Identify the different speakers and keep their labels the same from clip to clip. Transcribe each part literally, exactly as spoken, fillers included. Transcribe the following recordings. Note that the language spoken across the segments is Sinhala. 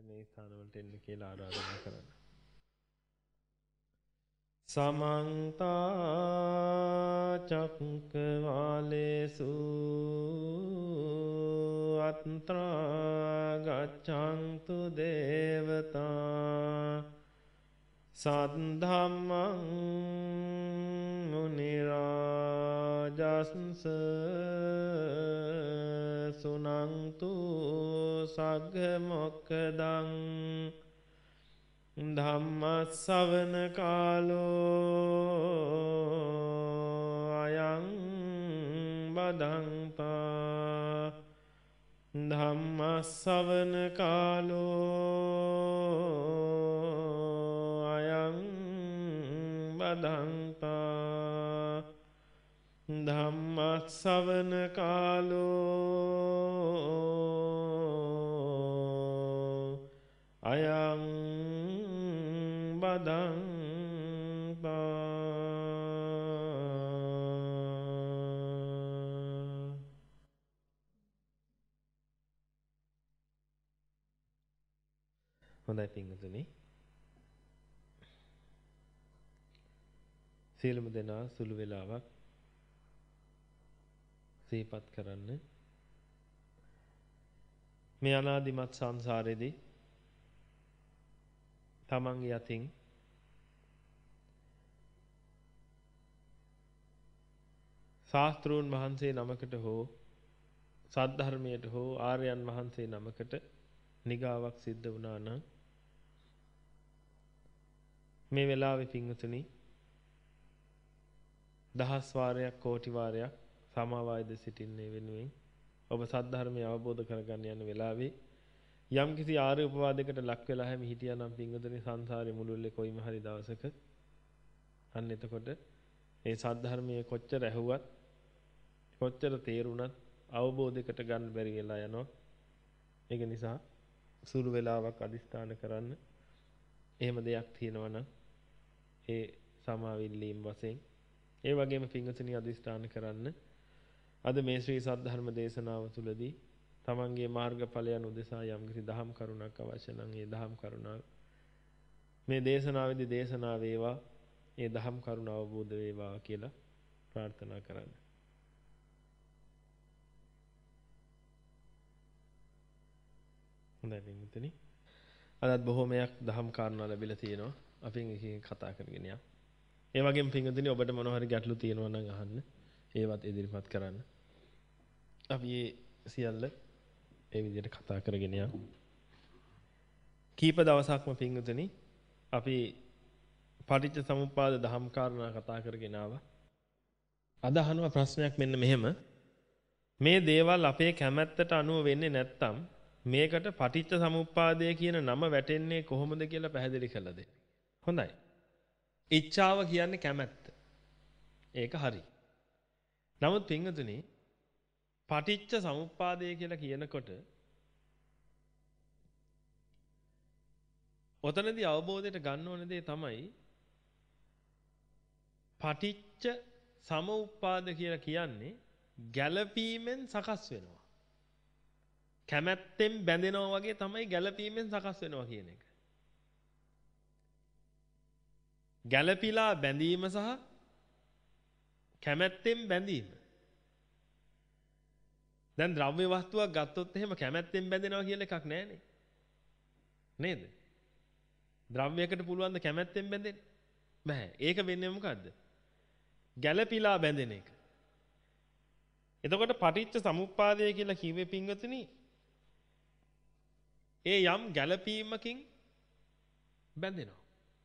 Speaker 1: මේ ස්ථානවලට එන්න කියලා ආරාධනා කරන්න. සමන්ත චක්කවාලේසු අත්‍රා ගච්ඡන්තු දේවතා සද්ධම්මං මුනි රාජස්ස සුනන්තු සග්ග මොක්ඛදං ධම්ම ශ්‍රවණ කාලෝ අයං බදන්තා ධම්ම ශ්‍රවණ කාලෝ අයං බදන්තා ධම්ම ශ්‍රවණ කාලෝ අයං බදන්තා. හොඳයි පින්වතුනි, සියලුම දෙනා සුළු වේලාවක් සිහිපත් කරන්න. මේ අනාදිමත් සංසාරේදී තමන්ගේ අතින් ශාස්ත්‍රූන් වහන්සේ නමකට හෝ සද්ධර්මයට හෝ ආර්යයන් වහන්සේ නමකට නිගාවක් සිද්ධ වුණා නම් මේ වෙලාවේ පින්වතුනි දහස් වාරයක් කෝටි වාරයක් සමාවායද සිටින්නේ වෙනුවෙන් ඔබ සද්ධර්මය අවබෝධ කරගන්න යන වෙලාවේ යම් කිසි ආර්ය උපවාදයකට ලක් වෙලා හැම හිටියා නම් පින්වතුනි සංසාරේ මුළුල්ලේ කොයිම හරි දවසක අන්න එතකොට මේ සද්ධර්මයේ කොච්චර ඇහුවත් කොච්චර තේරුණත් අවබෝධයකට ගන්න බැරි වෙලා යනවා. ඒක නිසා සුළු වෙලාවක් අදිස්ථාන කරන්න. එහෙම දෙයක් තියෙනවා නම් ඒ සමාවිල්ලීම් වශයෙන් ඒ වගේම පින්වතුනි අදිස්ථාන කරන්න. අද මේ ශ්‍රී සද්ධර්ම දේශනාව තුළදී තමන්ගේ මාර්ගඵලයන් උදෙසා යම්කිසි දහම් කරුණක් අවශ්‍ය නම් ඒ දහම් කරුණා මේ දේශනාවේදී දේශනා වේවා, ඒ දහම් කරුණ අවබෝධ වේවා කියලා ප්‍රාර්ථනා කරන්න. හොඳයි පින්වතුනි, අදත් බොහෝමයක් දහම් කාරණා ලැබිලා තියෙනවා. අපි එකකින් කතා කරගෙන යමු. ඒ වගේම පින්වතුනි ඔබට මොනවා හරි ගැටලු තියෙනවා නම් අහන්න, ඒවත් ඉදිරිපත් කරන්න. අපි මේ සියල්ල ඒ විදිහට කතා කරගෙන යමු. කීප දවසක්ම පින්වතුනි අපි පටිච්ච සමුප්පාද දහම් කාරණා කතා කරගෙන ආවා. අද අහනවා ප්‍රශ්නයක් මෙන්න මෙහෙම. මේ දේවල් අපේ කැමැත්තට අනුව වෙන්නේ නැත්තම් මේකට පටිච්ච සමුප්පාදය කියන නම වැටෙන්නේ කොහොමද කියලා පැහැදිලි කරලා දෙන්න. හොඳයි. ඉච්ඡාව කියන්නේ කැමැත්ත. ඒක හරි. නමුත් පින්වතුනි පටිච්ච සමුප්පාදය කියලා කියනකොට ඔතනදී අවබෝධයට ගන්න ඕන දේ තමයි පටිච්ච සමුප්පාද කියලා කියන්නේ ගැළපීමෙන් සකස් වෙනවා. කැමැත්තෙන් බැඳෙනවා වගේ තමයි ගැළපීමෙන් සකස් වෙනවා කියන එක. ගැළපීලා බැඳීම සහ කැමැත්තෙන් බැඳීම. දැන් ද්‍රව්‍ය වස්තුවක් ගත්තොත් එහෙම කැමැත්තෙන් බැඳෙනවා කියලා එකක් නැහැනේ. නේද? ද්‍රව්‍යයකට පුළුවන් ද කැමැත්තෙන් බැඳෙන්න? බෑ. ඒක වෙන්නේ මොකද්ද? ගැළපීලා බැඳෙන එක. එතකොට පටිච්ච සමුප්පාදය කියලා කිව්වේ පින්වතුනි ඒ යම් ගැළපීමකින් බැඳෙනවා.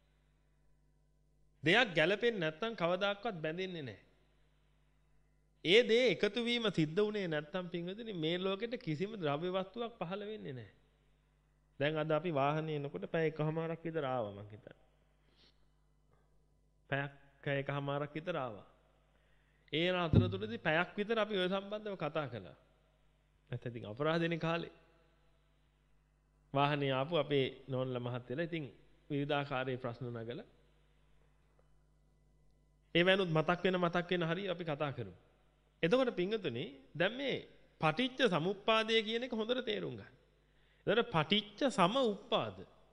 Speaker 1: දෙයක් ගැළපෙන්නේ නැත්නම් කවදාකවත් බැඳෙන්නේ නැහැ. ඒ දේ එකතු වීම සිද්ධ වුණේ නැත්නම් පින්වතුනි මේ ලෝකෙට කිසිම ද්‍රව්‍ය වස්තුවක් පහළ වෙන්නේ නැහැ. දැන් අද අපි වාහනේ එනකොට පැය එකමාරක් විතර ආවා මං හිතන්නේ. පැයක් එකමාරක් විතර ආවා. ඒ අතරතුරදී පැයක් විතර අපි ඔය සම්බන්ධව කතා කළා. නැත්නම් ඉතින් අපරාධෙනේ කාලේ. වාහනේ ආපු අපේ නෝන්ලා මහත්තයලා ඉතින් විවිධාකාරයේ ප්‍රශ්න නගලා ඒ වෙනුත් මතක් වෙන මතක් වෙන හරිය අපි කතා කරමු. එතකොට පින්වතුනි දැන් මේ පටිච්ච සමුප්පාදය කියන එක හොඳට තේරුම් ගන්න. ඒතර පටිච්ච සම උප්පාද.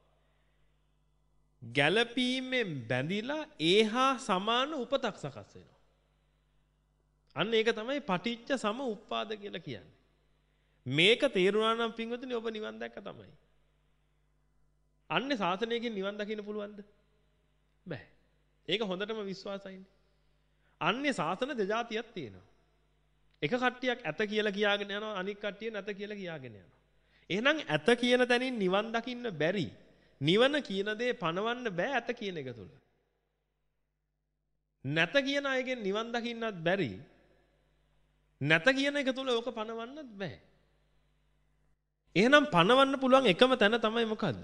Speaker 1: ගැළපීමෙන් බැඳිලා ඒහා සමාන උපතක් සකස් වෙනවා. අන්න ඒක තමයි පටිච්ච සම උප්පාද කියලා කියන්නේ. මේක තේරුණා නම් පින්වතුනි ඔබ නිවන් දැක්ක තමයි. අන්නේ සාසනයකින් නිවන් දකින්න පුළුවන්ද? බෑ. ඒක හොඳටම විශ්වාසයිනේ. අන්නේ සාසන දෙජාතියක් තියෙනවා. එක කට්ටියක් ඇත කියලා කියාගෙන යනවා අනික් කට්ටිය නැත කියලා කියාගෙන යනවා. එහෙනම් ඇත කියන තැනින් නිවන් දකින්න බැරි. නිවන කියන දේ පණවන්න බෑ ඇත කියන එක තුල. නැත කියන අයගෙන් නිවන් දකින්නත් බැරි. නැත කියන එක තුල ඕක පණවන්නත් බෑ. එහෙනම් පණවන්න පුළුවන් එකම තැන තමයි මොකද්ද?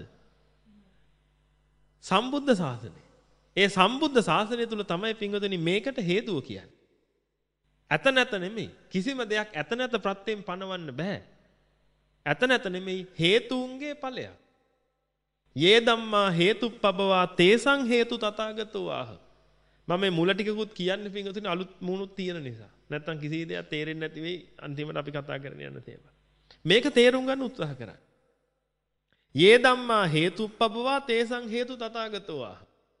Speaker 1: සම්බුද්ධ ශාසනය. ඒ සම්බුද්ධ ශාසනය තුල තමයි පින්වතුනි මේකට හේතුව කියන්නේ. ඇත නැත නෙමෙයි. කිසිම දෙයක් ඇත නැත ප්‍රත්‍යයෙන් පණවන්න බෑ. ඇත නැත නෙමෙයි හේතුන්ගේ ඵලයක්. යේ ධම්මා හේතුප්පබවා තේසං හේතු තථාගතෝ ආහ. මම මේ මුල ටිකකුත් කියන්නේ පින්වතුනි අලුත් මුණුත් තියෙන නිසා. නැත්තම් කිසි දෙයක් තේරෙන්නේ නැති වෙයි අන්තිමට අපි කතා කරගෙන යන තේම. මේක තේරුම් ගන්න උත්සාහ කරන්න. යේ ධම්මා හේතුප්පබවා තේසං හේතු තථාගතෝ ආහ.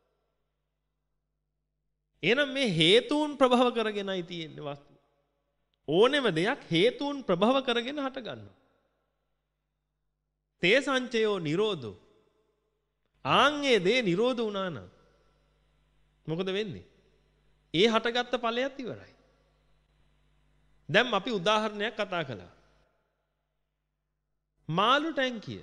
Speaker 1: එහෙනම් මේ හේතුන් ප්‍රභව කරගෙනයි තියෙන්නේ වස්තුව. ඕනෙම දෙයක් හේතුන් ප්‍රභව කරගෙන හට ගන්නවා. තේ සංචයෝ නිරෝධෝ. ආන්ගේ දේ නිරෝධ වුණා නම් මොකද වෙන්නේ? ඒ හටගත්ත ඵලයත් ඉවරයි. දැන් අපි උදාහරණයක් කතා කළා. මාළු ටැංකිය.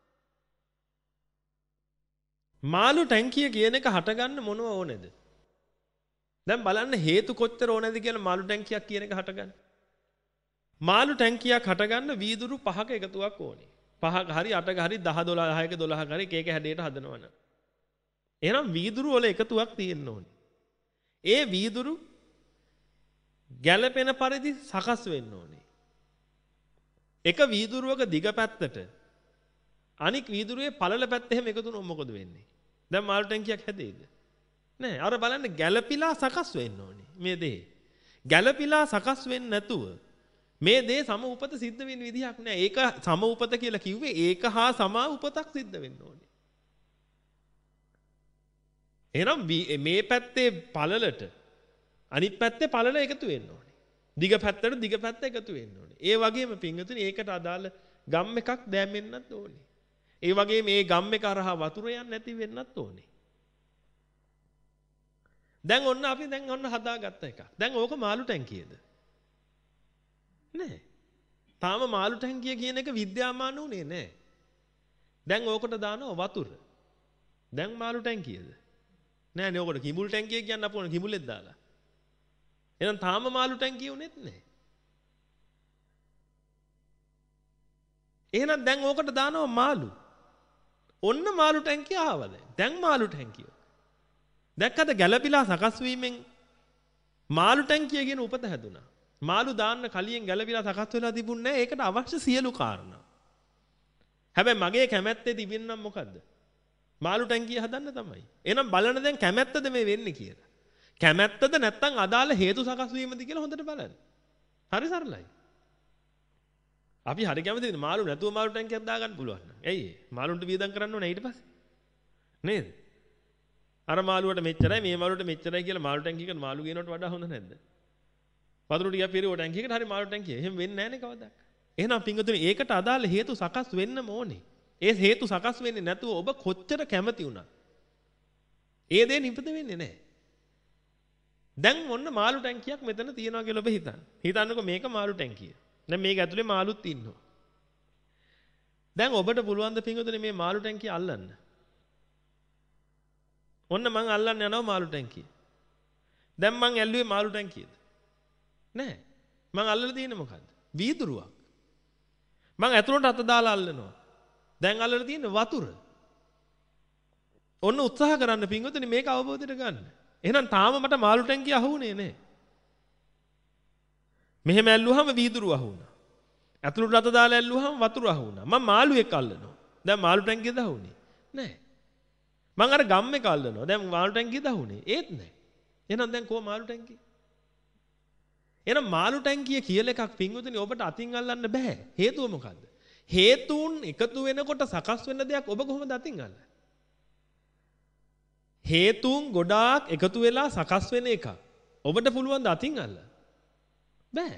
Speaker 1: මාළු ටැංකිය කියන එක හටගන්න මොනව ඕනේද? දැන් බලන්න හේතු කොච්චර ඕනේද කියලා මාළු ටැංකියක් කියන එක හටගන්න. මාළු ටැංකියක් හටගන්න වීදුරු පහක එකතුවක් ඕනේ. පහක හරි අටක හරි දහ දොළහක දොළහක හරි එක එක හැඩයට හදනවනම්. එහෙනම් වීදුරු වල එකතුවක් තියෙන්න ඕනේ. ඒ වීදුරු ගැළපෙන පරිදි සකස් වෙන්න ඕනේ. එක වීදුරුවක දිග පැත්තට අනික් වීදුරුවේ පළල පැත්ත එහෙම එකතු වුණොත් මොකද වෙන්නේ? දැන් මාළු ටැංකියක් හැදෙයිද? නෑ. අර බලන්න ගැළපිලා සකස් වෙන්න ඕනේ මේ දේ. ගැළපිලා සකස් වෙන්නේ නැතුව මේ දේ සම උපත සිද්ධ වෙන විදිහක් නෑ. ඒක සම උපත කියලා කිව්වේ ඒක හා සමා උපතක් සිද්ධ වෙන්න ඕනේ. එහෙනම් මේ පැත්තේ පළලට අනිත් පැත්තේ පළල එකතු වෙන්න ඕනේ. දිග පැත්තට දිග පැත්ත එකතු වෙන්න ඕනේ. ඒ වගේම පින්වතුනි ඒකට අදාළ ගම් එකක් දැම්මෙන්නත් ඕනේ. ඒ වගේම මේ ගම් එක හරහා වතුර යන්නේ නැති වෙන්නත් ඕනේ. දැන් ඔන්න අපි දැන් ඔන්න හදාගත්ත එකක්. දැන් ඕක මාළු ටැංකියද? නෑ. තාම මාළු ටැංකිය කියන එක විද්‍යාමාන උනේ නෑ. දැන් ඕකට දානවා වතුර. දැන් මාළු ටැංකියද? නෑ නේ ඕකට කිඹුල් ටැංකිය කියන්න අපෝන කිඹුලෙක් දාලා. එහෙනම් තාම මාළු ටැංකිය උනේත් නෑ. එහෙනම් දැන් ඕකට දානවා මාළු. ඔන්න මාළු ටැංකිය ආවද? දැන් මාළු ටැංකිය. දැක්කද ගැළපිලා සකස් වීමෙන් මාළු ටැංකිය කියන උපත හැදුනා. මාළු දාන්න කලියෙන් ගැළපිලා සකස් වෙලා තිබුණේ නැහැ. ඒකට අවශ්‍ය සියලු කාරණා. හැබැයි මගේ කැමැත්තේ තිබෙන්නම් මොකද්ද? මාළු ටැංකිය හදන්න තමයි. එහෙනම් බලන්න දැන් කැමැත්තද මේ වෙන්නේ කියලා. කැමැත්තද නැත්නම් අදාළ හේතු සකස් වීමද කියලා හොඳට බලන්න. හරි සරලයි. අපි හරි කැමතිද මාළු නැතුව මාළු ටැංකියක් දාගන්න පුළුවන් නම්. ඇයි ඒ? මාළුන්ට වියදම් කරන්න ඕනේ ඊට පස්සේ. නේද? අර මාළුවට මෙච්චරයි මේ මාළුවට මෙච්චරයි කියලා මාළු ටැංකියකට මාළු ගේනවට වඩා හොඳ නැද්ද? වතුර ටිකක් පිරේ ඔය ටැංකියකට හරි මාළු ටැංකිය. එහෙම වෙන්නේ නැහැ නේ කවදාවත්. එහෙනම් පින්වතුනි ඒකට අදාළ හේතු සකස් වෙන්නම ඕනේ. ඒ හේතු සකස් වෙන්නේ නැතුව ඔබ කොච්චර කැමති වුණත් ඒ දේ නිපද වෙන්නේ නැහැ. දැන් ඔන්න මාළු ටැංකියක් මෙතන තියනවා කියලා ඔබ හිතන්න. හිතන්නකෝ මේක මාළු ටැංකිය. දැන් මේක ඇතුලේ මාළුත් ඉන්නවා. දැන් ඔබට පුළුවන් ද පින්වතුනි මේ මාළු ටැංකිය අල්ලන්න? ඔන්න මං අල්ලන්න යනවා මාළු ටැංකිය. දැන් මං ඇල්ලුවේ මාළු ටැංකියද? නෑ. මං අල්ලලා තියෙන්නේ මොකද්ද? වීදුරුවක්. මං ඇතුළට අත දාලා අල්ලනවා. දැන් අල්ලලා තියෙන්නේ වතුර. ඔන්න උත්සාහ කරන්න පින්වතුනි මේක අවබෝධයට ගන්න. එහෙනම් තාම මට මාළු ටැංකිය අහුුනේ නෑ. මෙහෙම ඇල්ලුවාම වීදුරුව අහුුණා. ඇතුළට අත දාලා ඇල්ලුවාම වතුර අහුුණා. මම මාළුවෙක් අල්ලනවා. දැන් මාළු ටැංකියද අහුුනේ? නෑ. මං අර ගම් එක අල්ලනවා. දැන් මාළු ටැංකියද අහුුනේ? ඒත් නෑ. එහෙනම් දැන් කොහොම මාළු ටැංකිය? එහෙනම් මාළු ටැංකිය කියලා එකක් පින්වතුනි ඔබට අතින් අල්ලන්න බෑ. හේතුව මොකද්ද? හේතුන් එකතු වෙනකොට සකස් වෙන දෙයක් ඔබ කොහොමද අතින් ගන්නේ? හේතුන් ගොඩාක් එකතු වෙලා සකස් වෙන එක ඔබට පුළුවන් ද අතින් අල්ල? බෑ.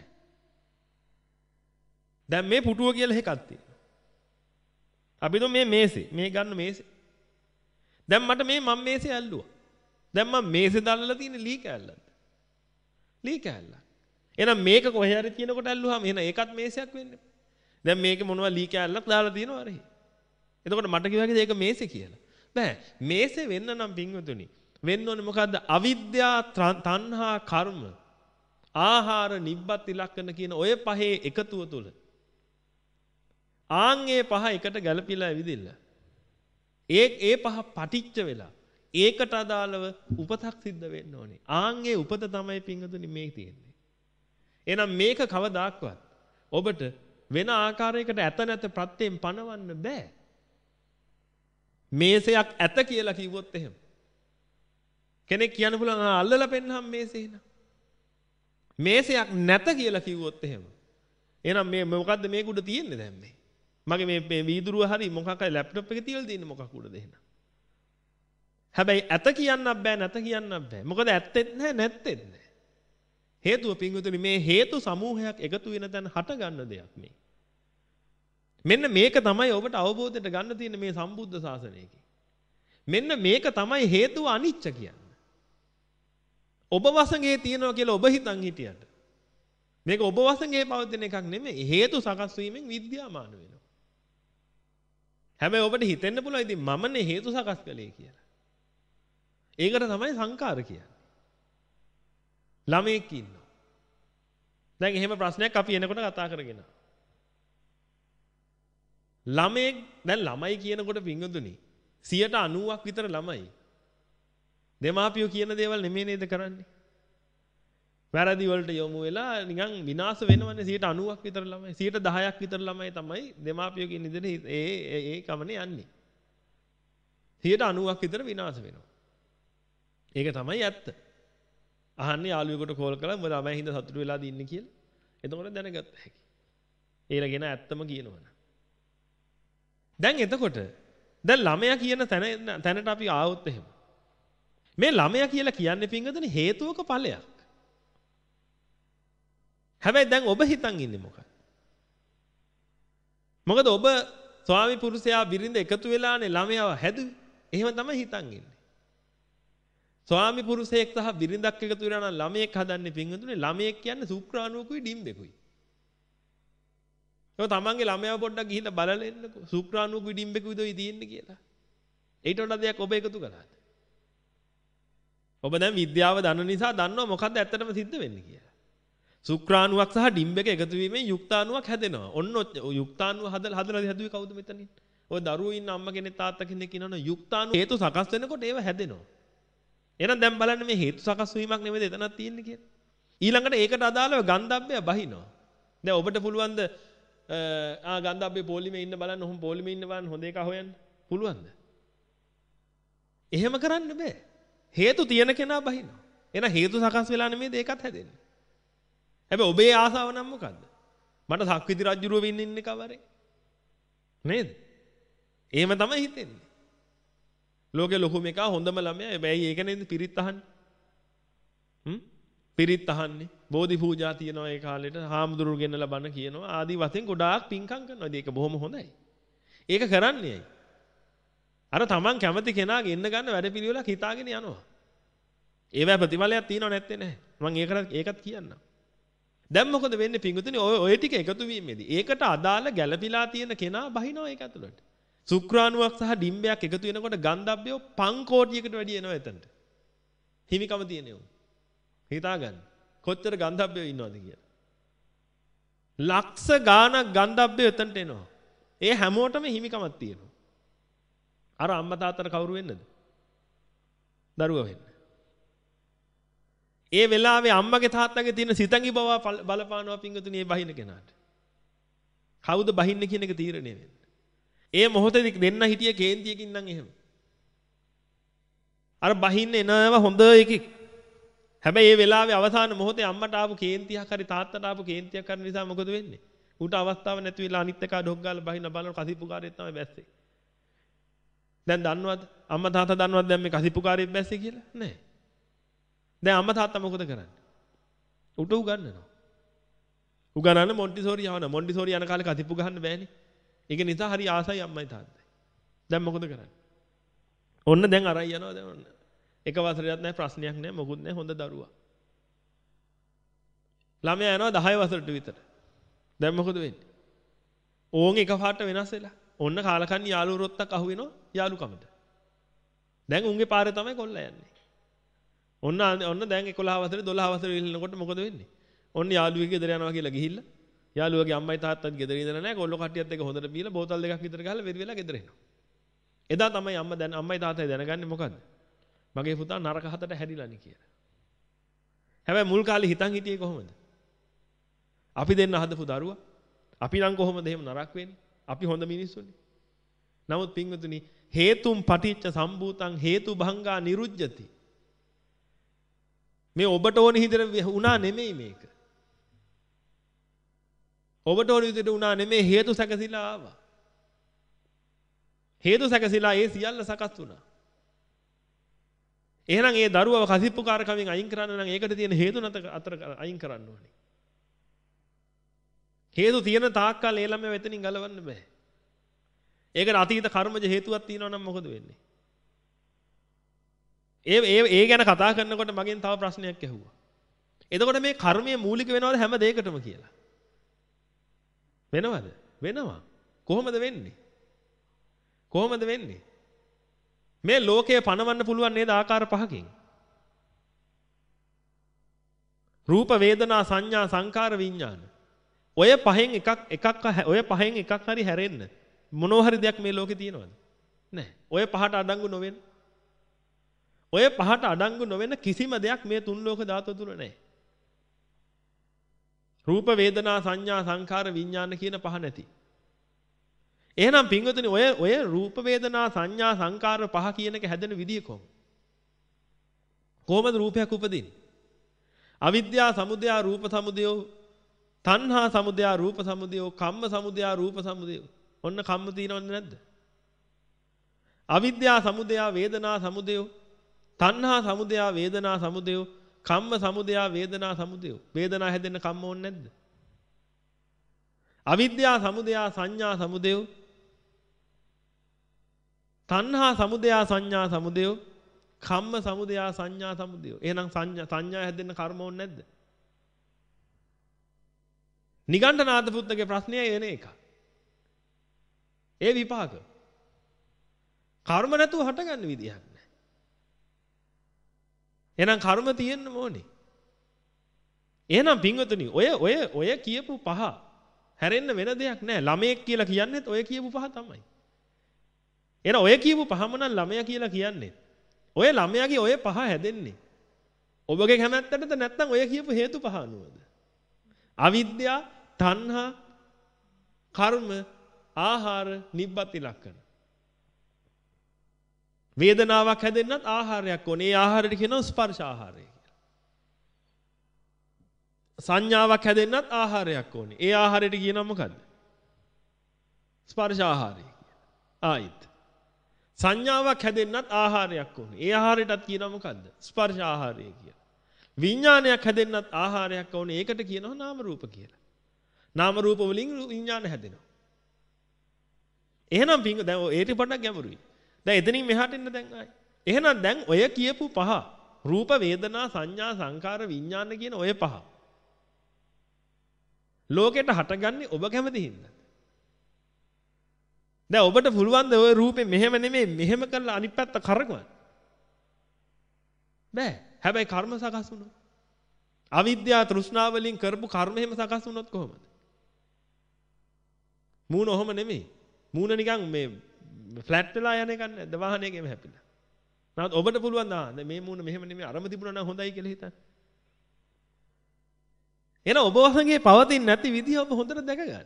Speaker 1: දැන් මේ පුටුව කියලා එකක් තියෙනවා. අපි දෝ මේ මේසේ මේ ගන්න මේසේ. දැන් මට මේ මම මේසේ ඇල්ලුවා. දැන් මම මේසේ දාලා තියෙන ලී කෑල්ලක්ද? ලී කෑල්ල. එහෙනම් මේක කොහේ හරි තියෙනකොට ඇල්ලුවාම එහෙනම් ඒකත් මේසයක් වෙන්නේ. දැන් මේකේ මොනවා ලී කෑල්ලක් දාලා තියෙනවා අරහි. එතකොට මට කිව්වාගේ ඒක මේසේ කියලා. බෑ. මේසේ වෙන්න නම් පින්වතුනි වෙන්න ඕනේ මොකද්ද? අවිද්‍යා, තණ්හා, කර්ම, ආහාර, නිබ්බත් ඉලක්කන කියන ඔය පහේ එකතුව තුල ආන්ගේ පහ එකට ගැළපීලා ඇවිදින්න. ඒ ඒ පහ පටිච්ච වෙලා ඒකට අදාළව උපතක් සිද්ධ වෙන්න ඕනේ. ආන්ගේ උපත තමයි පින්වතුනි මේ තියෙන්නේ. එහෙනම් මේක කවදාක්වත් ඔබට වෙන ආකාරයකට ඇත නැත ප්‍රත්‍යයෙන් පනවන්න බෑ. මේසයක් ඇත කියලා කිව්වොත් එහෙම කෙනෙක් කියන්න පුළුවන් අල්ලලා පෙන්නහම් මේසේ න. මේසයක් නැත කියලා කිව්වොත් එහෙම එහෙනම් මේ මොකද්ද මේක උඩ තියෙන්නේ දැන් මේ? මගේ මේ මේ වීදුරුව හරි මොකක් හරි ලැප්ටොප් එකේ තියලා තියෙන්නේ මොකක් උඩද එහෙනම්? හැබැයි ඇත කියන්නත් බෑ නැත කියන්නත් බෑ. මොකද ඇත්තෙත් නැහැ නැත්තෙත් නැහැ. හේතුව පින්වතුනි මේ හේතු සමූහයක් එකතු වෙන තැන හට ගන්න දෙයක් මේ. මෙන්න මේක තමයි ඔබට අවබෝධයට ගන්න තියෙන මේ සම්බුද්ධ ශාසනයකින්. මෙන්න මේක තමයි හේතුව අනිච්ච කියන්නේ. ඔබ වසඟේ තියනවා කියලා ඔබ හිතන් හිටියට මේක ඔබ වසඟේ පවතින එකක් නෙමෙයි. හේතු සකස් වීමෙන් විද්‍යාමාන වෙනවා. හැබැයි ඔබට හිතෙන්න පුළුවන් ඉතින් මමනේ හේතු සකස් කළේ කියලා. ඒකට තමයි සංකාර කියන්නේ. ළමයෙක් ඉන්නවා. දැන් එහෙම ප්‍රශ්නයක් අපි එනකොට කතා කරගෙන. ළමයෙක් දැන් ළමයි කියනකොට පින්වතුනි සියයට අනූවක් විතර ළමයි. දෙමාපියෝ කියන දේවල් නෙමෙයි නේද කරන්නේ? වැරදි වලට යොමු වෙලා නිකන් විනාශ වෙනවනේ සියයට අනූවක් විතර ළමයි. සියයට දහයක් විතර ළමයි තමයි දෙමාපියෝ කියන විදිහට ඒ ඒ කමනේ යන්නේ. සියයට අනූවක් විතර විනාශ වෙනවා. ඒක තමයි ඇත්ත. අහන්නේ යාළුවෙකුට කෝල් කරලා උඹ ළමයි හින්දා සතුටු වෙලාද ඉන්නේ කියලා. එතකොට දැනගත්ත හැකි. ඒලගෙන ඇත්තම කියනවනේ. දැන් එතකොට දැන් ළමයා කියන තැන තැනට අපි ආවොත් එහෙම. මේ ළමයා කියලා කියන්නේ පින්වතුනි හේතුවක ඵලයක්. හැබැයි දැන් ඔබ හිතන් ඉන්නේ මොකක්ද? මොකද ඔබ ස්වාමි පුරුෂයා බිරිඳ එකතු වෙලානේ ළමයාව හැදුවේ. එහෙම තමයි හිතන් ඉන්නේ. ස්වාමි පුරුෂයෙක් සහ බිරිඳක් එකතු වෙලා නම් ළමයෙක් හදන්නේ පින්වතුනි ළමයෙක් කියන්නේ ශුක්‍රාණුවකුයි ඩිම්බෙකුයි. ඔය තමන්ගේ ළමයාව පොඩ්ඩක් ගිහිල්ලා බලලා එන්නකෝ. ශුක්‍රාණුවකුයි ඩිම්බෙකුයිද ඔය තියෙන්නේ කියලා. ඊට වඩා දෙයක් ඔබ එකතු කළාද? ඔබ දැන් විද්‍යාව දන්න නිසා දන්නවා මොකද්ද ඇත්තටම සිද්ධ වෙන්නේ කියලා. ශුක්‍රාණුවක් සහ ඩිම්බෙක එකතු වීමෙන් යුක්තාණුවක් හැදෙනවා. ඔන්න යුක්තාණුව හදලා හදලා හැදුවේ කවුද මෙතනින්? ඔය දරුවෝ ඉන්න අම්මා කෙනෙක් තාත්තා කෙනෙක් ඉන්නවනේ යුක්තාණු හේතු සකස් වෙනකොට ඒව හැදෙනවා. එහෙනම් දැන් බලන්න මේ හේතු සකස් වීමක් නෙමෙයි එතනක් තියෙන්නේ කියලා. ඊළඟට ඒකට අදාළව ගන්ධබ්බය බහිනවා. දැන් ඔබට පුළුවන් ද ආ ගන්ධබ්බේ පොලිමේ ඉන්න බලන්න ඔහොම පොලිමේ ඉන්න බලන්න හොඳ එක හොයන්න පුළුවන්ද? එහෙම කරන්න බෑ. හේතු තියෙන කෙනා බහිනවා. එහෙනම් හේතු සකස් වෙලා නෙමෙයි ඒකත් හැදෙන්නේ. හැබැයි ඔබේ ආසාව නම් මොකද්ද? මට සක්විති රජුරුව වෙන්න ඉන්නේ කවරේ? නේද? එහෙම තමයි හිතෙන්නේ. ලෝකේ ලොකුම එකා හොඳම ළමයා. හැබැයි ඒක නේද පිරිත් අහන්නේ. හ්ම්? පිරිත් අහන්නේ. බෝධි පූජා තියනවා ඒ කාලෙට. හාමුදුරුවෝ ගෙන්නලා බණ කියනවා. ආදි වශයෙන් ගොඩාක් පින්කම් කරනවා. ඒක බොහොම හොඳයි. ඒක කරන්නේ ඇයි? අර තමන් කැමති කෙනාගේ ඉන්න ගන්න වැඩපිළිවෙලක් හිතාගෙන යනවා. ඒවැ ප්‍රතිඵලයක් තියෙනව නැත්තේ නෑ. මම ඒකට ඒකත් කියන්නම්. දැන් මොකද වෙන්නේ පිංගුතුනි? ඔය ඔය ටික එකතු වීමේදී ඒකට අදාළ ගැළපීලා තියෙන කෙනා බහිනවා ඒක ඇතුළට. ශුක්‍රාණුවක් සහ ඩිම්බයක් එකතු වෙනකොට ගන්ධබ්බයෝ පංකෝටියකට වැඩි එනවා එතනට. හිමිකම තියෙනවා. හිතා ගන්න. කොච්චර ගන්ධබ්බයෝ ඉන්නවද කියලා. ලක්ෂ ගාණක් ගන්ධබ්බයෝ එතනට එනවා. ඒ හැමෝටම හිමිකමක් තියෙනවා. අර අම්මා තාත්තට කවුරු වෙන්නද? දරුවා වෙන්න. ඒ වෙලාවේ අම්මගේ තාත්තගේ තියෙන සිතඟි බව බලපානවා පිංගුතුනි මේ බහින කෙනාට. කවුද බහින්නේ කියන එක තීරණය වෙන්නේ. ඒ මොහොතේදී දෙන්න හිටිය කේන්තියකින් නම් එහෙම. අර බහින්නේ එනව හොඳ එකෙක්. හැබැයි මේ වෙලාවේ අවසාන මොහොතේ අම්මට ආපු කේන්තියක් හරි තාත්තට ආපු කේන්තියක් හරි නිසා මොකද වෙන්නේ? ඌට අවස්ථාව නැති වෙලා අනිත් එක ඩොග් ගාලා බහින බලන කසිප්පුකාරයෙක් තමයි බැස්සේ. දැන් දන්නවද? අම්මා තාත්තා දන්නවද දැන් මේ කසිප්පුකාරයෙක් බැස්සේ කියලා? නැහැ. දැන් අම්මා තාත්තා මොකද කරන්නේ? ඌට උගන්වනවා. උගන්වන්න මොන්ටිසෝරි යවන. මොන්ටිසෝරි යන කාලේ කසිප්පු ගහන්න බෑනේ. ඒක නිසා හරි ආසයි අම්මයි තාත්තයි. දැන් මොකද කරන්නේ? ඔන්න දැන් අරයි යනවා දැන් ඔන්න. එක වසරයක් නැහැ ප්‍රශ්නයක් නැහැ මොකුත් නැහැ හොඳ දරුවා. ළමයා යනවා දහය වසරට විතර. දැන් මොකද වෙන්නේ? ඕන් එකපාරට වෙනස් වෙලා. ඔන්න කාලකන්ණි යාළුවෝ රොත්තක් අහු වෙනවා යාළුකමට. දැන් උන්ගේ පාරේ තමයි කොල්ලා යන්නේ. ඔන්න ඔන්න දැන් එකොළහ වසරේ දොළහ වසරේ ඉන්නකොට මොකද වෙන්නේ? ඔන්න යාළුවෙක් ගෙදර යනවා කියලා ගිහිල්ලා යාළුවගේ අම්මයි තාත්තත් ගෙදර ඉඳලා නැහැ කොල්ලෝ කට්ටියත් එක්ක හොඳට බීලා බෝතල් දෙකක් විතර ගහලා වෙරි වෙලා ගෙදර එනවා. එදා තමයි අම්මා දැන් අම්මයි තාත්තයි දැනගන්නේ මොකද්ද? මගේ පුතා නරක හතට හැදිලානි කියලා. හැබැයි මුල් කාලේ හිතන් හිටියේ කොහොමද? අපි දෙන්න හදපු දරුවා. අපි නම් කොහොමද එහෙම නරක වෙන්නේ? අපි හොඳ මිනිස්සුනේ. නමුත් පින්වතුනි හේතුම් පටිච්ච සම්භූතං හේතු භංගා නිරුජ්ජති. මේ ඔබට ඕන හිතේ උනා නෙමෙයි මේක. ඔබට ඕන විදිහට උනා නෙමෙයි හේතු සැකසීලා ආවා. හේතු සැකසීලා ඒ සියල්ල සකස් වුණා. එහෙනම් ඒ දරුවව කසිප්පුකාරකමින් අයින් කරන්න නම් ඒකට තියෙන හේතු නැත අතර අයින් කරන්න ඕනේ. හේතු තියෙන තාක්කල් ඒ ළමයා වෙතනින් ගලවන්න බෑ. ඒකට අතීත කර්මජ හේතුවක් තියෙනවා නම් මොකද වෙන්නේ? ඒ ඒ ඒ ගැන කතා කරනකොට මගෙන් තව ප්‍රශ්නයක් ඇහුවා. එතකොට මේ කර්මයේ මූලික වෙනවද හැම දෙයකටම කියලා? වෙනවද? වෙනවා. කොහොමද වෙන්නේ? කොහොමද වෙන්නේ? මේ ලෝකය පණවන්න පුළුවන් නේද ආකාර පහකින්? රූප වේදනා සංඥා සංකාර විඥාන. ඔය පහෙන් එකක් එකක් ඔය පහෙන් එකක් හරි හැරෙන්න මොනවා හරි දෙයක් මේ ලෝකේ තියෙනවද? නැහැ. ඔය පහට අඩංගු නොවෙන. ඔය පහට අඩංගු නොවෙන කිසිම දෙයක් මේ තුන් ලෝක ධාතු තුල නැහැ. රූප වේදනා සංඥා සංකාර විඥාන කියන පහ නැති. එහෙනම් පින්වතුනි ඔය ඔය රූප වේදනා සංඥා සංකාර පහ කියන එක හැදෙන විදිය කොහොමද? කොහොමද රූපයක් උපදින්නේ? අවිද්‍යා සමුදය රූප සමුදය තණ්හා සමුදය රූප සමුදය කම්ම සමුදය රූප සමුදය. ඔන්න කම්ම තියෙනවද නැද්ද? අවිද්‍යා සමුදය වේදනා සමුදය තණ්හා සමුදය වේදනා සමුදය කම්ම සමුදය වේදනා සමුදය. වේදනා හැදෙන්න කම්ම ඕනේ නැද්ද? අවිද්‍යා සමුදය සංඥා සමුදය තණ්හා සමුදය සංඥා සමුදය කම්ම සමුදය සංඥා සමුදය. එහෙනම් සංඥා සංඥා හැදෙන්න කර්ම ඕනේ නැද්ද? නිගණ්ඨනාථ පුත්තගේ ප්‍රශ්නය එන එක. ඒ විපාක. කර්ම නැතුව හටගන්න විදියක් නැහැ. එහෙනම් කර්ම තියෙන්න ඕනේ. එහෙනම් පින්වතුනි ඔය ඔය ඔය කියපු පහ හැරෙන්න වෙන දෙයක් නැහැ. ළමයෙක් කියලා කියන්නේත් ඔය කියපු පහ තමයි. එහෙනම් ඔය කියපු පහම නම් ළමයා කියලා කියන්නේ. ඔය ළමයාගේ ඔය පහ හැදෙන්නේ ඔබගේ කැමැත්තටද නැත්නම් ඔය කියපු හේතු පහ අනුවද? අවිද්‍යා, තණ්හා, කර්ම, ආහාර, නිබ්බති ලක්ෂණ. වේදනාවක් හැදෙන්නත් ආහාරයක් ඕනේ. ඒ ආහාරයට කියනවා ස්පර්ශ ආහාරය කියලා. සංඥාවක් හැදෙන්නත් ආහාරයක් ඕනේ. ඒ ආහාරයට කියනවා මොකද්ද? ස්පර්ශ ආහාරය කියලා. ආයිත් සංඥාවක් හැදෙන්නත් ආහාරයක් ඕනේ. ඒ ආහාරයටත් කියනවා මොකද්ද? ස්පර්ශ ආහාරය කියලා. විඥානයක් හැදෙන්නත් ආහාරයක් ඕනේ. ඒකට කියනවා නාම රූප කියලා. නාම රූප වලින් විඥාන හැදෙනවා. එහෙනම් පිංග දැන් ඒ ටික පොඩ්ඩක් ගැඹුරුයි. දැන් එතනින් මෙහාට එන්න දැන් ආයි. එහෙනම් දැන් ඔය කියපු පහ රූප වේදනා සංඥා සංකාර විඥාන කියන ඔය පහ ලෝකෙට හටගන්නේ ඔබ කැමති හින්දා. දැන් ඔබට පුළුවන් ද ඔය රූපේ මෙහෙම නෙමෙයි මෙහෙම කරලා අනිත් පැත්ත කරකවන්න? බෑ. හැබැයි කර්ම සකස් වුණොත් අවිද්‍යාව තෘෂ්ණාව වලින් කරපු කර්ම එහෙම සකස් වුණොත් කොහොමද? මූණ ඔහම නෙමෙයි. මූණ නිකන් මේ ෆ්ලැට් වෙලා යන එකක් නේද? වාහනයකම හැපිලා. නමුත් ඔබට පුළුවන් ආ මේ මූණ මෙහෙම නෙමෙයි අරම තිබුණා නම් හොඳයි කියලා හිතන්න. එහෙනම් ඔබ වහන්ගේ පවතින් නැති විදිහ ඔබ හොඳට දැක ගන්න.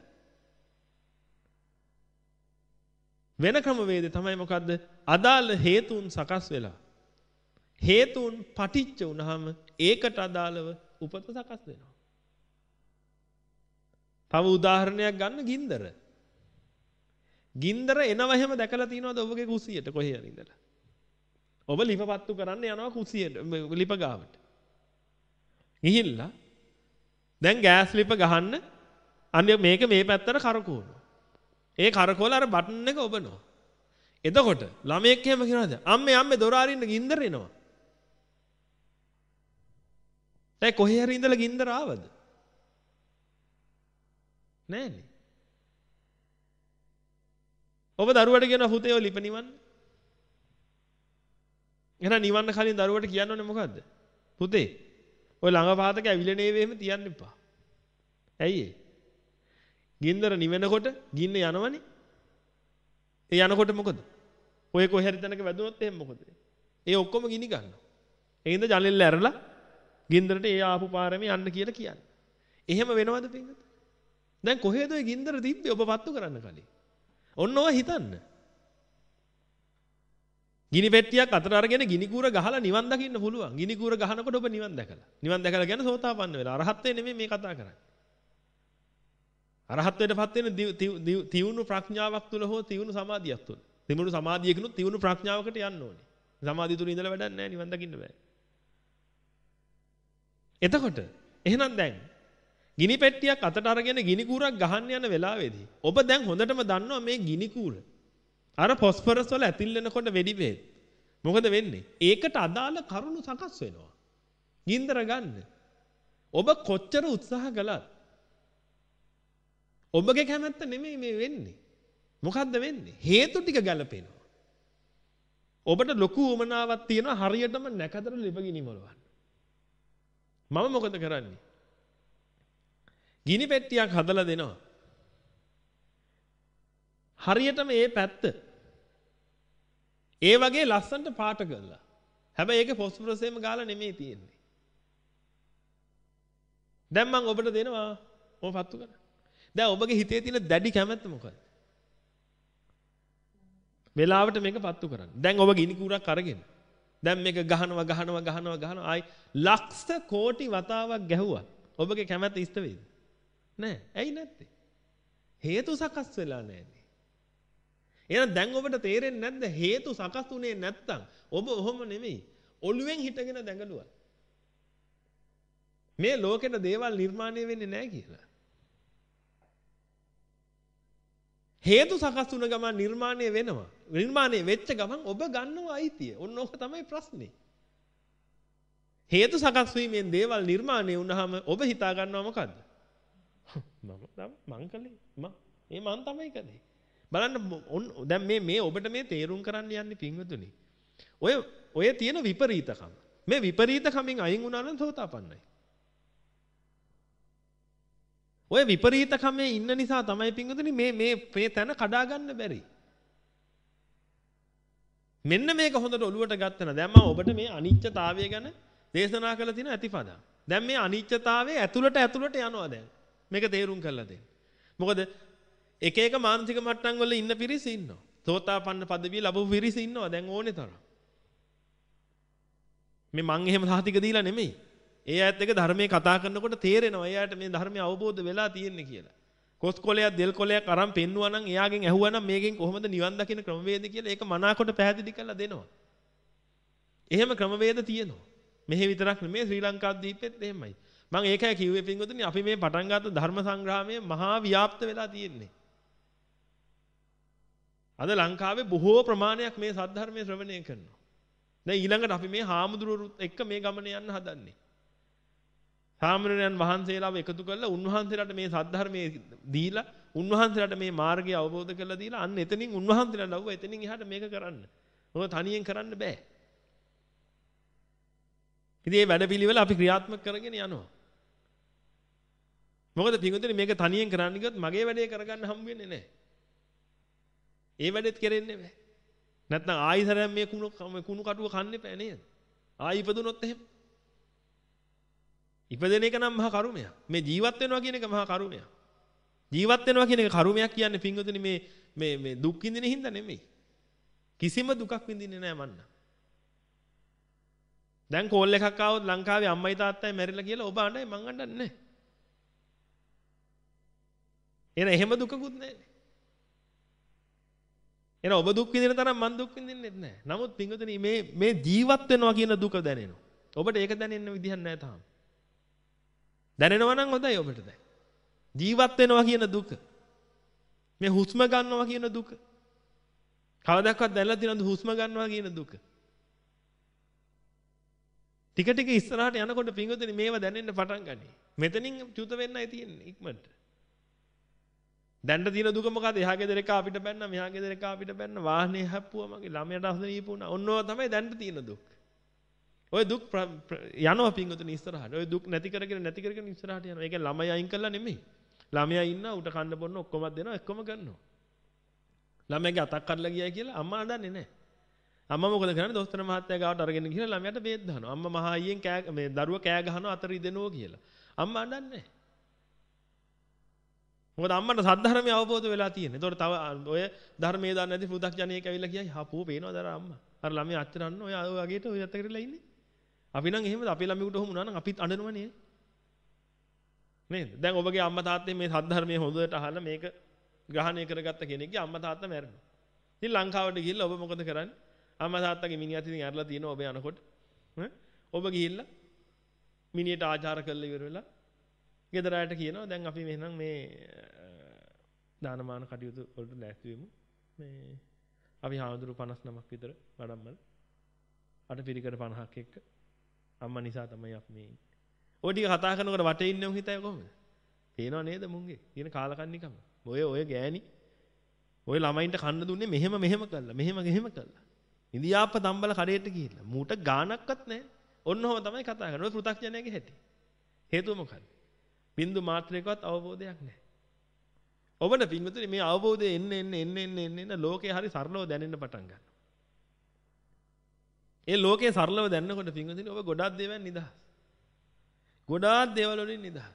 Speaker 1: වෙන ක්‍රම වේද තමයි මොකද්ද? අදාළ හේතුන් සකස් වෙලා හේතුන් පටිච්ච වුණාම ඒකට අදාළව උපත සකස් වෙනවා. තව උදාහරණයක් ගන්න ගින්දර. ගින්දර එනවා එහෙම දැකලා තියෙනවද ඔබගේ කුසියට කොහේ හරි ඉඳලා? ඔබ ලිපපත්තු කරන්න යනවා කුසියට ලිප ගාවට. ගිහිල්ලා දැන් ගෑස් ලිප ගහන්න අනේ මේක මේ පැත්තට කරකවනවා. ඒ කරකවල අර බටන් එක ඔබනවා. එතකොට ළමයෙක් එහෙම කියනවාද? අම්මේ අම්මේ දොර අරින්න ගින්දර එනවා. ඒ කොහේ හරි ඉඳලා ගින්දර ආවද? නෑනේ. ඔබ දරුවට කියනවා පුතේ ඔය ලිප නිවන්න. එහෙනම් නිවන්න කලින් දරුවට කියන්න ඕනේ මොකද්ද? පුතේ ඔය ළඟ පාතක ඇවිලෙන ඒවා එහෙම තියන්න එපා. ඇයි ඒ? ගින්දර නිවෙනකොට ගින්න යනවනේ. ඒ යනකොට මොකද? ඔය කොහේ හරි තැනක වැදුනොත් එහෙම මොකද? ඒ ඔක්කොම ගිනි ගන්නවා. ඒ හින්දා ජනෙල් ඇරලා ගින්දරට ඒ ආපු පාරෙම යන්න කියලා කියන්නේ. එහෙම වෙනවද පින්වත? දැන් කොහෙද ඔය ගින්දර තිබ්බේ ඔබ පත්තු කරන්න කලින්? ඔන්න ඔය හිතන්න. ගිනි පෙට්ටියක් අතට අරගෙන ගිනි කූර ගහලා නිවන් දකින්න පුළුවන්. ගිනි කූර ගහනකොට ඔබ නිවන් දැකලා. නිවන් දැකලා කියන්නේ සෝතාපන්න වෙලා. අරහත් වෙන්නේ නෙමෙයි මේ කතා කරන්නේ. අරහත්ත්වයටපත් වෙන තියුණු ප්‍රඥාවක් තුල හෝ තියුණු සමාධියක් තුල. තියුණු සමාධියකිනුත් තියුණු ප්‍රඥාවකට යන්න ඕනේ. සමාධිය තුල ඉඳලා වැඩක් නැහැ නිවන් දකින්න බෑ. එතකොට එහෙනම් දැන් ගිනි පෙට්ටියක් අතට අරගෙන ගිනි කූරක් ගහන්න යන වෙලාවේදී ඔබ දැන් හොඳටම දන්නවා මේ ගිනි කූර අර ෆොස්ෆරස් වල ඇතිල් වෙනකොට වෙඩි බෙහෙත්. මොකද වෙන්නේ? ඒකට අදාළ කරුණු සකස් වෙනවා. ගින්දර ගන්න. ඔබ කොච්චර උත්සාහ කළත් ඔබගේ කැමැත්ත නෙමෙයි මේ වෙන්නේ. මොකද්ද වෙන්නේ? හේතු ටික ගැලපෙනවා. ඔබට ලොකු උමනාවක් තියෙනවා හරියටම නැකතර ලිප ගිනි මොලවන්න. මම මොකද කරන්නේ? ගිනි පෙට්ටියක් හදලා දෙනවා. හරියටම මේ පැත්ත ඒ වගේ ලස්සනට පාට කරලා. හැබැයි ඒකේ ෆොස්ෆරස් එහෙම ගාලා නෙමෙයි තියෙන්නේ. දැන් මම ඔබට දෙනවා ඔබ පත්තු කරන්න. දැන් ඔබගේ හිතේ තියෙන දැඩි කැමැත්ත මොකක්ද? වෙලාවට මේක පත්තු කරන්න. දැන් ඔබ ගිනි කූරක් අරගෙන දැන් මේක ගහනවා ගහනවා ගහනවා ගහනවා ආයි ලක්ෂ කෝටි වතාවක් ගැහුවා. ඔබගේ කැමැත්ත ඉෂ්ට වෙයිද? නෑ. ඇයි නැත්තේ? හේතු සකස් වෙලා නෑනේ. එහෙනම් දැන් ඔබට තේරෙන්නේ නැද්ද හේතු සකස් උනේ නැත්තම් ඔබ ඔහොම නෙමෙයි. ඔළුවෙන් හිටගෙන දැඟලුවා. මේ ලෝකෙට දේවල් නිර්මාණය වෙන්නේ නැහැ කියලා. හේතු සකස් වුණ ගමන් නිර්මාණය වෙනවා. නිර්මාණය වෙච්ච ගමන් ඔබ ගන්නවා අයිතිය. ඔන්න ඕක තමයි ප්‍රශ්නේ. හේතු සකස් වීමෙන් දේවල් නිර්මාණය වුණාම ඔබ හිතා ගන්නවා මොකද්ද? මම මං කළේ මම මේ මං තමයි කළේ. බලන්න දැන් මේ මේ ඔබට මේ තේරුම් කරන්න යන්නේ පින්වතුනි. ඔය ඔය තියෙන විපරීතකම. මේ විපරීතකමින් අයින් වුණා නම් සෝතාපන්නයි. ඔය විපරීතකමේ ඉන්න නිසා තමයි පින්වතුනි මේ මේ මේ තැන කඩා ගන්න බැරි. මෙන්න මේක හොඳට ඔලුවට ගත්තන දැන් මම ඔබට මේ අනිත්‍යතාවය ගැන දේශනා කරලා තියෙන ඇතිපදා. දැන් මේ අනිත්‍යතාවයේ ඇතුළට ඇතුළට යනවා දැන්. මේක තේරුම් කරලා දෙන්න. මොකද එක එක මානසික මට්ටම් වල ඉන්න පිරිස ඉන්නවා. සෝතාපන්න පදවිය ලැබපු පිරිස ඉන්නවා දැන් ඕනේ තරම්. මේ මං එහෙම සාතික දීලා නෙමෙයි. ඒ ඇත්ත එක ධර්මයේ කතා කරනකොට තේරෙනවා එයාට මේ ධර්මය අවබෝධ වෙලා තියෙන්නේ කියලා. කොස් කොලයක් දෙල් කොලයක් අරන් පෙන්නුවා නම් එයාගෙන් ඇහුවා නම් මේකෙන් කොහොමද නිවන් දකින්න ක්‍රමවේද කියලා ඒක මනාකොට පැහැදිලි කරලා දෙනවා. එහෙම ක්‍රමවේද තියෙනවා. මෙහි විතරක් නෙමෙයි ශ්‍රී ලංකාද්වීපෙත් එහෙමයි. මම ඒකයි කිව්වේ පින්වතුනි අපි මේ පටන් ගත්ත ධර්ම සංග්‍රාමයේ මහා ව්‍යාප්ත වෙලා තියෙන්නේ. අද ලංකාවේ බොහෝ ප්‍රමාණයක් මේ සද්ධර්මයේ ශ්‍රවණය කරනවා. දැන් ඊළඟට අපි මේ හාමුදුරුවොත් එක්ක මේ ගමන යන්න හදන්නේ. සාමණේරයන් වහන්සේලාව එකතු කරලා උන්වහන්සේලාට මේ සද්ධර්මයේ දීලා උන්වහන්සේලාට මේ මාර්ගය අවබෝධ කරලා දීලා අන්න එතනින් උන්වහන්සේලා ලව්ව එතනින් එහාට මේක කරන්න. මොකද තනියෙන් කරන්න බෑ. ඉතින් මේ වැඩපිළිවෙල අපි ක්‍රියාත්මක කරගෙන යනවා. මොකද පින්වතුනි මේක තනියෙන් කරන්න ගියොත් මගේ වැඩේ කරගන්න හම්බ වෙන්නේ නැහැ. ඒ වැඩෙත් කරෙන්නේ නැහැ. නැත්නම් ආයිසරයන් මේ කුණු කුණු කටුව කන්න එපා නේද? ආයි ඉපදුනොත් එහෙම. ඉපදෙන එක නම් මහා කරුමයක්. මේ ජීවත් වෙනවා කියන එක මහා කරුමයක්. ජීවත් වෙනවා කියන එක කරුමයක් කියන්නේ පින්වතුනි මේ මේ මේ දුක් විඳින හින්දා නෙමෙයි. කිසිම දුකක් විඳින්නේ නැහැ මන්න. දැන් කෝල් එකක් ආවොත් ලංකාවේ අම්මයි තාත්තයි මැරිලා කියලා ඔබ අඬයි මං අඬන්නේ නැහැ. එන එහෙම දුකකුත් නැහැ. එන ඔබ දුක් විඳින තරම් මම දුක් විඳින්නෙත් නැහැ. නමුත් පින්වතුනි මේ මේ ජීවත් වෙනවා කියන දුක දැනෙනවා. ඔබට ඒක දැනෙන්න විදිහක් නැහැ තාම. දැනෙනවා නම් හොඳයි ඔබට දැන්. ජීවත් වෙනවා කියන දුක. මේ හුස්ම ගන්නවා කියන දුක. කවදාවත් දැනලා තියෙනවද හුස්ම ගන්නවා කියන දුක? ටික ටික ඉස්සරහට යනකොට පින්වතුනි මේව දැනෙන්න පටන් ගනී. මෙතනින් චුත වෙන්නයි තියෙන්නේ ඉක්මනට. දැන්න තියෙන දුක මොකද? එහා ගෙදර එක අපිට බැන්න, මෙහා ගෙදර එක අපිට බැන්න, වාහනේ හැප්පුවා මගේ ළමයට අසනීප වුණා. ඔන්නෝ තමයි දැන්න තියෙන දුක්. ඔය දුක් යනවා පින්වතුනි ඉස්සරහට. ඔය දුක් නැති කරගෙන නැති කරගෙන ඉස්සරහට යනවා. ඒක ළමයි අයින් කළා නෙමෙයි. ළමයා ඉන්නා උට කන්න බොන්න ඔක්කොම දෙනවා, ඔක්කොම ගන්නවා. ළමයාගේ අතක් කඩලා ගියයි කියලා අම්මා අඬන්නේ නැහැ. අම්මා මොකද කරන්නේ? දොස්තර මහත්තයා ගාවට අරගෙන ගිහලා ළමයාට බේත් දානවා. අම්මා මහා අයියෙන් කෑ මේ දරුවා කෑ ගහනවා අතර ඉදෙනෝ කියලා. අම්මා අඬන්නේ නැහැ. මොකද අම්මට සද්ධර්මය අවබෝධ වෙලා තියෙන්නේ. ඒතකොට තව ඔය ධර්මයේ දන්නේ නැති පුදක්ජනියෙක් ඇවිල්ලා කියයි හපෝ පේනවද අර අම්මා. අර ළමයා අච්චර අන්න ඔය වගේට ඔය අත කරලා ඉන්නේ. අපි නම් එහෙමද අපේ ළමයෙකුට ඔහොම වුණා නම් අපිත් අඬනවනේ. නේද? දැන් ඔබගේ අම්මා තාත්තේ මේ සද්ධර්මයේ හොඳට අහලා මේක ග්‍රහණය කරගත්ත කෙනෙක්ගේ අම්මා තාත්තා මැරෙනවා. ඉතින් ලංකාවට ගිහිල්ලා ඔබ මොකද කරන්නේ? අම්මා තාත්තගේ මිනිහත් ඉතින් ඇරලා තියෙනවා ඔබ යනකොට. ඈ ඔබ ගිහිල්ලා මිනිහට ආචාර කරලා ඉවර වෙලා ගෙදර අයට කියනවා දැන් අපි මෙහෙනම් මේ දානමාන කටයුතු වලට ලෑස්ති වෙමු. මේ අපි හාමුදුරු පනස් නමක් විතර වඩම්මල අට පිරිකර පනහක් එක්ක අම්මා නිසා තමයි අපි මේ ඉන්නේ. ඔය ටික කතා කරනකොට වටේ ඉන්නේ උන් හිතයි කොහොමද? පේනව නේද මුංගේ? කියන කාලකන්නිකම. ඔය ඔය ගෑණි ඔය ළමයින්ට කන්න දුන්නේ මෙහෙම මෙහෙම කළා. මෙහෙම මෙහෙම කළා. ඉන්දියාප්ප තම්බල කඩේට ගිහිල්ලා. මූට ගානක්වත් නැහැ. ඔන්නෝම තමයි කතා කරන්නේ. ඔය පෘථග්ජනයාගේ හැටි. හේතුව මොකක්ද? බින්දු මාත්‍රයකවත් අවබෝධයක් නැහැ. ඔබට පින්වතුනි මේ අවබෝධය එන්න එන්න එන්න එන්න එන්න එන්න ලෝකේ හරි සරලව දැනෙන්න පටන් ගන්නවා. ඒ ලෝකේ සරලව දැනනකොට පින්වතුනි ඔබ ගොඩාක් දේවල් නිදහස්. ගොඩාක් දේවල් වලින් නිදහස්.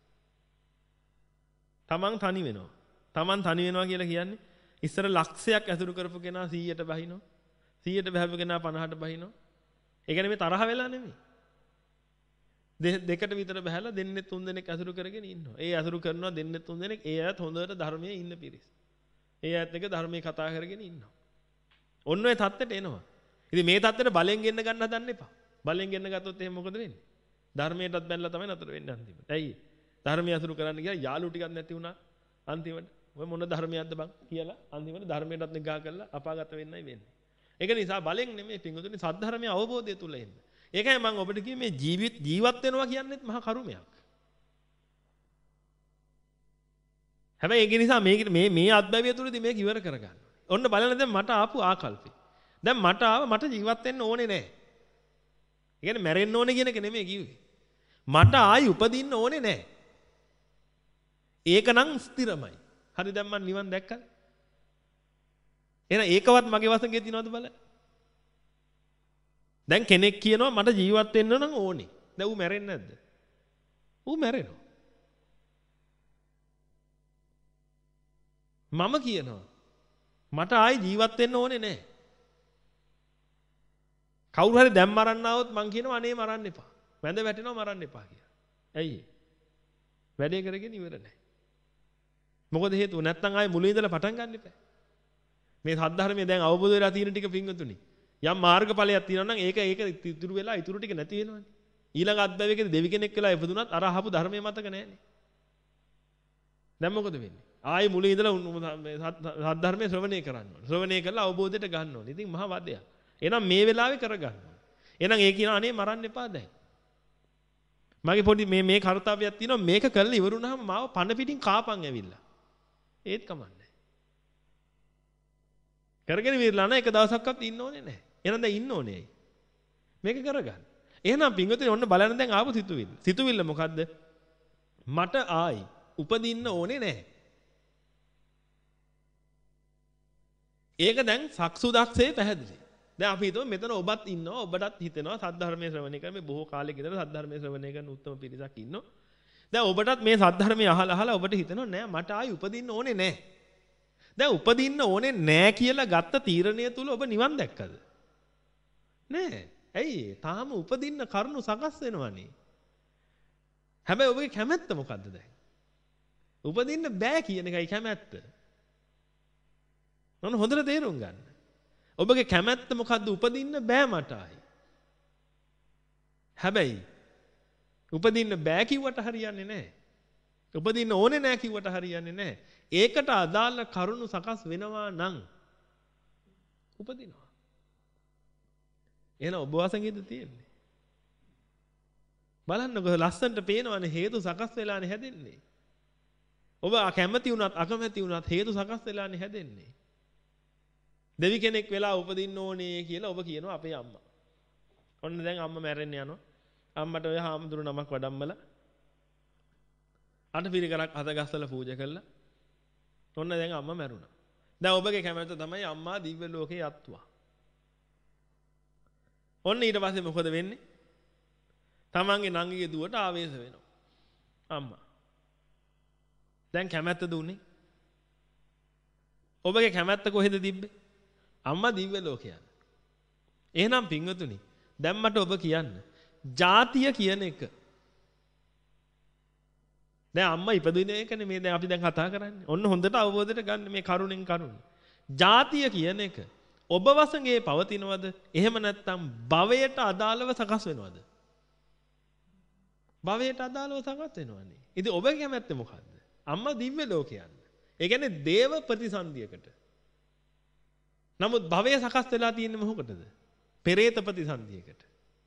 Speaker 1: තමන් තනි වෙනවා. තමන් තනි වෙනවා කියලා කියන්නේ ඉස්සර ලක්ෂයක් ඇසුරු කරපු කෙනා සීයට බහිනවා. සීයට බහපු කෙනා පනහට බහිනවා. ඒ කියන්නේ මේ තරහ වෙලා නෙමෙයි. දෙකට විතර බහැලා දෙන්නේ තුන් දෙනෙක් අසුරු කරගෙන ඉන්නවා. ඒ අසුරු කරනවා දෙන්නේ තුන් දෙනෙක්. ඒ අයත් හොඳට ධර්මයේ ඉන්න පිරිස. ඒ අයත් එක්ක ධර්මයේ කතා කරගෙන ඉන්නවා. ඔන්න ඔය தත්තෙට එනවා. ඉතින් මේ தත්තෙට බලෙන් ගෙන්න ගන්න හදන්න එපා. බලෙන් ගෙන්න ගත්තොත් එහෙනම් මොකද වෙන්නේ? ධර්මයටත් බැලලා තමයි නතර වෙන්නේ අන්තිමට. ඇයි? ධර්මයේ අසුරු කරන්න ගියා යාළුවෝ ටිකක් නැති වුණා අන්තිමට. ඔය මොන ධර්මයක්ද බං කියලා අන්තිමට ධර්මයටත් නිගා කරලා අපාගත වෙන්නයි වෙන්නේ. ඒක නිසා බලෙන් නෙමෙයි පිංගුතුනි සද්ධර්මයේ අවබෝධය තුල එන්න. ඒකයි මම ඔබට කිව්වේ මේ ජීවිත ජීවත් වෙනවා කියන්නේත් මහා කරුමයක්. හැබැයි ඒක නිසා මේ මේ මේ අත්දැවිය තුලදී මේක ඉවර කරගන්න. ඔන්න බලන්න දැන් මට ආපු ආකල්පේ. දැන් මට ආව මට ජීවත් වෙන්න ඕනේ නැහැ. ඒ කියන්නේ මැරෙන්න ඕනේ කියන එක නෙමෙයි කිව්වේ. මට ආයි උපදින්න ඕනේ නැහැ. ඒක නම් ස්ථිරමයි. හරි දැන් මම නිවන් දැක්කද? එහෙනම් ඒකවත් මගේ වසඟේ තියනවද බලන්න. දැන් කෙනෙක් කියනවා මට ජීවත් වෙන්න නම් ඕනේ. දැන් ඌ මැරෙන්නේ නැද්ද? ඌ මැරෙනවා. මම කියනවා මට ආයි ජීවත් වෙන්න ඕනේ නැහැ. කවුරු හරි දැන් මරන්න આવොත් මං කියනවා අනේ මරන්න එපා. වැඳ වැටෙනවා මරන්න එපා කියලා. ඇයි? වැඩේ කරගෙන ඉවර නැහැ. මොකද හේතුව නැත්තම් ආයේ මුලින් ඉඳලා පටන් ගන්න එපා. මේ සද්ධර්මයේ දැන් අවබෝධ වෙලා තියෙන ටික පිංගුතුනි. යම් මාර්ගඵලයක් තියෙනවා නම් ඒක ඒක ඉතුරු වෙලා ඉතුරු ටික නැති වෙනවනේ. ඊළඟ අත්දැකීමේදී දෙවි කෙනෙක් වෙලා ඉපදුනත් අර අහපු ධර්මයේ මතක නැහැනේ. දැන් මොකද වෙන්නේ? ආයේ මුලින් ඉඳලා සද්ධර්මයේ ශ්‍රවණය කරන්න ඕනේ. ශ්‍රවණය කරලා අවබෝධයට ගන්න ඕනේ. ඉතින් මහා වදයක්. එහෙනම් මේ වෙලාවේ කරගන්න ඕනේ. එහෙනම් ඒ කියන අනේ මරන්න එපා දැන්. මගේ පොඩි මේ මේ කාර්යතාවයක් තියෙනවා මේක කරලා ඉවරුනහම මාව පණ පිටින් කාපන් ඇවිල්ලා. ඒත් කමන්නේ. කරගෙන ඉවරලා නැහැ එක දවසක්වත් ඉන්න ඕනේ නැහැ. එහෙනම් දැන් ඉන්න ඕනේ ඇයි? මේක කරගන්න. එහෙනම් පින්වතුනි ඔන්න බලන්න දැන් ආපු සිතුවිල්ල. සිතුවිල්ල මොකද්ද? මට ආයි උපදින්න ඕනේ නැහැ. ඒක දැන් සක්සුදක්සේ පැහැදිලි. දැන් අපි හිතමු මෙතන ඔබත් ඉන්නවා ඔබටත් හිතෙනවා සද්ධර්මයේ ශ්‍රවණය කරන මේ බොහෝ කාලෙක ඉඳලා සද්ධර්මයේ ශ්‍රවණය කරන උත්තම පිරිසක් ඉන්නවා. දැන් ඔබටත් මේ සද්ධර්මයේ අහලා අහලා ඔබට හිතෙනවා නෑ මට ආයි උපදින්න ඕනේ නෑ. දැන් උපදින්න ඕනේ නෑ කියලා ගත්ත තීරණය තුල ඔබ නිවන් දැක්කද? නෑ. ඇයි? තාම උපදින්න කරුණු සකස් වෙනවනේ. හැබැයි ඔබගේ කැමැත්ත මොකද්ද දැන්? උපදින්න බෑ කියන එකයි කැමැත්ත. මොන හොඳට තේරුම් ගන්න. ඔබගේ කැමැත්ත මොකද්ද? උපදින්න බෑ මට ආයි. හැබැයි උපදින්න බෑ කිව්වට හරියන්නේ නැහැ. උපදින්න ඕනේ නැහැ කිව්වට හරියන්නේ නැහැ. ඒකට අදාළ කරුණු සකස් වෙනවා නම් උපදිනවා. එහෙනම් ඔබ වසඟෙද තියෙන්නේ? බලන්නකෝ ලස්සනට පේනවනේ හේතු සකස් වෙලානේ හැදෙන්නේ. ඔබ කැමති වුණත් අකමැති වුණත් හේතු සකස් වෙලානේ හැදෙන්නේ. දෙවි කෙනෙක් වෙලා උපදින්න ඕනේ කියලා ඔබ කියනවා අපේ අම්මා. ඔන්න දැන් අම්මා මැරෙන්න යනවා. අම්මට ඔය හාමුදුරු නමක් වඩම්මලා අට පිරිකරක් අත ගස්සලා පූජා කළා. ඔන්න දැන් අම්මා මැරුණා. දැන් ඔබගේ කැමැත්ත තමයි අම්මා දිව්‍ය ලෝකේ යත්වා. ඔන්න ඊට පස්සේ මොකද වෙන්නේ? තමන්ගේ නංගිගේ දුවට ආවේශ වෙනවා. අම්මා. දැන් කැමැත්ත දුන්නේ. ඔබගේ කැමැත්ත කොහෙද තිබ්බේ? අම්මා දිව්‍ය ලෝකේ යන. එහෙනම් පින්වතුනි, දැන් මට ඔබ කියන්න. ජාතිය කියන එක. දැන් අම්මා ඉපදින එකනේ මේ දැන් අපි දැන් කතා කරන්නේ. ඔන්න හොඳට අවබෝධයට ගන්න මේ කරුණෙන් කරුණ. ජාතිය කියන එක ඔබ වසඟේ පවතිනවද? එහෙම නැත්නම් භවයට අදාළව සකස් වෙනවද? භවයට අදාළව සකස් වෙනවනේ. ඉතින් ඔබගේ කැමැත්ත මොකද්ද? අම්මා දිව්‍ය ලෝකේ යන්න. ඒ කියන්නේ දේව ප්‍රතිසන්දියකට. නමුත් භවය සකස් වෙලා තියෙන්නේ මොකටද? පෙරේත ප්‍රතිසන්දියකට.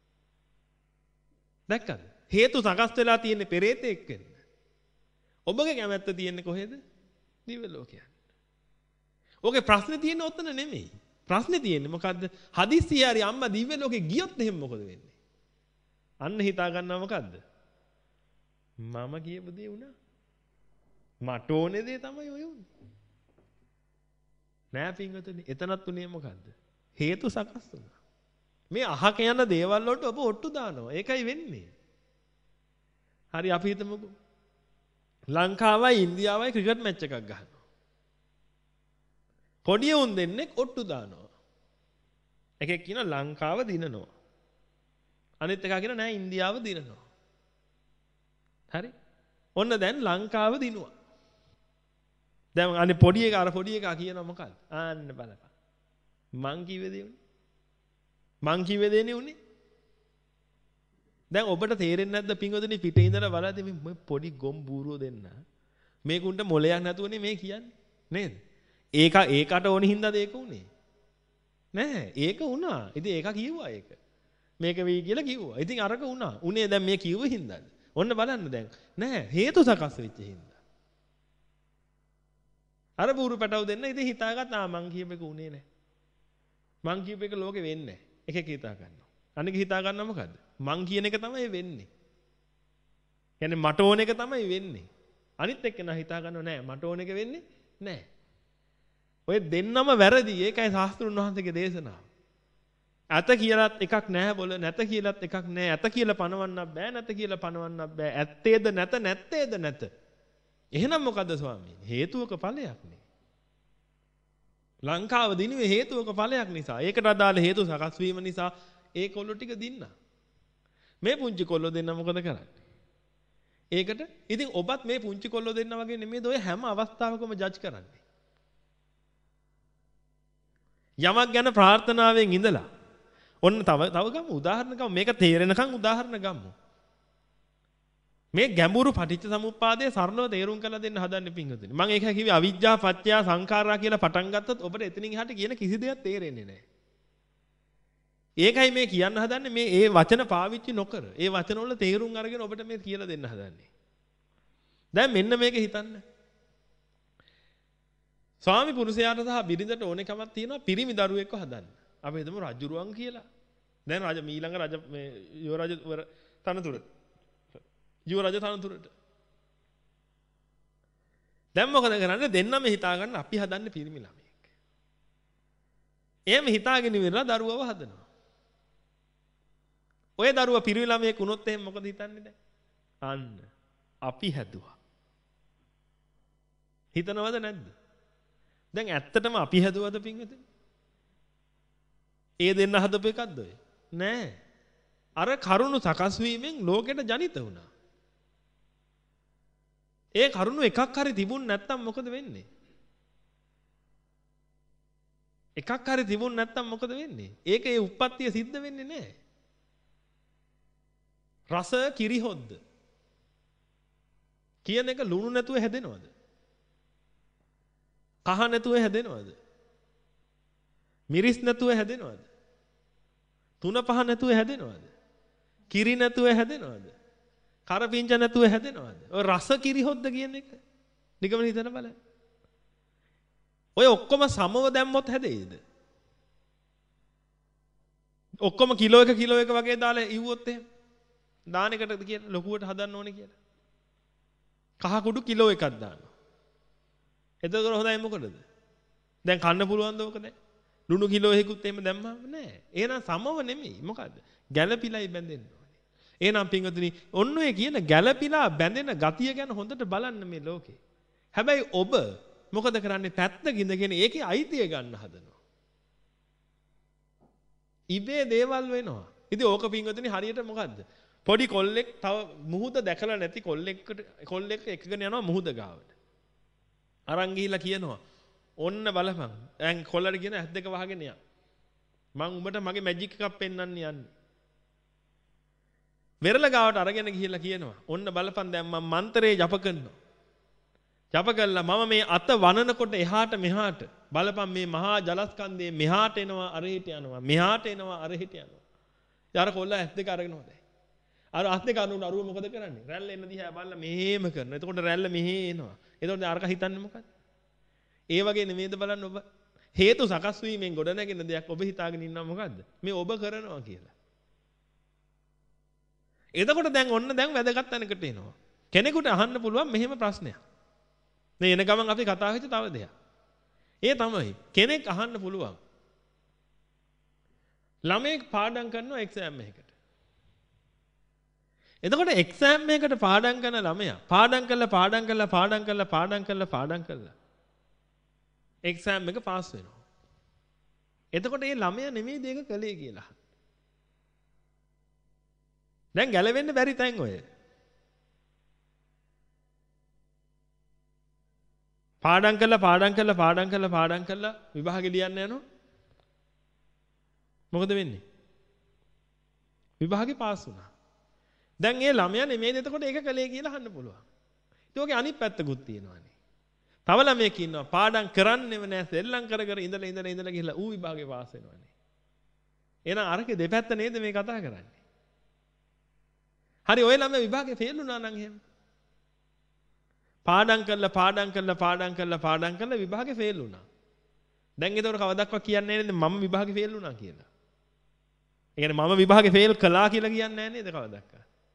Speaker 1: දැක්කද? හේතු සකස් වෙලා තියෙන්නේ පෙරේතෙක් වෙන්න. ඔබගේ කැමැත්ත තියෙන්නේ කොහෙද? දිව්‍ය ලෝකේ යන්න. ඔගේ ප්‍රශ්නේ තියෙන්නේ ඔතන නෙමෙයි. ප්‍රශ්නේ තියෙන්නේ මොකද්ද? හදිස්සිය හරි අම්මා දිව්‍ය ලෝකේ ගියොත් එහෙම මොකද වෙන්නේ? අන්න හිතා ගන්නවා මොකද්ද? මම කියපු දේ වුණා. මට ඕනේ දේ තමයි ඔය උනේ. නෑ පින්වතුනි, එතනත් උනේ මොකද්ද? හේතු සකස් වුණා. මේ අහක යන දේවල් වලට ඔබ ඔට්ටු දානවා. ඒකයි වෙන්නේ. හරි අපි හිතමුකෝ. ලංකාවයි ඉන්දියාවයි ක්‍රිකට් මැච් එකක් ගහනවා. පොඩි උන් දෙන්නෙක් ඔට්ටු දානවා. එකෙක් කියනවා ලංකාව දිනනවා. අනිත් එකා කියනවා නෑ ඉන්දියාව දිනනවා. හරි? ඔන්න දැන් ලංකාව දිනුවා. දැන් අනේ පොඩි එක අර පොඩි එකා කියනවා මොකක්ද? ආන්න බලපන්. මං කිව්වේ දේ උනේ. මං කිව්වේ දේනේ උනේ. දැන් ඔබට තේරෙන්නේ නැද්ද පින්වතුනි පිටේ ඉඳලා බලද්දි මේ පොඩි ගොම් බූරුව දෙන්න මේකුන්ට මොලයක් නැතුවනේ මේ කියන්නේ නේද? ඒක ඒකට ඕනි හින්දාද ඒක උනේ? නෑ ඒක වුණා. ඉතින් ඒක කිව්වා ඒක. මේක වෙයි කියලා කිව්වා. ඉතින් අරක වුණා. උනේ දැන් මේ කිව්ව හින්දාද? ඔන්න බලන්න දැන් නෑ හේතු සකස් වෙච්ච හින්දා. අර බූරු පැටව දෙන්න ඉතින් හිතාගත්තා මං කියපේක උනේ නෑ. මං කියපේක ලෝකෙ වෙන්නේ නෑ. එකෙක් හිතා ගන්නවා. අනික හිතා ගන්නවා මොකද්ද? මං කියන එක තමයි වෙන්නේ. කියන්නේ මට ඕන එක තමයි වෙන්නේ. අනිත් එක්කෙනා හිතා ගන්නව නෑ මට ඕන එක වෙන්නේ නෑ. ඔය දෙන්නම වැරදි. ඒකයි ශාස්ත්‍රුන් වහන්සේගේ දේශනාව. ඇත කියලාත් එකක් නැහැ බොල නැත කියලාත් එකක් නැහැ. ඇත කියලා පනවන්නත් බෑ නැත කියලා පනවන්නත් බෑ. ඇත්තේද නැත නැත්තේද නැත. එහෙනම් මොකද්ද ස්වාමීනි? හේතුවක ඵලයක් නේ. ලංකාව දිනුවේ හේතුවක ඵලයක් නිසා. ඒකට අදාළ හේතු සකස් වීම නිසා ඒ කොල්ලෝ ටික දින්නා. මේ පුංචි කොල්ලෝ දෙන්න මොකද කරන්නේ? ඒකට ඉතින් ඔබත් මේ පුංචි කොල්ලෝ දෙන්න වගේ නෙමෙයිද ඔය හැම අවස්ථාවකම ජජ් කරන්නේ. යමක් ගැන ප්‍රාර්ථනාවෙන් ඉඳලා ඔන්න තව තව ගමු උදාහරණ ගමු. මේක තේරෙනකන් උදාහරණ ගමු. මේ ගැඹුරු පටිච්ච සමුප්පාදයේ සරලව තේරුම් කරලා දෙන්න හදන්නේ පින්වතුනි. මම ඒක කිව්වේ අවිජ්ජා පත්‍ය සංඛාරා කියලා පටන් ගත්තොත් ඔබට එතනින් එහාට කියන කිසි දෙයක් තේරෙන්නේ නැහැ. ඒකයි මේ කියන්න හදන්නේ මේ ඒ වචන පාවිච්චි නොකර. ඒ වචන වල තේරුම් අරගෙන ඔබට මේ කියලා දෙන්න හදන්නේ. දැන් මෙන්න මේක හිතන්න. ස්වාමි පුරුෂයාට සහ බිරිඳට ඕනෙකමක් තියෙනවා පිරිමි දරුවෙක්ව හදන්න. අපි හිතමු රජුරුවන් කියලා. දැන් රජ මීළඟ රජ මේ යුව රජ තනතුරට. යුව රජ තනතුරට. දැන් මොකද කරන්නේ? දෙන්නම හිතා ගන්න අපි හදන්නේ පිරිමි ළමයෙක්. එහෙම හිතාගෙන ඉවරලා දරුවව හදනවා. ඔය දරුවා පිරිමි ළමයෙක් වුණොත් එහෙනම් මොකද හිතන්නේ දැන්? අන්න අපි හැදුවා. හිතනවද නැද්ද? දැන් ඇත්තටම අපි හැදුවද පින්වතුනි? ඒ දෙන්න හදපු එකක්ද ඔය? නෑ. අර කරුණු සකස් වීමෙන් ලෝකෙට ජනිත වුණා. ඒ කරුණු එකක් හරි තිබුණ නැත්නම් මොකද වෙන්නේ? එකක් හරි තිබුණ නැත්නම් මොකද වෙන්නේ? ඒක ඒ උප්පත්තිය සිද්ධ වෙන්නේ නැහැ. රස කිරි හොද්ද කියන එක ලුණු නැතුව හැදෙනවද? කහ නැතුව හැදෙනවද? මිරිස් නැතුව හැදෙනවද? තුන පහ නැතුව හැදෙනවද? කිරි නැතුව හැදෙනවද? කරපිංච නැතුව හැදෙනවද? ඔය රස කිරි හොද්ද කියන එක නිගමන හිතන බලන්න. ඔය ඔක්කොම සමව දැම්මොත් හැදෙයිද? ඔක්කොම කිලෝ එක කිලෝ එක වගේ දාලා ඉවුවොත් එහෙම දාන එකටද කියන ලොකුවට හදන්න ඕනේ කියලා. කහ කුඩු කිලෝ එකක් දානවා. එතකොට හොඳයි මොකටද? දැන් කන්න පුළුවන්ද ඕක දැන්? ලුණු කිලෝ එකකුත් එහෙම දැම්මම නෑ. එහෙනම් සමව නෙමෙයි. මොකද්ද? ගැළපිලයි බැඳෙන්න ඕනේ. එහෙනම් පින්වතුනි ඔන්න ඔය කියන ගැළපිලා බැඳෙන ගතිය ගැන හොඳට බලන්න මේ ලෝකේ. හැබැයි ඔබ මොකද කරන්නේ? පැත්ත ගින්දගෙන ඒකේ අයිතිය ගන්න හදනවා. ඉබේ දේවල් වෙනවා. ඉතින් ඕක පින්වතුනි හරියට මොකද්ද? පොඩි කොල්ලෙක් තව මුහුද දැකලා නැති කොල්ලෙක්ට කොල්ලෙක් එකගෙන යනවා මුහුද ගාවට. අරන් ගිහිල්ලා කියනවා ඔන්න බලපන්. දැන් කොල්ලට කියන ඇස් දෙක වහගෙන යන්න. මං උඹට මගේ මැජික් එකක් පෙන්වන්න යන්නේ. වෙරළ ගාවට අරගෙන ගිහිල්ලා කියනවා ඔන්න බලපන් දැන් මම මන්ත්‍රේ ජප කරනවා. ජප කළා මම මේ අත වනනකොට එහාට මෙහාට බලපන් මේ මහා ජලස්කන්ධයේ මෙහාට එනවා අරහෙට යනවා. මෙහාට එනවා අරහෙට යනවා. යාර කොල්ල ඇස් දෙක අරගෙන හොදයි. අර අස් දෙක අනුන අරුව මොකද කරන්නේ? රැල්ල එන්න දිහා බලලා මෙහෙම කරනවා. එතකොට රැල්ල මෙහෙ එනවා. එතකොට අරක හිතන්නේ මොකද්ද? ඒ වගේ නෙමෙයිද බලන්න ඔබ. හේතු සකස් වීමෙන් ගොඩ නැගෙන දෙයක් ඔබ හිතාගෙන ඉන්නවා මොකද්ද? මේ ඔබ කරනවා කියලා. එතකොට දැන් ඔන්න දැන් වැදගත් තැනකට එනවා. කෙනෙකුට අහන්න පුළුවන් මෙහෙම ප්‍රශ්නයක්. මේ එන ගමන් අපි කතා වෙච්ච තව දෙයක්. ඒ තමයි කෙනෙක් අහන්න පුළුවන්. ළමයෙක් පාඩම් කරනවා එක්සෑම් එකකට. එතකොට එක්සෑම් එකකට පාඩම් කරන ළමයා පාඩම් කරලා පාඩම් කරලා පාඩම් කරලා පාඩම් කරලා පාඩම් කරලා එක්සෑම් එක පාස් වෙනවා. එතකොට මේ ළමයා නෙමෙයි දෙක කළේ කියලා. දැන් ගැලවෙන්න බැරි තැන් ඔය. පාඩම් කරලා පාඩම් කරලා පාඩම් කරලා පාඩම් කරලා විභාගෙ ලියන්න යනවා. මොකද වෙන්නේ? විභාගෙ පාස් වුණා. දැන් ඒ ළමයා නෙමෙයි එතකොට ඒක කළේ කියලා අහන්න පුළුවන්. ඒක ඔගේ අනිත් පැත්තකුත් තියෙනවානේ. තව ළමයෙක් ඉන්නවා පාඩම් කරන්නේම නැහැ සෙල්ලම් කර කර ඉඳලා ඉඳලා ඉඳලා ගිහලා ඌ විභාගේ පාස් වෙනවානේ. එහෙනම් අරකේ දෙපැත්ත නේද මේ කතා කරන්නේ? හරි ඔය ළමයා විභාගේ ෆේල් වුණා නම් එහෙම. පාඩම් කරලා පාඩම් කරලා පාඩම් කරලා පාඩම් කරලා විභාගේ ෆේල් වුණා. දැන් ඒතකොට කවදාවත් කියන්නේ නැහැ නේද මම විභාගේ ෆේල් වුණා කියලා. ඒ කියන්නේ මම විභාගේ ෆේල් කළා කියලා කියන්නේ නැහැ නේද කවදාවත්.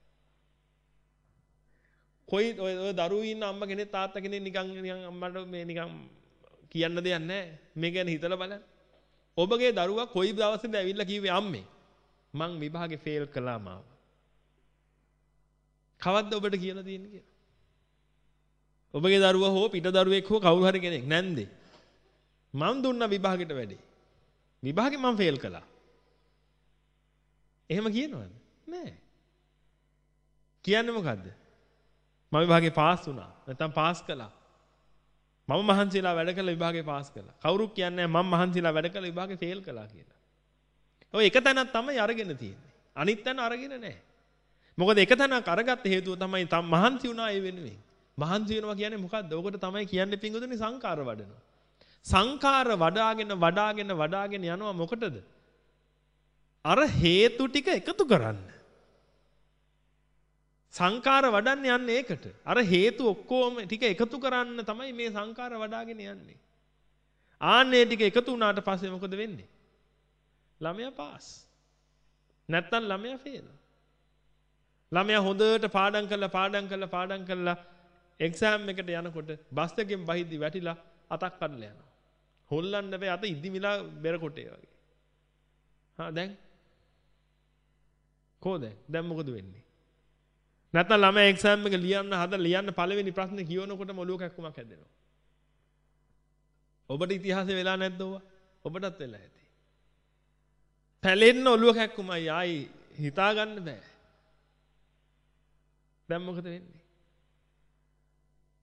Speaker 1: කොයි ඔය දරුවෝ ඉන්න අම්මා කෙනෙක් තාත්තා කෙනෙක් නිකන් නිකන් අම්මට මේ නිකන් කියන්න දෙයක් නැහැ. මේ ගැන හිතලා බලන්න. ඔබගේ දරුවා කොයි දවසේද ඇවිල්ලා කිව්වේ අම්මේ මං විභාගේ ෆේල් කළා මාව. කවද්ද ඔබට කියලා තියෙන්නේ කියලා? ඔබගේ දරුවා හෝ පිට දරුවෙක් හෝ කවුරු හරි කෙනෙක් නැන්දේ. මං දුන්නා විභාගෙට වැඩි. විභාගේ මං ෆේල් කළා. එහෙම කියනවද? නෑ. කියන්නේ මොකද්ද? මම විභාගේ පාස් වුණා. නැත්නම් පාස් කළා. මම මහන්සිලා වැඩ කළා විභාගේ පාස් කළා. කවුරුත් කියන්නේ මම මහන්සිලා වැඩ කළා විභාගේ ෆේල් කළා කියලා. ඔය එක තැනක් තමයි අරගෙන තියෙන්නේ. අනිත් තැන අරගෙන නැහැ. මොකද එක තැනක් අරගත්ත හේතුව තමයි තම මහන්සි වුණා ඒ වෙනුවෙන්. මහන්සි වෙනවා කියන්නේ මොකද්ද? ඕකට තමයි කියන්නේ පිංගුතුනි සංකාර වඩනවා. සංකාර වඩාගෙන වඩාගෙන වඩාගෙන යනවා මොකටද? අර හේතු ටික එකතු කරන්න. සංකාර වඩන්න යන්නේ ඒකට. අර හේතු ඔක්කොම ටික එකතු කරන්න තමයි මේ සංකාර වඩාගෙන යන්නේ. ආන්නේ ටික එකතු වුණාට පස්සේ මොකද වෙන්නේ? ළමයා පාස්. නැත්තම් ළමයා ෆේල්. ළමයා හොඳට පාඩම් කරලා පාඩම් කරලා පාඩම් කරලා එක්සෑම් එකට යනකොට බස් එකෙන් බහිද්දි වැටිලා අතක් කඩලා යනවා. හොල්ලන්න බෑ අත ඉදිමිලා බෙර කොටේ වගේ. හා දැන් කොහොද? දැන් මොකද වෙන්නේ? නැත්නම් ළමයා එක්සෑම් එක ලියන්න හදලා ලියන්න පළවෙනි ප්‍රශ්නේ කියවනකොටම ඔලුව කැක්කුමක් හැදෙනවා. ඔබට ඉතිහාසෙ වෙලා නැද්ද ඔවා? ඔබටත් වෙලා ඇති. පැලෙන්න ඔලුව කැක්කුමයි ආයි හිතා ගන්න බෑ. දැන් මොකද වෙන්නේ?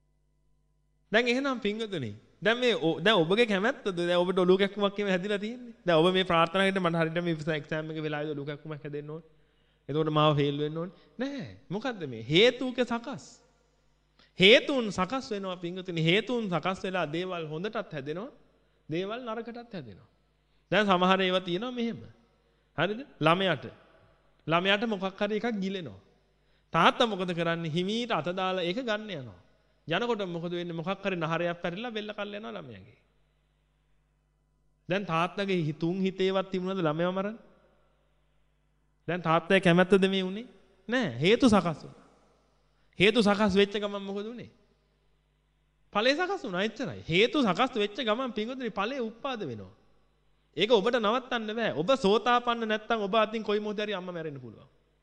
Speaker 1: දැන් එහෙනම් පින්වතුනි දැන් මේ දැන් ඔබගේ කැමැත්තද දැන් ඔබට ඔලුව කැක්කුමක් කියම හැදිලා තියෙන්නේ. දැන් ඔබ මේ ප්‍රාර්ථනා කරද්දී මට හරියට මේ එක්සෑම් එකේ වෙලාවේදී ඔලුව කැක්කුමක් හැදෙන්න ඕනේ. එතකොට මාව ෆේල් වෙන්න ඕනේ. නෑ. මොකද්ද මේ? හේතුක සකස්. හේතුන් සකස් වෙනවා පින්වතුනි. හේතුන් සකස් වෙලා දේවල් හොඳටත් හැදෙනවා. දේවල් නරකටත් හැදෙනවා. දැන් සමහර ඒවා තියෙනවා මෙහෙම. හරිද? ළමයාට. ළමයාට මොකක් හරි එකක් ගිලෙනවා. තාත්තා මොකද කරන්නේ? හිමීට අත දාලා ඒක ගන්න යනවා. යනකොට මොකද වෙන්නේ? මොකක් හරි නහරයක් පැරිලා බෙල්ල කල්ල යනවා ළමයාගේ. දැන් තාත්තගේ හිතුන් හිතේවත් තිබුණාද ළමයා මරන්න? දැන් තාත්තගේ කැමැත්තද මේ උනේ? නෑ. හේතු සකස් වුණා. හේතු සකස් වෙච්ච ගමන් මොකද උනේ? ඵලය සකස් වුණා එච්චරයි. හේතු සකස් වෙච්ච ගමන් පින්වතුනි ඵලය උත්පාද වෙනවා. ඒක ඔබට නවත්තන්න බෑ. ඔබ සෝතාපන්න නැත්නම් ඔබ අතින් කොයි මොහොතේ හරි අම්මා මැරෙන්න පුළුවන්.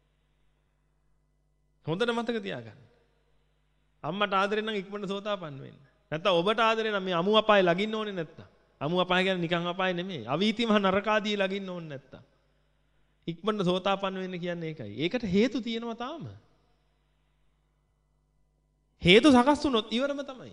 Speaker 1: හොඳට මතක තියාගන්න. අම්මට ආදරේ නම් ඉක්මනට සෝතාපන්න වෙන්න. නැත්නම් ඔබට ආදරේ නම් මේ අමු අපායේ ලගින්න ඕනේ නැත්නම්. අමු අපාය කියන්නේ නිකන් අපාය නෙමෙයි. අවීති මහ නරකාදී ලගින්න ඕනේ නැත්නම්. ඉක්මනට සෝතාපන්න වෙන්න කියන්නේ ඒකයි. ඒකට හේතු තියෙනවා තාම. හේතු සකස් වුණොත් ඉවරම තමයි.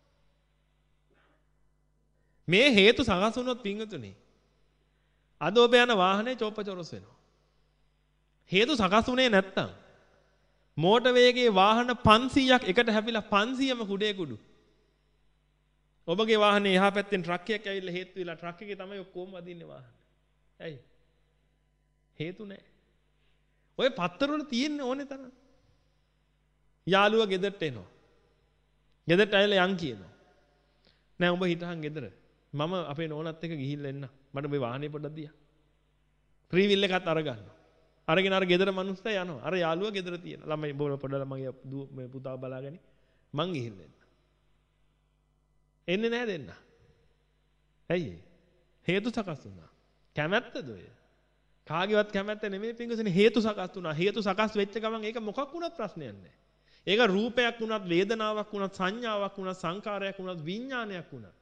Speaker 1: මේ හේතු සකස් වුණොත් පින්වතුනි අද ඔබ යන වාහනේ චෝපචොරස් වෙනවා. හේතු සකස් වුණේ නැත්තම් මෝටර් වේගයේ වාහන පන්සීයක් එකට හැපිලා පන්සීයම කුඩේ කුඩු. ඔබගේ වාහනේ එහා පැත්තෙන් ට්‍රක් එකක් ඇවිල්ලා හේතු වෙලා ට්‍රක් එකේ තමයි ඔක්කොම වදින්නේ වාහන. ඇයි? හේතු නැහැ. ඔය පත්තර වල තියෙන්නේ ඕනේ තරම්. යාළුවා ගෙදරට එනවා. ගෙදරට ඇවිල්ලා යන් කියනවා. නෑ උඹ හිටහන් ගෙදර. මම අපේ නෝනත් එක්ක ගිහිල්ලා එන්න. මට මේ වාහනේ පොඩ්ඩක් දියා. ෆ්‍රී විල් එකත් අරගන්නවා. අරගෙන අර ගෙදර මිනිස්සයා යනවා. අර යාළුවා ගෙදර තියෙනවා. ළමයි බෝල පොඩ්ඩක් මගේ දුව මේ පුතා බලාගෙන මං ගිහිල්ලා එන්න. එන්නේ නැහැ දෙන්න. ඇයි? හේතු සකස් වුණා. කැමැත්තද ඔය? කාගේවත් කැමැත්ත නෙමෙයි පින්කසනේ හේතු සකස් වුණා. හේතු සකස් වෙච්ච ගමන් ඒක මොකක් වුණත් ප්‍රශ්නයක් නැහැ. ඒක රූපයක් වුණත් වේදනාවක් වුණත් සංඥාවක් වුණත් සංකාරයක් වුණත් විඥානයක් වුණත්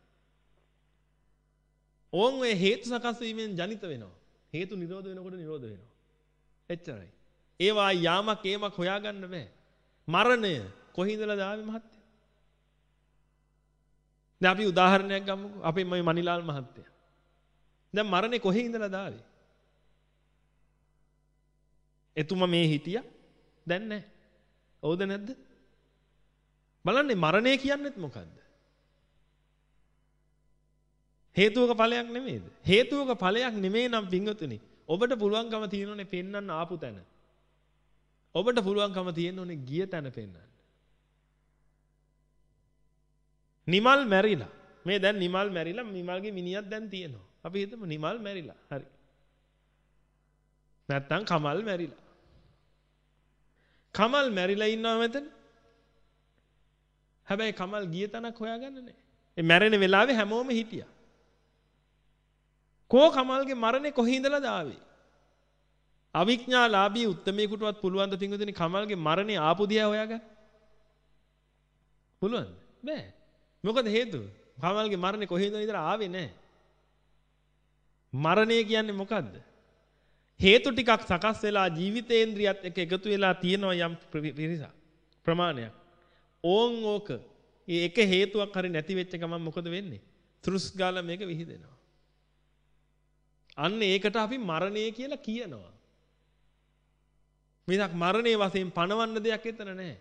Speaker 1: ඕන් ඔය හේතු සකස් වීමෙන් ජනිත වෙනවා. හේතු නිරෝධ වෙනකොට නිරෝධ වෙනවා. එච්චරයි. ඒවා යාමක් ඒමක් හොයාගන්න බෑ. මරණය කොහේඳලා දාවේ මහත්තයා? දැන් අපි උදාහරණයක් ගමුකෝ. අපේ මේ මනිලාල් මහත්තයා. දැන් මරණය කොහේ ඉඳලා දාවේ? එතුමා මේ හිටියා. දැන් නැහැ. ඔව්ද නැද්ද? බලන්න මරණය කියන්නේත් මොකද්ද? හේතුවක ඵලයක් නෙමෙයිද? හේතුවක ඵලයක් නෙමෙයි නම් පින්වතුනි ඔබට පුළුවන්කම තියෙනුනේ පෙන්වන්න ආපු තැන. ඔබට පුළුවන්කම තියෙනුනේ ගිය තැන පෙන්වන්න. නිමල් මැරිලා. මේ දැන් නිමල් මැරිලා නිමල්ගේ මිනිහක් දැන් තියෙනවා. අපි හිතමු නිමල් මැරිලා. හරි. නැත්තම් කමල් මැරිලා. කමල් මැරිලා ඉන්නවා මෙතන. හැබැයි කමල් ගිය තැනක් හොයාගන්න නැහැ. ඒ මැරෙන වෙලාවේ හැමෝම හිටියා. කෝ කමල්ගේ මරණය කොහේ ඉඳලාද ආවේ? අවිඥාලාභී උත්තමයෙකුටවත් පුළුවන් ද පින්වතුනි කමල්ගේ මරණය ආපු දිහා හොයාගන්න? පුළුවන්ද? බෑ. මොකද හේතුව? කමල්ගේ මරණය කොහේ ඉඳලා ආවේ නැහැ. මරණය කියන්නේ මොකද්ද? හේතු ටිකක් සකස් වෙලා ජීවිතේන්ද්‍රියත් එක්ක එකතු වෙලා තියෙනවා යම් පිරිසක් ප්‍රමාණයක්. ඕන් ඕක මේ එක හේතුවක් හරි නැති වෙච්ච ගමන් මොකද වෙන්නේ? තෘස් ගාලා මේක විහිදෙනවා. අන්න ඒකට අපි මරණය කියලා කියනවා. මේක මරණයේ වශයෙන් පණවන්න දෙයක් එතන නැහැ.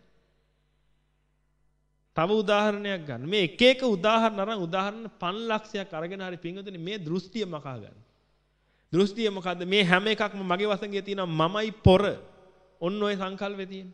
Speaker 1: තව උදාහරණයක් ගන්න. මේ එක එක උදාහරණ අරන් උදාහරණ පන්ස් ලක්ෂයක් අරගෙන හරි පින්වතුනි මේ දෘෂ්ටිය මකා ගන්න. දෘෂ්ටිය මොකද්ද? මේ හැම එකක්ම මගේ වසඟේ තියෙනවා මමයි පොර. ඔන්න ඔය සංකල්පේ තියෙන්නේ.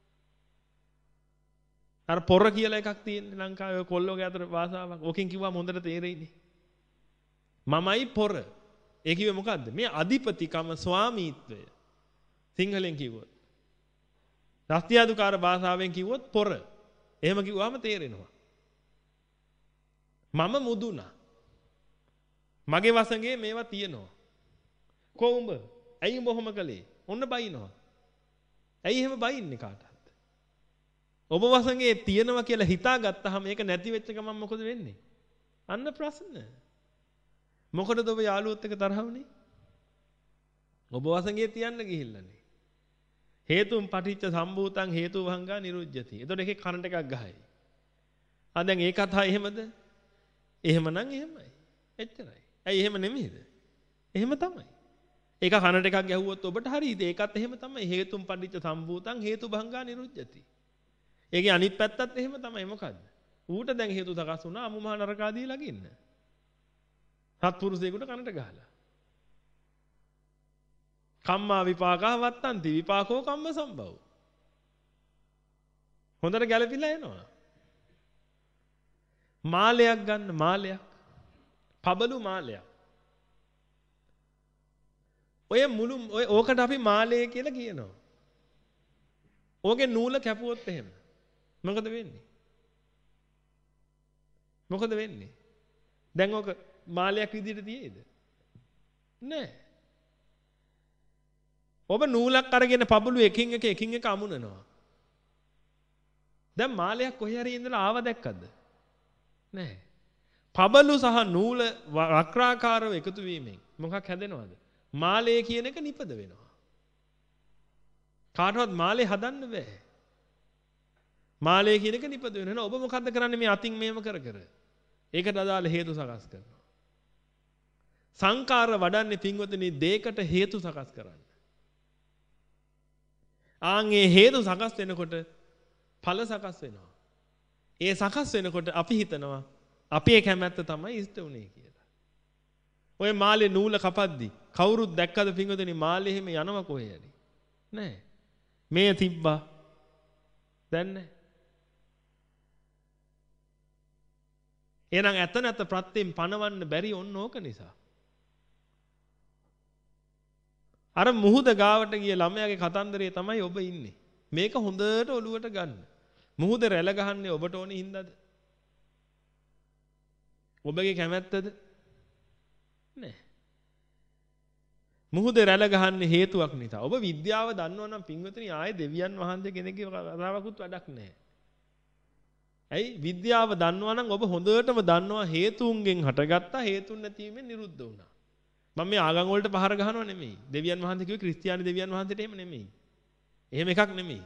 Speaker 1: අර පොර කියලා එකක් තියෙන්නේ ලංකාවේ ඔය කොල්ලෝගේ අතර භාෂාවක්. ඕකෙන් කිව්වම හොඳට තේරෙන්නේ. මමයි පොර. ඒ කිව්වේ මොකද්ද? මේ අධිපතිකම ස්වාමීත්වය. සිංහලෙන් කිව්වොත්. රස්තියාදුකාර භාෂාවෙන් කිව්වොත් පොර. එහෙම කිව්වම තේරෙනවා. මම මුදුනා. මගේ වසඟේ මේවා තියෙනවා. කොහොඹ? ඇයි උඹ ඔහොම කළේ? ඔන්න බයිනවා. ඇයි එහෙම බයින්නේ කාටවත්? ඔබ වසඟේ තියෙනවා කියලා හිතාගත්තාම ඒක නැති වෙච්ච ගමන් මොකද වෙන්නේ? අන්න ප්‍රශ්න. මොකටද ඔබ යාළුවොත් එක්ක තරහ වුනේ? ඔබ වසඟේ තියන්න ගිහිල්ලානේ. හේතුම් පටිච්ච සම්භූතං හේතු වංගා නිරුජ්ජති. එතකොට එකේ කරන්ට් එකක් ගහයි. ආ දැන් ඒ කතා එහෙමද? එහෙමනම් එහෙමයි. එච්චරයි. ඇයි එහෙම නෙමෙයිද? එහෙම තමයි. ඒක කනට එකක් ගැහුවොත් ඔබට හරියද? ඒකත් එහෙම තමයි. හේතුම් පටිච්ච සම්භූතං හේතුභංගා නිරුද්ධති. ඒකේ අනිත් පැත්තත් එහෙම තමයි. මොකද්ද? ඌට දැන් හේතු සකස් වුණා අමු මහ නරකාදී ළඟින්න. සත්පුරුෂයෙකුට කනට ගහලා. කම්මා විපාකා වත්තන්ති විපාකෝ කම්ම සම්භව. හොඳට ගැළපිලා එනවා. මාලයක් ගන්න මාලයක්. පබළු මාලයක්. ඔය මුළු ඔය ඕකට අපි මාලය කියලා කියනවා. ඕකේ නූල කැපුවොත් එහෙම. මොකද වෙන්නේ? මොකද වෙන්නේ? දැන් ඕක මාලයක් විදිහට තියෙයිද? නෑ. ඔබ නූලක් අරගෙන පබළු එකින් එක එකින් එක අමුණනවා. දැන් මාලයක් කොහේ හරි ඉඳලා ආව දැක්කද? නෑ. පබළු සහ නූල වක්‍රාකාරව එකතු වීමෙන් මොකක් හැදෙනවද? මාලය කියන එක නිපද වෙනවා. කාටවත් මාලේ හදන්න බෑ. මාලය කියන එක නිපද වෙනවා. ඔබ මොකද්ද කරන්නේ මේ අතින් මේව කර කර? ඒකට අදාළ හේතු සකස් කරනවා. සංකාර වඩන්නේ පින්වතුනි දෙයකට හේතු සකස් කරන්න. ආන්ගේ හේතු සකස් වෙනකොට ඵල සකස් වෙනවා. ඒ සකස් වෙනකොට අපි හිතනවා අපේ කැමැත්ත තමයි ඉෂ්ට උනේ කියලා. ඔය මාලේ නූල කපද්දි කවුරුත් දැක්කද පින්වතුනි මාලේ එහෙම යනවා කොහේ හරි? නෑ. මේ තිබ්බා. දැන් නෑ. එහෙනම් ඇත නැත ප්‍රත්‍යයෙන් පණවන්න බැරි ඔන්න ඕක නිසා. අර මුහුද ගාවට ගිය ළමයාගේ කතන්දරේ තමයි ඔබ ඉන්නේ. මේක හොඳට ඔලුවට ගන්න. මුහුද රැළ ගහන්නේ ඔබට ඕනේ හින්දාද? ඔබගේ කැමැත්තද? නෑ. මුහුද රැළ ගහන්නේ හේතුවක් නිසා. ඔබ විද්‍යාව දන්නවා නම් පින්වතුනි ආයේ දෙවියන් වහන්සේ කෙනෙක්ගේ කතාවකුත් වැඩක් නැහැ. ඇයි විද්‍යාව දන්නවා නම් ඔබ හොඳටම දන්නවා හේතුන්ගෙන් හටගත්තා හේතුන් නැතිවීමෙන් නිරුද්ධ වුණා. මම මේ ආගම් වලට පහර ගහනව නෙමෙයි. දෙවියන් වහන්සේ කිව්වේ ක්‍රිස්තියානි දෙවියන් වහන්සේට එහෙම නෙමෙයි. එහෙම එකක් නෙමෙයි.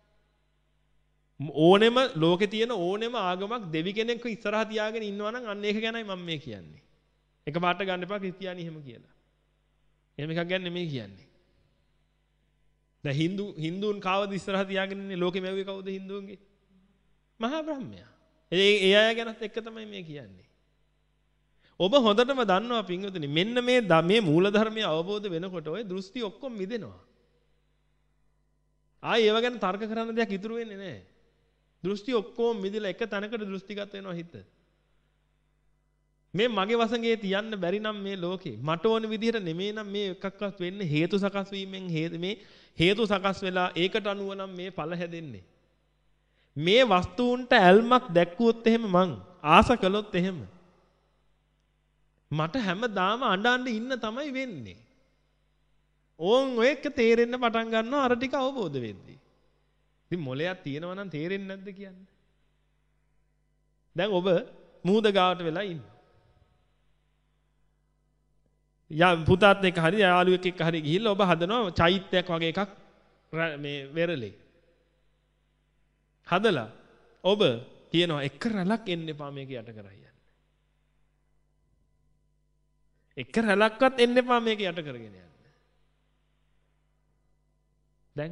Speaker 1: ඕනෙම ලෝකේ තියෙන ඕනෙම ආගමක් දෙවි කෙනෙක් ඉස්සරහා තියාගෙන ඉන්නවා නම් අන්න ඒක ගැනයි මම මේ කියන්නේ. එක පාට ගන්න එපා ක්‍රිස්තියානි එහෙම කියලා. එහෙම එකක් ගැන නෙමෙයි කියන්නේ. දැන් Hindu Hinduන් කාවද ඉස්සරහා තියාගෙන ඉන්නේ ලෝකෙ මැව්වේ කවුද Hinduන්ගේ? මහා බ්‍රහ්මයා. ඒ ඒ අය ගැනත් එක තමයි මේ කියන්නේ. ඔබ හොඳටම දන්නවා පින්වතුනි මෙන්න මේ මේ මූලධර්මයේ අවබෝධ වෙනකොට ඔය දෘෂ්ටි ඔක්කොම මිදෙනවා. ආයේ ඒව ගැන තර්ක කරන්න දෙයක් ඉතුරු වෙන්නේ නැහැ. දෘෂ්ටි ඔක්කොම මිදලා එක තැනකට දෘෂ්ටිගත වෙනවා හිත. මේ මගේ වසඟේ තියන්න බැරි නම් මේ ලෝකේ මට ඕන විදිහට නෙමෙයි නම් මේ එකක්වත් වෙන්නේ හේතු සකස් වීමෙන් මේ හේතු සකස් වෙලා ඒකට අනුව නම් මේ ඵල හැදෙන්නේ. මේ වස්තුන්ට ඇල්මක් දැක්කුවොත් එහෙම මං ආස කළොත් එහෙම මට හැමදාම අඬන්න ඉන්න තමයි වෙන්නේ. ඕන් ඔය එක තේරෙන්න පටන් ගන්නවා අර ටික අවබෝධ වෙද්දී. ඉතින් මොලයක් තියෙනවා නම් තේරෙන්නේ නැද්ද කියන්නේ? දැන් ඔබ මුහුද ගාවට වෙලා ඉන්න. යා පුතාත් එක්ක හරි යාළුවෙක් එක්ක හරි ගිහිල්ලා ඔබ හදනවා චෛත්‍යයක් වගේ එකක් මේ වෙරළේ. හදලා ඔබ කියනවා එක රැලක් එන්න එපා මේක යට කරා යන්න. එක රැලක්වත් එන්න එපා මේක යට කරගෙන යන්න. දැන්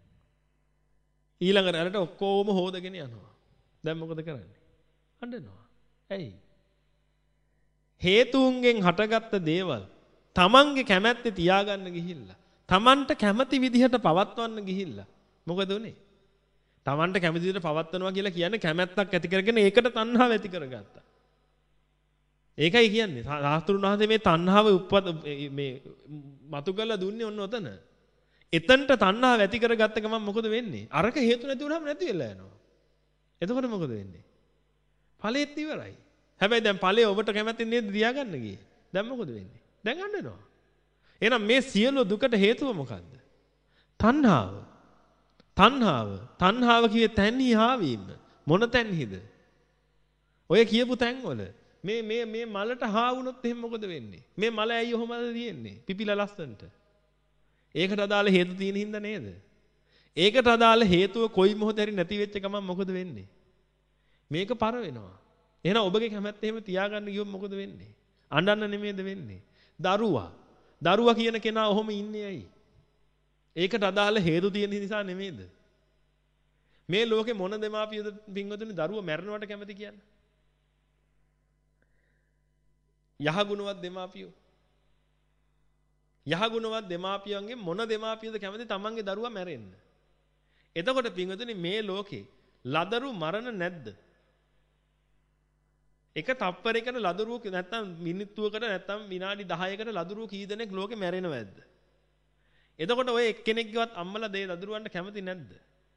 Speaker 1: ඊළඟ රැලට ඔක්කොම හොදගෙන යනවා. දැන් මොකද කරන්නේ? අඬනවා. ඇයි? හේතුන්ගෙන් හටගත්ත දේවල් තමන්ගේ කැමැත්තේ තියාගන්න ගිහිල්ලා තමන්ට කැමති විදිහට පවත්වන්න ගිහිල්ලා මොකද උනේ? තමන්ට කැමති විදිහට පවත්වනවා කියලා කියන්නේ කැමැත්තක් ඇති කරගෙන ඒකට තණ්හාව ඇති කරගත්තා. ඒකයි කියන්නේ සාස්ත්‍රුන් වහන්සේ මේ තණ්හාව උප්පත් මේ මතු කරලා දුන්නේ ඔන්න ඔතන. එතනට තණ්හාව ඇති කරගත්ත ගමන් මොකද වෙන්නේ? අරක හේතු නැති වුණාම නැති වෙලා යනවා. එතකොට මොකද වෙන්නේ? ඵලෙත් ඉවරයි. හැබැයි දැන් ඵලය ඔබට කැමැතින් නේද තියාගන්න ගියේ. දැන් මොකද වෙන්නේ? දැන් අඬනවා. එහෙනම් මේ සියලු දුකට හේතුව මොකද්ද? තණ්හාව. තණ්හාව. තණ්හාව කියේ තැන්හි ආවීම. මොන තැන්හිද? ඔය කියපු තැන්වල මේ මේ මේ මලට හා වුණොත් එහෙනම් මොකද වෙන්නේ? මේ මල ඇයි ඔහොමද තියෙන්නේ? පිපිලා ලස්සනට. ඒකට අදාළ හේතු තියෙන හින්දා නේද? ඒකට අදාළ හේතුව කොයි මොහොතේ හරි නැති වෙච්ච ගමන් මොකද වෙන්නේ? මේක පර වෙනවා. එහෙනම් ඔබගේ කැමැත්ත එහෙම තියාගන්න ගියොත් මොකද වෙන්නේ? අඬන්න නෙමෙයිද වෙන්නේ? දරුවා. දරුවා කියන කෙනා ඔහොම ඉන්නේ ඇයි? ඒකට අදාළ හේතු තියෙන නිසා නෙමෙයිද? මේ ලෝකේ මොන දෙමාපියද පින්වතුනි දරුවා මැරෙනවට කැමති කියන්නේ? යහගුණවත් දෙමාපියෝ. යහගුණවත් දෙමාපියන්ගේ මොන දෙමාපියද කැමති තමන්ගේ දරුවා මැරෙන්න? එතකොට පින්වතුනි මේ ලෝකේ ලදරු මරණ නැද්ද? එක තප්පරයකට ලදරුවෝ නැත්තම් මිනිත්තුවකට නැත්තම් විනාඩි දහයකට ලදරුවෝ කී දෙනෙක් ලෝකේ මැරෙනවද? එතකොට ඔය එක්කෙනෙක්ගේවත් අම්මලා දෙය ලදරුවන්ට කැමති නැද්ද?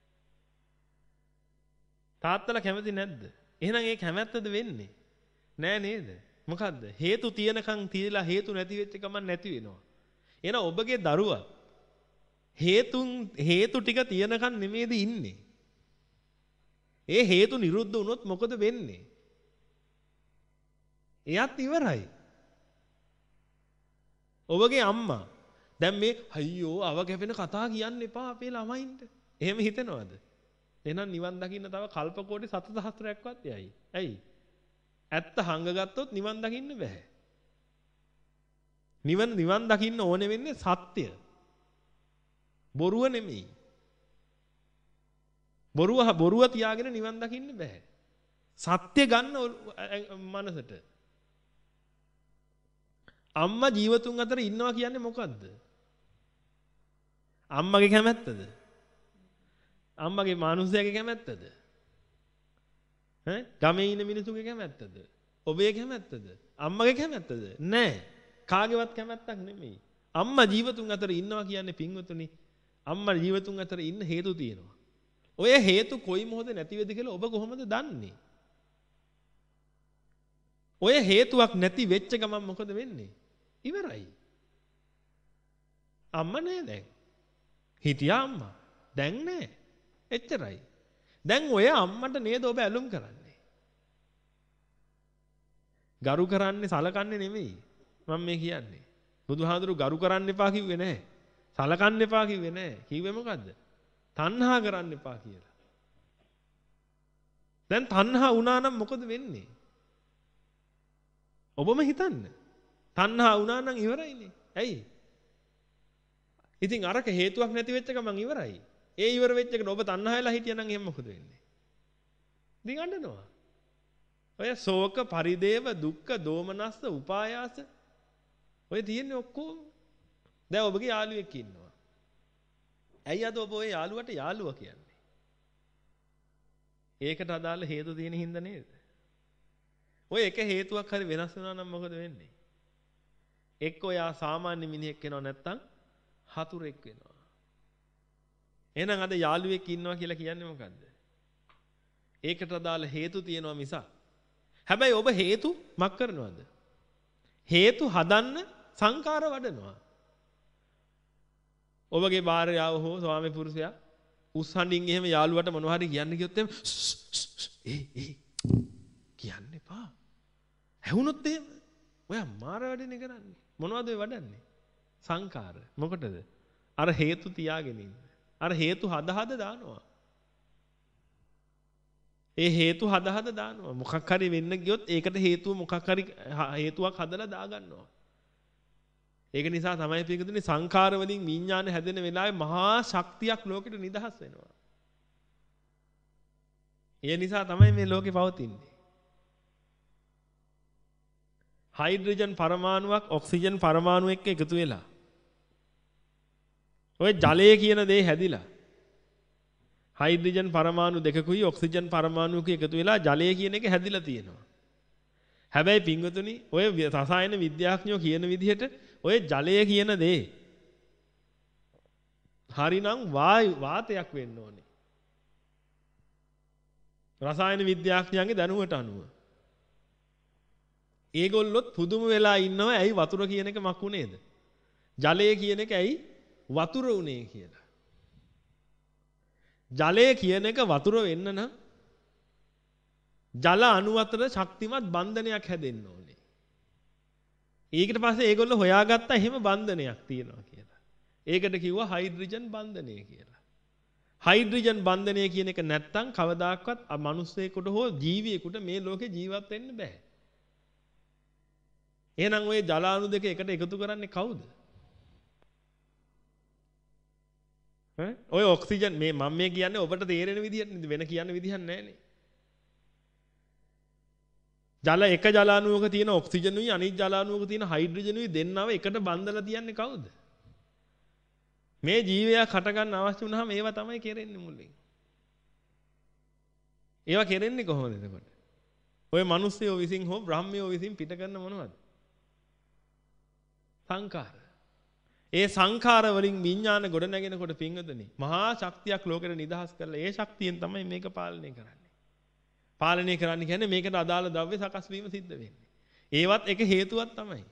Speaker 1: තාත්තලා කැමති නැද්ද? එහෙනම් ඒ කැමැත්තද වෙන්නේ? නෑ නේද? මොකද්ද? හේතු තියෙනකන් තියලා හේතු නැති වෙච්ච ගමන් නැති වෙනවා. එහෙනම් ඔබගේ දරුවා හේතුන් හේතු ටික තියෙනකන් නෙමෙයිද ඉන්නේ? ඒ හේතු නිරුද්ධ වුණොත් මොකද වෙන්නේ? එයත් ඉවරයි. ඔබගේ අම්මා දැන් මේ අයියෝ අව කැපෙන කතා කියන්න එපා අපේ ළමයින්ට. එහෙම හිතනවද? එහෙනම් නිවන් දකින්න තව කල්ප කෝටි සත සහස්‍රයක්වත් යයි. ඇයි? ඇත්ත හංගගත්තොත් නිවන් දකින්න බෑ. නිවන් නිවන් දකින්න ඕනේ වෙන්නේ සත්‍ය. බොරුව නෙමෙයි. බොරුව බොරුව තියාගෙන නිවන් දකින්න බෑ. සත්‍ය ගන්න මනසට. අම්මා ජීවතුන් අතර ඉන්නවා කියන්නේ මොකද්ද? අම්මගේ කැමැත්තද? අම්මගේ මානුෂයාගේ කැමැත්තද? ඈ ගමේ ඉන්න මිනිසුන්ගේ කැමැත්තද? ඔබේ කැමැත්තද? අම්මගේ කැමැත්තද? නෑ. කාගේවත් කැමැත්තක් නෙමෙයි. අම්මා ජීවතුන් අතර ඉන්නවා කියන්නේ පින්වතුනි අම්මා ජීවතුන් අතර ඉන්න හේතු තියෙනවා. ඔය හේතු කොයි මොහොතේ නැති වෙද කියලා ඔබ කොහොමද දන්නේ? ඔය හේතුවක් නැති වෙච්ච ගමන් මොකද වෙන්නේ? ඉවරයි. අම්මා නෑ දැන්. හිටියා අම්මා. දැන් නෑ. එච්චරයි. දැන් ඔය අම්මට නේද ඔබ ඇලුම් කරන්නේ? ගරු කරන්නේ සලකන්නේ නෙමෙයි. මම මේ කියන්නේ. බුදුහාඳුරු ගරු කරන්න එපා කිව්වේ නෑ. සලකන්න එපා කිව්වේ නෑ. කිව්වේ මොකද්ද? තණ්හා කරන්න එපා කියලා. දැන් තණ්හා වුණා නම් මොකද වෙන්නේ? ඔබම හිතන්න. තණ්හා වුණා නම් ඉවරයිනේ. ඇයි? ඉතින් අරක හේතුවක් නැති වෙච්ච ගමන් ඉවරයි. ඒ ඉවර වෙච්ච එකට ඔබ තණ්හා වෙලා හිටියනම් එහෙම මොකද වෙන්නේ? ඉතින් අඬනවා. ඔය ශෝක, පරිදේව, දුක්ඛ, දෝමනස්ස, උපායාස ඔය තියෙන්නේ ඔක්කොම. දැන් ඔබගේ යාළුවෙක් ඉන්නවා. ඇයි අද ඔබ ඔය යාළුවට යාළුවා කියන්නේ? ඒකට අදාළ හේතු තියෙන හින්දා නේද? ඔය එක හේතුවක් හරි වෙනස් වුණා නම් මොකද වෙන්නේ? එක්ක ඔයා සාමාන්‍ය මිනිහෙක් වෙනව නැත්තම් හතුරෙක් වෙනවා. එහෙනම් අද යාළුවෙක් ඉන්නවා කියලා කියන්නේ මොකද්ද? ඒකට අදාළ හේතු තියෙනවා මිසක්. හැබැයි ඔබ හේතු මක් කරනවද? හේතු හදන්න සංකාර වඩනවා. ඔබගේ භාර්යාව හෝ ස්වාමි පුරුෂයා උස්සහඬින් එහෙම යාළුවට මොනවා හරි කියන්න කිව්වොත් එහෙම ඒ ඒ කියන්න එපා. ඇහුනොත් එහෙම ඔයා මාර වැඩනේ කරන්නේ. මොනවද ඔය වඩන්නේ? සංකාර. මොකටද? අර හේතු තියාගෙන ඉන්න. අර හේතු හද හද දානවා. ඒ හේතු හද හද දානවා. මොකක් හරි වෙන්න ගියොත් ඒකට හේතුව මොකක් හරි හේතුවක් හදලා දාගන්නවා. ඒක නිසා තමයි පිටුදුනේ සංඛාර වලින් විඥාන හැදෙන වෙලාවේ මහා ශක්තියක් ලෝකෙට නිදහස් වෙනවා. ඒ නිසා තමයි මේ ලෝකේ පවතින්නේ. හයිඩ්‍රජන් පරමාණුවක් ඔක්සිජන් පරමාණු එක්ක එකතු වෙලා ඔය ජලය කියන දේ හැදිලා හයිඩ්‍රජන් පරමාණු දෙකකුයි ඔක්සිජන් පරමාණුවකුයි එකතු වෙලා ජලය කියන එක හැදිලා තියෙනවා. හැබැයි පින්වතුනි ඔය රසායන විද්‍යාඥයෝ කියන විදිහට ඔය ජලය කියන දේ හරිනම් වායු වාතයක් වෙන්න ඕනේ. රසායන විද්‍යාඥයන්ගේ දැනුමට අනුව. ඒගොල්ලොත් පුදුම වෙලා ඉන්නවා ඇයි වතුර කියන එක මක්ුණේද? ජලය කියන එක ඇයි වතුර උනේ කියලා. ජලය කියන එක වතුර වෙන්න නම් ජල අණු අතර ශක්තිමත් බන්ධනයක් හැදෙන්න ඕනේ. ඊට පස්සේ ඒගොල්ලෝ හොයාගත්තා එහෙම බන්ධනයක් තියෙනවා කියලා. ඒකට කිව්වා හයිඩ්‍රජන් බන්ධනය කියලා. හයිඩ්‍රජන් බන්ධනය කියන එක නැත්තම් කවදාකවත් මිනිස්සෙකුට හෝ ජීවියෙකුට මේ ලෝකේ ජීවත් වෙන්න බෑ. එහෙනම් ওই ජලාණු දෙක එකට එකතු කරන්නේ කවුද? ඈ ඔය ඔක්සිජන් මේ මම මේ කියන්නේ ඔබට තේරෙන විදිහට වෙන කියන්න විදිහක් නැහැනේ. ජල එක ජලාණුවක තියෙන ඔක්සිජනුයි අනිත් ජලාණුවක තියෙන හයිඩ්‍රජනුයි දෙන්නව එකට බඳලා තියන්නේ කවුද? මේ ජීවයක් හට ගන්න අවශ්‍ය වුණාම ඒවා තමයි කෙරෙන්නේ මුලින්. ඒවා කෙරෙන්නේ කොහොමද එතකොට? ඔය මිනිස්සුયો විසින් හෝ බ්‍රහ්මයෝ විසින් පිට කරන මොනවද? සංඛාර. ඒ සංඛාර වලින් විඥාන ගොඩ නැගෙනකොට පින්වතුනි මහා ශක්තියක් ලෝකෙට නිදහස් කරලා ඒ ශක්තියෙන් තමයි මේක පාලනය කරන්නේ. පාලනය කරන්න කියන්නේ මේකට අදාළ ද්‍රව්‍ය සකස් වීම සිද්ධ වෙන්නේ. ඒවත් එක හේතුවක් තමයි.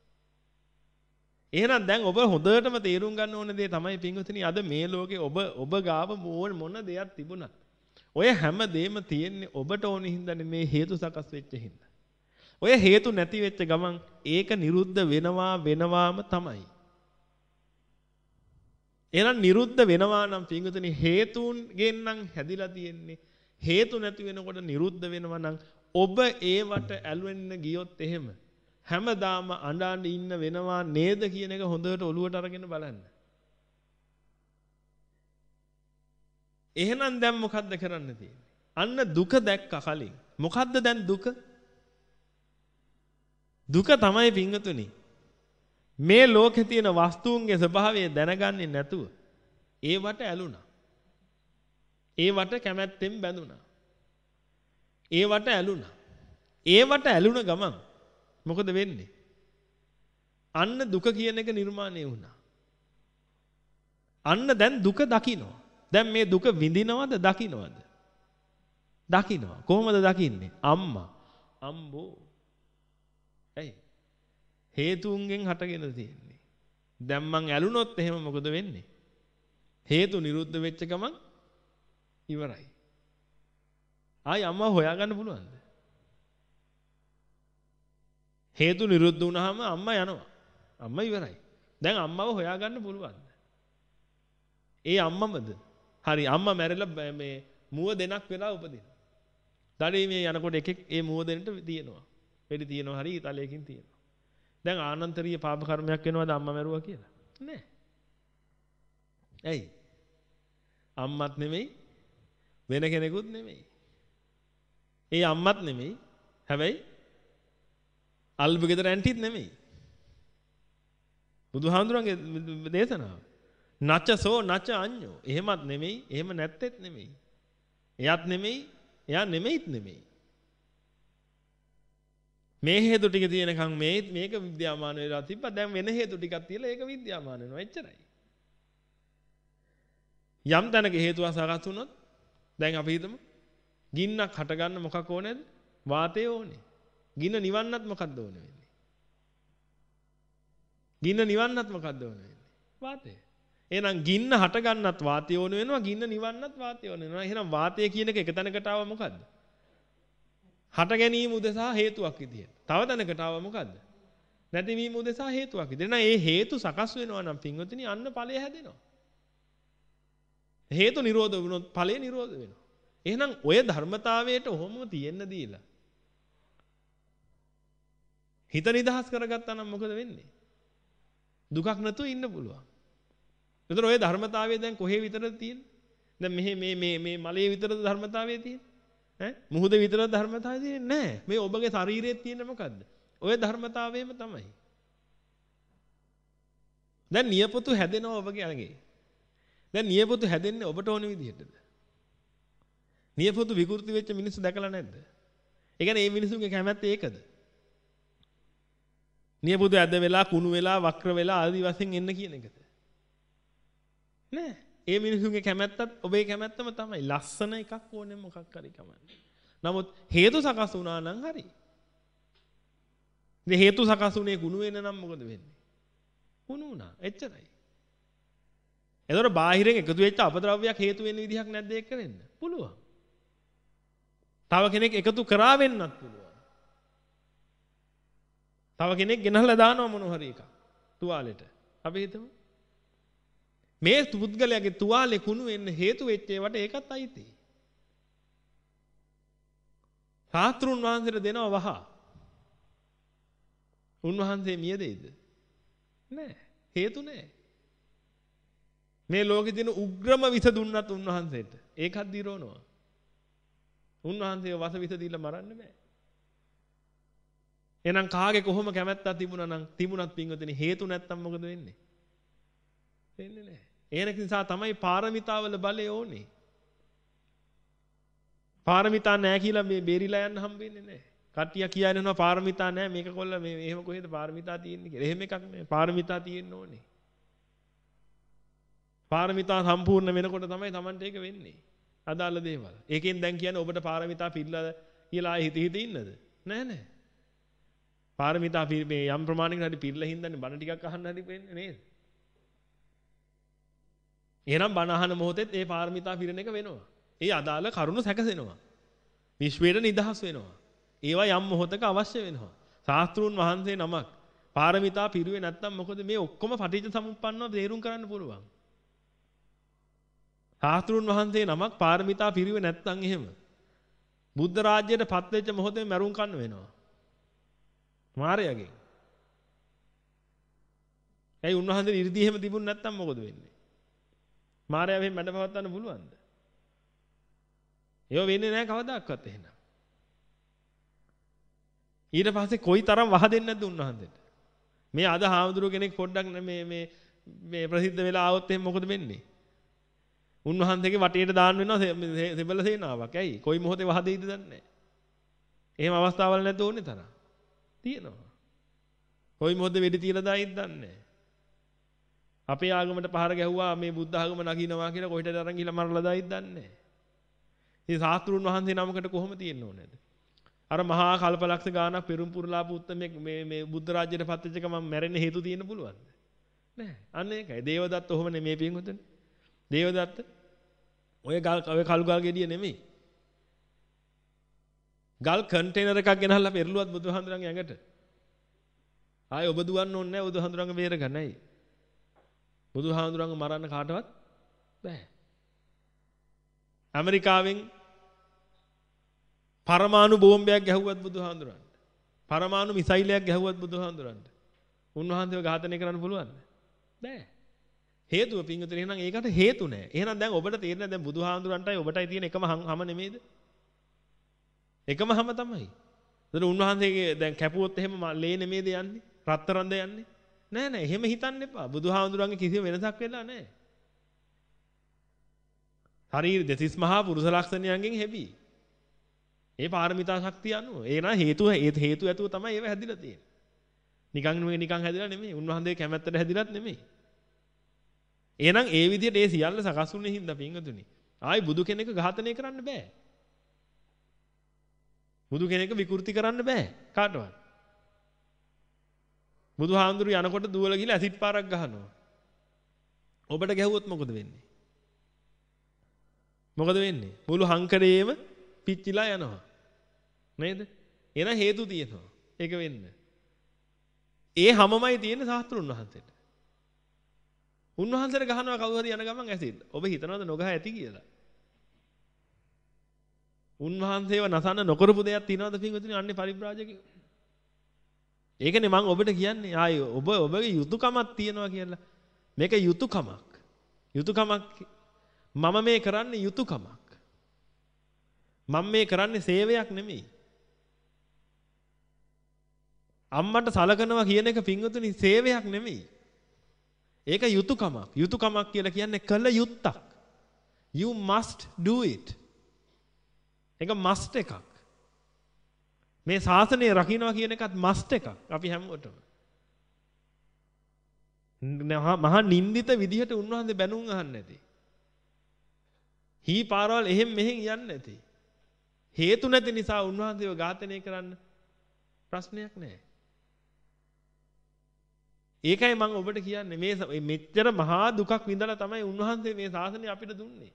Speaker 1: එහෙනම් දැන් ඔබ හොඳටම තේරුම් ගන්න ඕන දේ තමයි පින්වතුනි අද මේ ලෝකේ ඔබ ඔබ ගාව මොන දෙයක් තිබුණත් ඔය හැම දෙයක්ම තියෙන්නේ ඔබට ඕන හින්දා මේ හේතු සකස් වෙච්ච හින්දා. ඔය හේතු නැති වෙච්ච ගමන් ඒක නිරුද්ධ වෙනවා වෙනවාම තමයි. එහෙනම් නිරුද්ධ වෙනවා නම් පින්වතුනි හේතුන්ගෙන් නම් හැදිලා තියෙන්නේ. හේතු නැති වෙනකොට නිරුද්ධ වෙනවා නම් ඔබ ඒවට ඇලවෙන්න ගියොත් එහෙම හැමදාම අඬන්න ඉන්න වෙනවා නේද කියන එක හොඳට ඔලුවට අරගෙන බලන්න. එහෙනම් දැන් මොකද්ද කරන්න තියෙන්නේ? අන්න දුක දැක්ක කලින්. මොකද්ද දැන් දුක? දුක තමයි පින්වතුනි. මේ ලෝකේ තියෙන වස්තුන්ගේ ස්වභාවය දැනගන්නේ නැතුව ඒවට ඇලුනා. ඒවට කැමැත්තෙන් බැඳුනා. ඒවට ඇලුනා. ඒවට ඇලුන ගමන් මොකද වෙන්නේ? අන්න දුක කියන එක නිර්මාණය වුණා. අන්න දැන් දුක දකින්නවා. දැන් මේ දුක විඳිනවද දකින්නවද? දකින්නවා. කොහොමද දකින්නේ? අම්මා අම්බෝ. ඇයි? හේතුන්ගෙන් හටගෙන තියෙන්නේ. දැන් මං ඇලුනොත් එහෙම මොකද වෙන්නේ? හේතු නිරුද්ධ වෙච්ච ගමන් ඉවරයි. ආයි අම්මා හොයාගන්න පුළුවන්ද? හේතු නිරුද්ධ වුණාම අම්මා යනවා. අම්මා ඉවරයි. දැන් අම්මව හොයාගන්න පුළුවන්ද? ඒ අම්මමද? හරි අම්මා මැරෙලා මේ මුව දෙනක් වෙලා උපදිනවා. දඩේ මේ යනකොට එකෙක් ඒ මුව දෙන්නට තියෙනවා. වෙඩි තියෙනවා හරි තලයකින් තියෙනවා. දැන් ආනන්තරීය පාප කර්මයක් වෙනවද අම්මා මැරුවා කියලා? නෑ. ඇයි? අම්මත් නෙමෙයි වෙන කෙනෙකුත් නෙමෙයි. ඒ අම්මත් නෙමෙයි. හැබැයි අල්බ ගෙදර ඇන්ටිත් නෙමෙයි. බුදුහාමුදුරන්ගේ දේශනාව. නචසෝ නච අඤ්ඤෝ. එහෙමත් නෙමෙයි, එහෙම නැත්තේත් නෙමෙයි. එයාත් නෙමෙයි, එයා නෙමෙයිත් නෙමෙයි. මේ හේතු ටික තියෙනකන් මේ මේක විද්‍යාමාන වෙලා තිබ්බා. දැන් වෙන හේතු ටිකක් තියලා ඒක විද්‍යාමාන වෙනවා. එච්චරයි. යම් තැනක හේතුව සකස් වුණොත් දැන් අපි හිතමු ගින්නක් හට ගන්න මොකක් ඕනේද? වාතය ඕනේ. ගින්න නිවන්නත් මොකක්ද ඕනේ වෙන්නේ? ගින්න නිවන්නත් මොකක්ද ඕනේ වෙන්නේ? වාතය. එහෙනම් ගින්න හට ගන්නත් වාතය ඕනේ වෙනවා. ගින්න නිවන්නත් වාතය ඕනේ වෙනවා. එහෙනම් වාතය කියන එක එක තැනකට ආව මොකද්ද? හට ගැනීම උදෙසා හේතුවක් විදියට. තව තැනකට ආව මොකද්ද? නැතිවීම උදෙසා හේතුවක් විදියට. එහෙනම් ඒ හේතු සකස් වෙනවා නම් පින්වතුනි අන්න ඵලය හැදෙනවා. හේතු නිරෝධ වුණොත් ඵලය නිරෝධ වෙනවා. එහෙනම් ඔය ධර්මතාවයට ඔහොම තියෙන්න දීලා හිත නිදහස් කරගත්තා නම් මොකද වෙන්නේ? දුකක් නැතුව ඉන්න පුළුවන්. ඒතර ඔය ධර්මතාවය දැන් කොහේ විතරද තියෙන්නේ? දැන් මෙහි මේ මේ මේ මලයේ විතරද ධර්මතාවය තියෙන්නේ? ඈ මුහුද විතරද ධර්මතාවය තියෙන්නේ? නෑ. මේ ඔබගේ ශරීරයේ තියෙන මොකද්ද? ඔය ධර්මතාවයම තමයි. දැන් නියපොතු හැදෙනවා ඔබගේ අඟේ. දැන් නියපොතු හැදෙන්නේ ඔබට ඕන විදිහටද? නියපොතු විකෘති වෙච්ච මිනිස්සු දැකලා නැද්ද? ඒ කියන්නේ මේ මිනිසුන්ගේ කැමැත්ත ඒකද? නියපොතු ඇද වෙලා කුණු වෙලා වක්‍ර වෙලා ආදි වශයෙන් එන්න කියන එකද? නෑ. ඒ මිනිසුන්ගේ කැමැත්තත් ඔබේ කැමැත්තම තමයි. ලස්සන එකක් ඕනේ මොකක් හරි කමන්නේ. නමුත් හේතු සකස් වුණා නම් හරි. ඉතින් හේතු සකස් වුණේ කුණු වෙන නම් මොකද වෙන්නේ? කුණු වුණා. එච්චරයි. එතකොට බාහිරෙන් එකතු වෙච්ච අපද්‍රව්‍යයක් හේතු වෙන්න විදිහක් නැද්ද ඒක වෙන්න? පුළුවන්. තව කෙනෙක් එකතු කරා වෙන්නත් පුළුවන්. තව කෙනෙක් ගෙනහලා දානවා මොන හරි එකක් තුවාලෙට. අපි හිතමු. මේ පුද්ගලයාගේ තුවාලේ කුණු වෙන්න හේතු වෙච්ච ඒවට ඒකත් අයිති. සාස්ත්‍රුන් වහන්සේට දෙනව වහ. උන්වහන්සේ මිය දෙයිද? නෑ. හේතු නෑ. මේ ලෝකේ තියෙන උග්‍රම විස දුන්නත් උන්වහන්සේට ඒකත් දිරවනවා. උන්වහන්සේව වස විස දීලා මරන්න බෑ. එහෙනම් කාගේ කොහොම කැමැත්තක් තිබුණා නම් තිබුණත් පින්වතුනි හේතු නැත්තම් මොකද වෙන්නේ? වෙන්නේ නැහැ. ඒක නිසා තමයි පාරමිතාවල බලය ඕනේ. පාරමිතා නැහැ කියලා මේ බේරිලා යන්න හම්බෙන්නේ නැහැ. කට්ටිය කියන්නේ නෝ පාරමිතා නැහැ මේක කොල්ල මේ එහෙම කොහෙද පාරමිතා තියෙන්නේ කියලා. එහෙම එකක් නෑ. පාරමිතා තියෙන්න ඕනේ. පාරමිතා සම්පූර්ණ වෙනකොට තමයි Tamanට ඒක වෙන්නේ. අදාළ දේවල්. ඒකෙන් දැන් කියන්නේ ඔබට පාරමිතා පිළිලා කියලා හිත හිත ඉන්නද? නෑ නෑ. පාරමිතා මේ යම් ප්‍රමාණයකට හරි පිළිලා හින්දානේ බණ ටිකක් අහන්න හරි වෙන්නේ නේද? එහෙනම් බණ අහන මොහොතේත් ඒ පාරමිතා පිරෙන එක වෙනවා. ඒ අදාළ කරුණු සැකසෙනවා. විශ්වයට නිදහස් වෙනවා. ඒවා යම් මොහොතක අවශ්‍ය වෙනවා. ශාස්ත්‍රූන් වහන්සේ නමක් පාරමිතා පිරුවේ නැත්නම් මොකද මේ ඔක්කොම පටිච්ච සමුප්පන්නව තේරුම් කරන්න පුළුවන්. ශාස්ත්‍රූන් වහන්සේ නමක් පාරමිතා පිරුවේ නැත්නම් එහෙම බුද්ධ රාජ්‍යයට පත් වෙච්ච මොහොතේ මරුන් කන්න වෙනවා. මාරයාගෙන්. ඇයි උන්වහන්සේ ඉර්ධි එහෙම තිබුණ නැත්නම් මොකද වෙන්නේ? මාරයා වෙහින් මැඩ පවත්වන්න පුළුවන්ද? ඒව වෙන්නේ නැහැ කවදාවත් එහෙනම්. ඊට පස්සේ කොයි තරම් වහ දෙන්නේ නැද්ද උන්වහන්සේට? මේ අද හාමුදුරුවෝ කෙනෙක් පොඩ්ඩක් මේ මේ මේ ප්‍රසිද්ධ වෙලා ආවොත් එහෙනම් මොකද වෙන්නේ? උන්වහන්සේගේ වටේට දාන්න වෙනවා සෙබළ සේනාවක්. ඇයි? කොයි මොහොතේ වහ දෙයිද දන්නේ නැහැ. එහෙම අවස්ථාවල් නැද්ද ඕනේ තරම්? තියෙනවා. කොයි මොහොතේ වෙඩි තියලා දායිද දන්නේ නැහැ. අපේ ආගමට පහර ගැහුවා මේ බුද්ධ ආගම නගිනවා කියලා කොහෙටද අරන් ගිහලා මරලා දායිද දන්නේ නැහැ. ඉතින් ශාස්ත්‍රූන් වහන්සේ නමකට කොහොම තියෙන්න ඕනේද? අර මහා කල්පලක්ෂ ගානක් පෙරම් පුරලාපු උත්තමෙක් මේ මේ බුද්ධ රාජ්‍යයට පත් වෙච්ච ගමන් මැරෙන්න හේතු තියෙන්න පුළුවන්ද? නැහැ. අන්න ඒකයි. දේවදත්ත ඔහොම නෙමෙයි පින්වතුනි. දේවදත්ත ඔය ගල් ඔය කළු ගල් ගෙඩිය නෙමෙයි. ගල් කන්ටේනර් එකක් ගෙනහල්ලා පෙරළුවත් බුදුහාමුදුරන්ගේ ඇඟට. ආයේ ඔබ දුවන්න ඕනේ නැහැ බුදුහාමුදුරන්ගේ බේර ගන්නයි. බුදුහාමුදුරන්ව මරන්න කාටවත් බෑ. ඇමරිකාවෙන් පරමාණු බෝම්බයක් ගැහුවත් බුදුහාමුදුරන්ට. පරමාණු මිසයිලයක් ගැහුවත් බුදුහාමුදුරන්ට. උන්වහන්සේව ඝාතනය කරන්න පුළුවන්ද? බෑ. හේතුව පින්වතුනි එහෙනම් ඒකට හේතු නැහැ. එහෙනම් දැන් ඔබට තේරෙන්නේ දැන් බුදුහාමුදුරන්ටයි ඔබටයි තියෙන එකම හැම නෙමෙයිද? එකම හැම තමයි. ඒතර උන්වහන්සේගේ දැන් කැපුවොත් එහෙම ලේ නෙමෙයිද යන්නේ? රත්තරන්ද යන්නේ? නෑ නෑ එහෙම හිතන්න එපා. බුදුහාමුදුරන්ගේ කිසිම වෙනසක් වෙලා නැහැ. ශරීර දෙතිස් මහා පුරුෂ ලක්ෂණයන්ගෙන් හැබි. ඒ පාරමිතා ශක්තිය අනුව. ඒ නා හේතුව ඒ හේතු ඇතුව තමයි ඒව හැදිලා තියෙන්නේ. නිකන් නෙමෙයි නිකන් හැදිලා නෙමෙයි. උන්වහන්සේ කැමැත්තට හැදිලත් නෙමෙයි. එහෙනම් ඒ විදිහට ඒ සියල්ල සකස් වුනේ හින්දා පින්වතුනි. ආයි බුදු කෙනෙක් ඝාතනය කරන්න බෑ. බුදු කෙනෙක් විකෘති කරන්න බෑ කාටවත්. බුදුහාමුදුරු යනකොට දුවල ගිහලා ඇසිඩ් පාරක් ගහනවා. ඔබට ගැහුවොත් මොකද වෙන්නේ? මොකද වෙන්නේ? මුළු හංකඩේම පිච්චිලා යනවා. නේද? එහෙනම් හේතු තියෙනවා. ඒක වෙන්න. ඒ හැමමයි තියෙන ශාස්ත්‍රුන් වහන්සේට. උන්වහන්සේට ගහනවා කවුරු හරි යන ගමන් ඇසිඩ්. ඔබ හිතනවද නොගහ ඇති කියලා? උන්වහන්සේව නසන්න නොකරපු දෙයක් තියනවද පින්වතුනි අන්නේ පරිබ්‍රාජකයෝ? ඒකනේ මම ඔබට කියන්නේ ආයේ ඔබ ඔබගේ යුතුයකමක් තියනවා කියලා. මේක යුතුයකමක්. යුතුයකමක් මම මේ කරන්නේ යුතුයකමක්. මම මේ කරන්නේ සේවයක් නෙමෙයි. අම්මට සලකනවා කියන එක පින්වතුනි සේවයක් නෙමෙයි. ඒක යුතුයකමක්. යුතුයකමක් කියලා කියන්නේ කළ යුත්තක්. You must do it. ඒක must එකක්. මේ ශාසනය රකින්නවා කියන එකත් must එකක්. අපි හැමෝටම. මහා නින්දිත විදිහට උන්වහන්සේ බැනුම් අහන්නේ නැති. හී පාරවල් එහෙම් මෙහෙන් යන්නේ නැති. හේතු නැති නිසා උන්වහන්සේව ඝාතනය කරන්න ප්‍රශ්නයක් නැහැ. ඒකයි මම ඔබට කියන්නේ මේ මෙච්චර මහා දුකක් විඳලා තමයි උන්වහන්සේ මේ ශාසනය අපිට දුන්නේ.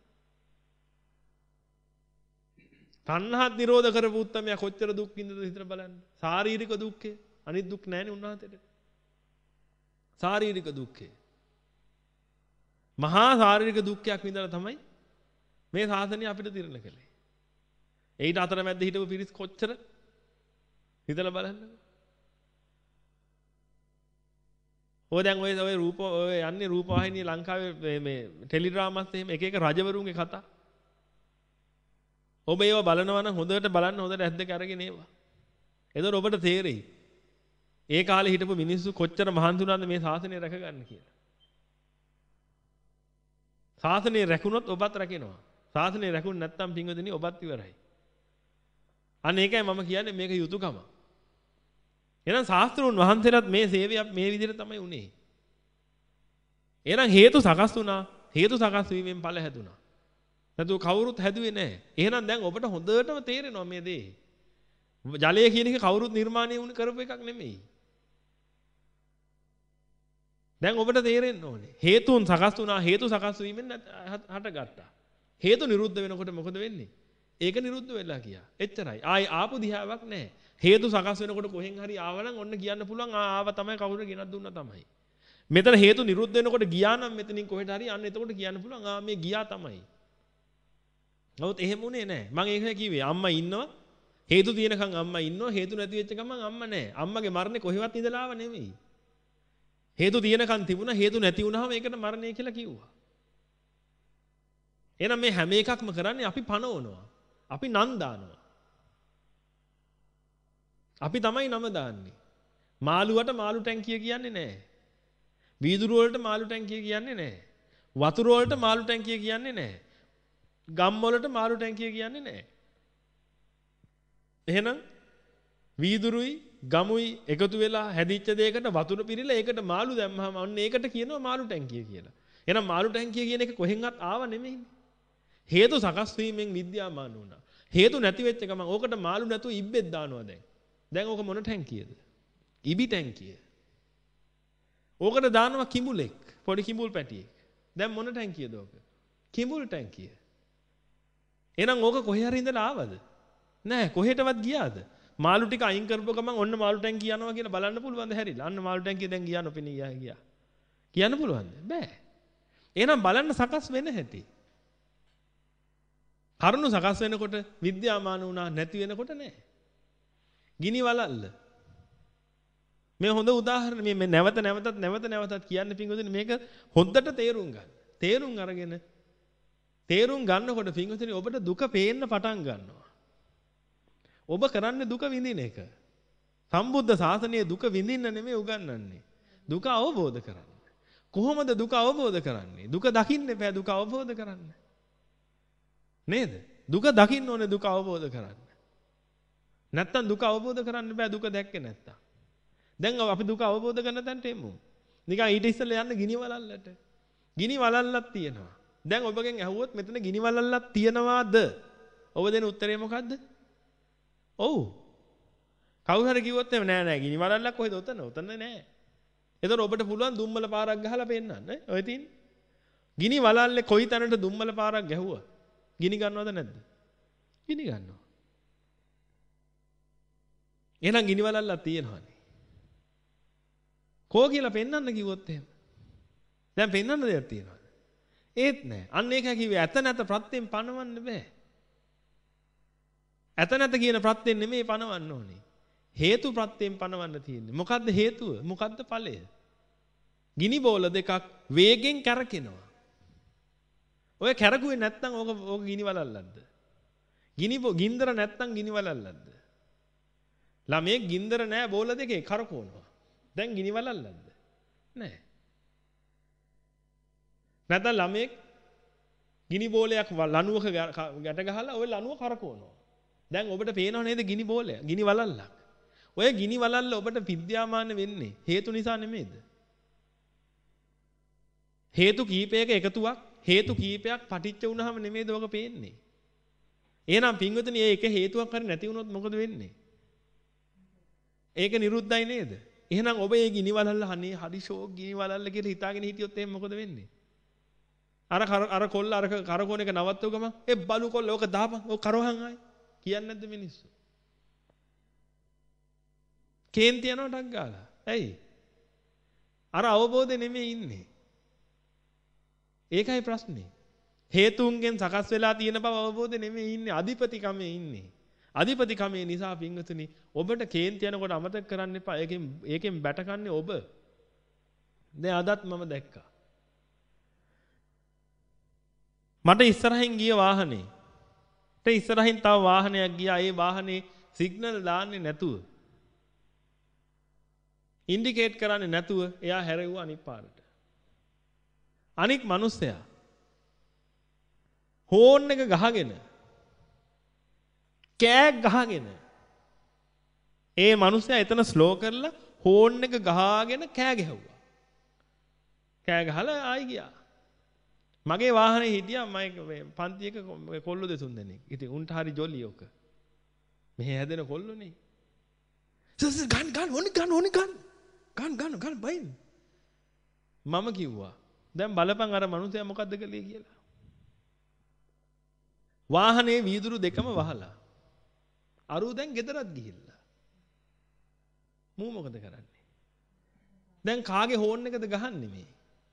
Speaker 1: තණ්හාත් නිරෝධ කරපු උත්තමයා කොච්චර දුක් විඳද හිතලා බලන්න. ශාරීරික දුක්ඛේ අනිත් දුක් නැහැනේ උන්වහන්සේට. ශාරීරික දුක්ඛේ. මහා ශාරීරික දුක්ඛයක් විඳලා තමයි මේ ශාසනය අපිට තිරණ කළේ. ඒකට අතරමැද්ද හිටපු පිරිස් කොච්චර හිතලා බලන්න. ඔය දැන් ඔය ඔය රූප ඔය යන්නේ රූපවාහිනිය ලංකාවේ මේ ටෙලිඩ්‍රාමාස් එහෙම එක එක රජවරුන්ගේ කතා. ඔබ ඒව බලනවා නම් හොඳට බලන්න හොඳට ඇස් දෙක අරගෙන ඒවා. එතකොට ඔබට තේරෙයි. ඒ කාලේ හිටපු මිනිස්සු කොච්චර මහන්සි වුණාද මේ ශාසනය රැකගන්න කියලා. ශාසනය රැකුණොත් ඔබත් රැකෙනවා. ශාසනය රැකුණ නැත්නම් පින්වදිනේ ඔබත් ඉවරයි. අන්න ඒකයි මම කියන්නේ මේක යුතුයකම. එහෙනම් ශාස්ත්‍රෝන් වහන්සේලාත් මේ සේවය මේ විදිහට තමයි උනේ. එහෙනම් හේතු සකස් වුණා. හේතු සකස් වීමෙන් ඵල හැදුනා. නැතු කවුරුත් හැදුවේ නැහැ. එහෙනම් දැන් ඔබට හොඳටම තේරෙනවා මේ දේ. ජලය කියන එක කවුරුත් නිර්මාණය වුණ කරපු එකක් නෙමෙයි. දැන් ඔබට තේරෙන්න ඕනේ. හේතුන් සකස් වුණා. හේතු සකස් වීමෙන් හටගත්තා. හේතු නිරුද්ධ වෙනකොට මොකද වෙන්නේ? ඒක නිරුද්ධ වෙලා ගියා. එච්චරයි. ආයි ආපු දිහාවක් නැහැ. හේතු සකස් වෙනකොට කොහෙන් හරි ආවනම් ඔන්න කියන්න පුළුවන් ආව තමයි කවුරු ගෙනත් දුන්නා තමයි. මෙතන හේතු නිරුද්ධ වෙනකොට ගියා නම් මෙතනින් කොහෙට හරි අන්න එතකොට කියන්න පුළුවන් ආ මේ ගියා තමයි. නමුත් එහෙම උනේ නැහැ. මම ඒක කිව්වේ අම්මා ඉන්නවා. හේතු තියෙනකන් අම්මා ඉන්නවා. හේතු නැති වෙච්ච ගමන් අම්මා නැහැ. අම්මගේ මරණය කොහෙවත් ඉඳලා ආව නෙමෙයි. හේතු තියෙනකන් තිබුණා. හේතු නැති වුණාම ඒකට මරණය කියලා කිව්වා. එහෙනම් මේ හැම එකක්ම කරන්නේ අපි පනවනවා. අපි නම් දානවා. අපි තමයි නම දාන්නේ. මාළුවට මාළු ටැංකිය කියන්නේ නැහැ. වීදුරු වලට මාළු ටැංකිය කියන්නේ නැහැ. වතුර වලට මාළු ටැංකිය කියන්නේ නැහැ. ගම් වලට මාළු ටැංකිය කියන්නේ නැහැ. එහෙනම් වීදුරුයි ගමුයි එකතු වෙලා හැදිච්ච දෙයකට වතුර පිරিলা ඒකට මාළු දැම්මම අන්න ඒකට කියනවා මාළු ටැංකිය කියලා. එහෙනම් මාළු ටැංකිය කියන එක කොහෙන්වත් ආව නෙමෙයිනේ. හේතු සකස් වීමෙන් විද්‍යාමාන වුණා. හේතු නැති වෙච්ච ගමන් ඕකට මාළු නැතුව ඉබ්බෙක් දානවා දැන්. දැන් ඕක මොන ටැංකියද? ඉබි ටැංකිය. ඕකට දානවා කිඹුලෙක්, පොඩි කිඹුල් පැටියෙක්. දැන් මොන ටැංකියද ඕක? කිඹුල් ටැංකිය. එහෙනම් ඕක කොහේ හරි ඉඳලා ආවද? නෑ කොහෙටවත් ගියාද? මාළු ටික අයින් කරපුව ගමන් ඔන්න මාළු ටැංකිය යනවා කියලා බලන්න පුළුවන්ද හැරිලා? අන්න මාළු ටැංකිය දැන් ගියා නොපෙනී ගියා ගියා. කියන්න පුළුවන්ද? බෑ. එහෙනම් බලන්න සකස් වෙන හැටි. කරුණු සකස් වෙනකොට විද්‍යාමාන වුණා නැති වෙනකොට නෑ. ගිනි වලල්ල. මේ හොඳ උදාහරණ මේ නැවත නැවතත් නැවත නැවතත් කියන්න පිංගුතුනි මේක හොද්දට තේරුම් ගන්න. තේරුම් අරගෙන තේරුම් ගන්නකොට පිංගුතුනි ඔබට දුක පේන්න පටන් ගන්නවා. ඔබ කරන්නේ දුක විඳින එක. සම්බුද්ධ ශාසනයේ දුක විඳින්න නෙමෙයි උගන්වන්නේ. දුක අවබෝධ කරන්න. කොහොමද දුක අවබෝධ කරන්නේ? දුක දකින්න එපා දුක අවබෝධ කරන්න. නේද? දුක දකින්න ඕනේ දුක අවබෝධ කරන්න. නැත්තම් දුක අවබෝධ කරන්න බෑ දුක දැක්කේ නැත්තම්. දැන් අපි දුක අවබෝධ කරන තැනට එමු. නිකන් ඊට ඉස්සෙල්ලා යන්න ගිනි වලල්ලට. ගිනි වලල්ලක් තියෙනවා. දැන් ඔබගෙන් ඇහුවොත් මෙතන ගිනි වලල්ලක් තියනවාද? ඔබ දෙන උත්තරේ මොකද්ද? ඔව්. කවුරු හරි කිව්වොත් එහෙම නෑ නෑ ගිනි වලල්ලක් කොහෙද උතන? උතන නෑ. එතකොට ඔබට පුළුවන් දුම්මල පාරක් ගහලා පෙන්නන්න. ඔය තින්. ගිනි වලල්ලේ කොයි තැනට දුම්මල පාරක් ගැහුවා? ගිනි ගන්නවද නැද්ද? ගිනි ගන්නවා. එහෙනම් ගිනි වලල්ලක් තියෙනවානේ. කෝ කියලා පෙන්වන්න කිව්වොත් එහෙම. දැන් පෙන්වන්න දෙයක් තියෙනවද? ඒත් නෑ. අන්න ඒක කිව්වේ ඇත නැත ප්‍රත්‍යයෙන් පනවන්න බෑ. ඇත නැත කියන ප්‍රත්‍යයෙන් නෙමෙයි පනවන්න ඕනේ. හේතු ප්‍රත්‍යයෙන් පනවන්න තියෙන්නේ. මොකද්ද හේතුව? මොකද්ද ඵලය? ගිනි බෝල දෙකක් වේගෙන් කැරකෙනවා. ඔය කැරකුවේ නැත්තම් ඕක ඕක ගිනි වලල්ලක්ද? ගිනි ගින්දර නැත්තම් ගිනි වලල්ලක්ද? ළමයේ ගින්දර නෑ බෝල දෙකේ කරකවනවා. දැන් ගිනි වලල්ලක්ද? නෑ. නැත්නම් ළමයේ ගිනි බෝලයක් ලණුවක ගැට ගහලා ওই ලණුව කරකවනවා. දැන් ඔබට පේනව නේද ගිනි බෝලය? ගිනි වලල්ලක්. ඔය ගිනි වලල්ල ඔබට විද්‍යාමාන වෙන්නේ හේතු නිසා නෙමෙයිද? හේතු කීපයක එකතුවක් හේතු කීපයක් පටිච්ච වුණාම නෙමෙයිද ඔක පේන්නේ? එහෙනම් පින්වතුනි මේ එක හේතුවක් හරි නැති වුණොත් මොකද වෙන්නේ? ඒක නිරුද්ධයි නේද? එහෙනම් ඔබ මේ ගිනි වලල්ල අනේ හරි ෂෝක් ගිනි වලල්ල කියලා හිතාගෙන හිටියොත් එහෙනම් මොකද වෙන්නේ? අර අර කොල්ල අර කරකෝන එක නවත්තව ගම ඒ බලු කොල්ල ඕක දාපන් ඕක කරවහන් ආයි කියන්නේ නැද්ද මිනිස්සු? කේන්ති යනවා ටක් ගාලා. ඇයි? අර අවබෝධය නෙමෙයි ඉන්නේ. ඒකයි ප්‍රශ්නේ. හේතුන්ගෙන් සකස් වෙලා තියෙන බව අවබෝධ නෙමෙයි ඉන්නේ අධිපතිකමේ ඉන්නේ. අධිපතිකමේ නිසා පින්වතුනි ඔබට කේන්ති යනකොට අමතක කරන්න එපා. ඒකෙන් ඒකෙන් බැටකන්නේ ඔබ. දැන් අදත් මම දැක්කා. මට ඉස්සරහින් ගිය වාහනේ. ඊට ඉස්සරහින් තව වාහනයක් ගියා. ඒ වාහනේ සිග්නල් දාන්නේ නැතුව. ඉන්ඩිකේට් කරන්නේ නැතුව එයා හැරෙව්වා අනිත් පාරට. අනික් මිනිස්සයා හෝන් එක ගහගෙන කෑක් ගහගෙන ඒ මිනිස්සයා එතන ස්ලෝ කරලා හෝන් එක ගහගෙන කෑ ගැහුවා. කෑ ගහලා ආයි ගියා. මගේ වාහනේ හිටියා මම පන්තියක කොල්ලෝ දෙතුන් දෙනෙක්. ඉතින් උන්ට හරි ජොලි ඔක. මෙහෙ හැදෙන කොල්ලෝනේ. සස් ගන් ගන් ඕනි ගන් ඕනි ගන්. ගන් ගන් ගන් බයින්. මම කිව්වා දැන් බලපන් අර මිනිස්සයා මොකද්ද කළේ කියලා. වාහනේ වීදුරු දෙකම වහලා. අරු දැන් ගෙදරත් ගිහිල්ලා. මූ මොකද කරන්නේ? දැන් කාගේ හෝන් එකද ගහන්නේ මේ?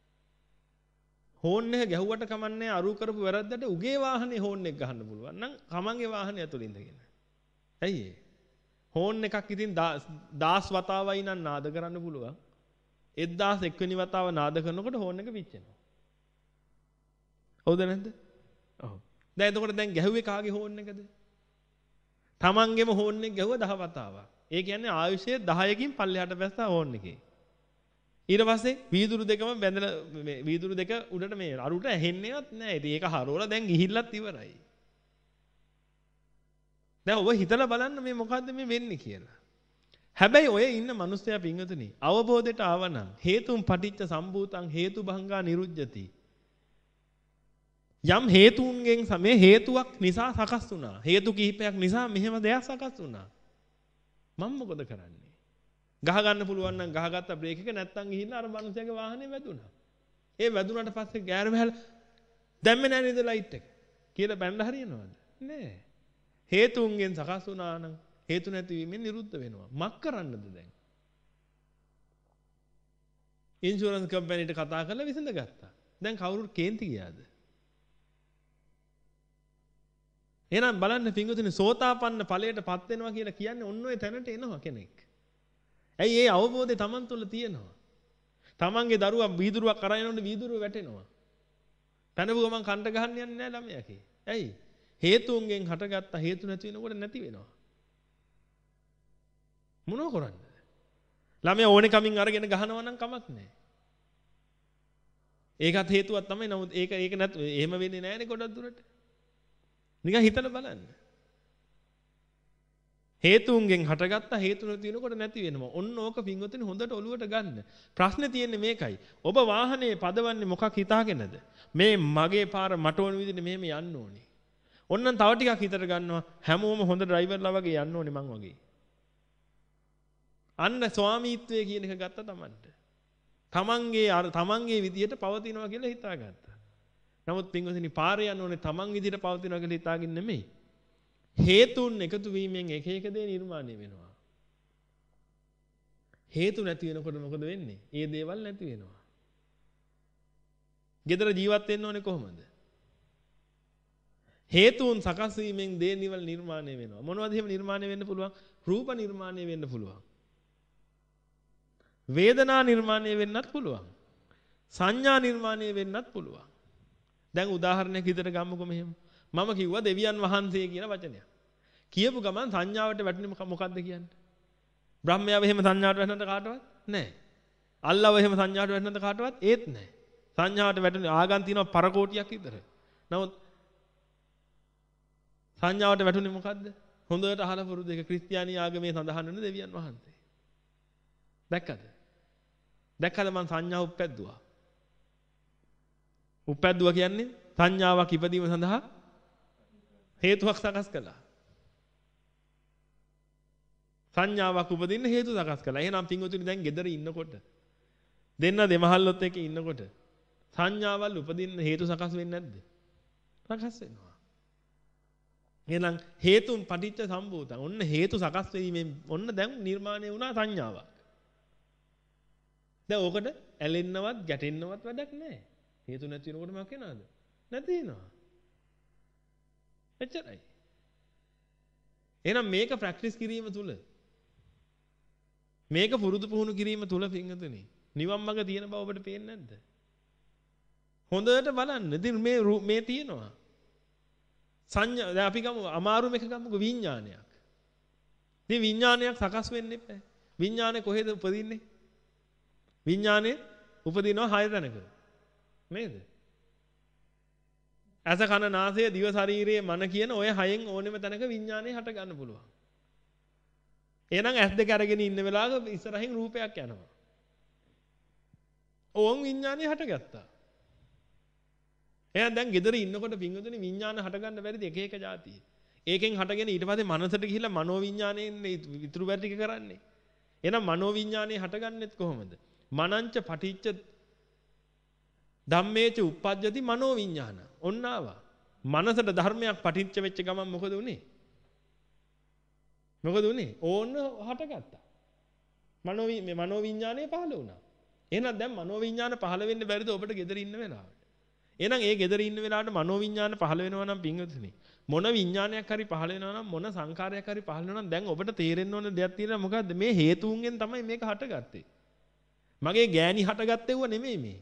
Speaker 1: හෝන් එක ගැහුවට කමන්නේ අරු කරපු වැරද්දට උගේ වාහනේ හෝන් එක ගහන්න පුළුවන් නම් කමංගේ වාහනේ ඇතුළේ ඉඳගෙන. ඇයි ඒ? හෝන් එකක් ඉතින් දහස් වතාවයි නම් නාද කරන්න පුළුවන්. එක්දාස් එක් වෙනි වතාව නාද කරනකොට හෝන් එක පිච්චෙනවා. හවුද නැද්ද? ඔව්. දැන් එතකොට දැන් ගැහුවේ කාගේ හෝන් එකද? තමන්ගේම හෝන් එක ගැහුවා දහ වතාවක්. ඒ කියන්නේ ආයුෂය දහයකින් පල්ලෙහාට බැස්සා හෝන් එකේ. ඊට පස්සේ වීදුරු දෙකම බැඳලා මේ වීදුරු දෙක උඩට මේ අරුට ඇහෙන්නේවත් නැහැ. ඉතින් ඒක හරවලා දැන් ගිහිල්ලත් ඉවරයි. දැන් ඔබ හිතලා බලන්න මේ මොකද්ද මේ වෙන්නේ කියලා. හැබැයි ඔය ඉන්න මිනිස්සයා පින්වතුනි අවබෝධයට ආවනම් හේතුන් පටිච්ච සම්භූතං හේතුභංගා නිරුජ්ජති. යම් හේතුන්ගෙන් මේ හේතුවක් නිසා සකස් වුණා. හේතු කිහිපයක් නිසා මෙහෙම දෙයක් සකස් වුණා. මම මොකද කරන්නේ? ගහ ගන්න පුළුවන් නම් ගහගත්ත බ්‍රේක් එක නැත්තම් ගිහිල්ලා අර මිනිහගේ වාහනේ වැදුනා. ඒ වැදුනට පස්සේ ගෑර වැහලා දැම්මේ නැහැ නේද ලයිට් එක කියලා බැලලා හරියනවද? නෑ. හේතුන්ගෙන් සකස් වුණා නම් හේතු නැතිවීමෙන් නිරුද්ධ වෙනවා. මක් කරන්නද දැන්? ඉන්ෂුරන්ස් කම්පැනිට කතා කරලා විසඳගත්තා. දැන් කවුරුත් කේන්ති ගියාද? එහෙනම් බලන්න පිංගුතුනි සෝතාපන්න ඵලයටපත් වෙනවා කියලා කියන්නේ ඔන්න ඔය තැනට එනවා කෙනෙක්. ඇයි ඒ අවබෝධය Taman තුල තියෙනවා. Tamanගේ දරුවා වීදුරුවක් කරා යනකොට වීදුරුව වැටෙනවා. පැනපු ගමන් කණ්ඩ ගහන්න යන්නේ නැහැ ළමයාගේ. ඇයි? හේතුන්ගෙන් හටගත්ත හේතු නැති වෙනකොට නැති වෙනවා. මොනව කරන්නද? ළමයා ඕනේ කමින් අරගෙන ගහනවා නම් කමක් නැහැ. ඒකත් හේතුවක් තමයි. නමුත් ඒක ඒක නැත් එහෙම වෙන්නේ නැහැනේ ගොඩක් දුරට. නිකන් හිතලා බලන්න. හේතුන්ගෙන් හටගත්ත හේතු නැති වෙනකොට නැති වෙනවා. ඔන්න ඕක පින්වතුනි හොඳට ඔලුවට ගන්න. ප්‍රශ්නේ තියෙන්නේ මේකයි. ඔබ වාහනේ පදවන්නේ මොකක් හිතාගෙනද? මේ මගේ පාර මට ඕන විදිහට මෙහෙම යන්න ඕනේ. ඔන්නම් තව ටිකක් හිතට ගන්නවා හැමෝම හොඳ ඩ්‍රයිවර්ලා වගේ යන්න ඕනේ මං වගේ. අන්න ස්වාමීත්වය කියන එක ගත්තා Tamanට. Tamanගේ අර Tamanගේ විදියට පවතිනවා කියලා හිතාගත්තා. නමුත් පින්වතුනි පාරේ යන්න ඕනේ Taman විදියට පවතිනවා කියලා හිතාගෙන නෙමෙයි. හේතුන් එකතු වීමෙන් එක එක දේ නිර්මාණය වෙනවා. හේතු නැති වෙනකොට මොකද වෙන්නේ? ඒ දේවල් නැති වෙනවා. ගෙදර ජීවත් වෙන්න ඕනේ කොහොමද? හේතුන් සකස් වීමෙන් දේ නිවල් නිර්මාණය වෙනවා. මොනවද එහෙම නිර්මාණය වෙන්න පුළුවන්? රූප නිර්මාණය වෙන්න පුළුවන්. වේදනා නිර්මාණය වෙන්නත් පුළුවන්. සංඥා නිර්මාණය වෙන්නත් පුළුවන්. දැන් උදාහරණයක් විදිහට ගමුකෝ මෙහෙම. මම කිව්වා දෙවියන් වහන්සේ කියන වචනයක්. කියපු ගමන් සංඥාවට වැටෙන්නේ මොකද්ද කියන්නේ? බ්‍රහ්මයාව එහෙම සංඥාවට වැටෙන්නද කාටවත්? නැහැ. අල්ලාව එහෙම සංඥාවට වැටෙන්නද කාටවත්? ඒත් නැහැ. සංඥාවට වැටෙන ආගම් තියෙනවා පරකෝටියක් විතර. නමුත් සංඥාවට වැටුනේ මොකද්ද? හොඳට අහලා පුරුදු එක ක්‍රිස්තියානි ආගමේ සඳහන් වෙන දෙවියන් වහන්සේ. දැක්කද? දැක්කද මං සංඥාව උප්පැද්දුවා. උප්පැද්දුවා කියන්නේ සංඥාවක් ඉපදීම සඳහා හේතුවක් සකස් කළා. සංඥාවක් උපදින්න හේතු සකස් කළා. එහෙනම් පින්වතුනි දැන් ගෙදර ඉන්නකොට දෙන්න දෙමහල්ලොත් එක්ක ඉන්නකොට සංඥාවල් උපදින්න හේතු සකස් වෙන්නේ නැද්ද? සකස් වෙනවා. එහෙනම් හේතුන් පටිච්ච සම්භූතං. ඔන්න හේතු සකස් වීමෙන් ඔන්න දැන් නිර්මාණය වුණා සංඥාවක්. දැන් ඕකට ඇලෙන්නවත් ගැටෙන්නවත් වැඩක් නැහැ. හේතු නැති වෙනකොට මොකක් වෙනවද? නැති වෙනවා. එච්චරයි. එහෙනම් මේක ප්‍රැක්ටිස් කිරීම තුල මේක පුරුදු පුහුණු කිරීම තුල පින්වතුනි නිවන් මඟ තියෙන බව ඔබට පේන්නේ නැද්ද? හොඳට බලන්න. ඉතින් මේ මේ තියෙනවා. සංඥා දැන් අපි ගමු අමාරුම එක ගමුකෝ විඥානයක්. ඉතින් විඥානයක් සකස් වෙන්න එපා. විඥානේ කොහෙද උපදින්නේ? විඥානේ උපදිනවා හය තැනක. නේද? ඇස කන නාසය දිව ශරීරයේ මන කියන ඔය හයෙන් ඕනෙම තැනක විඥානේ හට ගන්න පුළුවන්. එහෙනම් ඇස් දෙක අරගෙන ඉන්න වෙලාවක ඉස්සරහින් රූපයක් යනවා. ඕන් විඥානේ හටගත්තා. එහෙනම් දැන් ගෙදර ඉන්නකොට පින්වතුනි විඥාන හට ගන්න බැරිද එක එක જાතිය. ඒකෙන් හටගෙන ඊට පස්සේ මනසට ගිහිල්ලා මනෝ විඥාණයෙන් ඉතුරු බැරි ටික කරන්නේ. එහෙනම් මනෝ විඥානේ හටගන්නෙත් කොහොමද? මනංච පටිච්ච ධම්මේච උප්පජ්ජති මනෝ විඥාන. ඔන්න ආවා. මනසට ධර්මයක් පටිච්ච වෙච්ච ගමන් මොකද උනේ? මොකද උනේ? ඕන්න හටගත්තා. මනෝ මේ මනෝ විඥානේ පහළ වුණා. එහෙනම් දැන් මනෝ විඥාන පහළ වෙන්න බැරිද ඔබට ගෙදර ඉන්න වෙලාවට? එහෙනම් ඒ ගෙදර ඉන්න වෙලාවට මනෝ විඥාන පහළ වෙනවා නම් පින්වතුනි මොන විඥානයක් හරි පහළ වෙනවා නම් මොන සංකාරයක් හරි පහළ වෙනවා නම් දැන් ඔබට තේරෙන්න ඕන දෙයක් තියෙනවා මොකද්ද? මේ හේතුන්ගෙන් තමයි මේක හටගත්තේ. මගේ ගෑණි හටගත්තේව නෙමෙයි මේ.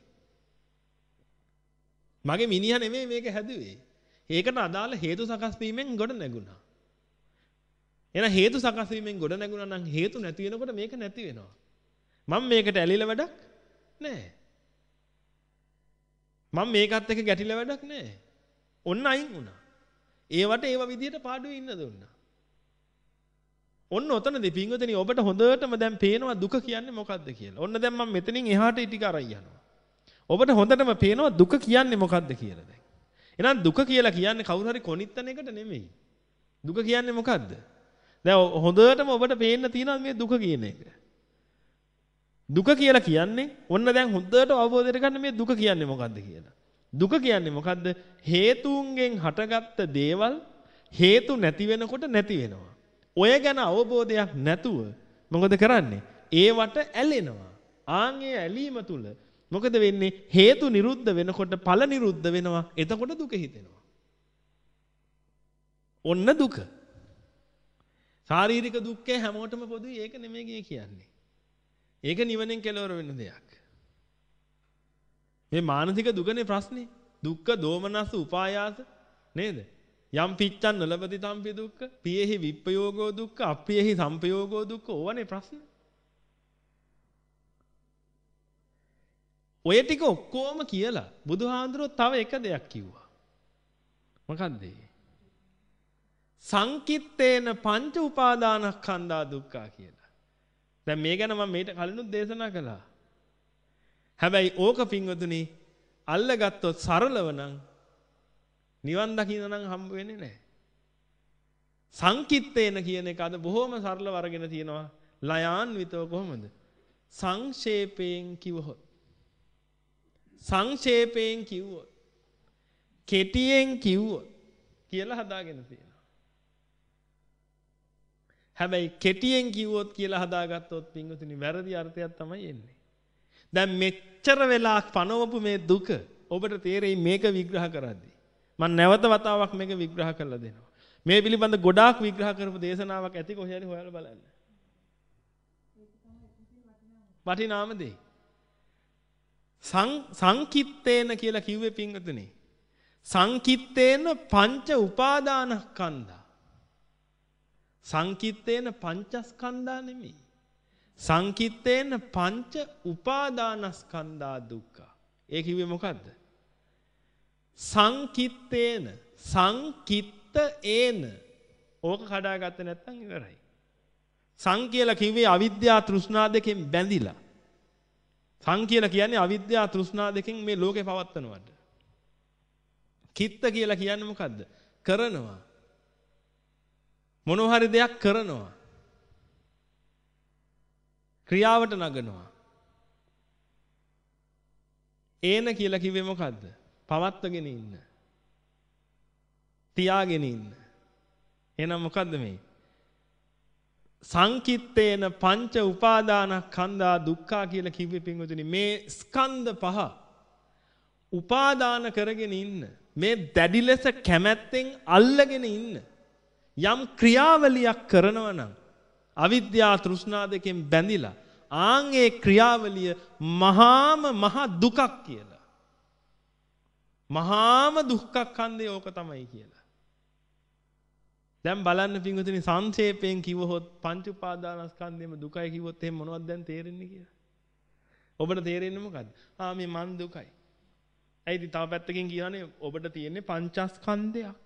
Speaker 1: මගේ මිනිහා නෙමෙයි මේක හැදුවේ. ඒකට අදාළ හේතු සකස් වීමෙන් ගොඩ නැගුණා. එහෙනම් හේතු සකස් වීමෙන් ගොඩ නැගුණා නම් හේතු නැති වෙනකොට මේක නැති වෙනවා. මම මේකට ඇලිලා වැඩක් නැහැ. මම මේකත් එක්ක ගැටිලා වැඩක් නැහැ. ඔන්න අයින් වුණා. ඒවට ඒව විදියට පාඩුවේ ඉන්න දුන්නා. ඔන්න ඔතනදී පින්වතුනි ඔබට හොඳටම දැන් පේනවා දුක කියන්නේ මොකද්ද කියලා. ඔන්න දැන් මම මෙතනින් එහාට ටික අරන් යනවා. ඔබට හොඳටම පේනවා දුක කියන්නේ මොකද්ද කියලා දැන්. එහෙනම් දුක කියලා කියන්නේ කවුරු හරි කොනිත්තන එකට නෙමෙයි. දුක කියන්නේ මොකද්ද? දැන් හොඳටම ඔබට පේන්න තියෙනවා මේ දුක කියන එක. දුක කියලා කියන්නේ ඔන්න දැන් හොඳට අවබෝධයට ගන්න මේ දුක කියන්නේ මොකද්ද කියලා. දුක කියන්නේ මොකද්ද? හේතුන්ගෙන් හටගත්ත දේවල් හේතු නැති වෙනකොට නැති වෙනවා. ඔය ගැන අවබෝධයක් නැතුව මොකද කරන්නේ? ඒවට ඇලෙනවා. ආන් ඒ ඇලීම තුල මොකද වෙන්නේ? හේතු නිරුද්ධ වෙනකොට ඵල නිරුද්ධ වෙනවා. එතකොට දුක හිතෙනවා. ඔන්න දුක. ශාරීරික දුක්ඛය හැමෝටම පොදුයි. ඒක නෙමෙයි කියන්නේ. ඒක නිවනෙන් කෙලවර වෙන දෙයක්. මේ මානසික දුකනේ ප්‍රශ්නේ. දුක්ඛ දෝමනස්ස උපායාස නේද? යම් පිච්ඡන් නලපති තම්පි දුක්ඛ, පියෙහි විප්පයෝගෝ දුක්ඛ, අප්පියෙහි සම්පයෝගෝ දුක්ඛ. ඕවනේ ප්‍රශ්නේ. ඔය ටික ඔක්කොම කියලා බුදුහාඳුරෝ තව එක දෙයක් කිව්වා. මොකද්ද? සංකිට්ඨේන පංච උපාදානස්කන්ධා දුක්ඛා කියලා. දැන් මේ ගැන මම මේට කලිනුත් දේශනා කළා. හැබැයි ඕක පින්වතුනි අල්ලගත්තොත් සරලව නම් නිවන් දකින්න නම් හම්බ වෙන්නේ නැහැ. සංකිට්ඨේන කියන එක අද බොහොම සරලව අරගෙන තියෙනවා. ලයාන්විතව කොහොමද? සංක්ෂේපයෙන් කිව්වොත්. සංක්ෂේපයෙන් කිව්වොත්. කෙටියෙන් කිව්වොත් කියලා හදාගෙන තියෙනවා. හැබැයි කෙටියෙන් කිව්වොත් කියලා හදාගත්තොත් පින්වතුනි වැරදි අර්ථයක් තමයි එන්නේ. දැන් මෙච්චර වෙලා පනවපු මේ දුක ඔබට තේරෙයි මේක විග්‍රහ කරද්දී. මම නැවත වතාවක් මේක විග්‍රහ කරලා දෙනවා. මේ පිළිබඳ ගොඩාක් විග්‍රහ කරපු දේශනාවක් ඇති කොහේ හරි හොයලා බලන්න. වටිනාම දේ. සංකිට්ඨේන කියලා කිව්වේ පින්වතුනි. සංකිට්ඨේන පංච උපාදානස්කන්ධා. සංකිට්ඨේන පංචස්කන්ධා නෙමෙයි. සංකිට්ඨේන පංච උපාදානස්කන්ධා දුක්ඛ. ඒ කිව්වේ මොකද්ද? සංකිට්ඨේන සංකිට්ඨ ඒන. ඕක කඩාගත්තේ නැත්නම් ඉවරයි. සං කියලා කිව්වේ අවිද්‍යාව තෘෂ්ණා දෙකෙන් බැඳිලා. සං කියලා කියන්නේ අවිද්‍යාව තෘෂ්ණා දෙකෙන් මේ ලෝකේ පවත්වනවට. කිත්ත කියලා කියන්නේ මොකද්ද? කරනවා. මොනවා හරි දෙයක් කරනවා. ක්‍රියාවට නගනවා. ඒන කියලා කිව්වේ මොකද්ද? පවත්වගෙන ඉන්න. තියාගෙන ඉන්න. එහෙනම් මොකද්ද මේ? සංකිට්ඨේන පංච උපාදානස්කන්ධා දුක්ඛා කියලා කිව්වේ පින්වතුනි මේ ස්කන්ධ පහ උපාදාන කරගෙන ඉන්න මේ දැඩි ලෙස කැමැත්තෙන් අල්ලගෙන ඉන්න යම් ක්‍රියාවලියක් කරනවා නම් අවිද්‍යා තෘෂ්ණා දෙකෙන් බැඳිලා ආන් ඒ ක්‍රියාවලිය මහාම මහ දුකක් කියලා. මහාම දුක්ඛ ඛණ්ඩේ ඕක තමයි කියලා. දැන් බලන්න පින්වතුනි සංක්ෂේපයෙන් කිව්වොත් පංච උපාදානස්කන්ධෙම දුකයි කිව්වොත් එහෙනම් මොනවද දැන් තේරෙන්නේ කියලා? ඔබට තේරෙන්නේ මොකද්ද? ආ මේ මන් දුකයි. ඇයිද තව පැත්තකින් කියනනේ ඔබට තියෙන්නේ පංචස්කන්ධයක්.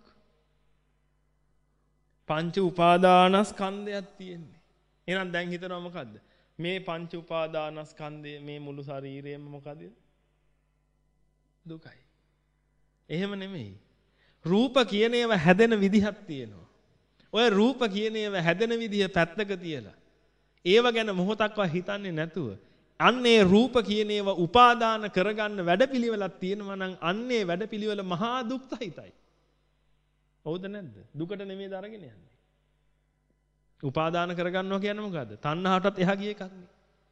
Speaker 1: පංච උපාදානස්කන්ධයක් තියෙන්නේ. එහෙනම් දැන් හිතනවා මොකද්ද? මේ පංච උපාදානස්කන්ධය මේ මුළු ශරීරයම මොකද? දුකයි. එහෙම නෙමෙයි. රූප කියන ඒවා හැදෙන විදිහක් තියෙනවා. ඔය රූප කියන ඒවා හැදෙන විදිහ පැත්තක තියලා ඒව ගැන මොහොතක්වත් හිතන්නේ නැතුව අන්නේ රූප කියන ඒවා උපාදාන කරගන්න වැඩපිළිවෙලක් තියෙනවා නම් අන්නේ වැඩපිළිවෙල මහා දුක්සහිතයි. හවුද නැද්ද? දුකට නෙමෙයි දරගෙන යන්නේ. උපාදාන කරගන්නවා කියන්නේ මොකද්ද? තණ්හාවටත් එහා ගිය එකක් නේ.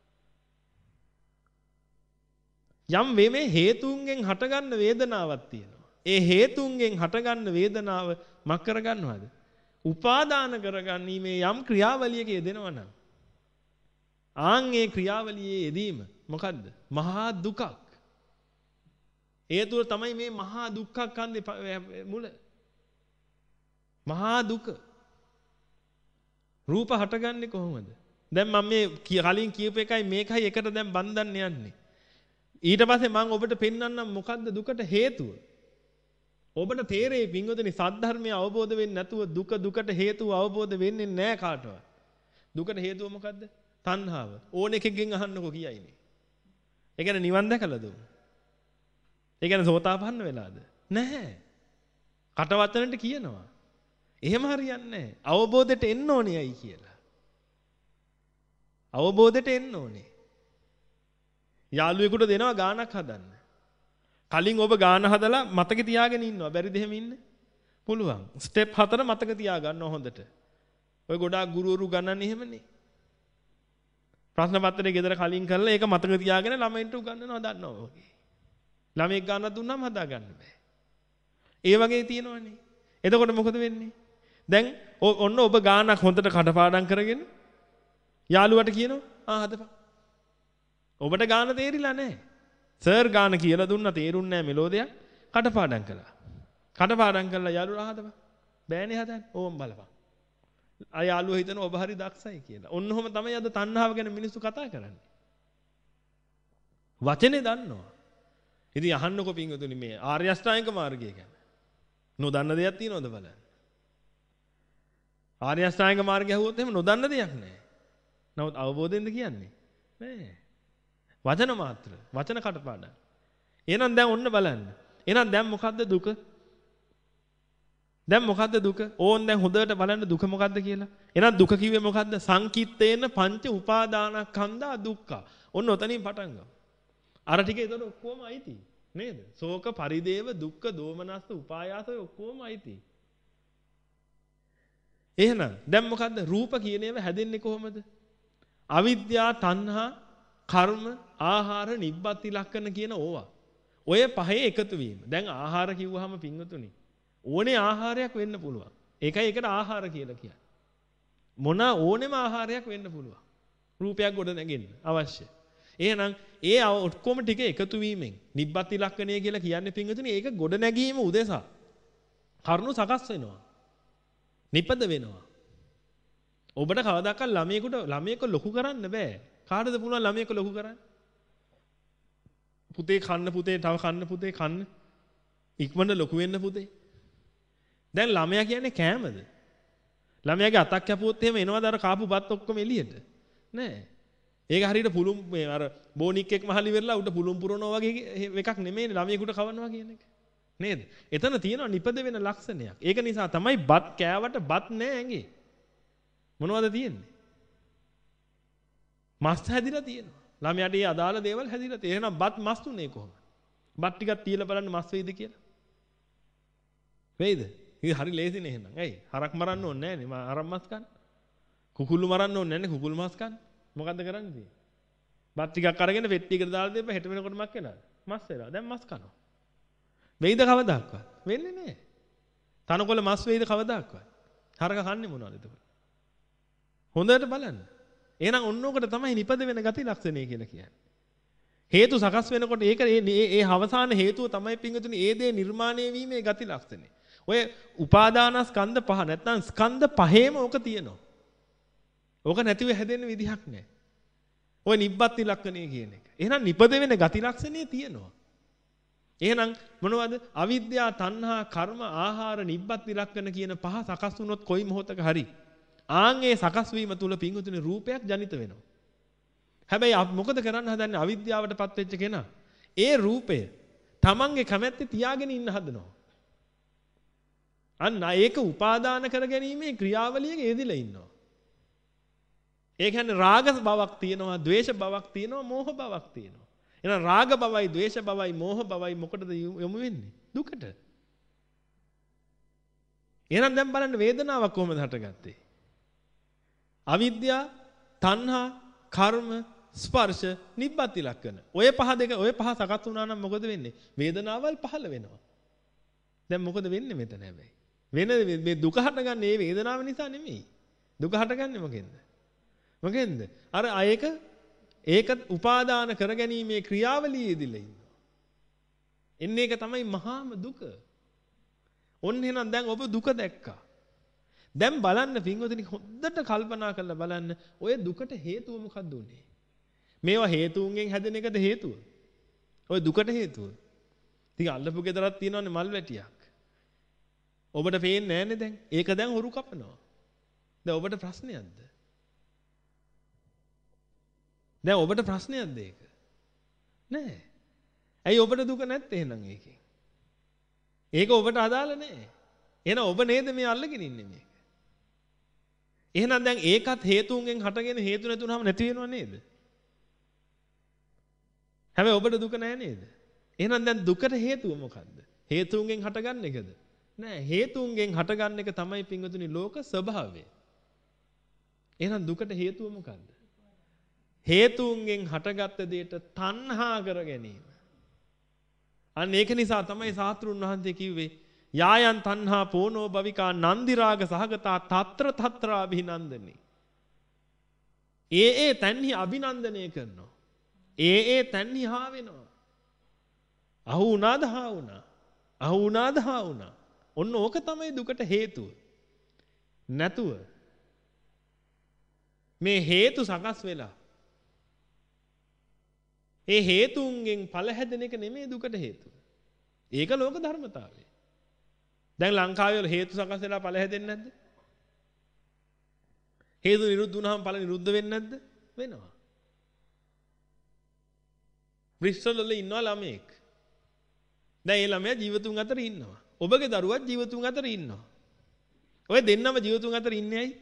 Speaker 1: යම් මේ හේතුන්ගෙන් හටගන්න වේදනාවක් තියෙනවා. ඒ හේතුන්ගෙන් හටගන්න වේදනාව මක් කරගන්නවද? උපාදාන කරගන්නීමේ යම් ක්‍රියාවලියක යෙදෙනවා නම් ආන් ඒ ක්‍රියාවලියේ යෙදීම මොකද්ද? මහා දුකක්. ඒ තුල තමයි මේ මහා දුක්ඛ ඛණ්ඩේ මුල. මහා දුක. රූප හටගන්නේ කොහොමද? දැන් මම මේ කලින් කියපු එකයි මේකයි එකට දැන් බඳින්න යන්නේ. ඊට පස්සේ මම ඔබට පෙන්වන්නම් මොකද්ද දුකට හේතුව. ඔබට තේරෙයි පින්වතුනි සද්ධර්මය අවබෝධ වෙන්නේ නැතුව දුක දුකට හේතුව අවබෝධ වෙන්නේ නැහැ කාටවත්. දුකට හේතුව මොකද්ද? තණ්හාව. ඕන එකකින් අහන්නකෝ කියයිනේ. ඒ කියන්නේ නිවන් දැකලාද? ඒ කියන්නේ සෝතාපන්න වෙලාද? නැහැ. කට වචනට කියනවා. එහෙම හරියන්නේ නැහැ. අවබෝධයට එන්න ඕනේයි කියලා. අවබෝධයට එන්න ඕනේ. යාළුවෙකුට දෙනවා ගානක් හදන්න. කලින් ඔබ ගාන හදලා මතක තියාගෙන ඉන්නවා. බැරිද එහෙම ඉන්න? පුළුවන්. ස්ටෙප් හතර මතක තියාගන්න හොඳට. ඔය ගොඩාක් ගුරුවරු ගණන් එහෙමනේ. ප්‍රශ්න පත්‍රයේ ගෙදර කලින් කරලා ඒක මතක තියාගෙන ළමයින්ට උගන්වනවා දන්නවා වගේ. ළමෙක් ගානක් දුන්නාම හදා ගන්න බෑ. ඒ වගේ තියෙනවනේ. එතකොට මොකද වෙන්නේ? දැන් ඔන්න ඔබ ගානක් හොඳට කටපාඩම් කරගෙන යාළුවට කියනවා ආ හදපන්. ඔබට ගාන තේරිලා නැහැ. සර් ගාන කියලා දුන්නා තේරුන්නේ නැහැ මෙලෝදියක් කටපාඩම් කළා. කටපාඩම් කළා යාළුවා හදපන්. බෑනේ හදන්න. ඕම් බලපන්. අය යාළුවා හිතනවා ඔබ හරි දක්ෂයි කියලා. ඔන්නෝම තමයි අද තණ්හාව ගැන මිනිස්සු කතා කරන්නේ. වචනේ දන්නවා. ඉතින් අහන්නකො පින්වතුනි මේ ආර්ය අෂ්ටාංගික මාර්ගය ගැන. නොදන්න දෙයක් තියෙනවද බලන්න. ආර්ය අෂ්ටාංගික මාර්ගය අහුවොත් එහෙම නොදන්න දෙයක් නැහැ. නමුත් අවබෝධයෙන්ද කියන්නේ? නෑ. වචන මාත්‍ර. වචන කටපාඩම්. එහෙනම් දැන් ඔන්න බලන්න. එහෙනම් දැන් මොකද්ද දුක? දැන් මොකද්ද දුක? ඕන් දැන් හොඳට බලන්න දුක මොකද්ද කියලා. එහෙනම් දුක කිව්වේ මොකද්ද? සංකිට්ඨේන පංච උපාදානස්කන්ධා දුක්ඛ. ඔන්න ඔතනින් පටන් ගමු. අර ටික ඒතකොට ඔක්කොම අයිති නේද? ශෝක පරිදේව දුක්ඛ දෝමනස්ස උපායාස ඔය ඔක්කොම අයිති. එහෙනම් දැන් මොකද්ද? රූප කියන ඒවා හැදෙන්නේ කොහොමද? අවිද්‍යා තණ්හා කර්ම ආහාර නිබ්බත් ඉලක්කන කියන ඕවා. ඔය පහේ එකතු වීම. දැන් ආහාර කිව්වහම පින්වතුනි ඕනේ ආහාරයක් වෙන්න පුළුවන්. ඒකයි ඒකට ආහාර කියලා කියන්නේ. මොන ඕනෙම ආහාරයක් වෙන්න පුළුවන්. රූපයක් ගොඩ නැගෙන්න අවශ්‍ය. එහෙනම් ඒ ඔක්කොම ටික එකතු වීමෙන් නිබ්බත් ඉලක්කණය කියලා කියන්නේ පින්වතුනි ඒක ගොඩ නැගීම උදෙසා කරුණු සකස් වෙනවා. නිපද වෙනවා. ඔබට කවදාකවත් ළමයෙකුට ළමයෙක් ලොකු කරන්න බෑ. කාටද පුළුවන් ළමයෙක් ලොකු කරන්න? පුතේ කන්න පුතේ තව කන්න පුතේ කන්න. ඉක්මනට ලොකු වෙන්න පුතේ. දැන් ළමයා කියන්නේ කෑමද? ළමයාගේ අතක් කැපුවොත් එහෙම එනවද අර කාපු බත් ඔක්කොම එළියට? නෑ. ඒක හරියට පුළුම් මේ අර බෝනික් එක් මහලි වෙරලා උඩ පුළුම් පුරනවා වගේ එකක් නෙමෙයිනේ ළමයෙකුට කවනවා කියන එක. නේද? එතන තියෙනවා නිපද වෙන ලක්ෂණයක්. ඒක නිසා තමයි බත් කෑවට බත් නෑ ඇඟේ. මොනවද තියෙන්නේ? මස් හැදිලා තියෙනවා. ළමයාට ඒ අදාළ දේවල් හැදිලා තියෙනවා. එහෙනම් බත් මස් තුනේ කොහොමද? බත් ටිකක් තියලා බලන්න මස් වෙයිද කියලා. වෙයිද? ඉතින් හරි ලේසිනේ එහෙනම්. ඇයි? හරක් මරන්න ඕනේ නෑනේ. මම අරන් මස් කන්න. කුකුල්ලු මරන්න ඕනේ නෑනේ. කුකුල් මස් කන්න. මොකද්ද කරන්නේ තියෙන්නේ? බත් ටිකක් අරගෙන පෙට්ටියකට දාලා දෙන්න හෙට වෙනකොට මක් වෙනවද? මස් වෙනවා. දැන් මස් කනවා. වෙයිද කවදාක්වත්? වෙන්නේ නැහැ. තනකොළ මස් වෙයිද කවදාක්වත්? හරක කන්නේ මොනවද එතකොට? හොඳට බලන්න. එහෙනම් ඔන්නෝකට තමයි නිපද වෙන ගති ලක්ෂණය කියලා කියන්නේ. හේතු සකස් වෙනකොට ඒක ඒ ඒ අවසාන හේතුව තමයි පින්වතුනි ඒ දේ නිර්මාණය වීමේ ගති ලක්ෂණය. ඔය උපාදානස්කන්ධ පහ නැත්නම් ස්කන්ධ පහේම ඕක තියෙනවා. ඕක නැතිව හැදෙන්න විදිහක් නැහැ. ඔය නිබ්බත්ති ලක්ෂණය කියන එක. එහෙනම් නිපද වෙන ගති ලක්ෂණය තියෙනවා. එහෙනම් මොනවද? අවිද්‍යාව, තණ්හා, කර්ම, ආහාර, නිබ්බත්ති ලක්ෂණ කියන පහ සකස් වුණොත් කොයි මොහොතක හරි ආන් ඒ සකස් වීම තුල පිංගුතුනි රූපයක් ජනිත වෙනවා. හැබැයි මොකද කරන්න හදන්නේ අවිද්‍යාවටපත් වෙච්ච කෙනා? ඒ රූපය තමන්ගේ කැමැත්තේ තියාගෙන ඉන්න හදනවා. අන්න ඒක උපාදාන කරගැනීමේ ක්‍රියාවලියක යෙදිලා ඉන්නවා. ඒ කියන්නේ රාග බවක් තියෙනවා, ද්වේෂ බවක් තියෙනවා, මෝහ බවක් තියෙනවා. එහෙනම් රාග බවයි, ද්වේෂ බවයි, මෝහ බවයි මොකටද යොමු වෙන්නේ? දුකට. එහෙනම් දැන් බලන්න වේදනාවක් කොහොමද හටගත්තේ? අවිද්‍යාව, තණ්හා, කර්ම, ස්පර්ශ, නිබ්බත්ති ලක්ෂණ. ඔය පහ දෙක ඔය පහ සකස් වුණා නම් මොකද වෙන්නේ? වේදනාවල් පහළ වෙනවා. දැන් මොකද වෙන්නේ මෙතන හැබැයි? වෙන මේ දුක හටගන්නේ මේ වේදනාව නිසා නෙමෙයි. දුක හටගන්නේ මොකෙන්ද? මොකෙන්ද? අර අයක ඒක උපාදාන කරගැනීමේ ක්‍රියාවලියේදීලා ඉන්නවා. එන්නේ ඒක තමයි මහාම දුක. ඔන්න එහෙනම් දැන් ඔබ දුක දැක්කා. දැන් බලන්න පින්වතුනි හොඳට කල්පනා කරලා බලන්න ඔය දුකට හේතුව මොකක්ද උනේ? මේවා හේතුන්ගෙන් හැදෙන එකද හේතුව? ඔය දුකට හේතුව. ඉතින් අල්ලපු ගෙදරක් තියෙනවනේ මල් වැටියක්. ඔබට පේන්නේ නැහැනේ දැන්. ඒක දැන් හොරු කපනවා. දැන් ඔබට ප්‍රශ්නයක්ද? දැන් ඔබට ප්‍රශ්නයක්ද ඒක? නෑ. ඇයි ඔබට දුක නැත්තේ එහෙනම් ඒකේ? ඒක ඔබට අදාළ නෑ. එහෙනම් ඔබ නේද මේ අල්ලගෙන ඉන්නේ මේක? එහෙනම් දැන් ඒකත් හේතුන්ගෙන් හටගෙන හේතු නැතුනම නැති වෙනව නේද? හැබැයි ඔබට දුක නෑ නේද? එහෙනම් දැන් දුකට හේතුව මොකද්ද? හේතුන්ගෙන් හටගන්න එකද? නෑ හේතුන්ගෙන් හටගන්න එක තමයි පින්වතුනි ලෝක ස්වභාවය. එහෙනම් දුකට හේතුව මොකද්ද? හේතුන්ගෙන් හටගත්ත දෙයට තණ්හා කර ගැනීම. අන්න ඒක නිසා තමයි සාස්ත්‍රුන් වහන්සේ කිව්වේ යායන් තණ්හා පෝනෝ භවිකා නන්දි රාග සහගතා తත්‍ර తත්‍රා අභිනන්දනේ. ඒ ඒ තන්හි අභිනන්දනය කරනවා. ඒ ඒ තන්හි හා වෙනවා. අහු වුණාද හා වුණා. අහු වුණාද හා වුණා. ඔන්න ඕක තමයි දුකට හේතුව. නැතුව මේ හේතු සකස් වෙලා ඒ හේතුන්ගෙන් ඵල හැදෙන එක නෙමෙයි දුකට හේතුව. ඒක ලෝක ධර්මතාවය. දැන් ලංකාවේ වල හේතු සකස් වෙලා ඵල හැදෙන්නේ නැද්ද? හේතු නිරුද්ධ වුණාම ඵල නිරුද්ධ වෙන්නේ නැද්ද? වෙනවා. බ්‍රිස්ටල් වල ඉන්නවා ළමෙක්. දැන් ඒ ළමයා ජීවතුන් අතර ඉන්නවා. ඔබගේ දරුවත් ජීවතුන් අතර ඉන්නවා. ඔය දෙන්නම ජීවතුන් අතර ඉන්නේ ඇයි?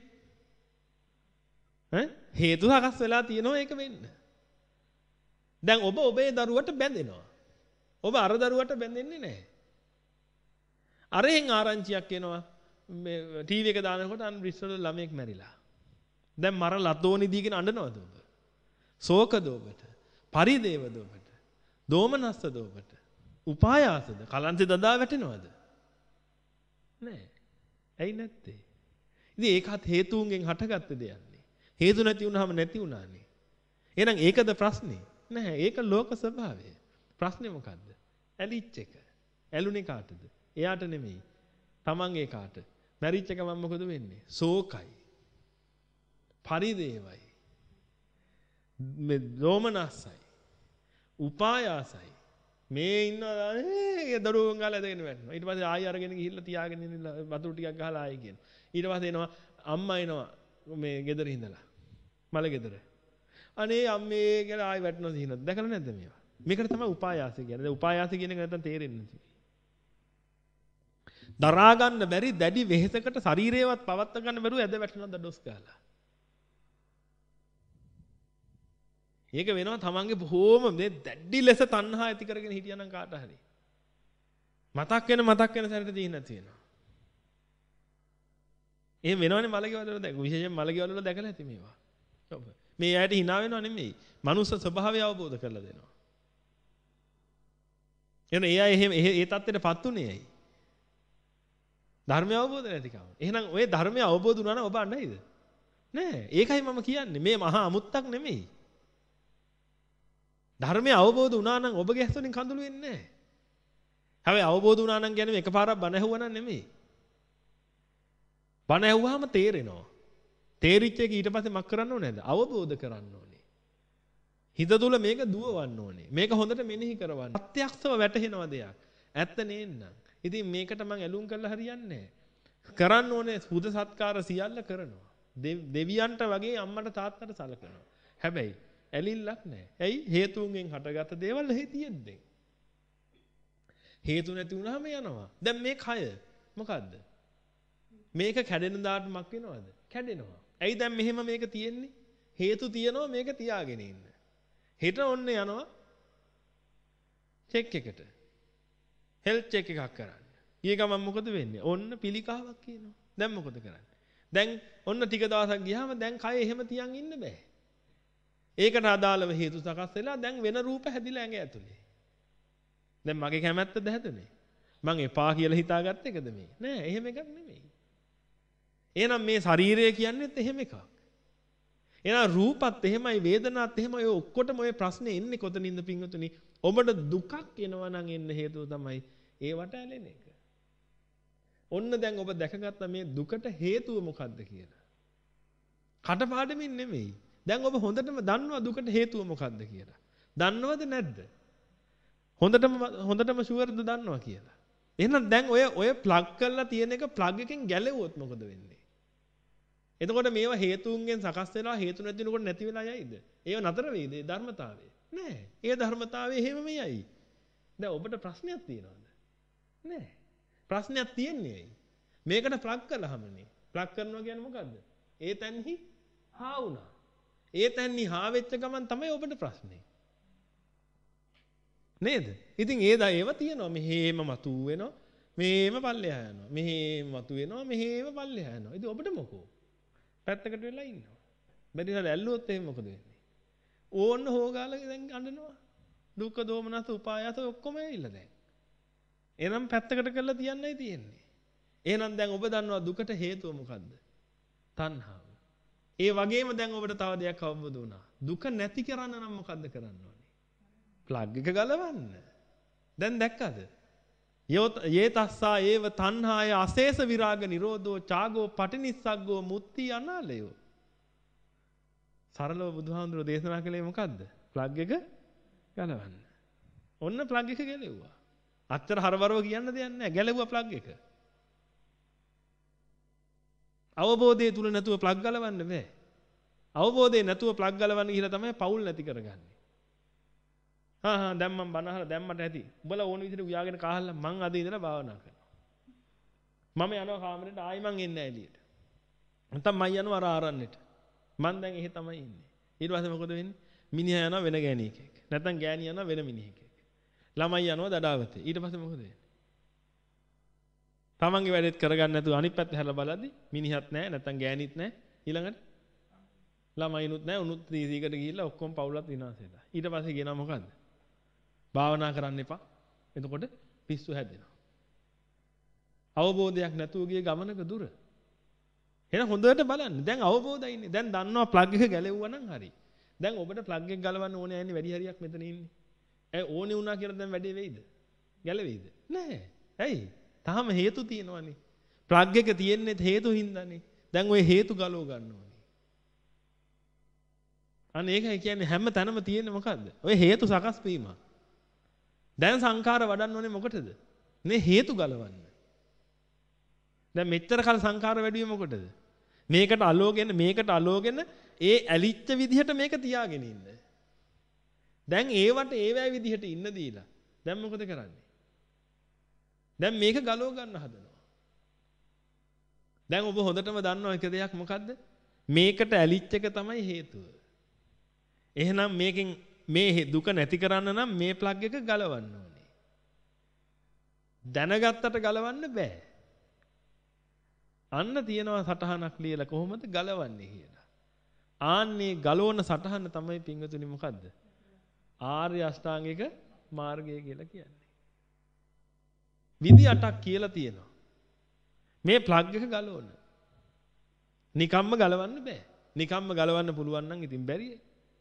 Speaker 1: ඈ හේතු සකස් වෙලා තියෙනවා ඒක වෙන්න. දැන් ඔබ ඔබේ දරුවට බැඳෙනවා. ඔබ අර දරුවට බැඳෙන්නේ නැහැ. අරෙන් ආරංචියක් එනවා මේ ටීවී එක දානකොට අන් බ්‍රිස්ටල් ළමයෙක් මැරිලා. දැන් මර ලතෝනි දීගෙන අඬනවද ඔබ? ශෝකද ඔබට? පරිදේවද ඔබට? දෝමනස්සද ඔබට? උපායාසද? කලන්තේ දදා වැටෙනවද? නෑ. ඇයි නැත්තේ? ඉතින් ඒකත් හේතුන්ගෙන් හටගත්ත දෙයක්නේ. හේතු නැති වුනහම නැති වුණානේ. එහෙනම් ඒකද ප්‍රශ්නේ? නැහැ. ඒක ලෝක ස්වභාවය. ප්‍රශ්නේ මොකද්ද? ඇලිච් එක. ඇලුනේ කාටද? එයාට නෙමෙයි. තමන්ගේ කාට. මැරිච්ච එක මම මොකද වෙන්නේ? ශෝකයි. පරිදේවයි. මේ දෝමනස්සයි. උපායාසයි. මේ ඉන්න ඒ දරුවන් ගාලා දෙගෙන වැටෙනවා. ඊට පස්සේ ආයෙ අරගෙන ගිහිල්ලා තියාගෙන ඉන්න වතුර ටිකක් ගහලා ආයෙ කියන. ඊට පස්සේ එනවා අම්මා එනවා මේ ගෙදර ඉඳලා. මල ගෙදර. අනේ අම්මේ කියලා ආයෙ වැටෙනවා සිහිනොත්. දැකලා නැද්ද මේවා? මේකට තමයි උපායාසය කියන්නේ. දැන් උපායාසය කියන එක නැත්තම් තේරෙන්නේ නැති. දරා ගන්න බැරි දැඩි වෙහෙසකට ශරීරයවත් පවත්වා ගන්න බැරුව ඇද වැටෙනවා දඩොස් ගාලා. ඒක වෙනවා තමන්ගේ බොහෝම මේ දැඩි ලෙස තණ්හා ඇති කරගෙන හිටියනම් කාට හරි. මතක් වෙන මතක් වෙන සැරට තියෙන තියෙනවා. එහෙම වෙනවනේ මලකේවල වල දැක විශේෂයෙන් මලකේවල වල දැකලා ඇති මේවා. ඔබ මේ ඇයට hina වෙනව නෙමෙයි. මනුස්ස ස්වභාවය අවබෝධ කරලා දෙනවා. එන ඒ අය එහෙම ඒ தත්ත්වයටපත් උනේ ඇයි? ධර්මය අවබෝධ නැතිකම. එහෙනම් ඔය ධර්මය අවබෝධ වුණා නම් ඔබ අඬයිද? නෑ. ඒකයි මම කියන්නේ. මේ මහා අමුත්තක් නෙමෙයි. ධර්මය අවබෝධ වුණා නම් ඔබගේ ඇස් වලින් කඳුළු වෙන්නේ නෑ. හැබැයි අවබෝධ වුණා නම් කියන්නේ එකපාරක් බණ ඇහුවා නම් නෙමෙයි. බණ ඇහුවාම තේරෙනවා. තේරිච්ච එක ඊට පස්සේ මක් කරන්න ඕනේ නැද්ද? අවබෝධ කරන්න ඕනේ. හිත තුල මේක දුවවන්න ඕනේ. මේක හොඳට මෙනෙහි කරවන්න. ප්‍රත්‍යක්ෂව වැටහෙනව දෙයක්. ඇත්ත නේන්නම්. ඉතින් මේකට මං ඇලුම් කරලා හරියන්නේ නැහැ. කරන්න ඕනේ සුද සත්කාර සියල්ල කරනවා. දෙවියන්ට වගේ අම්මට තාත්තට සලකනවා. හැබැයි ඇලිල්ලක් නැහැ. ඇයි? හේතුන්ගෙන් හටගත්ත දේවල් හේතියෙන්නේ. හේතු නැති වුනහම යනවා. දැන් මේ කය මොකද්ද? මේක කැඩෙන දාට මක් වෙනවද? කැඩෙනවා. ඇයි දැන් මෙහෙම මේක තියෙන්නේ? හේතු තියනවා මේක තියාගෙන ඉන්න. හෙට ඔන්න යනවා චෙක් එකට. හෙල්ත් චෙක් එකක් කරන්න. ඊය ගමන් මොකද වෙන්නේ? ඔන්න පිළිකාවක් කියනවා. දැන් මොකද කරන්නේ? දැන් ඔන්න ටික දවසක් ගියාම දැන් කය එහෙම තියන් ඉන්න බෑ. ඒකට අදාළව හේතු සකස් වෙලා දැන් වෙන රූප හැදිලා ඇඟ ඇතුලේ. දැන් මගේ කැමැත්තද හැදුනේ? මං එපා කියලා හිතාගත්ත එකද මේ? නෑ, එහෙම එකක් නෙමෙයි. එහෙනම් මේ ශරීරය කියන්නේත් එහෙම එකක්. එහෙනම් රූපත් එහෙමයි, වේදනාත් එහෙමයි. ඔය ඔක්කොටම ඔය ප්‍රශ්නේ එන්නේ කොතනින්ද පින්වතුනි? ඔබට දුකක් එනවා නම් එන්න හේතුව තමයි ඒවට ඇලෙන එක. ඔන්න දැන් ඔබ දැකගත්ත මේ දුකට හේතුව මොකද්ද කියලා. කටපාඩමින් නෙමෙයි. දැන් ඔබ හොඳටම දන්නවා දුකට හේතුව මොකද්ද කියලා. දන්නවද නැද්ද? හොඳටම හොඳටම ෂුවර්ද දන්නවා කියලා. එහෙනම් දැන් ඔය ඔය ප්ලග් කරලා තියෙන එක ප්ලග් එකෙන් ගැලෙවුවොත් මොකද වෙන්නේ? එතකොට මේවා හේතුන්ගෙන් සකස් වෙනවා, හේතු නැති වෙනකොට නැති වෙලා යයිද? ඒව නතර වෙයිද? ඒ ධර්මතාවය. නෑ. ඒ ධර්මතාවය එහෙමම යයි. දැන් ඔබට ප්‍රශ්නයක් තියෙනවද? නෑ. ප්‍රශ්නයක් තියෙන්නේ ඇයි? මේකට ප්ලග් කළාමනේ. ප්ලග් කරනවා කියන්නේ මොකද්ද? ඒ තැන්හි හා වුණා. ඒ තැන්හි හා වෙච්ච ගමන් තමයි ඔබට ප්‍රශ්නේ. නේද? ඉතින් ඒ දා ඒව තියෙනවා. මෙහෙම මතු වෙනවා. මෙහෙම පල්ලෙහා යනවා. මෙහෙම මතු වෙනවා. මෙහෙම පල්ලෙහා යනවා. ඉතින් ඔබට මොකෝ? පැත්තකට වෙලා ඉන්නවා. බැරි හරිය ඇල්ලුවොත් එහෙම මොකද වෙන්නේ? ඕන්න හොගාලා දැන් අඬනවා. දුක්ඛ දෝමනස උපායස ඔක්කොම ඇවිල්ලා දැන්. එහෙනම් පැත්තකට කරලා තියන්නයි තියෙන්නේ. එහෙනම් දැන් ඔබ දන්නවා දුකට හේතුව මොකද්ද? තණ්හාව. ඒ වගේම දැන් ඔබට තව දෙයක් අවබෝධ වුණා. දුක නැති කරන්න නම් මොකද්ද කරන්න ඕනේ? ප්ලග් එක ගලවන්න. දැන් දැක්කද? යේ තස්සා ඒව තණ්හාය අශේෂ විරාග නිරෝධෝ චාගෝ පටිනිස්සග්ගෝ මුත්‍ති අනාලයෝ. සරලව බුදුහාමුදුරෝ දේශනා කළේ මොකද්ද? ප්ලග් එක ගලවන්න. ඔන්න ප්ලග් එක ගැලෙව්වා. අච්චර හරවරව කියන්න දෙයක් නැහැ. ගැලෙව්වා ප්ලග් එක. අවබෝධය තුල නැතුව ප්ලග් ගලවන්න බෑ. අවබෝධය නැතුව ප්ලග් ගලවන්න ගිහලා තමයි පවුල් නැති කරගන්නේ. හා හා දැන් මම බණ අහලා දැම්මට ඇති. උඹලා ඕන විදිහට උයාගෙන කහලා මං අද ඉඳලා භාවනා කරනවා. මම යනවා කාමරේට ආයි මං එන්නේ නැහැ එළියට. නැත්නම් මම යනවා අර ආරන්නේට. මං දැන් එහෙ තමයි ඉන්නේ. ඊට පස්සේ මොකද වෙන්නේ? මිනිහා යනවා වෙන ගෑණියෙක් එක්ක. නැත්නම් ගෑණිය යනවා වෙන මිනිහෙක් එක්ක. ළමයි යනවා දඩාවතේ. ඊට පස්සේ මොකද වෙන්නේ? තමන්ගේ වැඩේත් කරගන්න නැතුව අනිත් පැත්ත හැරලා බලද්දි මිනිහත් නැහැ නැත්නම් ගෑණිත් නැහැ. ඊළඟට ළමයිනුත් නැහැ. උනුත් තීසීකට ගිහිල්ලා ඔක්කොම පවුලත් විනාශ වෙලා. ඊට පස්සේ කියනවා මොකද්ද? භාවනා කරන්න එපා. එතකොට පිස්සු හැදෙනවා. අවබෝධයක් නැතුව ගිය ගමනක දුර. එහෙනම් හොඳට බලන්න. දැන් අවබෝධයි ඉන්නේ. දැන් දන්නවා ප්ලග් එක ගැලෙව්වා නම් හරි. දැන් ඔබට ප්ලග් එක ගලවන්න ඕනේ නැන්නේ වැඩි හරියක් මෙතන ඉන්නේ. ඒ ඕනේ වුණා කියලා දැන් වැඩේ වෙයිද? ගැලවෙයිද? නැහැ. ඇයි? තාම හේතු තියෙනවනේ. ප්ලග් එක තියෙන්නේ හේතු හින්දානේ. දැන් ওই හේතු ගලව ගන්න ඕනේ. අනේ ඒකයි කියන්නේ හැම තැනම තියෙන්නේ මොකද්ද? ඔය හේතු සකස් වීම. දැන් සංඛාර වඩන්න ඕනේ මොකටද? මේ හේතු ගලවන්න. දැන් මෙච්චර කල සංඛාර වැඩි වෙ මොකටද? මේකට අලෝගෙන මේකට අලෝගෙන ඒ ඇලිච්ච විදිහට මේක තියාගෙන ඉන්න. දැන් ඒවට ඒවැය විදිහට ඉන්න දීලා. දැන් මොකද කරන්නේ? දැන් මේක ගලව ගන්න හදනවා. දැන් ඔබ හොඳටම දන්නවා එක දෙයක් මොකද්ද? මේකට ඇලිච්ච එක තමයි හේතුව. එහෙනම් මේකෙන් මේ දුක නැති කරන්න නම් මේ ප්ලග් එක ගලවන්න ඕනේ. දැනගත්තට ගලවන්න බෑ. අන්න තියෙනවා සටහනක් ලියලා කොහොමද ගලවන්නේ කියලා. ආන්නේ ගලවන සටහන තමයි පින්වතුනි මොකද්ද? ආර්ය අෂ්ටාංගික මාර්ගය කියලා කියන්නේ. විදි අටක් කියලා තියෙනවා. මේ ප්ලග් එක ගලවන්න. නිකම්ම ගලවන්න බෑ. නිකම්ම ගලවන්න පුළුවන් නම් ඉතින් බැරියි.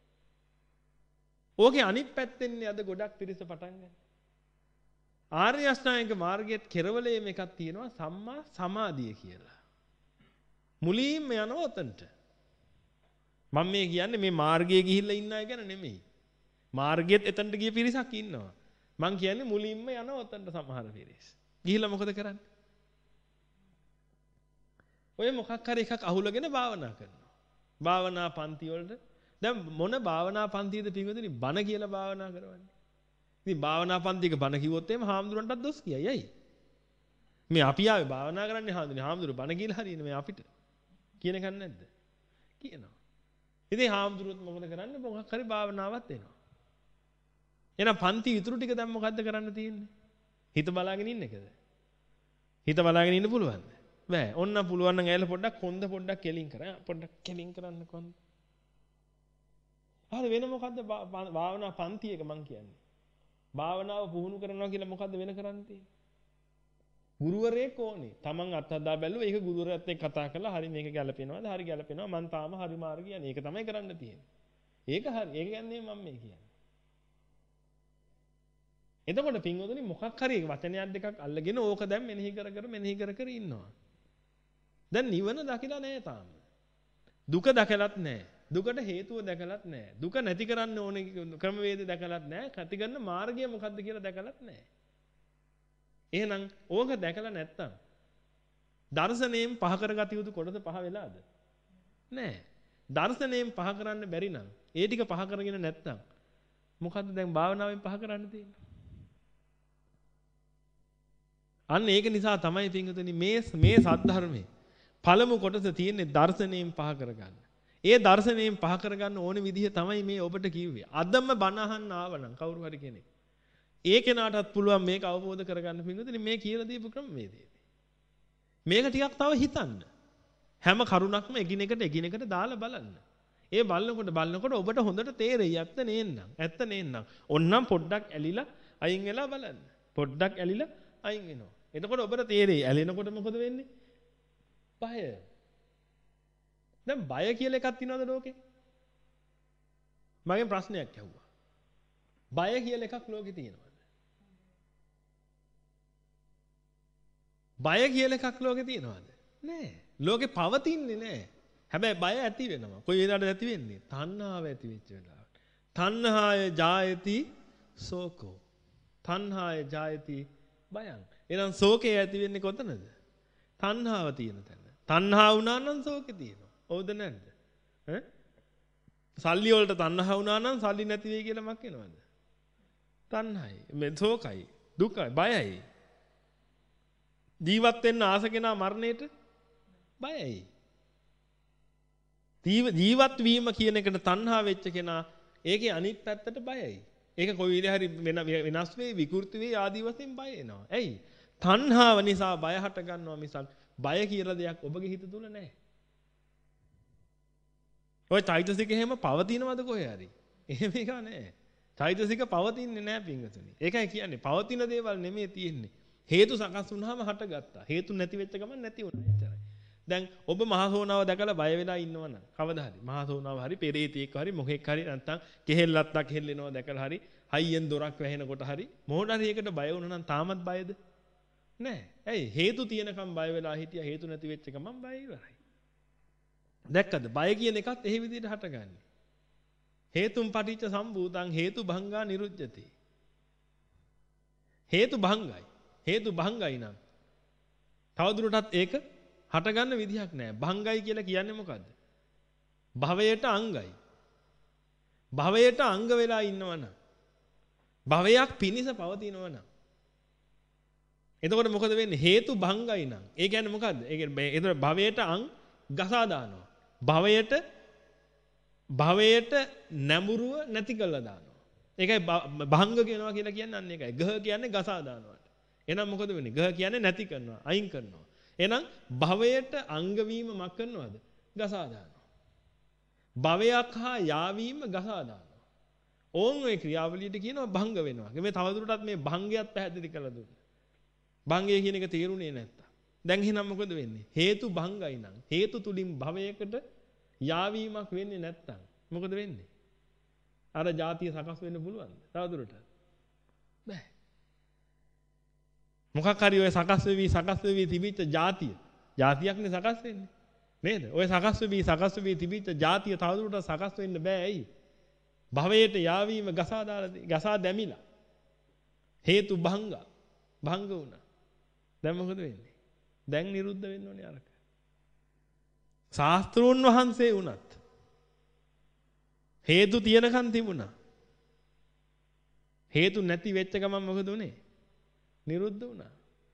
Speaker 1: ඕකේ අනිත් පැත්තෙන්නේ අද ගොඩක් පිරිස පටන් ගන්න. ආර්ය අෂ්ටාංගික මාර්ගයේ කෙරවලේ මේකක් තියෙනවා සම්මා සමාධිය කියලා. මුලින්ම යනවා උතන්ට. මම මේ කියන්නේ මේ මාර්ගයේ ගිහිල්ලා ඉන්න අය ගැන නෙමෙයි. මාර්ගයේත් එතනට ගිය පිරිසක් ඉන්නවා. මං කියන්නේ මුලින්ම යනවා උතන්ට සමහර පිරිස. ගිහිල්ලා මොකද කරන්නේ? ඔය මොකක් හරි එකක් අහුලගෙන භාවනා කරනවා. භාවනා පන්ති වලට දැන් මොන භාවනා පන්තියද පිටුදෙනි බණ කියලා භාවනා කරවන්නේ. ඉතින් භාවනා පන්තියක බණ කිව්වොත් එහෙම හාමුදුරන්ටත් දොස් කියයි. ඇයි? මේ අපි ආවේ භාවනා කරන්නේ හාමුදුරනේ. හාමුදුරු බණ කියලා හරියන්නේ මේ අපිට. කියන එකක් නැද්ද? කියනවා. ඉතින් හාමුදුරුවොත් මොකද කරන්නේ? මොකක් හරි භාවනාවක් එනවා. එහෙනම් පන්ති ඉතුරු ටික දැන් මොකද්ද කරන්න තියෙන්නේ? හිත බලාගෙන ඉන්න එකද? හිත බලාගෙන ඉන්න පුළුවන්ද? බෑ. ඔන්න පුළුවන් නම් ඇයලා පොඩ්ඩක් කොන්ද පොඩ්ඩක් කෙලින් කරා. පොඩ්ඩක් කෙලින් කරන්න කොන්ද. හරි වෙන මොකද්ද භාවනා පන්ති එක මං කියන්නේ. භාවනාව පුහුණු කරනවා කියලා මොකද්ද වෙන කරන්න තියෙන්නේ? ගුරුවරයෙක් ඕනේ. Taman අත්හදා බැලුවා ඒක ගුරුවරයාත් එක්ක කතා කරලා හරි මේක ගැලපෙනවද? හරි ගැලපෙනවා. මං තාම හරි මාර්ගය යන්නේ. ඒක තමයි කරන්න තියෙන්නේ. ඒක හරි. ඒක කියන්නේ මම මේ කියන්නේ. එතකොට පින්වතුනි මොකක් හරි වචනයක් දෙකක් අල්ලගෙන ඕක දැන් මෙනෙහි කර කර මෙනෙහි කර කර ඉන්නවා. දැන් නිවන දකිලා නැහැ තාම. දුක දැකලත් නැහැ. දුකට හේතුව දැකලත් නැහැ. දුක නැති කරන්න ඕනේ ක්‍රමවේද දැකලත් නැහැ. කති කරන මාර්ගය මොකද්ද කියලා දැකලත් නැහැ. එහෙනම් ඕක දැකලා නැත්තම් දර්ශනයෙන් පහ කරගත යුතු කොටස පහ වෙලාද? නැහැ. දර්ශනයෙන් පහ කරන්න බැරි නම් ඒ ටික පහ කරගෙන නැත්තම් මොකද්ද දැන් භාවනාවෙන් පහ කරන්න තියෙන්නේ? අන්න ඒක නිසා තමයි පින්වතුනි මේ මේ සද්ධර්මයේ පළමු කොටස තියෙන්නේ දර්ශනයෙන් පහ කරගන්න. ඒ දර්ශනයෙන් පහ කරගන්න ඕන විදිහ තමයි මේ ඔබට කිව්වේ. අදම බණ අහන්න ආවනම් කවුරු හරි කෙනෙක්. ඒ කෙනාටත් පුළුවන් මේක අවබෝධ කරගන්න පින්වතුනි මේ කියලා දීපු ක්‍රමවේදය. මේක ටිකක් තව හිතන්න. හැම කරුණක්ම එකිනෙකට එකිනෙකට දාලා බලන්න. ඒ බලනකොට බලනකොට ඔබට හොඳට තේරෙයි ඇත්ත නේන්නම්. ඇත්ත නේන්නම්. ඕන්නම් පොඩ්ඩක් ඇලිලා අයින් වෙලා බලන්න. පොඩ්ඩක් ඇලිලා අයින් වෙනවා. එතකොට ඔබට තේරෙයි ඇලෙනකොට මොකද වෙන්නේ? බය. දැන් බය කියලා එකක් තියෙනවද ලෝකේ? මගෙන් ප්‍රශ්නයක් ඇහුවා. බය කියලා එකක් ලෝකේ තියෙනවද? බය කියලා එකක් ලෝකේ තියෙනවද? නෑ. ලෝකේ පවතින්නේ නෑ. හැබැයි බය ඇති වෙනවා. කොයි වෙලාවටද ඇති වෙන්නේ? තණ්හාව ඇති වෙච්ච වෙලාවට. තණ්හාය ජායති සෝකෝ. තණ්හාය ජායති බයං. එහෙනම් ශෝකය ඇති වෙන්නේ කොතනද? තණ්හාව තියෙන තැන. තණ්හා වුණා නම් ශෝකේ තියෙනවා. හවුද නැද්ද? ඈ? සල්ලි වලට තණ්හා වුණා නම් සල්ලි නැති වෙයි කියලා මක් වෙනවද? තණ්හයි. මේ ශෝකයි, දුකයි, බයයි. ජීවත් වෙන්න ආස කෙනා මරණයට බයයි. ජීවත් වීම කියන එකට තණ්හා වෙච්ච කෙනා ඒකේ අනිත් පැත්තට බයයි. ඒක කොයි විදිහ හරි වෙනස් වෙයි විකෘති වෙයි ආදී වශයෙන් බය එනවා. ඇයි? තණ්හාව නිසා බය හට ගන්නවා මිසක් බය කියලා දෙයක් ඔබගේ හිත තුල නැහැ. ඔය චෛතසික එහෙම පවතිනවද කොහේ හරි? එහෙම එක නැහැ. චෛතසික පවතින්නේ නැහැ පින්වතුනි. ඒකයි කියන්නේ පවතින දේවල් නෙමෙයි තියෙන්නේ. හේතු සකස් වුණාම හටගත්තා. හේතු නැති වෙච්ච ගමන් නැති වුණා. එච්චරයි. දැන් ඔබ මහසෝනාව දැකලා බය වෙලා ඉන්නවනම් කවදා හරි මහසෝනාව හරි පෙරේතෙක් හරි මොකෙක් හරි නැත්තම් කෙහෙල්ලත්තක් හෙල්ලෙනවා දැකලා හරි හයියෙන් දොරක් වැහෙනකොට හරි මොහොත හරි ඒකට බය වුණා නම් තාමත් බයද? නෑ. ඇයි? හේතු තියෙනකම් බය වෙලා හිටියා. හේතු නැති වෙච්ච ගමන් බය ඉවරයි. දැක්කද? බය කියන එකත් එහෙ විදිහට හටගන්නේ. හේතුම් පටිච්ච සම්භූතං හේතු භංගා නිරුද්ධති. හේතු භංගයි. හේතු භංගයි නම් තවදුරටත් ඒක හටගන්න විදිහක් නෑ. භංගයි කියලා කියන්නේ මොකද්ද? භවයට අංගයි. භවයට අංග වෙලා ඉන්නවනම් භවයක් පිනිස පවතිනවනම් එතකොට මොකද වෙන්නේ? හේතු භංගයි නම් ඒ කියන්නේ මොකද්ද? ඒ කියන්නේ එතකොට භවයට අං ගසා දානවා. භවයට භවයට නැඹුරුව නැති කළා දානවා. ඒකයි භංග කියනවා කියලා කියන්නේ අන්න ඒකයි. ගහ කියන්නේ ගසා දානවාට. එහෙනම් මොකද වෙන්නේ? ගහ කියන්නේ නැති කරනවා, අයින් කරනවා. එහෙනම් භවයට අංග වීම මක් කරනවද? ගසා දානවා. භවයක් හා යාවීම ගසා දානවා. ඕන් ඔය ක්‍රියාවලියට කියනවා භංග වෙනවා. මේ තවදුරටත් මේ භංගයත් පැහැදිලි කරලා දුන්නා. භංගය කියන එක තේරුනේ නැත්තම්. දැන් එහෙනම් මොකද වෙන්නේ? හේතු භංගයි නම් හේතු තුලින් භවයකට යාවීමක් වෙන්නේ නැත්තම් මොකද වෙන්නේ? අර જાතිය සකස් වෙන්න පුළුවන්ද? තවදුරටත් බෑ. මොකක් හරි ඔය සකස් වෙවි සකස් වෙවි තිබිච්ච જાතිය. જાතියක්නේ සකස් වෙන්නේ. නේද? ඔය සකස් වෙවි සකස් වෙවි තිබිච්ච જાතිය තවදුරටත් සකස් වෙන්න බෑ. ඇයි? භවයට යාවීම ගසා දාලා ගසා දැමිලා. හේතු භංග භංග වුණා. දැන් මොකද වෙන්නේ? දැන් නිරුද්ධ වෙන්න ඕනේ අරක. ශාස්ත්‍රෝන් වහන්සේ වුණත් හේතු තියනකන් තිබුණා. හේතු නැති වෙච්ච ගමන් මොකද උනේ? නිරුද්ධ වුණා.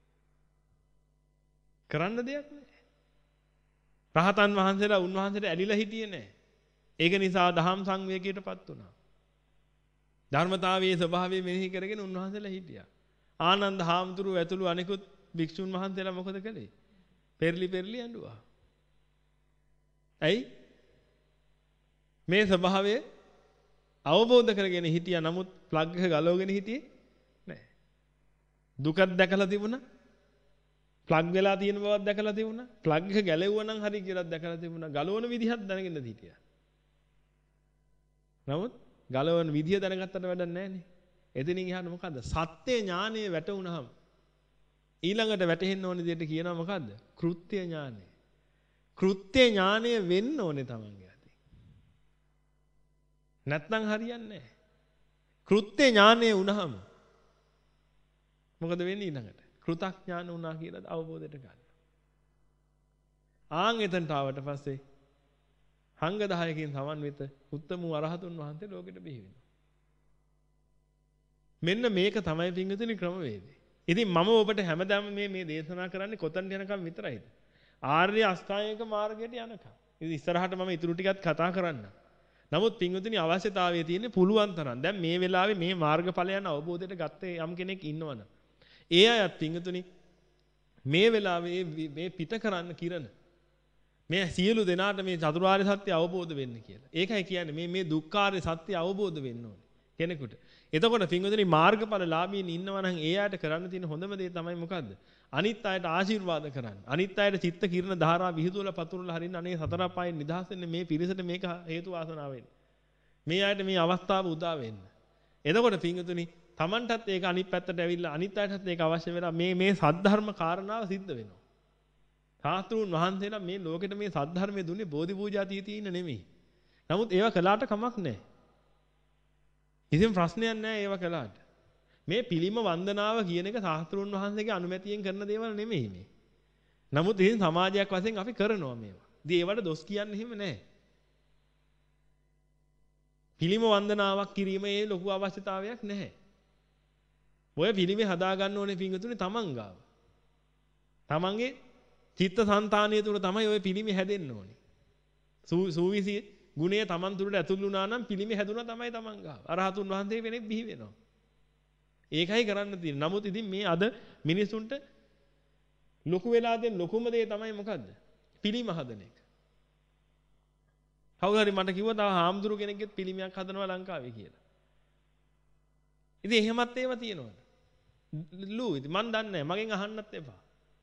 Speaker 1: කරන්න දෙයක් නැහැ. රහතන් වහන්සේලා උන්වහන්සේට ඇලිලා හිටියේ නැහැ. ඒක නිසා දහම් සංවේගයටපත් වුණා. ධර්මතාවයේ ස්වභාවය මෙනෙහි කරගෙන උන්වහන්සේලා හිටියා. ආනන්ද හාමුදුරුවෝ ඇතුළු අනිකුත් භික්ෂුන් වහන්සේලා මොකද කළේ? පෙරලි පෙරලි ඇඬුවා. ඇයි? මේ ස්වභාවය අවබෝධ කරගෙන හිටියා. නමුත් ප්ලග් එක ගලවගෙන හිටියේ නැහැ. දුකක් දැකලා තිබුණා. ප්ලග් වෙලා තියෙන බවක් දැකලා තිබුණා. ප්ලග් එක ගැලෙවුවා නම් හරි කියලා දැකලා තිබුණා. ගලවන විදිහක් දැනගෙන හිටියා. නමුත් ගලවන විදිය දැනගත්තට වැඩක් නැහැ නේ. එතනින් එහාට මොකද්ද? සත්‍ය ඥානය වැටුණාම ඊළඟට වැටෙන්න ඕනේ දෙයට කියනවා මොකද්ද? කෘත්‍ය ඥානය. කෘත්‍ය ඥානය වෙන්න ඕනේ තමන්ගේ අතේ. නැත්නම් හරියන්නේ නැහැ. කෘත්‍ය ඥානය වුණාම මොකද වෙන්නේ ඊළඟට? කෘතඥාන වුණා කියලා අවබෝධයට ගන්න. ආන් එතනට ආවට පස්සේ හංග දහයකින් සමන්විත උත්තම අරහතුන් වහන්සේ ලෝකෙට බිහි වෙනවා. මෙන්න මේක තමයි පින්විතනි ක්‍රමවේදය. ඉතින් මම ඔබට හැමදාම මේ මේ දේශනා කරන්නේ කොතනට යනකම් විතරයිද? ආර්ය අෂ්ටාංගික මාර්ගයට යනකම්. ඉතින් ඉස්සරහට මම ඊටු ටිකත් කතා කරන්න. නමුත් පින්විතනි අවශ්‍යතාවය තියෙන්නේ පුළුවන් තරම්. දැන් මේ වෙලාවේ මේ මාර්ගඵලයන් අවබෝධයට ගත්තේ යම් කෙනෙක් ඉන්නවනම් ඒ අයත් පින්විතනි මේ වෙලාවේ මේ පිට කරන්න කිරණ මේ සියලු දෙනාට මේ චතුරාර්ය සත්‍ය අවබෝධ වෙන්න කියලා. ඒකයි කියන්නේ මේ මේ දුක්ඛාර්ය සත්‍ය අවබෝධ වෙන්න ඕනේ කෙනෙකුට. එතකොට පින්වතුනි මාර්ගඵල ලාභීන් ඉන්නවා නම් ඒ අයට කරන්න තියෙන හොඳම දේ තමයි මොකද්ද? අනිත් අයට ආශිර්වාද කරන්න. අනිත් අයට චිත්ත කිරණ ධාරා විහිදුවලා පතුරලා හරින්න අනේ සතර පායෙන් නිදහස් වෙන්න මේ පිරිසට මේක හේතු වාසනාව වෙන්න. මේ අයට මේ අවස්ථාව උදා වෙන්න. එතකොට පින්වතුනි Tamanටත් ඒක අනිත් පැත්තට ඇවිල්ලා අනිත් අයටත් ඒක අවශ්‍ය වෙලා මේ මේ සද්ධර්ම කාරණාව සිද්ධ වෙනවා. සාස්ත්‍රුන් වහන්සේලා මේ ලෝකෙට මේ සද්ධර්මයේ දුන්නේ බෝධි පූජා තීතියින නෙමෙයි. නමුත් ඒවා කළාට කමක් නැහැ. කිසිම ප්‍රශ්නයක් නැහැ ඒවා කළාට. මේ පිළිම වන්දනාව කියන එක සාස්ත්‍රුන් වහන්සේගේ අනුමැතියෙන් කරන දේවල් නෙමෙයි මේ. නමුත් ඉතින් සමාජයක් වශයෙන් අපි කරනවා මේවා. ඉතින් ඒවට දොස් කියන්නේ එහෙම නැහැ. පිළිම වන්දනාවක් කිරීමේ ලොකු අවශ්‍යතාවයක් නැහැ. ඔය පිළිමේ හදා ගන්න ඕනේ පින්වතුනි තමන් ගාව. තමන්ගේ චිත්ත සංතානිය තුල තමයි ওই පිළිමේ හැදෙන්න ඕනේ. සූවිසි ගුණය තමන් තුලට ඇතුළු වුණා නම් පිළිමේ හැදුණා තමයි තමන් ගාව. අරහතුන් වහන්සේ කෙනෙක් බිහි වෙනවා. ඒකයි කරන්න තියෙන්නේ. නමුත් ඉතින් මේ අද මිනිසුන්ට ලොකු වෙලා දෙන ලොකුම දේ තමයි මොකද්ද? පිළිම හදන එක. කවුරු හරි මට කිව්වා තව හාමුදුරු කෙනෙක්ගෙත් පිළිමයක් හදනවා ලංකාවේ කියලා. ඉතින් එහෙමත් ඒවා තියෙනවද? ලූ ඉතින් මන් දන්නේ නැහැ. මගෙන් අහන්නත් එපා.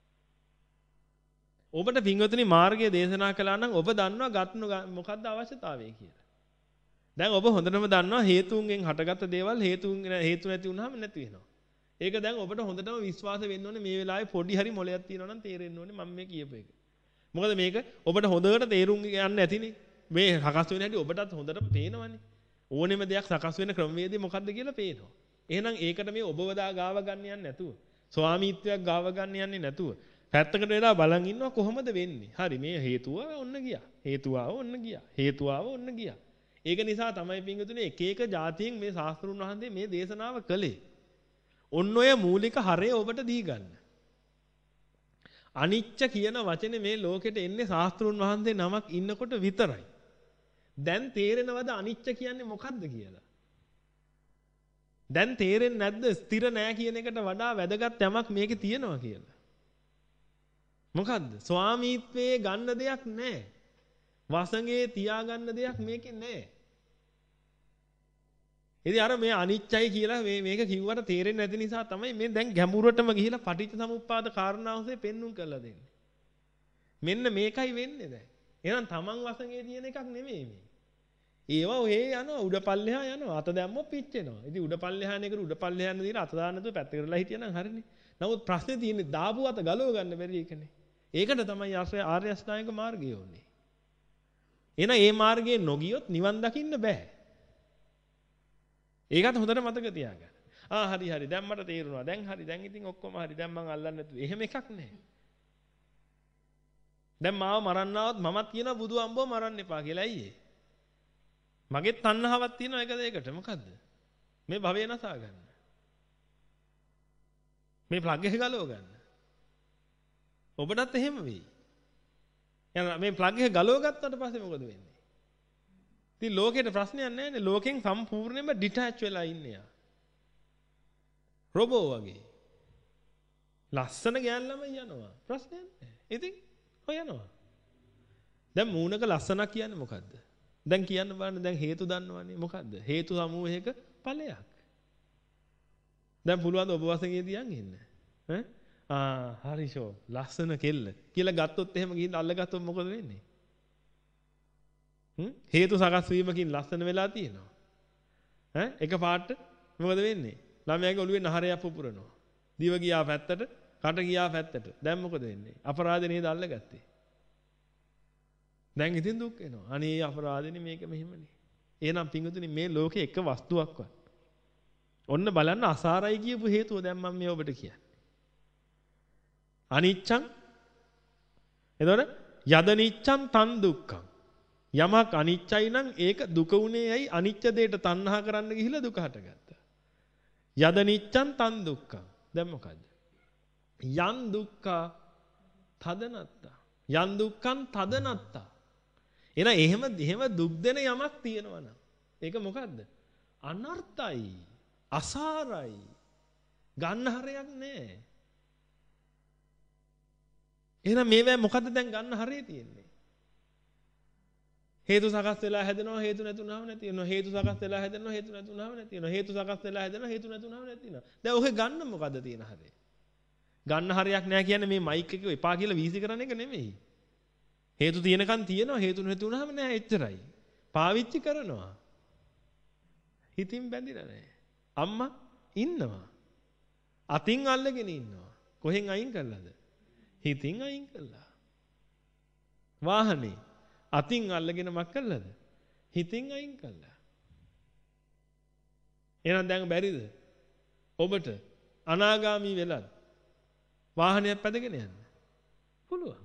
Speaker 1: ඔබට පින්වතුනි මාර්ගය දේශනා කළා නම් ඔබ දන්නවා ගත්නු මොකද්ද අවශ්‍යතාවය කියලා. දැන් ඔබ හොඳටම දන්නවා හේතුන්ගෙන් හටගත්ත දේවල් හේතුන් හේතු නැති වුනහම නැති වෙනවා. ඒක දැන් ඔබට හොඳටම විශ්වාස වෙන්න ඕනේ මේ වෙලාවේ පොඩි හරි මොලයක් තියෙනවා නම් තේරෙන්න ඕනේ මම මේ කියපු එක. මොකද මේක ඔබට හොඳට තේරුම් ගන්න ඇතිනේ. මේ සකස් වෙන හැටි ඔබටත් හොඳටම පේනවනේ. ඕනෙම දෙයක් සකස් වෙන ක්‍රමවේදය මොකද්ද කියලා පේනවා. එහෙනම් ඒකට මේ ඔබ වදා ගාව ගන්න යන්නේ නැතුව, ස්වාමීත්වයක් ගාව ගන්න යන්නේ නැතුව පැත්තකට වෙලා බලන් ඉන්නවා කොහොමද වෙන්නේ? හරි මේ හේතුව ඔන්න ගියා. හේතුව ආව ඔන්න ගියා. හේතුව ආව ඔන්න ගියා. ඒක නිසා තමයි පින්වතුනි එක එක જાතියෙන් මේ ශාස්ත්‍රුන් වහන්සේ මේ දේශනාව කළේ. ඔන්න ඔය මූලික හරය ඔබට දී ගන්න. අනිච්ච කියන වචනේ මේ ලෝකෙට එන්නේ ශාස්ත්‍රුන් වහන්සේ නමක් ඉන්නකොට විතරයි. දැන් තේරෙනවද අනිච්ච කියන්නේ මොකද්ද කියලා? දැන් තේරෙන්නේ නැද්ද ස්ථිර නෑ කියන එකට වඩා වැදගත් යමක් මේකේ තියෙනවා කියලා? මොකද්ද? ස්වාමීත්වයේ ගන්න දෙයක් නැහැ. වසඟේ තියාගන්න දෙයක් මේකේ නැහැ. ඉතින් අර මේ අනිච්චයි කියලා මේ මේක කිව්වට තේරෙන්නේ නැති නිසා තමයි මේ දැන් ගැඹුරටම ගිහිලා පටිච්ච සමුප්පාද කාරණාවසේ පෙන්눔 කරලා දෙන්නේ. මෙන්න මේකයි වෙන්නේ දැන්. එහෙනම් තමන් වශයෙන් තියෙන එකක් නෙමෙයි මේ. ඒවා ඔහේ යනවා උඩ පල්ලෙහා යනවා අත දැම්මොත් පිච්චෙනවා. ඉතින් උඩ පල්ලෙහා නේකර උඩ පල්ලෙහා යන දීලා අත දාන්න නැතුව පැත්තකටලා හිටියනම් හරිනේ. නමුත් ප්‍රශ්නේ තියෙන්නේ දාපු අත ගලව ගන්න බැරි එකනේ. ඒකට තමයි ආර්ය අෂ්ටාංගික මාර්ගය ඕනේ. එහෙනම් මේ මාර්ගයේ නොගියොත් නිවන් දකින්න බෑ. ඒකත් හොඳට මතක තියාගන්න. ආ හරි හරි දැන් මට තේරුණා. දැන් හරි දැන් ඉතින් ඔක්කොම හරි. දැන් මං අල්ලන්නේ නැතුව. එහෙම එකක් නැහැ. දැන් මාව මරන්න આવත් මමත් කියනවා බුදු අම්බෝ මරන්න එපා කියලා. ඇයි ඒ? මගේ තණ්හාවක් තියෙනවා එකද ඒකට. මොකද්ද? මේ භවය නසා ගන්න. මේ ප්ලග් එක ගලව ගන්න. ඔබටත් එහෙම වෙයි. එහෙනම් මේ ප්ලග් එක ගලව ගත්තට පස්සේ මොකද වෙන්නේ? ඉතින් ලෝකෙට ප්‍රශ්නයක් නැහැ නේ. ලෝකෙන් සම්පූර්ණයෙන්ම ඩිටැච් වෙලා ඉන්නේ යා. රොබෝ වගේ. ලස්සන ගෑන් ළමයි යනවා. ප්‍රශ්නයක් නැහැ. ඉතින් ඔය යනවා. දැන් මූණක ලස්සනක් කියන්නේ මොකද්ද? දැන් කියන්න බලන්න දැන් හේතු දන්නවනේ මොකද්ද? හේතු සමූහයක ඵලයක්. දැන් පුළුවන් ද ඔබ වශයෙන් තියන් ඉන්න? ඈ ආ හරිෂෝ ලස්සන කෙල්ල කියලා ගත්තොත් එහෙම ගිහින් අල්ලගත්තොත් මොකද වෙන්නේ? හ්ම් හේතු සකස් වීමකින් ලස්සන වෙලා තියෙනවා. ඈ එක පාට මොකද වෙන්නේ? ළමයාගේ ඔළුවේ නහරයක් පුපුරනවා. දිව ගියා පැත්තට, කට ගියා පැත්තට. දැන් මොකද වෙන්නේ? අපරාධේ නේද අල්ලගත්තේ. දැන් ඉතින් දුක් වෙනවා. අනේ අපරාධනේ මේක මෙහෙමනේ. එහෙනම් පිංගුතුනි මේ ලෝකේ එක වස්තුවක්වත්. ඔන්න බලන්න අසාරයි කියපු හේතුව දැන් මම මේ ඔබට කියන්නේ. අනිච්චං එතකොට යදනිච්චං තන් දුක්ඛං. යමක් අනිච්චයි නම් ඒක දුක උනේ ඇයි? අනිච්ච දෙයට තණ්හා කරන්න ගිහිල්ලා දුක හටගත්තා. යදනිච්චං තන් දුක්ඛං. දැන් මොකද්ද? යන් දුක්ඛා තදනත්තා. යන් දුක්ඛං තදනත්තා. එන එහෙම එහෙම දුක් දෙන යමක් තියෙනවා නම් ඒක මොකද්ද? අනර්ථයි. අසාරයි. ගන්න හරයක් නැහැ. එහෙනම් මේවා මොකද්ද දැන් ගන්න හරිය තියෙන්නේ? හේතු සකස් වෙලා හැදෙනවා හේතු නැතුණාම නැති වෙනවා. හේතු සකස් වෙලා හැදෙනවා හේතු නැතුණාම නැති වෙනවා. හේතු සකස් වෙලා හැදෙනවා හේතු නැතුණාම නැති වෙනවා. දැන් ඔහේ ගන්න මොකද්ද තියෙන හරිය? ගන්න හරියක් නැහැ කියන්නේ මේ මයික් එක එපා කියලා වීසි කරන එක නෙමෙයි. හේතු තියෙනකන් තියෙනවා හේතු නැතුණාම නෑ එච්චරයි. පාවිච්චි කරනවා. හිතින් බැඳිලා නැහැ. අම්මා ඉන්නවා. අතින් අල්ලගෙන ඉන්නවා. කොහෙන් අයින් කළාද? හිතින් අයින් කළා. වාහනේ අතින් අල්ලගෙන මක් කළාද? හිතින් අයින් කළා. එහෙනම් දැන් බැරිද? ඔබට අනාගාමී වෙලත් වාහනයක් පැදගෙන යන්න පුළුවන්.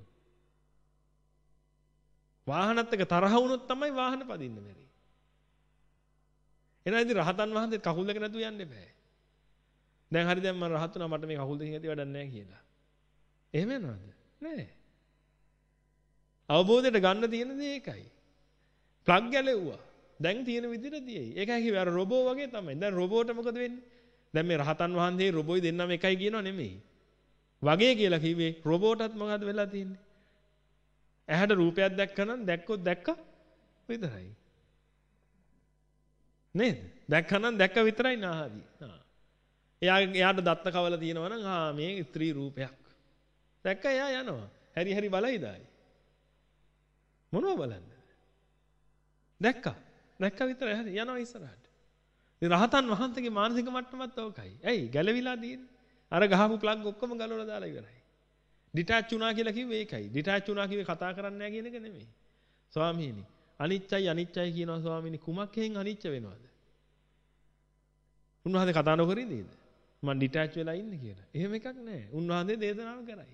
Speaker 1: වාහනත් එක්ක තරහ වුණොත් තමයි වාහන පදින්න බැරි. එහෙනම් ඉතින් රහතන් වහන්සේ කකුල් දෙක නැතුව යන්න බෑ. දැන් හරි දැන් මම රහත් වුණා මට මේ කකුල් දෙකෙන් ඇති වැඩක් නැහැ කියලා. එහෙම යනවද? නෑ. අවබෝධයට ගන්න තියෙන දේ ඒකයි. ප්ලග් ගැලෙව්වා. දැන් තියෙන විදිහට තියෙයි. ඒකයි කිව්වේ අර රොබෝ වගේ තමයි. දැන් රොබෝට මොකද වෙන්නේ? දැන් මේ රහතන් වහන්සේ රොබෝයි දෙන්නම එකයි කියනව නෙමෙයි. වගේ කියලා කිව්වේ රොබෝටත් මොකද වෙලා තියෙන්නේ? ඇහැට රූපයක් දැක්කනම් දැක්කොත් දැක්ක විතරයි. නේද? දැක්කනම් දැක්ක විතරයි නාහදී. හා. එයා එයාට දත්ත කවල තියෙනවා නම් ආ මේ ස්ත්‍රී රූපයක්. දැක්ක එයා යනවා. හැරි හැරි බලයිද ආයි? මොනව බලන්නද? දැක්කා. දැක්ක විතරයි හරි යනවා ඉස්සරහට. ඉතින් රහතන් වහන්සේගේ මානසික මට්ටමත් ඕකයි. ඇයි? ගැලවිලා තියෙන්නේ. අර ගහපු ප්ලග් ඔක්කොම ගලවලා දාලා ඉවරයි. ඩිටැච් වුණා කියලා කිව්වේ ඒකයි. ඩිටැච් වුණා කිව්වේ කතා කරන්නේ නැහැ කියන එක නෙමෙයි. ස්වාමීනි, අනිච්චයි අනිච්චයි කියනවා ස්වාමීනි කුමක් හේන් අනිච්ච වෙනවද? උන්වහන්සේ කතා නොකර ඉඳීද? මම ඩිටැච් වෙලා ඉන්නේ කියලා. එහෙම එකක් නැහැ. උන්වහන්සේ දේශනාව කරයි.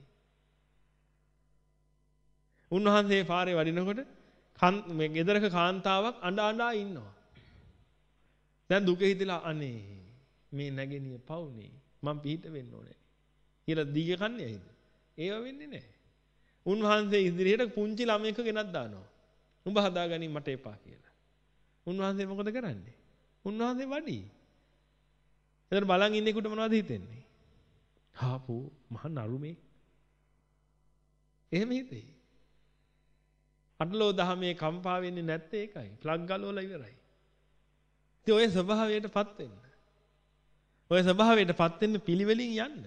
Speaker 1: උන්වහන්සේ පාරේ වඩිනකොට මේ ගෙදරක කාන්තාවක් අඬ අඬා ඉන්නවා. දැන් දුක හිතලා අනේ මේ නැගෙනිය පවුනේ මම පිට වෙන්න ඕනේ කියලා දීග කන්නේ ඇයිද? ඒව වෙන්නේ නැහැ. උන්වහන්සේ ඉදිරියට පුංචි ළමයෙක් ගෙනත් දානවා. උඹ හදාගනින් මට එපා කියලා. උන්වහන්සේ මොකද කරන්නේ? උන්වහන්සේ වඩි. එතන බලන් ඉන්නෙකුට මොනවද හිතෙන්නේ? හාපු මහ නරුමේ. එහෙම හිතේ. අටලෝ දහමේ කම්පා වෙන්නේ නැත්තේ ඒකයි. ප්ලග් ගලවලා ඉවරයි. ඉතින් ඔය ස්වභාවයටපත් වෙන්න. ඔය ස්වභාවයටපත් වෙන්න පිළිවෙලින් යන්න.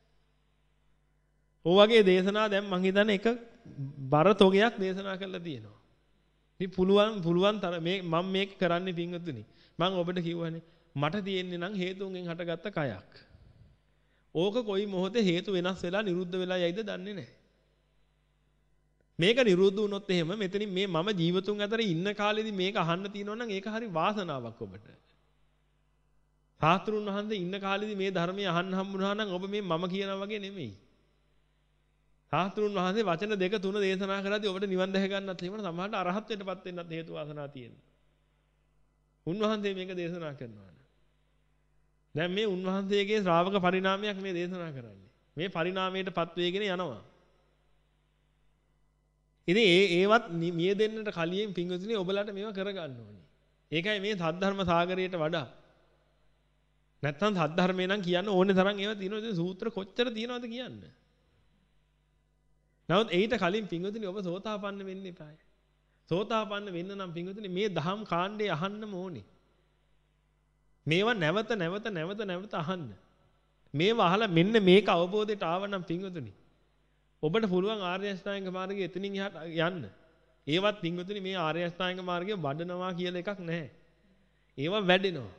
Speaker 1: ඔය වගේ දේශනා දැන් මං හිතන්නේ එක බර තොගයක් දේශනා කරලා තියෙනවා. ඉතින් පුළුවන් පුළුවන් තර මේ මම මේක කරන්නේ පින්වතුනි. මම ඔබට කිව්වනේ මට තියෙන්නේ නම් හේතුන්ගෙන් හටගත්ත කයක්. ඕක කොයි මොහොතේ හේතු වෙනස් වෙලා නිරුද්ධ වෙලා යයිද දන්නේ නැහැ. මේක නිරුද්ධ වුණොත් එහෙම මෙතනින් මේ මම ජීවතුන් අතර ඉන්න කාලෙදි මේක අහන්න තියෙනවා නම් ඒක හරි වාසනාවක් ඔබට. සාස්ත්‍රුන් වහන්සේ ඉන්න කාලෙදි මේ ධර්මය අහන්න හම්බුනා නම් ඔබ මේ මම කියනා වගේ නෙමෙයි. සාස්ත්‍රුන් වහන්සේ වචන දෙක තුන දේශනා කරද්දී ඔබට නිවන් දැක ගන්නත් එහෙම සමහරට අරහත්ත්වයටපත් වෙන්නත් හේතු වාසනා තියෙනවා. උන්වහන්සේ මේක දේශනා කරනවා. දැන් මේ උන්වහන්සේගේ ශ්‍රාවක පරිණාමයක් මේ දේශනා කරන්නේ. මේ පරිණාමයටපත් වෙගෙන යනවා. ඉතින් ඒ ඒවත් මිය දෙන්නට කලින් පින්වතුනි ඔබලාට මේවා කරගන්න ඕනේ. ඒකයි මේ සද්ධර්ම සාගරයට වඩා. නැත්තම් සද්ධර්මේ නම් කියන්න ඕනේ තරම් ඒවා තියෙනවා. ඉතින් සූත්‍ර කොච්චර තියෙනවද කියන්න. නමුත් ඊට කලින් පින්වතුනි ඔබ සෝතාපන්න වෙන්න එපායි. සෝතාපන්න වෙන්න නම් පින්වතුනි මේ දහම් කාණ්ඩේ අහන්නම ඕනේ. මේවා නැවත නැවත නැවත නැවත අහන්න. මේවා අහලා මෙන්න මේක අවබෝධයට ආවනම් පින්වතුනි ඔබට පුළුවන් ආර්ය අෂ්ටාංග මාර්ගයේ එතනින් එහාට යන්න. ඒවත් පින්වතුනි මේ ආර්ය අෂ්ටාංග මාර්ගයේ වඩනවා කියලා එකක් නැහැ. ඒවා වැඩෙනවා.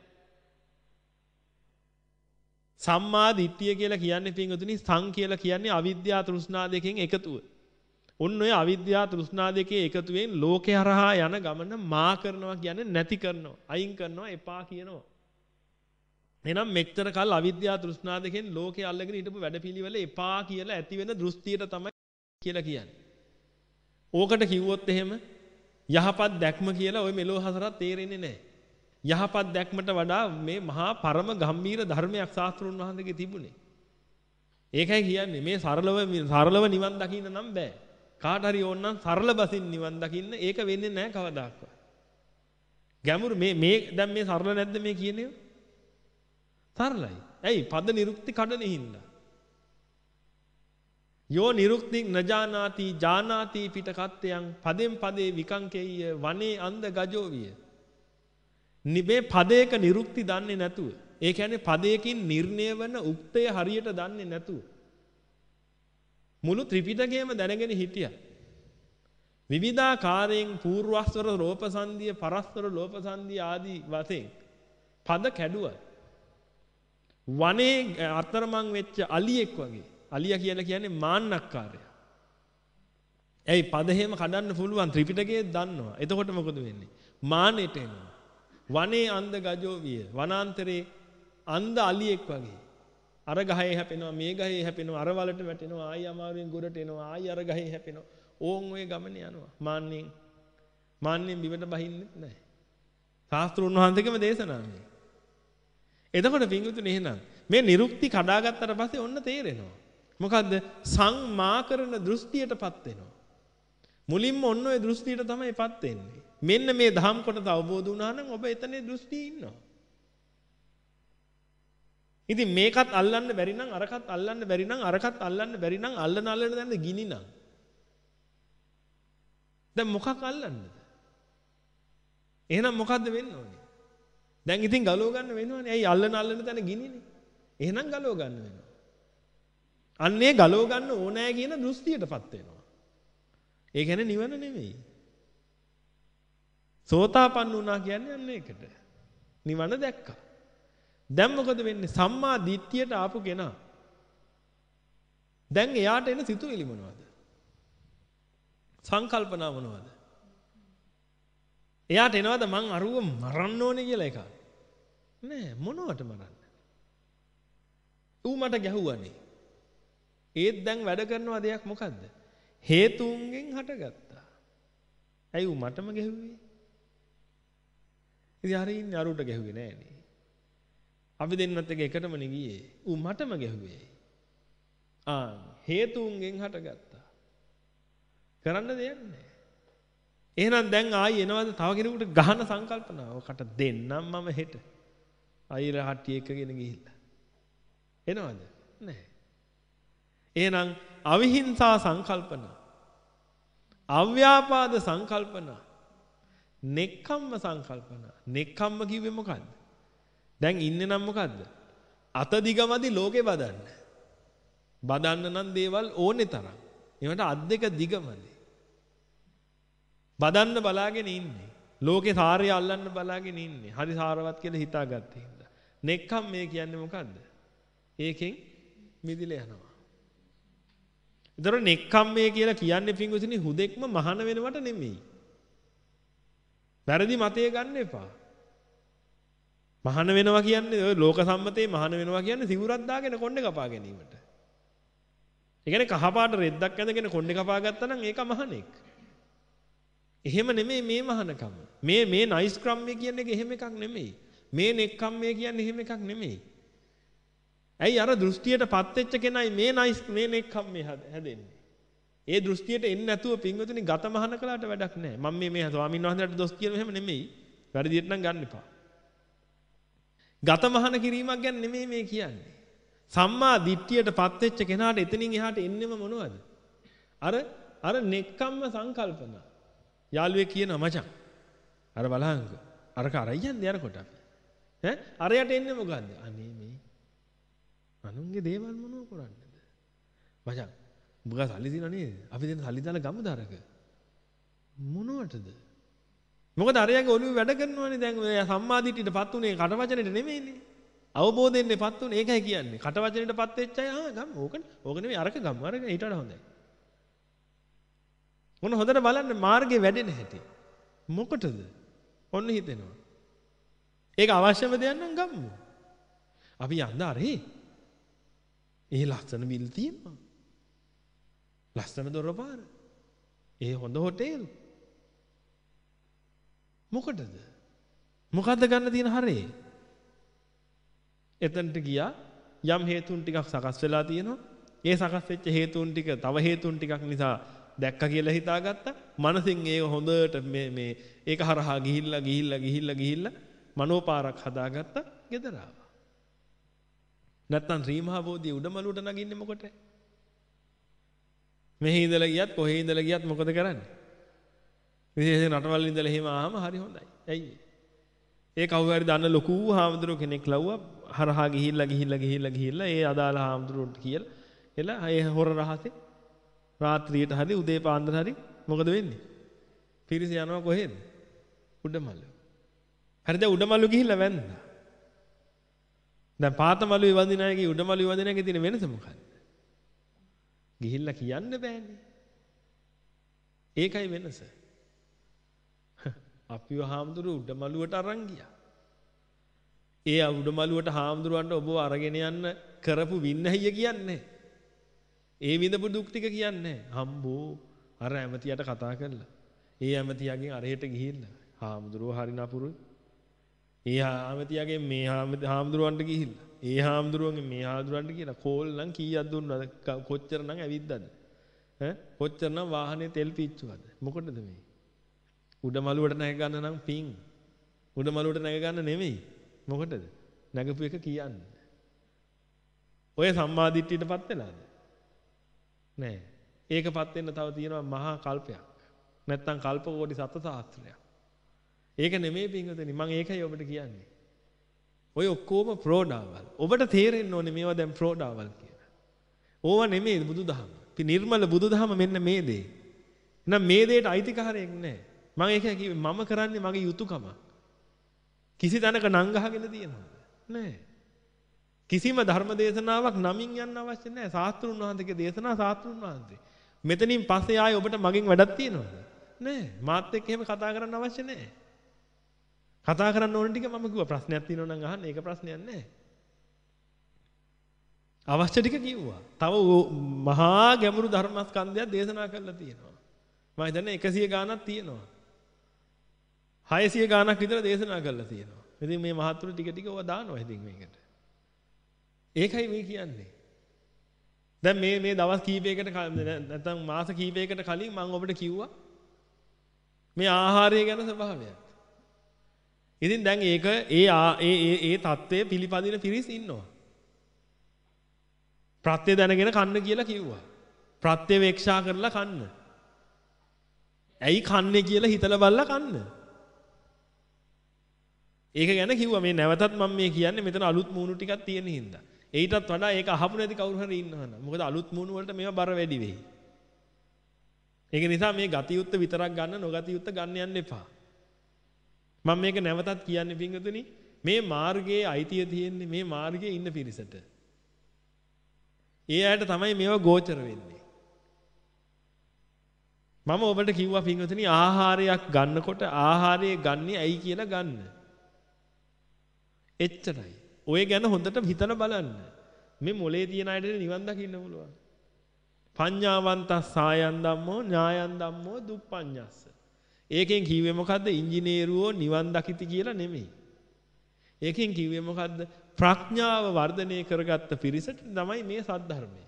Speaker 1: සම්මා දිට්ඨිය කියලා කියන්නේ පින්වතුනි සං කියලා කියන්නේ අවිද්‍යා තෘෂ්ණා දෙකෙන් එකතුව. ඔන්න ඔය අවිද්‍යා තෘෂ්ණා දෙකේ එකතුවෙන් ලෝකේ හරහා යන ගමන මා කරනවා කියන්නේ නැති කරනවා. අයින් කරනවා එපා කියනවා. එහෙනම් මෙච්චර කල් අවිද්‍යා තෘෂ්ණා දෙකෙන් ලෝකේ අල්ලගෙන හිටපු වැඩපිළිවෙල එපා කියලා ඇති වෙන දෘෂ්ටියට තමයි කියලා කියන්නේ. ඕකට කිව්වොත් එහෙම යහපත් දැක්ම කියලා ওই මෙලෝ හතරක් තේරෙන්නේ නැහැ. යහපත් දැක්මට වඩා මේ මහා පරම ගම්බීර ධර්මයක් ශාස්ත්‍රුන් වහන්සේගේ තිබුණේ. ඒකයි කියන්නේ මේ සරලව සරලව නිවන් දකින්න නම් බෑ. කාට හරි ඕන නම් සරල බසින් නිවන් දකින්න ඒක වෙන්නේ නැහැ කවදාවත්. ගැඹුරු මේ මේ දැන් මේ සරල නැද්ද මේ කියන්නේ? සරලයි. ඇයි? පද නිරුක්ති කඩන හින්දා. යෝ නිරුක්ති නජානාති ජානාති පිටකත්තයන් පදෙන් පදේ විකංකේය වනේ අන්ධ ගජෝ විය. නිබේ පදයක නිරුක්ති දන්නේ නැතුව. ඒ කියන්නේ පදයකින් නිර්ණය වන උක්තය හරියට දන්නේ නැතුව. මුළු ත්‍රිපිටකයම දැනගෙන හිටියා. විවිධාකාරයෙන් పూర్වස්වර රෝපසන්ධිය පරස්වර ලෝපසන්ධිය ආදී වශයෙන් පද කැඩුවා. වනේ අතරමං වෙච්ච අලියෙක් වගේ. අලියා කියලා කියන්නේ මාන්නක්කාරයා. ඇයි පද හැම කඩන්න පුළුවන් ත්‍රිපිටකයේ දන්නවා. එතකොට මොකද වෙන්නේ? මානෙට එනවා. වනේ අන්ධ ගජෝ විය. වනාන්තරේ අන්ධ අලියෙක් වගේ. අර ගහේ හැපෙනවා, මේ ගහේ හැපෙනවා, අර වලට වැටෙනවා, ආයි අමාරුවෙන් ගොඩට එනවා, ආයි අර ගහේ හැපෙනවා. ඕන් ඔය ගමන යනවා. මාන්නෙන් මාන්නෙන් බිමට බහින්නෙත් නැහැ. ශාස්ත්‍රුන් වහන්සේගේම දේශනාවයි. එතකොට පින්විතුනි එහෙනම් මේ නිරුක්ති කඩාගත්තට පස්සේ ඔන්න තේරෙනවා. මොකද්ද? සංමා කරන දෘෂ්ටියටපත් වෙනවා. මුලින්ම ඔන්න ඔය දෘෂ්ටියට තමයිපත් වෙන්නේ. මෙන්න මේ ධම් කොටස අවබෝධ වුණා නම් ඔබ එතනේ දෘෂ්ටියේ ඉන්නවා. ඉතින් මේකත් අල්ලන්න බැරි නම් අරකත් අල්ලන්න බැරි නම් අරකත් අල්ලන්න බැරි නම් අල්ලන අල්ලන දැන් ගිනි නම්. දැන් මොකක් අල්ලන්නද? එහෙනම් මොකද්ද වෙන්න ඕනේ? දැන් ඉතින් ගලව ගන්න වෙනවනේ. ඇයි අල්ලන අල්ලන තැන ගිනිනේ. එහෙනම් ගලව ගන්න වෙනවා. අන්නේ ගලව ගන්න ඕනෑ කියන දෘෂ්ටියටපත් වෙනවා. ඒ කියන්නේ නිවන නෙමෙයි. සෝතාපන්න වුණා කියන්නේ අන්න ඒකට. නිවන දැක්කා. දැන් මොකද වෙන්නේ? සම්මා දිට්ඨියට ආපු කෙනා. දැන් එයාට එන සිතුවිලි මොනවද? සංකල්පනා මොනවද? එයාට එනවද මං අරුව මරන්න ඕනේ කියලා එකක්? නෑ මොනවට මරන්න? ඌ මට ගැහුවානේ. ඒත් දැන් වැඩ කරනවා දෙයක් මොකද්ද? හේතුන්ගෙන් හටගත්තා. ඇයි ඌ මටම ගැහුවේ? ඉතින් හරි ඉන්නේ අරුවට ගැහුවේ නෑනේ. අපි දෙන්නත් එක එකටමනේ ගියේ. ඌ මටම ගැහුවේ. ආ හේතුන්ගෙන් හටගත්තා. කරන්න දෙයක් නෑ. එහෙනම් දැන් ආයි එනවද තව කෙනෙකුට ගහන සංකල්පනාව? ඔකට දෙන්නම් මම හෙට. අයිර හට්ටි එකගෙන ගිහිල්ලා. එනවද? නැහැ. එහෙනම් අවිහිංසා සංකල්පන, අව්‍යාපාද සංකල්පන, නෙක්ඛම්ම සංකල්පන. නෙක්ඛම්ම කිව්වේ මොකද්ද? දැන් ඉන්නේ නම් මොකද්ද? අත දිගමදි ලෝකේ බදන්න. බදන්න නම් දේවල් ඕනේ තරම්. ඒවට අත් දෙක දිගමදි. බදන්න බලාගෙන ඉන්නේ. ලෝකේ සාරය අල්ලන්න බලාගෙන ඉන්නේ. හරි සාරවත් කියලා හිතාගත්තේ හින්දා. නෙක්ඛම් මේ කියන්නේ මොකද්ද? ඒකෙන් මිදිලා යනවා. ඒතර නෙක්ඛම් මේ කියලා කියන්නේ පින්වතුනි හුදෙක්ම මහාන වෙනවට නෙමෙයි. වැරදි මතය ගන්න එපා. මහාන වෙනවා කියන්නේ ඔය ලෝක සම්මතයේ මහාන වෙනවා කියන්නේ සිවුරක් දාගෙන කොණ්ඩේ කපා ගැනීමට. ඒ කියන්නේ කහපාට රෙද්දක් ඇඳගෙන කොණ්ඩේ කපා ගත්තා නම් ඒක මහානෙක්. එහෙම නෙමෙයි මේ මහානකම. මේ මේ නයිස් ක්‍රම්ය කියන්නේ එහෙම එකක් නෙමෙයි. මේ නෙක්ඛම්මය කියන්නේ එහෙම එකක් නෙමෙයි. ඇයි අර දෘෂ්ටියටපත් වෙච්ච කෙනයි මේ නයිස් මේ නෙක්ඛම්මය හැදෙන්නේ. ඒ දෘෂ්ටියට එන්නේ නැතුව පින්වතුනි ගත මහාන කළාට වැඩක් නැහැ. මම මේ මේ ස්වාමීන් වහන්සේලාට දොස් කියන එහෙම නෙමෙයි. වැරදියට නම් ගන්න එපා. ගත මහාන කිරීමක් ගැන නෙමෙයි මේ කියන්නේ. සම්මා දිට්ඨියටපත් වෙච්ච කෙනාට එතනින් එහාට එන්නෙම මොනවද? අර අර නෙක්ඛම්ම සංකල්පන. යාළුවේ කියනවා මචං. අර බලහන්කෝ. අරක අරයන්නේ යනකොට අපි. ඈ අරයට එන්නේ මොකද්ද? අනේ මේ අනුන්ගේ දේවල් මොනව කරන්නේද? මචං උඹ සල්ලි දිනා නේද? අපි දැන් සල්ලි දාලා ගමුද අරක? මොනවටද? මොකද අරයන්ගේ ඔළුවේ වැඩ කරනවානේ දැන් ඔය සම්මාදිටියටපත් උනේ කටවචනෙට නෙමෙයිනේ. අවබෝධයෙන්පත් උනේ ඒකයි කියන්නේ. කටවචනෙටපත් වෙච්ච අය ආ ගම් ඕකනේ. ඕක නෙමෙයි අරක ගම්. අරක ඊට වඩා හොඳයි. මොන හොඳට බලන්න මාර්ගේ වැඩෙන හැටි. මොකටද? ඔන්න හිතෙනවා. ඒක අවශ්‍යම දෙයක් නම් ගම්මු. අපි යන්න අරේ. ඒ ලස්සන බිල් තියෙනවා. ලස්සන දොරපාර. ඒ හොඳ හොටෙල්. මොකටද? මොකද්ද ගන්න තියෙන හරේ? එතනට ගියා යම් හේතුන් ටිකක් සකස් වෙලා තියෙනවා. ඒ සකස් වෙච්ච හේතුන් ටික තව හේතුන් ටිකක් නිසා දැක්ක කියලා හිතාගත්තා. මනසින් ඒක හොඳට මේ මේ ඒක හරහා ගිහිල්ලා ගිහිල්ලා ගිහිල්ලා ගිහිල්ලා මනෝපාරක් හදාගත්තා. ගෙදර ආවා. නැත්තම් ශ්‍රී මහා බෝධිය උඩමළුවට නගින්නේ මොකටද? මෙහි ඉඳලා ගියත් කොහේ ඉඳලා ගියත් මොකද කරන්නේ? විශේෂයෙන් රටවල් ඉඳලා එහෙම ආවම හරි හොඳයි. ඇයි? ඒ කවුරු හරි දන්න ලොකු හාමුදුරුවෝ කෙනෙක් ලව්වා හරහා ගිහිල්ලා ගිහිල්ලා ගිහිල්ලා ගිහිල්ලා ඒ අදාළ හාමුදුරුවන්ට කියලා එලා ඒ හොර රහසේ රාත්‍රියට හරි උදේ පාන්දර හරි මොකද වෙන්නේ? පිරිස යනවා කොහෙද? උඩමළු. හරි දැන් උඩමළු ගිහිල්ලා වැන්දා. දැන් පාතමළුවේ වදින අයගේ උඩමළුවේ වදින අයගේ තියෙන වෙනස මොකක්ද? ගිහිල්ලා කියන්න බෑනේ. ඒකයි වෙනස. අපිව හාමුදුරුවෝ උඩමළුවට අරන් ගියා. ඒ උඩමළුවට හාමුදුරුවන්ට ඔබව අරගෙන යන්න කරපු වින්නහිය කියන්නේ. ඒ විඳපු දුක් ටික කියන්නේ. හම්බෝ අර ඇමතියට කතා කරලා. ඒ ඇමතියගෙන් අරහෙට ගිහිල්ලා හාමුදුරුවෝ හරි නපුරුයි. ඒ ඇමතියගෙන් මේ හාමුදුරුවන්ට ගිහිල්ලා. ඒ හාමුදුරුවන්ගෙන් මේ හාමුදුරුවන්ට කියලා කෝල් නම් කීයක් දුන්නද? කොච්චර නම් ඇවිද්දද? ඈ කොච්චර නම් වාහනේ තෙල් පිච්චුවද? මොකටද මේ? උඩමළුවට නැග ගන්න නම් පිං. උඩමළුවට නැග ගන්න නෙමෙයි. මොකටද? නැගපු එක කියන්නේ. ඔය සම්මාදිට්ඨියටපත් වෙලාද? නෑ. ඒකපත් වෙන්න තව තියෙනවා මහා කල්පයක්. නැත්තම් කල්ප කෝටි සත සහස්‍රයක්. ඒක නෙමෙයි පිංගුතුනි මම ඒකයි ඔබට කියන්නේ. ඔය ඔක්කොම ප්‍රෝඩාවල්. ඔබට තේරෙන්න ඕනේ මේවා දැන් ප්‍රෝඩාවල් කියලා. ඕවා නෙමෙයි බුදුදහම. නිර්මල බුදුදහම මෙන්න මේ දේ. නම් මේ දෙයට අයිතිකාරයෙක් නෑ. මම ඒක කිව්වේ මම කරන්නේ මගේ යුතුයකම. කිසි තැනක නම් ගහගෙන තියනවද? නෑ. කිසිම ධර්ම දේශනාවක් නමින් යන්න අවශ්‍ය නෑ. ශාස්ත්‍රුන් වහන්සේගේ දේශනා ශාස්ත්‍රුන් වහන්සේ. මෙතනින් පස්සේ ආයේ ඔබට මගෙන් වැඩක් තියනවද? නෑ. මාත් එක්ක එහෙම කතා කරන්න අවශ්‍ය නෑ. කතා කරන්න ඕන ටික මම කිව්වා. ප්‍රශ්නයක් තියෙනවා නම් අහන්න. ඒක ප්‍රශ්නයක් නෑ. අවශ්‍ය ටික කිව්වා. තව මහා ගැඹුරු ධර්මස්කන්ධයක් දේශනා කරලා තියෙනවා. මම හිතන්නේ එකසිය ගාණක් තියෙනවා. හයසිය ගාණක් විතර දේශනා කරලා තියෙනවා. ඉතින් මේ මහත්තුරු ටික ටික ඔවා දානවා ඉතින් මේකට. ඒකයි මේ කියන්නේ. දැන් මේ මේ දවස් කීපයකට නැත්නම් මාස කීපයකට කලින් මම ඔබට කිව්වා මේ ආහාරය ගැන ස්වභාවයක්. ඉතින් දැන් ඒක ඒ ඒ ඒ ඒ தත්ත්වයේ පිළිපදින පිරිස් ඉන්නවා. ප්‍රත්‍ය දැනගෙන කන්න කියලා කිව්වා. ප්‍රත්‍ය වේක්ෂා කරලා කන්න. ඇයි කන්නේ කියලා හිතලා බලලා කන්න. ඒක ගැන කිව්වා මේ නැවතත් මම මේ කියන්නේ මෙතන අලුත් මූණු ටිකක් තියෙන හින්දා. ඊටත් වඩා ඒක අහපු නැති කවුරු හරි ඉන්නවනම්. මොකද අලුත් මූණු වලට මේවා බර වැඩි වෙයි. ඒක නිසා මේ ගතියුත්ත විතරක් ගන්න නොගතියුත්ත ගන්න යන්න එපා. මම මේක නැවතත් කියන්නේ පින්වතුනි මේ මාර්ගයේ අයිතිය තියෙන්නේ මේ මාර්ගයේ ඉන්න පිරිසට. ඒ අයට තමයි මේවා ගෝචර වෙන්නේ. මම ඔබට කිව්වා පින්වතුනි ආහාරයක් ගන්නකොට ආහාරය ගන්නේ ඇයි කියලා ගන්න. එච්චරයි. ඔය ගැන හොඳට හිතලා බලන්න. මේ මොලේ තියෙන අයට නිවන් දකින්න පුළුවන්. පඤ්ඤාවන්ත සායන් ධම්මෝ ඥායන් ධම්මෝ දුප්පඤ්ඤස්ස. ඒකෙන් කිව්වේ මොකද්ද? ඉංජිනේරුවෝ නිවන් දකිති කියලා නෙමෙයි. ඒකෙන් කිව්වේ මොකද්ද? ප්‍රඥාව වර්ධනය කරගත්ත පිරිසට තමයි මේ සද්ධර්මය.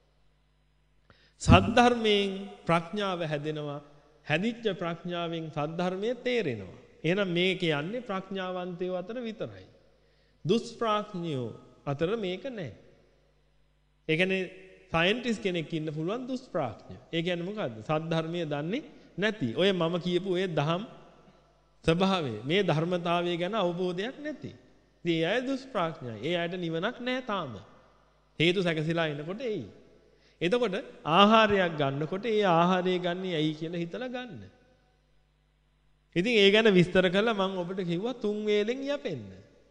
Speaker 1: සද්ධර්මයෙන් ප්‍රඥාව හැදෙනවා. හැදිච්ච ප්‍රඥාවෙන් සද්ධර්මයේ තේරෙනවා. එහෙනම් මේ කියන්නේ ප්‍රඥාවන්තයෝ අතර විතරයි. දුෂ්ප්‍රඥයෝ අතර මේක නැහැ. ඒ කියන්නේ සයන්ටිස්ට් කෙනෙක් ඉන්න පුළුවන් දුෂ්ප්‍රඥ. ඒ කියන්නේ මොකද්ද? සද්ධර්මයේ දන්නේ නැති. ඔය මම කියපු ඔය දහම් ස්වභාවය මේ ධර්මතාවය ගැන අවබෝධයක් නැති. ඉතින් ඒ අය දුෂ්ප්‍රඥයි. ඒ අයට නිවනක් නැහැ තාම. හේතු සැකසීලා ඉනකොට එයි. එතකොට ආහාරයක් ගන්නකොට ඒ ආහාරය ගන්න ඇයි කියලා හිතලා ගන්න. ඉතින් ඒ ගැන විස්තර කළා මම ඔබට කිව්වා තුන් වේලෙන් යැපෙන්න.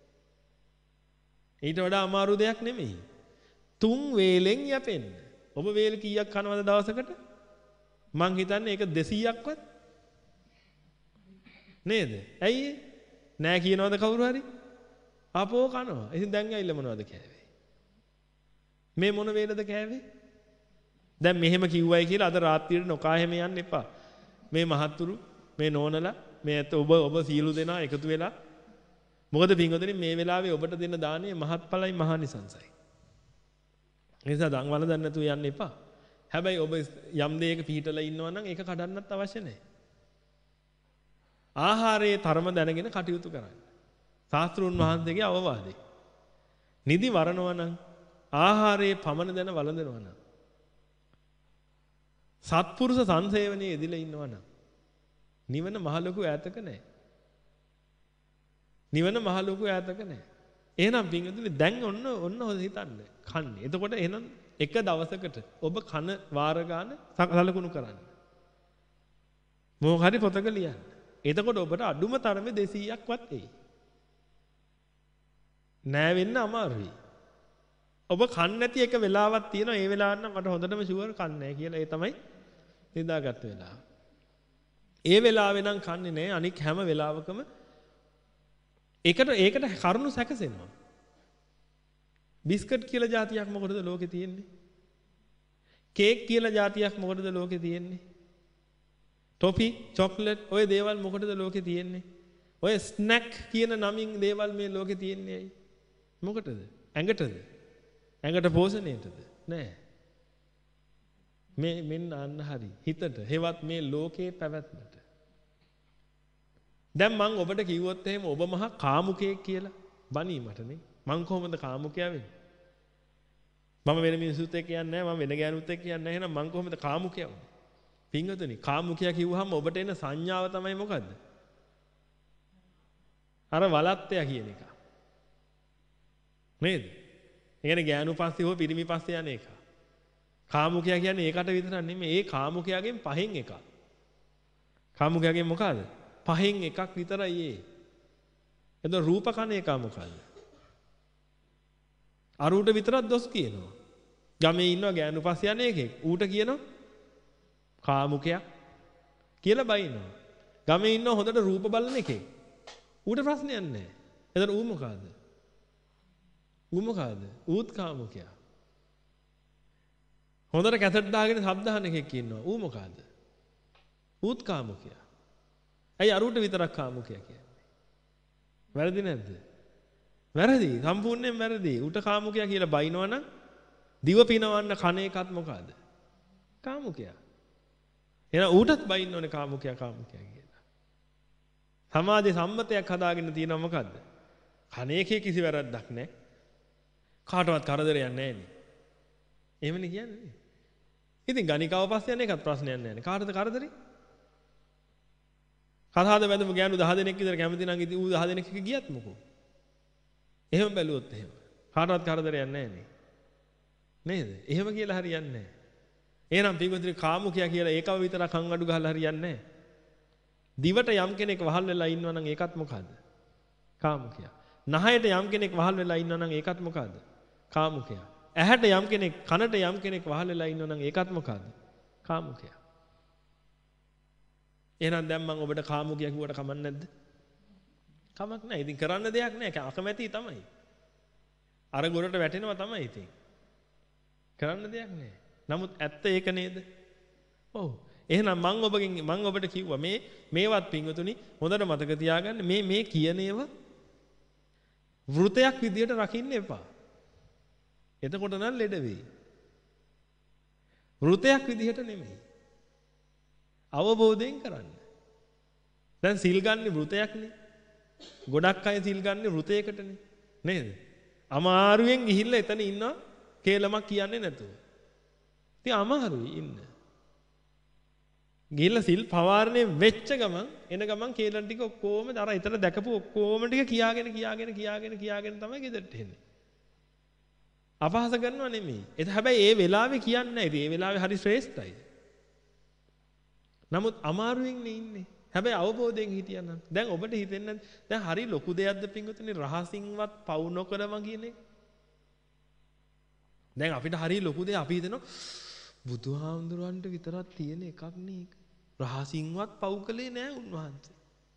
Speaker 1: ඊට වඩා අමාරු දෙයක් නෙමෙයි. තුන් වේලෙන් යැපෙන්න. ඔබ වේල කීයක් කනවද දවසකට? මං හිතන්නේ ඒක දෙසීයක්වත් නේද? ඇයි නෑ කියනවද කවුරු හරි? අපෝ කනවා. ඉතින් දැන් ඇවිල්ලා මොනවද කෑවේ? මේ මොන වේලද කෑවේ? දැන් මෙහෙම කිව්වයි කියලා අද රාත්‍රියේ නොකා හැම යන්න එපා. මේ මහත්තුරු මේ නෝනලා මේ ඇත්ත ඔබ ඔබ සියලු දෙනා එකතු වෙලා මොකද පින්වතුනි මේ වෙලාවේ ඔබට දෙන දාණය මහත්ඵලයි මහානිසංසයි. ඒ නිසා දන් වළඳන්න නැතුව යන්න එපා. හැබැයි ඔබ යම් දෙයක පිහිටලා ඉන්නවා නම් ඒක කඩන්නත් අවශ්‍ය නැහැ. ආහාරයේ තරම දැනගෙන කටයුතු කරන්න. ශාස්ත්‍රුන් වහන්සේගේ අවවාදේ. නිදි වරනවා නම් ආහාරයේ පමණ දැන වළඳනවා නම් සත්පුරුෂ සංසේවනයේ යෙදিলা ඉන්නවා නම් නිවන මහ ලොකු ඈතක නැහැ. නිවන මහ ලොකු ඈතක නැහැ. එහෙනම් පින්වතුනි දැන් ඔන්න ඔන්න හිතන්න. කන්නේ. එතකොට එහෙනම් එක දවසකට ඔබ කන වාර ගන්න සලකුණු කරන්න. මොකක් හරි පොතක ලියන්න. එතකොට ඔබට අඩුම තරමේ දෙසීයක්වත් එයි. නෑ වෙන්න අමාරුයි. ඔබ කන්නේ නැති එක වෙලාවක් තියෙනවා. ඒ වෙලාවට නම් මට හොඳටම ෂුවර් කන්නේ නැහැ කියලා. ඒ තමයි නිදාගත්ත වෙලාව. ඒ වෙලාවේ නම් කන්නේ නැහැ. අනික හැම වෙලාවකම ඒකට ඒකට කරුණු සැකසෙනවා. බිස්කට් කියලා જાතියක් මොකටද ලෝකේ තියෙන්නේ? කේක් කියලා જાතියක් මොකටද ලෝකේ තියෙන්නේ? ටොෆි, චොක්ලට් ඔය දේවල් මොකටද ලෝකේ තියෙන්නේ? ඔය ස්නැක් කියන නමින් දේවල් මේ ලෝකේ තියෙන්නේ ඇයි? මොකටද? ඇඟටද? ඇඟට පෝෂණයටද? නෑ. මේ මෙන්න අන්න හරි. හිතට හෙවත් මේ ලෝකේ පැවැත්මට. දැන් මං ඔබට කිව්වොත් එහෙම ඔබ මහා කාමුකයෙක් කියලා බනීමටනේ. මං කොහොමද කාමුකයා වෙන්නේ? මම වෙන මිනිසුත් එක්ක කියන්නේ නැහැ. මම වෙන ගෑනුත් එක්ක කියන්නේ නැහැ. එහෙනම් මං කොහොමද කාමුකයා වුනේ? පින්වතුනි කාමුකයා කිව්වහම ඔබට එන සංඥාව තමයි මොකද්ද? අර වලත්තය කියන එක. නේද? ඒ කියන්නේ ගෑනු පස්සේ හෝ පිරිමි පස්සේ යන එක. කාමුකයා කියන්නේ ඒකට විතරක් නෙමෙයි. ඒ කාමුකයාගෙන් පහෙන් එකක්. කාමුකයාගෙන් මොකද? පහෙන් එකක් විතරයි ඒ. එතන රූප කන එක මොකද්ද? අරුට විතරක් දොස් කියනවා. ගමේ ඉන්නවා ගෑනු පස්සේ යන එකෙක්. ඌට කියනවා කාමුකයා කියලා බයිනවා. ගමේ ඉන්නවා හොඳට රූප බලන එකෙක්. ඌට ප්‍රශ්නයක් නැහැ. එතන ඌ මොකද්ද? ඌ මොකද්ද? ඌත් කාමුකයා. හොඳට කැසට් දාගෙන ශබ්ද අහන එකෙක් ඉන්නවා. ඌ මොකද්ද? ඌත් කාමුකයා. ඇයි අරුට විතරක් කාමුකයා කියන්නේ? වැරදි නැද්ද? වැරදි. සම්පූර්ණයෙන් වැරදි. ඌට කාමුකයා කියලා බයිනවනම් දිව පිනවන්න කන එකත් මොකද්ද? කාමුකයා. එහෙනම් ඌටත් බයින්න ඕනේ කාමුකයා කාමුකයා කියලා. සමාජයේ සම්මතයක් හදාගෙන තියෙනවා මොකද්ද? කන එකේ කිසි වැරද්දක් නැහැ. කාටවත් කරදරයක් නැහැ නේ. එහෙමනේ කියන්නේ. ඉතින් ගණිකාව පස්සේ යන එකත් ප්‍රශ්නයක් නැහැ නේ. කාටද කරදරේ? කතාවද වැදම ගෑනු දහ දෙනෙක් විතර කැමති නම් ඉතින් ඌ දහ දෙනෙක් එක ගියත් මොකෝ. එහෙම බැලුවොත් එහෙම. කාටවත් කරදරයක් නැහැ නේ. නේද? එහෙම කියලා හරියන්නේ නැහැ. එහෙනම් පින්වතුනි කාමුකයා කියලා ඒකව විතරක් කන් අඩු ගහලා හරියන්නේ නැහැ. දිවට යම් කෙනෙක් වහල් වෙලා ඉන්නවා නම් ඒකත් මොකද්ද? කාමුකයා. නහයට යම් කෙනෙක් වහල් වෙලා ඉන්නවා නම් ඒකත් මොකද්ද? කාමුකයා. ඇහැට යම් කෙනෙක් කනට යම් කෙනෙක් වහල් වෙලා ඉන්නවා නම් ඒකත් මොකද්ද? කාමුකයා. එහෙනම් දැන් මම ඔබට කාමුකයා කිව්වට කමක් නැද්ද? කමක් නැහැ. ඉතින් කරන්න දෙයක් නැහැ. අකමැති තමයි. අර ගොඩට වැටෙනවා තමයි ඉතින්. කරන්න දෙයක් නැහැ. නමුත් ඇත්ත ඒක නේද? ඔව්. එහෙනම් මම ඔබගෙන් මම ඔබට කිව්වා මේ මේවත් පින්වතුනි හොඳට මතක තියාගන්න මේ මේ කියන ඒවා වෘතයක් විදියට රකින්න එපා. එතකොට නම් ලෙඩ වෙයි. වෘතයක් විදියට නෙමෙයි. අවබෝධයෙන් කරන්න. දැන් සිල් ගන්න වෘතයක්නේ. ගොඩක් අය සිල් ගන්න වෘතයකටනේ. නේද? අමාරුවෙන් ගිහිල්ලා එතන ඉන්නවා කේලමක් කියන්නේ නැතුව. ඉතින් අමාරුයි ඉන්න. ගිහිල්ලා සිල් පවාරණය වෙච්ච ගමන් එන ගමන් කේලම් ටික ඔක්කොම අර එතන දැකපු ඔක්කොම ටික කියාගෙන කියාගෙන කියාගෙන කියාගෙන තමයි ගෙදරට එන්නේ. අපහාස කරනව නෙමෙයි. ඒක හැබැයි ඒ වෙලාවේ කියන්නේ නැහැ. ඒ වෙලාවේ හරි ශ්‍රේෂ්ඨයි. නමුත් අමාරුවෙන් නේ ඉන්නේ. හැබැයි අවබෝධයෙන් හිටියනම් දැන් ඔබට හිතෙන්නේ දැන් හරි ලොකු දෙයක්ද පින්වතුනි රහසින්වත් පවු නොකරම කියන එක. දැන් අපිට හරි ලොකු දෙයක් අපි හිතනවා බුදුහාමුදුරන්ට විතරක් තියෙන එකක් නේ ඒක. රහසින්වත් පවු කළේ නෑ උන්වහන්සේ.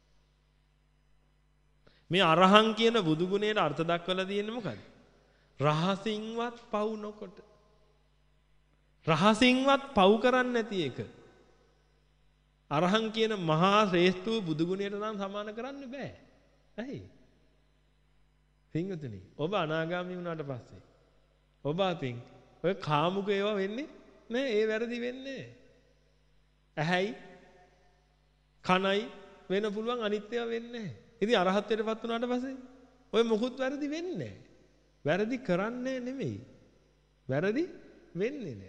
Speaker 1: මේ අරහං කියන බුදු ගුණයට අර්ථ දක්වලා තියෙන්නේ මොකද? රහසින්වත් පවු නොකොට. රහසින්වත් පවු කරන්නේ නැති එක. අරහං කියන මහා ශ්‍රේෂ්ඨ වූ බුදු ගුණයට නම් සමාන කරන්න බෑ. ඇයි? පින්වතුනි, ඔබ අනාගාමී වුණාට පස්සේ ඔබ අතින් ඔය කාමුක ඒවා වෙන්නේ නෑ. ඒ වැරදි වෙන්නේ ඇහැයි කනයි වෙන පුළුවන් අනිත් ඒවා වෙන්නේ නෑ. ඉතින් අරහත්ත්වයටපත් වුණාට පස්සේ ඔය මොකුත් වැරදි වෙන්නේ නෑ. වැරදි කරන්නේ නෙමෙයි. වැරදි වෙන්නේ නෑ.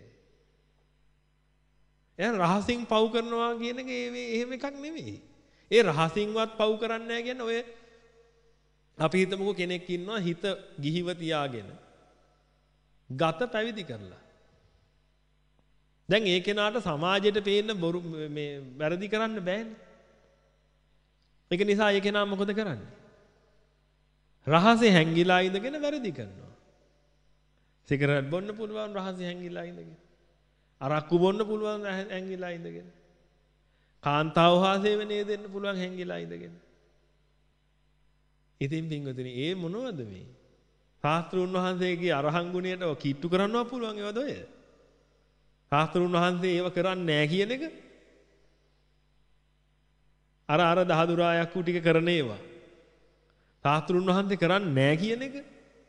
Speaker 1: එයා රහසින් පව් කරනවා කියන එක එහෙම එකක් නෙමෙයි. ඒ රහසින්වත් පව් කරන්නේ නැහැ කියන්නේ ඔය අපි හිතමුකෝ කෙනෙක් ඉන්නවා හිත ගිහිව තියාගෙන ගත පැවිදි කරලා. දැන් ඒ කෙනාට සමාජයට පේන්න බොරු මේ වැරදි කරන්න බෑනේ. ඒක නිසා ඒ කෙනා මොකද කරන්නේ? රහසේ හැංගිලා ඉඳගෙන වැරදි කරනවා. සිගරට් බොන්න පුළුවන් රහසේ හැංගිලා ඉඳගෙන. අරක්කු බොන්න පුළුවන් හැංගිලා ඉඳගෙන. කාන්තාව හා සේවනය දෙන්න පුළුවන් හැංගිලා ඉඳගෙන. ඉතින් පින්වතුනි ඒ මොනවද මේ? ශාස්ත්‍රූන් වහන්සේගේ අරහන් ගුණයට කිට්ටු කරන්නව පුළුවන් ඒවද ඔය? ශාස්ත්‍රූන් වහන්සේ ඒව කරන්නේ නැහැ කියන එක? අර අර දහදුරායක් උ ටික කරන ඒවා. ශාස්ත්‍රූන් වහන්සේ කරන්නේ නැහැ කියන එක?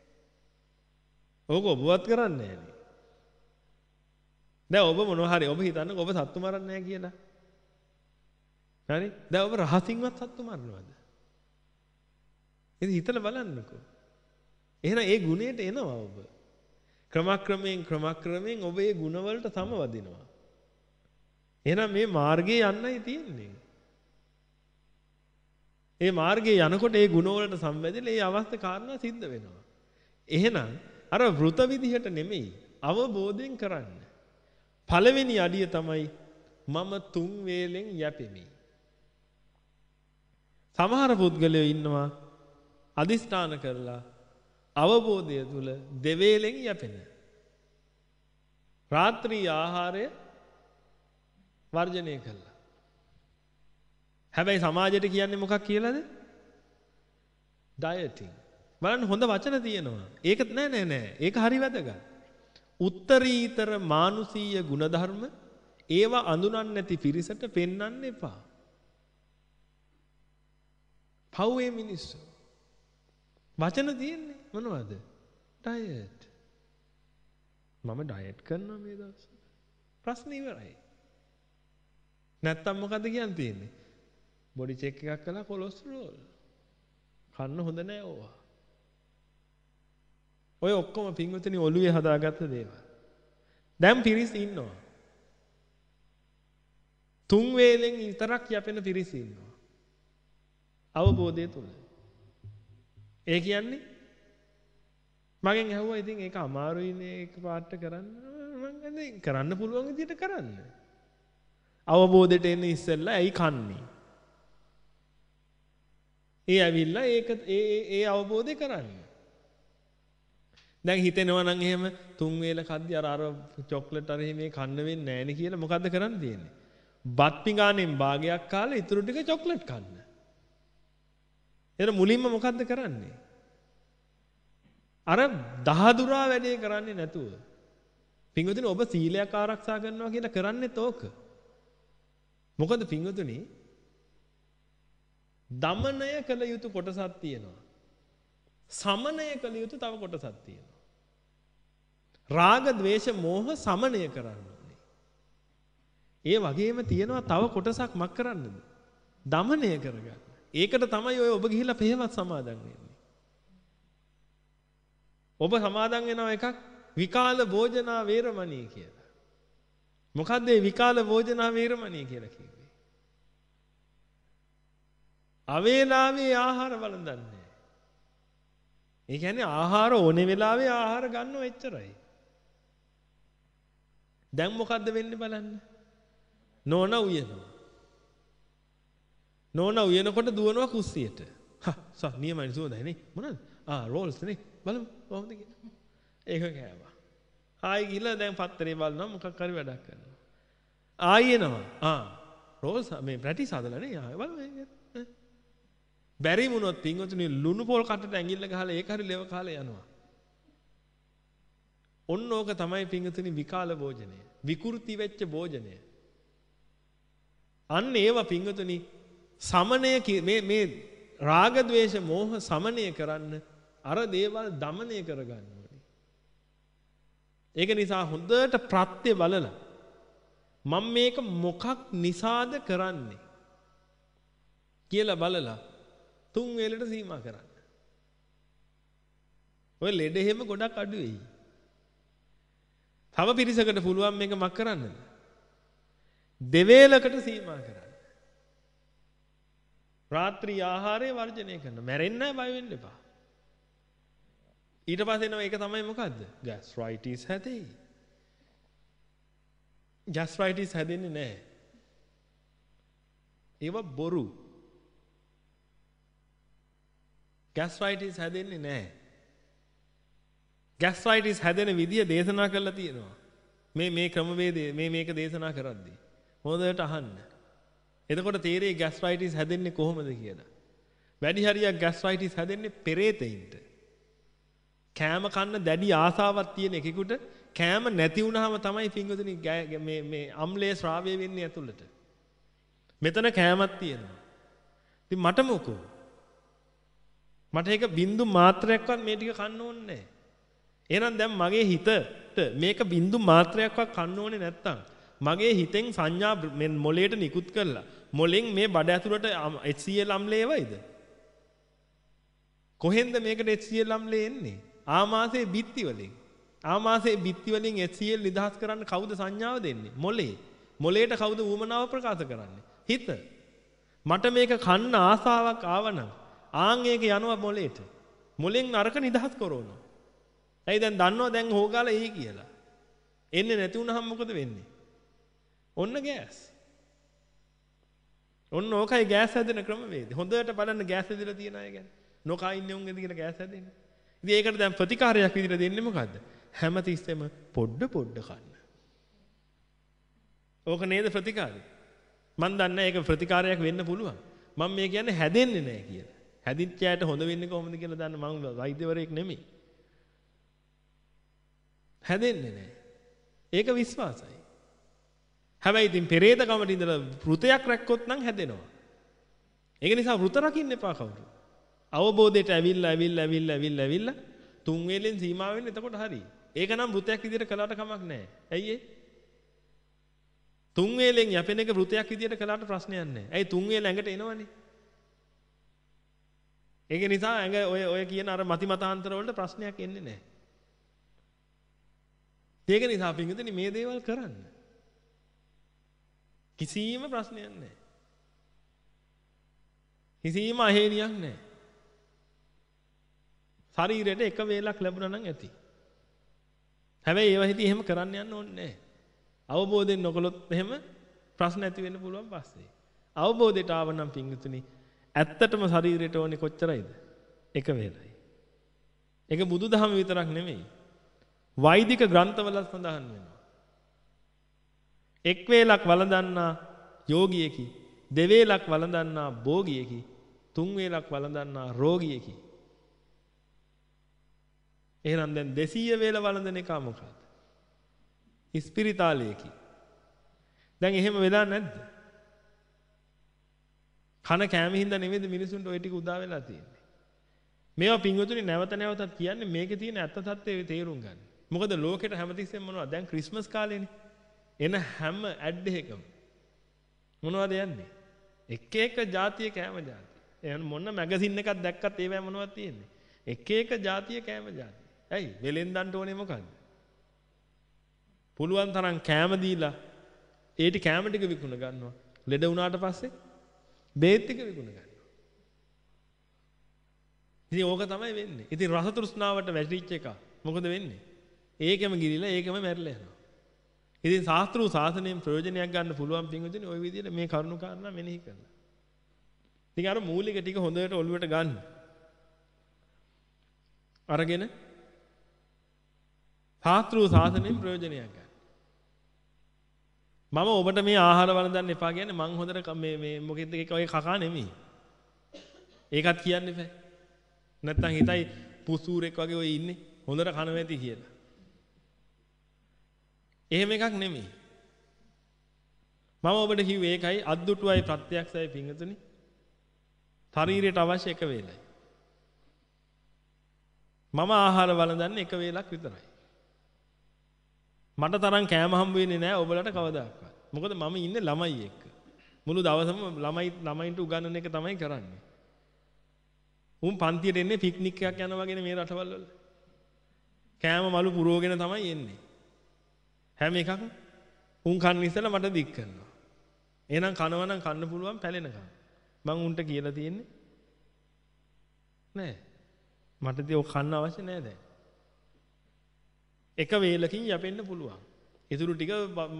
Speaker 1: ඕක ඔබවත් කරන්නේ නැහැ. දැන් ඔබ මොනවා හරි ඔබ හිතන්නේ ඔබ සත්තු මරන්නේ නැහැ කියලා. හරි? දැන් ඔබ රහසින්වත් සත්තු මරනවද? ඉතින් හිතලා බලන්නකෝ. එහෙනම් ඒ ගුණයට එනවා ඔබ. ක්‍රමක්‍රමයෙන් ක්‍රමක්‍රමයෙන් ඔබ ඒ ගුණ වලට සමවදිනවා. එහෙනම් මේ මාර්ගයේ යන්නයි තියෙන්නේ. ඒ මාර්ගයේ යනකොට ඒ ගුණ වලට සම්බන්ධලා ඒ අවස්ථ කාරණා සිද්ධ වෙනවා. එහෙනම් අර වෘත විදිහට නෙමෙයි අවබෝධයෙන් කරන්න. පළවෙනි අඩිය තමයි මම තුන් වේලෙන් යැපෙමි. සමහර පුද්ගලයෝ ඉන්නවා අදිස්ථාන කරලා අවබෝධය තුල දෙවේලෙන් යැපෙන. රාත්‍රී ආහාරය වර්ජනය කළා. හැබැයි සමාජයට කියන්නේ මොකක් කියලාද? ඩයටින්. බලන්න හොඳ වචන තියෙනවා. ඒක නෑ නෑ නෑ. ඒක හරි වැදගත්. උත්තරීතර මානුෂීය ගුණධර්ම ඒවා අඳුනන්නේ නැති පිරිසට පෙන්වන්න එපා. පව්වේ මිනිස්සු. වචන තියෙන්නේ මොනවද? ඩයට්. මම ඩයට් කරනවා මේ දවස්වල. ප්‍රශ්න ඉවරයි. නැත්තම් මොකද කියන්න තියෙන්නේ? බොඩි චෙක් එකක් කළා කොලෙස්ටරෝල්. කන්න හොඳ නෑ ඕවා. ඔය ඔක්කොම පින්වතුනි ඔළුවේ හදාගත්ත දේවල්. දැන් පිරිස් ඉන්නවා. තුන් වේලෙන් විතරක් යැපෙන පිරිස් ඉන්නවා. අවබෝධය තුල. ඒ කියන්නේ මගෙන් ඇහුවා ඉතින් ඒක අමාරුයිනේ ඒක පාට කරන්න. මම කරන්න පුළුවන් විදිහට කරන්න. අවබෝධයට එන්න ඉස්සෙල්ලා ඇයි කන්නේ? ඒ ඇවිල්ලා ඒක ඒ ඒ අවබෝධය කරන්න. දැන් හිතෙනවා නම් එහෙම තුන් වේල කද්දි අර අර චොක්ලට් අර මේ කන්න වෙන්නේ නැහැ නේ කියලා මොකද්ද කරන්න තියෙන්නේ? බත් පිඟානෙන් භාගයක් කාලා ඉතුරු ටික චොක්ලට් කන්න. එතන මුලින්ම මොකද්ද කරන්නේ? අර දහදුරා වැඩේ කරන්නේ නැතුව. පින්වතුනි ඔබ සීලයක් ආරක්ෂා කරනවා කියලා කරන්නේත් ඕක. මොකද පින්වතුනි දමනය කළ යුතු කොටසක් තියෙනවා. සමනය කළ යුතු තව කොටසක් තියෙනවා. රාග, ద్వේෂ, මෝහ සමනය කරන්න ඕනේ. ඒ වගේම තියෙනවා තව කොටසක් මක් කරන්නද? දමනය කරගන්න. ඒකට තමයි ඔය ඔබ ගිහිල්ලා පෙහෙවත් සමාදන් වෙන්නේ. ඔබ සමාදන් වෙනවා එකක් විකාල භෝජනා වේරමණී කියලා. මොකද්ද මේ විකාල භෝජනා වේරමණී කියලා කිව්වේ? අවේලාවේ ආහාර වළඳන්නේ. ඒ කියන්නේ ආහාර ඕනේ වෙලාවේ ආහාර ගන්නව එච්චරයි. දැන් මොකද්ද වෙන්නේ බලන්න. නෝන උයනවා. නෝන උයනකොට දුවනවා කුස්සියට. හා සා නියමයි සුවඳයි නේ. මොනවාද? ආ රෝල්ස් නේ. බලමු කොහොමද කියලා. ඒක කෑවා. ආයි ගිහලා දැන් පත්තරේ බලනවා මොකක් හරි වැඩක් කරනවා. ආයි එනවා. ආ රෝල්ස් මේ ප්‍රැටිස් හදලා නේ. ආයි බලමු. බැරි වුණොත් පින්වතුනි ලුණු පොල් කටට ඇඟිල්ල ගහලා ඒක හරි ලෙව කාලේ යනවා. ඔන්න ඕක තමයි පින්වතුනි විකාල භෝජනය. විකෘති වෙච්ච භෝජනය. අන්න ඒවා පින්වතුනි සමනය මේ මේ රාග ద్వේෂ මෝහ සමනය කරන්න අර දේවල් দমনය කරගන්න ඕනේ. ඒක නිසා හොඳට ප්‍රත්‍ය බලලා මම මේක මොකක් නිසාද කරන්නේ කියලා බලලා තුන් වේලට සීමා කරන්න. ඔය ලෙඩ එහෙම ගොඩක් අඩු වෙයි. තව පිරිසකට පුළුවන් මේක මක් කරන්නද? දෙවේලකට සීමා කරන්න. රාත්‍රී ආහාරය වර්ජනය කරන්න. මැරෙන්නේ නැහැ බය වෙන්න එපා. ඊට පස්සේ එනවා ඒක තමයි මොකද්ද? ગેස්ට්‍රයිටිස් හැදෙයි. ગેස්ට්‍රයිටිස් හැදෙන්නේ නැහැ. ඒව බොරු. ગેස්ට්‍රයිටිස් හැදෙන්නේ නැහැ. ગેස්ට්‍රයිටිස් හැදෙන විදිය දේශනා කරලා තියෙනවා. මේ මේ ක්‍රමවේදය මේ මේක දේශනා කරද්දී හොඳට අහන්න. එතකොට තේරෙයි ગેස්ට්‍රයිටිස් හැදෙන්නේ කොහොමද කියලා. වැඩි හරියක් ગેස්ට්‍රයිටිස් හැදෙන්නේ පෙරේතයින්ට. කෑම කන්න දැඩි ආසාවක් තියෙන එකෙකුට කෑම නැති වුනහම තමයි පින්වතුනි මේ මේ අම්ලයේ ශ්‍රාවය වෙන්නේ ඇතුළට. මෙතන කෑමක් තියෙනවා. ඉතින් මට මොකෝ? මට ඒක බින්දු මාත්‍රයක්වත් මේ ටික කන්න ඕනේ නැහැ. එහෙනම් දැන් මගේ හිතට මේක බින්දු මාත්‍රයක්වත් කන්න ඕනේ නැත්තම් මගේ හිතෙන් සංඥා මොලේට නිකුත් කරලා මොලෙන් මේ බඩ ඇතුළට H C L අම්ලය එවයිද? කොහෙන්ද මේකට H C L අම්ලය එන්නේ? ආමාශයේ බිත්ති වලින්. ආමාශයේ බිත්ති වලින් H C L නිදහස් කරන්න කවුද සංඥාව දෙන්නේ? මොලේ. මොලේට කවුද ඌමනාව ප්‍රකාශ කරන්නේ? හිත. මට මේක කන්න ආසාවක් ආවනම් ආන් ඒක යනවා මොලේට. මොලෙන් නරක නිදහස් කරනවා. ඇයි දැන් දන්නව දැන් හොගාලා එයි කියලා. එන්නේ නැති වුනහම මොකද වෙන්නේ? ඔන්න ගෑස්. ඔන්න ඕකයි ගෑස් හැදෙන ක්‍රමවේදය. හොඳට බලන්න ගෑස් හැදලා තියෙන අය ගැන. නොකා ඉන්නේ උන්ගෙද කියලා ගෑස් හැදෙන්නේ. ඉතින් ඒකට දැන් ප්‍රතිකාරයක් විදිහට දෙන්නේ මොකද්ද? හැමතිස්සෙම පොඩ පොඩ කන්න. ඕක නේද ප්‍රතිකාරය? මන් දන්නේ ඒක ප්‍රතිකාරයක් වෙන්න පුළුවන්. මම මේ කියන්නේ හැදෙන්නේ නැහැ කියලා. හැදිච්ච අයට හොඳ වෙන්නේ කොහොමද කියලා දන්න මම වෛද්‍යවරයෙක් නෙමෙයි. හැදෙන්නේ නැහැ. ඒක විශ්වාසයි. හැබැයි ඉතින් පෙරේත කමට ඉඳලා වෘතයක් රැක්කොත් නම් හැදෙනවා. ඒක නිසා වෘත රකින්න එපා කවුරු. අවබෝධයට ඇවිල්ලා ඇවිල්ලා ඇවිල්ලා ඇවිල්ලා ඇවිල්ලා තුන් වේලෙන් සීමා වෙන්න එතකොට හරි. ඒක නම් වෘතයක් විදියට කළාට කමක් නැහැ. ඇයි ඒ? තුන් වේලෙන් යැපෙන එක වෘතයක් විදියට කළාට ප්‍රශ්නයක් නැහැ. ඇයි තුන් වේල ඇඟට එනවනේ. ඒක නිසා ඇඟ ඔය ඔය කියන අර මති මතාන්තර වලට ප්‍රශ්නයක් එන්නේ නැහැ. ඒක නිසා පින්විතනි මේ දේවල් කරන්න. කිසිම ප්‍රශ්නයක් නැහැ. කිසිම අහේනියක් නැහැ. ශරීරයට එක වේලක් ලැබුණා නම් ඇති. හැබැයි ඒව හිතී එහෙම කරන්න යන්න ඕනේ නැහැ. අවබෝධයෙන් නොකළොත් එහෙම ප්‍රශ්න ඇති වෙන්න පුළුවන් පස්සේ. අවබෝධයට ආව නම් පිංගුතුනි ඇත්තටම ශරීරයට ඕනේ කොච්චරයිද? එක වේලයි. ඒක බුදුදහම විතරක් නෙමෙයි. වෛදික ග්‍රන්ථවල සඳහන් වෙනවා. එක් වේලක් වළඳන්නා යෝගියෙකි, දෙවේලක් වළඳන්නා භෝගියෙකි, තුන් වේලක් වළඳන්නා රෝගියෙකි. එහෙනම් දැන් දෙසීය වේල වළඳන එක මොකක්ද? ඉස්පිරිතාලයේකි. දැන් එහෙම වෙලා නැද්ද? කන කෑම හින්දා නෙමෙයිද මිනිසුන්ට ওই ටික උදා වෙලා තියෙන්නේ. මේවා පින්වතුනි නැවත නැවතත් කියන්නේ මේකේ තියෙන ඇත්ත తත්ත්වය තේරුම් ගන්න. මොකද ලෝකෙට හැමතිස්සෙම මොනවද? දැන් ක්‍රිස්මස් කාලේනේ. එන හැම ඇඩ් එකකම මොනවද යන්නේ? එක එක ජාතිය කෑම ජාති. එහෙනම් මොන මැගසින් එකක් දැක්කත් ඒවැ මොනවද තියෙන්නේ? එක එක ජාතිය කෑම ජාති. ඇයි? වෙලෙන්දන්ට ඕනේ මොකද්ද? පුළුවන් තරම් කෑම දීලා ඒ ටි කෑම ටික විකුණ ගන්නවා. ලෙඩ වුණාට පස්සේ බේත් ටික විකුණ ගන්නවා. ඉතින් ඕක තමයි වෙන්නේ. ඉතින් රස තෘෂ්ණාවට වැටිච්ච එක මොකද වෙන්නේ? ඒකෙම ගිලිලා ඒකෙම මැරිලා යනවා. ඉතින් ශාස්ත්‍රීය සාසනයෙන් ප්‍රයෝජනයක් ගන්න පුළුවන් පින්වතුනි ওই විදිහට මේ කරුණු කාරණා මෙනෙහි කරලා. ඉතින් අර මූලික ටික හොඳට ඔළුවට ගන්න. අරගෙන ශාස්ත්‍රීය සාසනයෙන් ප්‍රයෝජනයක් ගන්න. මම ඔබට මේ ආහාර වළඳන්න එපා කියන්නේ මං හොඳට මේ මේ මොකෙද්ද ඒක ඔය කකා නෙමෙයි. ඒකත් කියන්න එපා. නැත්තම් හිතයි පුසූරෙක් වගේ ඔය ඉන්නේ හොඳට කනවා ඇති කියලා. එහෙම එකක් නෙමෙයි. මම ඔබට කිව්වේ ඒකයි අද්දුටුවයි ප්‍රත්‍යක්ෂයි පිංගුතුනි. ශරීරයට අවශ්‍ය එක වේලයි. මම ආහාර වළඳන්නේ එක වේලක් විතරයි. මට තරම් කෑම හම්බ වෙන්නේ නැහැ ඔබලට කවදාවත්. මොකද මම ඉන්නේ ළමයි එක්ක. මුළු දවසම ළමයි ළමයින්ට උගන්වන එක තමයි කරන්නේ. උන් පන්තියට එන්නේ පික්නික් එකක් යනවා වගේ මේ රටවල් වල. කෑම මලු පුරවගෙන තමයි එන්නේ. හැම එකක්ම උන් කන්න ඉස්සලා මට දික් කරනවා. එහෙනම් කනවා නම් කන්න පුළුවන් පැලෙනකම්. මං උන්ට කියලා තියෙන්නේ නෑ. මට ඉතින් ඔය කන්න අවශ්‍ය නෑ දැන්. එක වේලකින් යැපෙන්න පුළුවන්. ඊටු ටික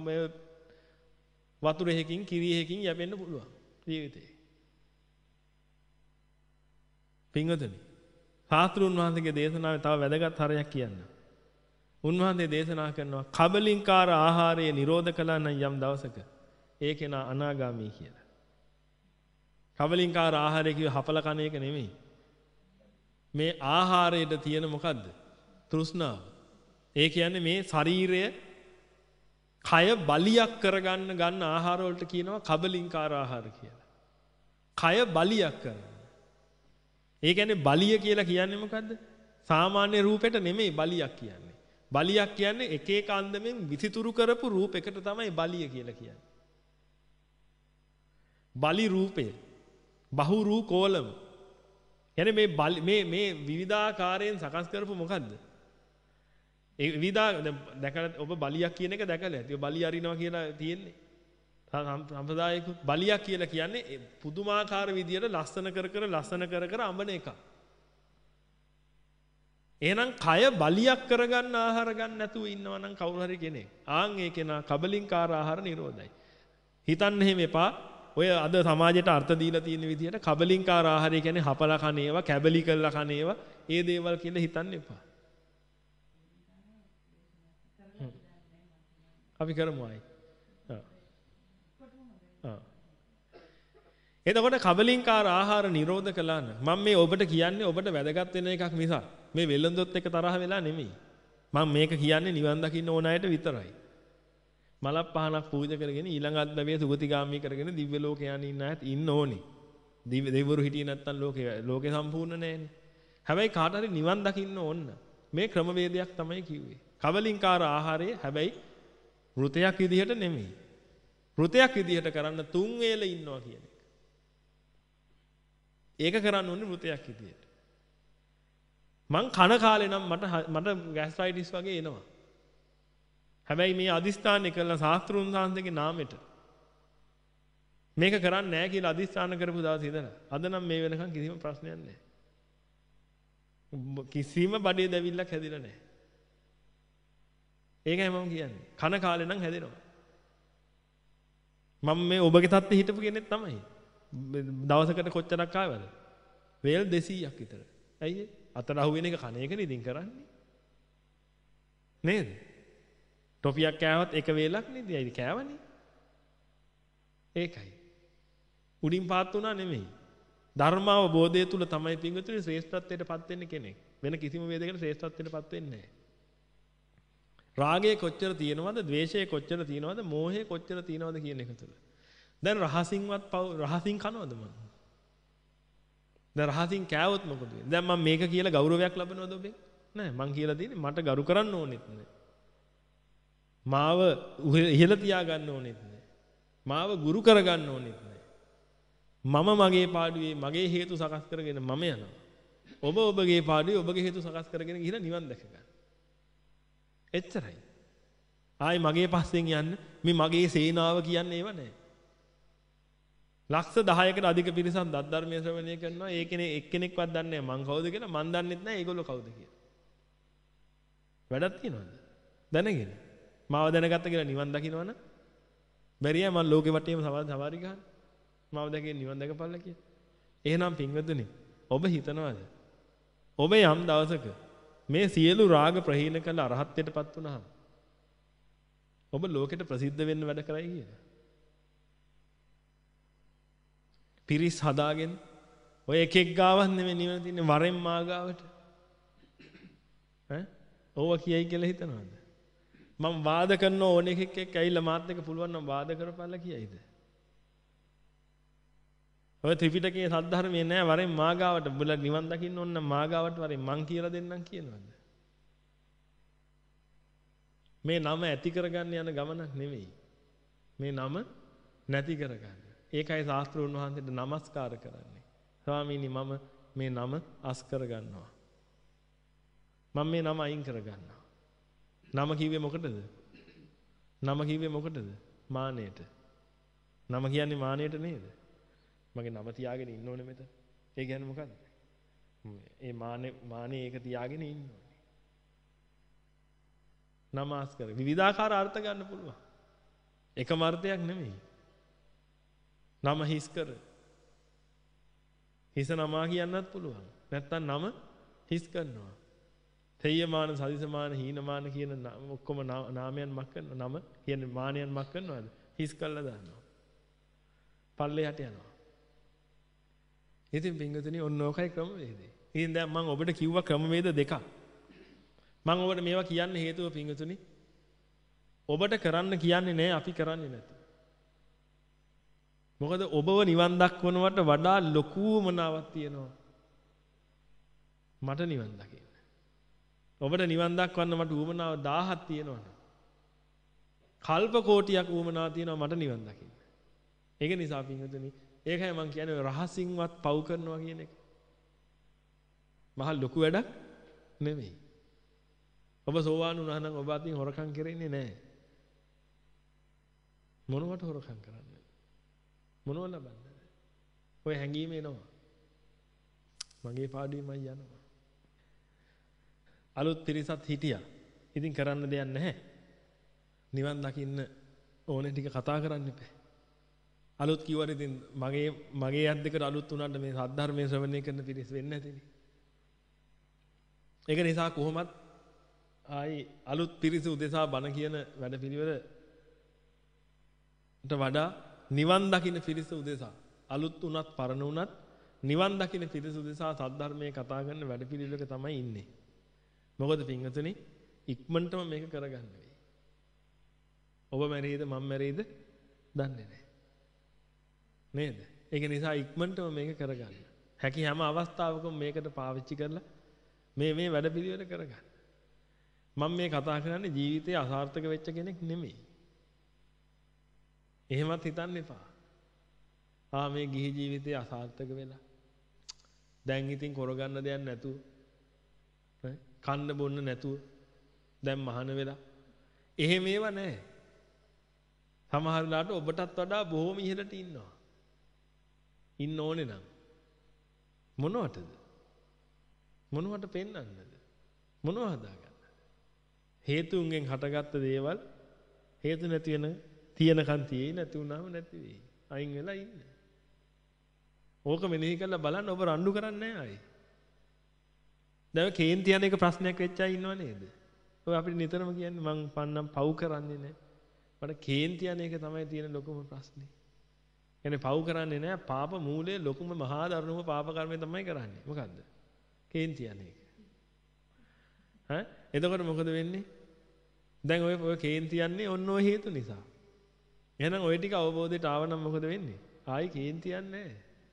Speaker 1: වතුරෙහිකින් කිරියෙහිකින් යැපෙන්න පුළුවන් ජීවිතේ. පින්වතුනි, ශාස්ත්‍රුන් වහන්සේගේ දේශනාවේ තව වැදගත් හරයක් කියන්න. උන්වහන්සේ දේශනා කරනවා කබලින්කාර ආහාරය නිරෝධ කළා නම් යම් දවසක ඒ කෙනා අනාගාමී කියලා. කබලින්කාර ආහාරය කිව්ව හපල කන එක නෙමෙයි. මේ ආහාරයට තියෙන මොකද්ද? තෘෂ්ණාව. ඒ කියන්නේ මේ ශරීරය කය බලියක් කරගන්න ගන්න ආහාර වලට කියනවා කබලින්කාර ආහාර කියලා. කය බලියක් කරන. ඒ කියන්නේ බලිය කියලා කියන්නේ මොකද්ද? සාමාන්‍ය රූපෙට නෙමෙයි බලියක් කියන්නේ. බලියක් කියන්නේ එක එක අන්දමෙන් විසිතුරු කරපු රූපයකට තමයි බලිය කියලා කියන්නේ. බලි රූපය, බහු රූ කෝලම. කියන්නේ මේ මේ මේ විවිධාකාරයෙන් සකස් කරපු මොකද්ද? ඒ විවිධා දැකලා ඔබ බලියක් කියන එක දැකලා ඇති. ඔය බලිය අරිනවා කියලා තියෙන්නේ. සම්ප්‍රදායික බලියක් කියලා කියන්නේ පුදුමාකාර විදියට ලස්සන කර කර ලස්සන කර කර අඹන එක. එහෙනම් කය බලියක් කරගන්න ආහාර ගන්න නැතුව ඉන්නවා නම් කවුරු හරි කෙනෙක්. ආන් ඒ කෙනා කබලින්කාර ආහාර නිරෝධයි. හිතන්න එහෙම එපා. ඔය අද සමාජයට අර්ථ දීලා තියෙන විදිහට කබලින්කාර ආහාරය කියන්නේ හපලා කන ඒවා, කැබලි කරලා කන ඒවා, ඒ දේවල් කියලා හිතන්න එපා. අපි කරමු ආයි. එතකොට කබලින්කාර ආහාර නිරෝධ කළා නම් මම මේ ඔබට කියන්නේ ඔබට වැදගත් වෙන එකක් මිසක් මේ වෙළඳොත් එක තරහ වෙලා නෙමෙයි. මම මේක කියන්නේ නිවන් දකින්න ඕන අයට විතරයි. මලක් පහනක් පූජා කරගෙන ඊළඟ අත්දැවිය සුගතිගාමී කරගෙන දිව්‍ය ලෝකේ යන ඉන්න අයත් ඉන්න ඕනේ. දෙවිවරු හිටියේ නැත්තම් ලෝකේ ලෝකේ සම්පූර්ණ නැහැනේ. හැබැයි කාට හරි නිවන් දකින්න ඕන මේ ක්‍රමවේදයක් තමයි කිව්වේ. කබලින්කාර ආහාරය හැබැයි වෘතයක් විදිහට නෙමෙයි. වෘතයක් විදිහට කරන්න තුන් වේල ඉන්නවා කියන එක. ඒක කරන්න ඕනේ වෘතයක් විදිහට. මං කන කාලේ නම් මට මට ગેස්ට්‍රයිටිස් වගේ එනවා. හැබැයි මේ අදිස්ථානය කළා ශාස්ත්‍රුන් වහන්සේගේ නාමෙට. මේක කරන්නේ නැහැ කියලා අදිස්ථාන කරපු දවස් ඉඳලා අද නම් මේ වෙනකන් කිසිම ප්‍රශ්නයක් නැහැ. කිසිම බඩේ දැවිල්ලක් හැදිලා නැහැ. ඒකයි මම කියන්නේ. කන කාලේ නම් හැදෙනවා. මම මේ ඔබගේ තත්ත්වෙ හිටපු කෙනෙක් තමයි. දවසකට කොච්චරක් ආවද? වේල් දෙසීයක් විතර. ඇයි ඒ? අතට අහුවෙන එක කණ එකනේ ඉතින් කරන්නේ. නේද? ටොපියක් කෑවත් එක වේලක් නේද? ඇයි කෑවනේ? ඒකයි. උඩින් පාත් වුණා නෙමෙයි. ධර්මාවබෝධය තුල තමයි පිංගුතුනි ශ්‍රේෂ්ඨත්වයට පත් වෙන්නේ කෙනෙක්. වෙන කිසිම වේදයකට ශ්‍රේෂ්ඨත්වයට පත් වෙන්නේ නැහැ. රාගය කොච්චර තියෙනවද, ද්වේෂය කොච්චර තියෙනවද, මෝහය කොච්චර තියෙනවද කියන එක තුල. දැන් රහසින්වත් රහසින් කනවද මම? දැන් රහසින් කෑවොත් මොකද වෙන්නේ? දැන් මම මේක කියලා ගෞරවයක් ලබනවද ඔබෙන්? නෑ මං කියලා තියෙන්නේ මට ගරු කරන්න ඕනෙත් නෑ. මාව ඉහළ තියා ගන්න ඕනෙත් නෑ. මාව ගුරු කර ගන්න ඕනෙත් නෑ. මම මගේ පාඩුවේ මගේ හේතු සකස් කරගෙන මම යනවා. ඔබ ඔබගේ පාඩුවේ ඔබගේ හේතු සකස් කරගෙන ගිහින් නිවන් දැක ගන්න. එච්චරයි. ආයි මගේ පස්සෙන් යන්න මේ මගේ සේනාව කියන්නේ ඒව නෑ. ලක්ෂ දහයකට අධික පිරිසක් දත් ධර්මයේ ශ්‍රවණය කරනවා. ඒ කෙනේ එක්කෙනෙක්වත් දන්නේ නැහැ මං කවුද කියලා. මං දන්නෙත් නැහැ ඒගොල්ලෝ කවුද කියලා. වැඩක් තියනවද? දැනගෙන. මාව දැනගත්ත කියලා නිවන් දකින්නවනම් බැරියයි මං ලෝකෙ වටේම සවාරි ගන්න. මාව දැකගෙන නිවන් දැකපල්ලා කියලා. එහෙනම් පින්වතුනි ඔබ හිතනවාද? ඔබ යම් දවසක මේ සියලු රාග ප්‍රහීන කළ අරහත්ත්වයටපත් වුණාම ඔබ ලෝකෙට ප්‍රසිද්ධ වෙන්න වැඩ කරයි කියලා. පිරිස් හදාගෙන ඔය එක එක් ගාවක් නෙමෙයි නිවන තින්නේ වරෙන් මාගාවට. ඈ ඕවා කියයි කියලා හිතනවද? මම වාද කරන ඕන එකෙක් එක්ක ඇවිල්ලා මාත් එක්ක පුළුවන් නම් වාද කරපල්ලා කියයිද? ඔය ත්‍රිපිටකයේ සද්ධර්මයේ නෑ වරෙන් මාගාවට බුල නිවන් දකින්න ඕන නම් මාගාවට වරෙන් මං කියලා දෙන්නම් කියනවද? මේ නම ඇති කරගන්න යන ගමනක් නෙමෙයි. මේ නම නැති කරගන්න. ඒකයි ශාස්ත්‍රඥ වහන්සේට নমස්කාර කරන්නේ. ස්වාමීනි මම මේ නම අස් කර ගන්නවා. මම මේ නම අයින් කර ගන්නවා. නම කිව්වේ මොකටද? නම කිව්වේ මොකටද? මානෙට. නම කියන්නේ මානෙට නේද? මගේ නම තියාගෙන ඉන්න ඕනේ මෙතන. ඒ කියන්නේ මොකද්ද? ඒ මානේ මානේ ඒක තියාගෙන ඉන්න ඕනේ. නම අස් කර. විවිධාකාර අර්ථ ගන්න පුළුවන්. එකම අර්ථයක් නෙමෙයි. නම හිස් කර. හිස නමා කියන්නත් පුළුවන්. නැත්තම් නම හිස් කරනවා. තේයමාන, සදිසමාන, හීනමාන කියන ඔක්කොම නාමයන් මක් කරනවා. නම කියන්නේ මානයන් මක් කරනවාද? හිස් කළා දානවා. පල්ලෙහාට යනවා. ඉතින් පින්වතුනි ඔන්න ඔකයි ක්‍රමවේදය. ඉතින් දැන් මම ඔබට කිව්වා ක්‍රමවේද දෙකක්. මම ඔබට මේවා කියන්න හේතුව පින්වතුනි ඔබට කරන්න කියන්නේ නෑ අපි කරන්නේ නැති. මොකද ඔබව නිවන් දක්වනවට වඩා ලොකු මනාවක් තියෙනවා. මට නිවන් දකින්න. ඔබට නිවන් දක්වන්න මට උවමනාව දහයක් තියෙනවා. කල්ප කෝටියක් උවමනාවක් තියෙනවා මට නිවන් දකින්න. ඒක නිසා පින්වතුනි ඒකයි මම කියන්නේ රහසින්වත් පව් කරනවා කියන එක. මහා ලොකු වැඩක් නෙමෙයි. ඔබ සෝවාන් වුණා නම් ඔබ අතින් හොරකම් කරන්නේ නැහැ. මොනවට හොරකම් කරන්නේ? මොනව ලබන්නද? ඔය හැංගීම එනවා. මගේ පාඩුවේමයි යනවා. අලුත් පිරිසත් හිටියා. ඉතින් කරන්න දෙයක් නැහැ. නිවන් දකින්න ඕනේ ටික කතා කරන්න එපා. අලුත් කිව්වට ඉතින් මගේ මගේ යත් දෙකට අලුත් වුණාට මේ සද්ධර්මයේ ශ්‍රවණය කරන පිරිස වෙන්නේ නැතිනේ. ඒක නිසා කොහොමත් ආයි අලුත් පිරිස උදෙසා බණ කියන වැඩපිළිවෙලට වඩා නිවන් දකින්න පිරිස උදෙසා අලුත් උනත් පරණ උනත් නිවන් දකින්න පිරිස උදෙසා සද්ධර්මයේ කතා කරන වැඩපිළිවෙලක තමයි ඉන්නේ. මොකද පින්වතුනි ඉක්මනටම මේක කරගන්න වෙයි. ඔබ මැරෙයිද මම මැරෙයිද දන්නේ නැහැ. නේද? ඒක නිසා ඉක්මනටම මේක කරගන්න. හැකි හැම අවස්ථාවකම මේකට පාවිච්චි කරලා මේ මේ වැඩපිළිවෙල කරගන්න. මම මේ කතා කරන්නේ ජීවිතේ අසාර්ථක වෙච්ච කෙනෙක් නෙමෙයි. එහෙමත් හිතන්න එපා. ආ මේ ගිහි ජීවිතේ අසාර්ථක වෙලා. දැන් ඉතින් කරගන්න දෙයක් නැතුව ඈ කන්න බොන්න නැතුව දැන් මහාන වෙලා. එහෙම ඒවා නැහැ. සමහර වෙලාවට ඔබටත් වඩා බොහොම ඉහළට ඉන්නවා. ඉන්න ඕනේ නම් මොනවටද? මොනවට පෙන්වන්නද? මොනව හදාගන්නද? හේතුන්ගෙන් හටගත්ත දේවල් හේතු නැති වෙන තියනකන් තියෙයි නැති වුණාම නැති වෙයි. අයින් වෙලා ඉන්න. ඕක මෙනෙහි කරලා බලන්න ඔබ රණ්ඩු කරන්නේ නැහැ ආයේ. දැන් කේන්ති යන එක ප්‍රශ්නයක් වෙච්ච අය ඉන්නව නේද? ඔය අපිට නිතරම කියන්නේ මං පන්නම් පව් කරන්නේ නැහැ. මට කේන්ති යන එක තමයි තියෙන ලොකුම ප්‍රශ්නේ. එනේ පව් කරන්නේ නැහැ. පාප මූලයේ ලොකුම මහා දරුණුම පාප කර්මය තමයි කරන්නේ. මොකද්ද? කේන්ති යන එක. ඈ එතකොට මොකද වෙන්නේ? දැන් ඔය ඔය කේන්ති යන්නේ ඔන්න ඔය හේතු නිසා. එහෙනම් ඔය ටික අවබෝධයට ආව නම් මොකද වෙන්නේ? ආයි කේන්ති යන්නේ නැහැ.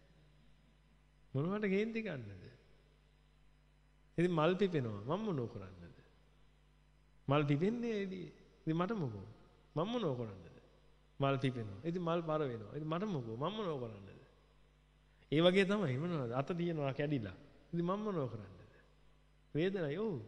Speaker 1: මොනවට කේන්ති ගන්නද? ඉතින් මල් පිපෙනවා. මම මොනෝ කරන්නද? මල් පිපෙන්නේ එදී. ඉතින් මට මොකෝ? මම මොනෝ කරන්නද? මල් පිපෙනවා. ඉතින් මල් පර වෙනවා. ඉතින් මට මොකෝ? මම මොනෝ කරන්නද? ඒ වගේ තමයි මොනවද? අත තියෙනවා කැඩිලා. ඉතින් මම මොනෝ කරන්නද? වේදනයි ඔව්.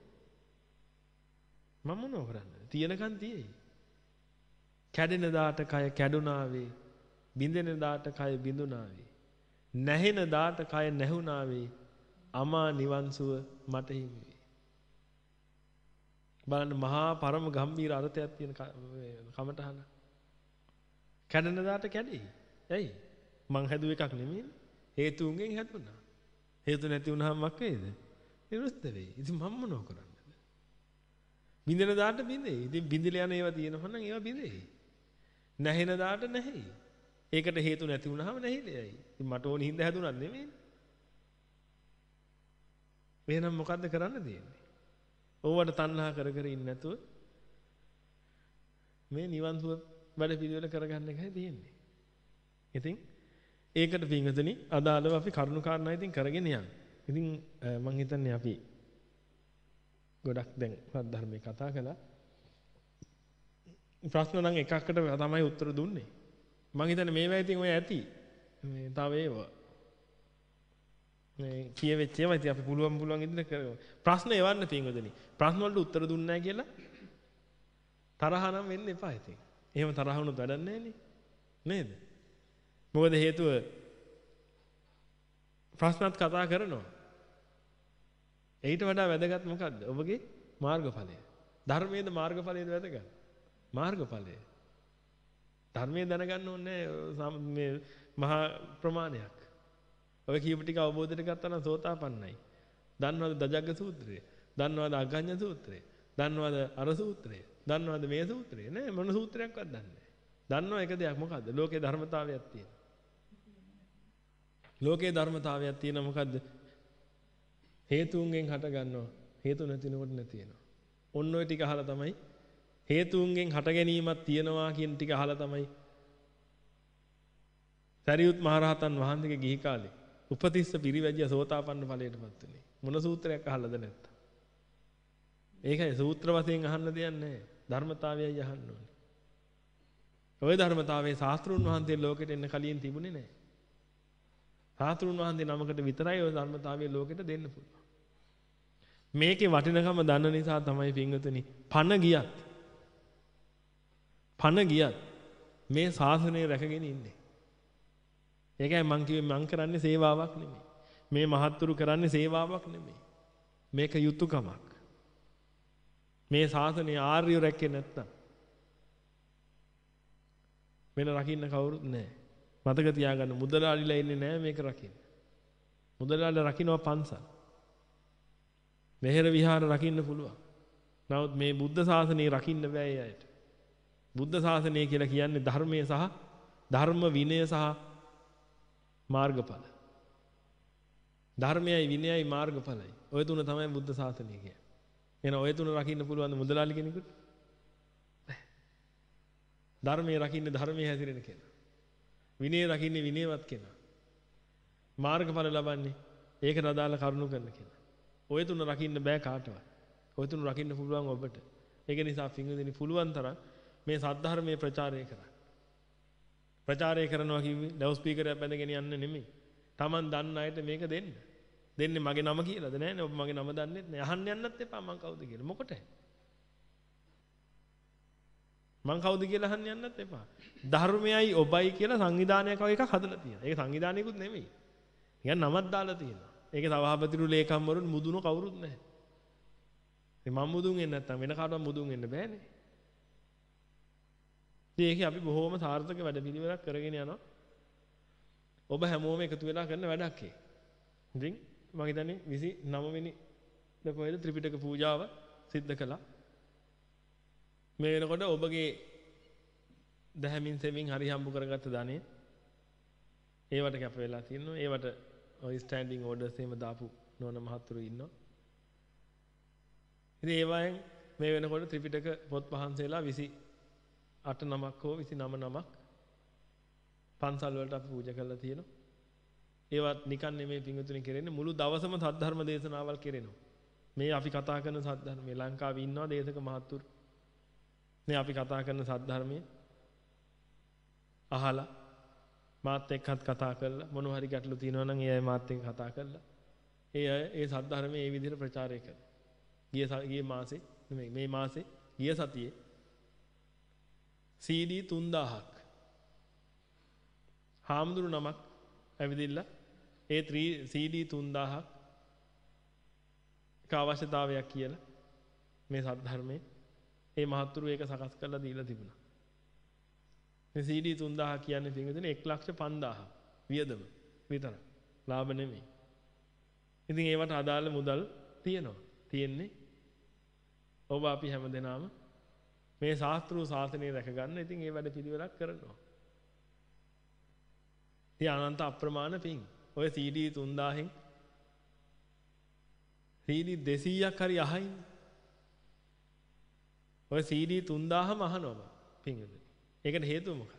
Speaker 1: මම මොනෝ කරන්නද? තියෙනකන් තියෙයි. කැඩෙන දාට කය කැඩුනාවේ. බිඳෙන දාට කය බිඳුනාවේ. නැහෙන දාට කය නැහුනාවේ. අමා නිවන් සුව මට හිමි වේ. බලන්න මහා පරම ගම්බීර අර්ථයක් තියෙන කමටහන. කැඩෙන දාට කැඩෙයි. ඇයි? මං හැදුව එකක් නෙමෙයි. හේතුන්ගෙන් හැදුණා. හේතු නැති වුණාම මොකක් වෙයිද? නිරුද්ධ වෙයි. ඉතින් මම මොනව කරන්නද? බින්දෙන දාට බින්දෙයි. ඉතින් බින්දලා යන ඒවා තියෙනවා නම් ඒවා බින්දෙයි. නැහෙන දාට නැහැයි. ඒකට හේතු නැති වුණාම නැහිලයි. ඉතින් මට ඕන හින්දා හැදුණා නෙමෙයි. එහෙනම් මොකද්ද කරන්න තියෙන්නේ? ඕවට තණ්හා කර කර ඉන්නේ නැතුව මේ නිවන් සුව වැඩ පිළිවෙල කරගන්න එකයි තියෙන්නේ. ඉතින් ඒකට පින්වතුනි අදාළව අපි කරුණු කාරණා ඉතින් කරගෙන යන්න. ඉතින් මම හිතන්නේ අපි ගොඩක් දැන් සද්ධර්මයේ කතා කළා. ප්‍රශ්න නම් එකකට තමයි උත්තර දුන්නේ. මම හිතන්නේ මේවා ඉතින් ඔය ඇති. මේ තව ඒවා මේ කියවෙච්ච ඒවා ඉතින් අපි පුළුවන් පුළුවන් ඉදිරියට කරමු. ප්‍රශ්න එවන්න පින්වතුනි. ප්‍රශ්න වලට උත්තර දුන්නේ නැහැ කියලා තරහ නම් වෙන්න එපා ඉතින්. එහෙම තරහ වුණොත් වැඩක් නැහැ නේ. නේද? මොකද හේතුව ප්‍රශ්නත් කතා කරනවා. ඊට වඩා වැදගත් මොකද්ද? ඔබගේ මාර්ගඵලය. ධර්මයේද මාර්ගඵලයේද වැදගත්? මාර්ගඵලය. ධර්මයේ දැනගන්න ඕනේ මේ මහා ප්‍රමාණයක්. ඔය කියපු ටික අවබෝධයට ගත්තා නම් සෝතාපන්නයි. දන්නවද දජග්ග සූත්‍රය? දන්නවද අග්ගඤ්ඤ සූත්‍රය? දන්නවද අර සූත්‍රය? දන්නවද මේ සූත්‍රය? නෑ මොන සූත්‍රයක්වත් දන්නේ නෑ. දන්නවා එක දෙයක් මොකද්ද? ලෝකේ ධර්මතාවයක් තියෙනවා. ලෝකේ ධර්මතාවයක් තියෙනවා මොකද්ද? හේතුන්ගෙන් හට ගන්නවා. හේතු නැතිනකොට නැති වෙනවා. ඔන්න ඔය ටික අහලා තමයි හේතුන්ගෙන් හට ගැනීමක් තියෙනවා කියන ටික අහලා තමයි සරියුත් මහරහතන් වහන්සේගේ ගිහි කාලේ උපතිස්ස පිරිවැජිය සෝතාපන්න ඵලයටපත් උනේ. මොන සූත්‍රයක් අහලාද නැත්තම්. ඒකයි සූත්‍ර වශයෙන් අහන්න දෙයක් නැහැ. ධර්මතාවයයි අහන්න ඕනේ. ওই ධර්මතාවයේ ශාස්ත්‍රුන් වහන්සේ ලෝකෙට එන්න කලින් තිබුණේ නැහැ. ශාස්ත්‍රුන් වහන්සේ නමකට විතරයි ওই ධර්මතාවයේ ලෝකෙට දෙන්න පුළුවන්. මේකේ වටිනකම දන්න නිසා තමයි පින්වතුනි පණ ගියත් පණ ගියත් මේ ශාසනය රැකගෙන ඉන්නේ. ඒකයි මං කිව්වේ මං කරන්නේ සේවාවක් නෙමෙයි. මේ මහත්තුරු කරන්නේ සේවාවක් නෙමෙයි. මේක යුතුයකමක්. මේ ශාසනය ආර්යව රැකේ නැත්තම් වෙන රකින්න කවුරුත් නැහැ. මතක තියාගන්න මුදලාලිලා ඉන්නේ නැහැ මේක රකින්න. මුදලාලිලා රකින්නවා පන්සල්. මෙහෙර විහාර රකින්න පුළුවන්. නමුත් මේ බුද්ධ ශාසනය රකින්න බෑ ඒ අයට. බුද්ධ ශාසනය කියලා කියන්නේ ධර්මයේ සහ ධර්ම විනය සහ මාර්ගඵල. ධර්මයයි විනයයි මාර්ගඵලයි. ඔය තුන තමයි බුද්ධ ශාසනය කියන්නේ. එහෙනම් ඔය තුන රකින්න පුළුවන් මුදලාලි කෙනෙකුට? නැහැ. ධර්මයේ රකින්න ධර්මයේ හැසිරෙන කෙනා. විනය රකින්නේ විනයවත් කෙනා. මාර්ගඵල ලබන්නේ ඒකට අදාළ කරුණු කරන කෙනා. ඔය තුන රකින්න බෑ කාටවත්. ඔය තුන රකින්න පුළුවන් ඔබට. ඒක නිසා පින්වදින පුළුවන් තරම් මේ සද්ධර්මයේ ප්‍රචාරය කරන්න. ප්‍රචාරය කරනවා කිව්වේ ලවුඩ් ස්පීකරයක් බැඳගෙන යන්න නෙමෙයි. Taman දන්න අයට මේක දෙන්න. දෙන්නේ මගේ නම කියලාද නෑනේ. ඔබ මගේ නම දන්නෙත් නෑ. අහන්න යන්නත් එපා මං කවුද කියලා. මොකටද? මං කවුද කියලා අහන්න යන්නත් එපා. ධර්මයයි ඔබයි කියලා සංවිධානයක් වගේ එකක් හදලා තියෙනවා. ඒක සංවිධානයකුත් නෙමෙයි. නිකන් නමක් දාලා තියෙනවා. ඒකේ සභාපතිරු ලේකම්වරුන් මුදුණු කවුරුත් නැහැ. ඉතින් මම මුදුන් වෙන්නේ නැත්තම් වෙන කාටවත් මුදුන් වෙන්න බෑනේ. ඉතින් ඒකේ අපි බොහොම සාර්ථක වැඩපිළිවෙලක් කරගෙන යනවා. ඔබ හැමෝම එකතු වෙලා කරන වැඩක් ඒ. ඉතින් මම හිතන්නේ විසි නව වෙනි දකොයිද ත්‍රිපිටක පූජාව සිද්ධ කළා. මේ වෙනකොට ඔබගේ දහමින් සෙමින් හරි හම්බ කරගත්ත ධනෙ ඒවට කැප වෙලා තියෙනවා. ඒවට ඔය ස්ටෑන්ඩින් ඕඩර්ස් එහෙම දාපු නෝන මහත්තුරු ඉන්නවා. ඉතින් ඒවයෙන් මේ වෙනකොට ත්‍රිපිටක පොත් වහන්සේලා විසි අට නමක් හෝ විසි නව නමක් පන්සල් වලට අපි පූජා කරලා තියෙනවා. ඒවත් නිකන් නෙමෙයි පිංගුතුනි කෙරෙන්නේ මුළු දවසම සද්ධර්ම දේශනාවල් කෙරෙනවා. මේ අපි කතා කරන සද්ධර්මයේ ලංකාවේ ඉන්නවා දේශක මහත්තුරු. මේ අපි කතා කරන සද්ධර්මයේ අහලා මාත් එක්කත් කතා කරලා මොන හරි ගැටලු තියෙනවා නම් ඒ අය මාත් එක්ක කතා කරලා ඒ අය ඒ සද්ධර්මයේ ඒ විදිහට ප්‍රචාරය කරනවා. ගිය ගිය මාසේ නෙමෙයි මේ මාසේ ගිය සතියේ සී ඩී තුන්දාහක් හාමුදුරු නමක් ඇවිදින්න ඒ සී ඩී තුන්දාහක් එක අවශ්‍යතාවයක් කියලා මේ සද්ධර්මයේ ඒ මහත්තුරු ඒක සකස් කරලා දීලා තිබුණා. මේ සී ඩී තුන්දාහක් කියන්නේ පින්විතනේ එක ලක්ෂ පන්දාහක් වියදම විතර. ලාභ නෙමෙයි. ඉතින් ඒවට අදාළ මුදල් තියෙනවා. තියෙන්නේ ඔබ අපි හැමදෙනාම මේ ශාස්ත්‍රීය ශාසනය රැක ගන්න ඉතින් ඒ වැඩ පිළිවෙලක් කරනවා. ඉතින් අනන්ත අප්‍රමාණ පිං ඔය සී ඩී තුන්දාහෙන් සී ඩී දෙසීයක් හරි අහින්න. ඔය සී ඩී තුන්දාහම අහනවා පිංගුනේ. ඒකට හේතුව මොකක්ද?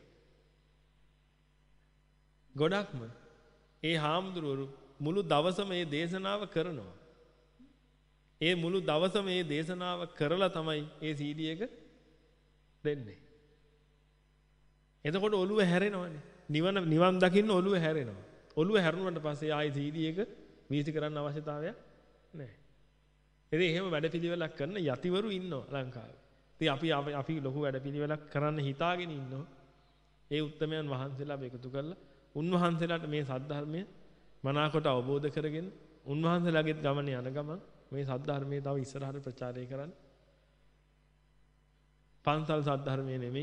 Speaker 1: ගොඩක්ම ඒ හාමුදුරුවෝ මුළු දවසම මේ දේශනාව කරනවා. ඒ මුළු දවසම මේ දේශනාව කරලා තමයි ඒ සී ඩී එක දෙන්නේ. එතකොට ඔළුව හැරෙනවනේ. නිවන නිවන් දකින්න ඔළුව හැරෙනවා. ඔළුව හැරුණාට පස්සේ ආයි සී ඩී එක වීසි කරන්න අවශ්‍යතාවයක් නැහැ. ඉතින් එහෙම වැඩපිළිවෙලක් කරන යතිවරු ඉන්නවා ලංකාවේ. ඉතින් අපි අපි ලොකු වැඩපිළිවෙලක් කරන්න හිතාගෙන ඉන්නවා. ඒ උත්තමයන් වහන්සේලා අපි එකතු කරලා උන්වහන්සේලාට මේ සද්ධර්මය මනාකොට අවබෝධ කරගෙන උන්වහන්සේලාගේ ගමනේ යන ගමන් මේ සද්ධර්මයේ තව ඉස්සරහට ප්‍රචාරය කරන්න. පන්සල් සද්ධර්මයේ නෙමෙයි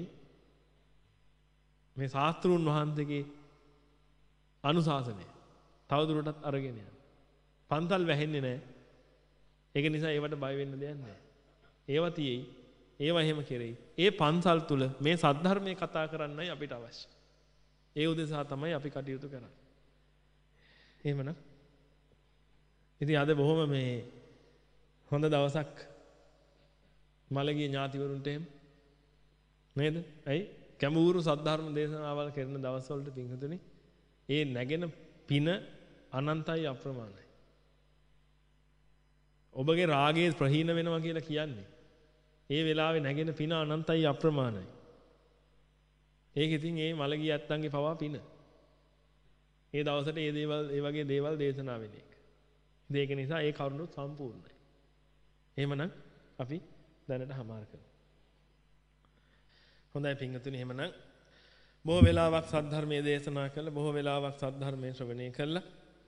Speaker 1: මේ ශාස්ත්‍රුන් වහන්සේගේ අනුශාසනය තවදුරටත් අරගෙන යන්න. පන්සල් වැහෙන්නේ නැහැ. ඒක නිසා ඒවට බය වෙන්න දෙයක් නැහැ. ඒවා තියෙයි. ඒවා එහෙම කෙරෙයි. ඒ පන්සල් තුල මේ සද්ධර්මයේ කතා කරන්නයි අපිට අවශ්‍ය. ඒ උදෙසා තමයි අපි කටයුතු කරන්නේ. එහෙමනම් ඉතින් අද බොහොම මේ හොඳ දවසක් මළගිය ඥාතිවරුන්ට එහෙම නේද? ඇයි? කැමූරු සද්ධර්ම දේශනාවල් කරන දවස්වලට පිංහතුනි ඒ නැගෙන පින අනන්තයි අප්‍රමාණයි. ඔබගේ රාගයේ ප්‍රහීන වෙනවා කියලා කියන්නේ ඒ වෙලාවේ නැගෙන පින අනන්තයි අප්‍රමාණයි. ඒක ඉතින් ඒ මළගිය ඇත්තන්ගේ පවා පින. ඒ දවසට ඒ දේවල් ඒ වගේ දේවල් දේශනා වෙන එක. ඒක නිසා ඒ කරුණු සම්පූර්ණයි. එහෙමනම් අපි දැනට හමාර කරමු. හොඳයි පින්වතුනි එහෙමනම් බොහෝ වෙලාවක් සද්ධර්මයේ දේශනා කළා බොහෝ වෙලාවක් සද්ධර්මයේ ශ්‍රවණය කළා.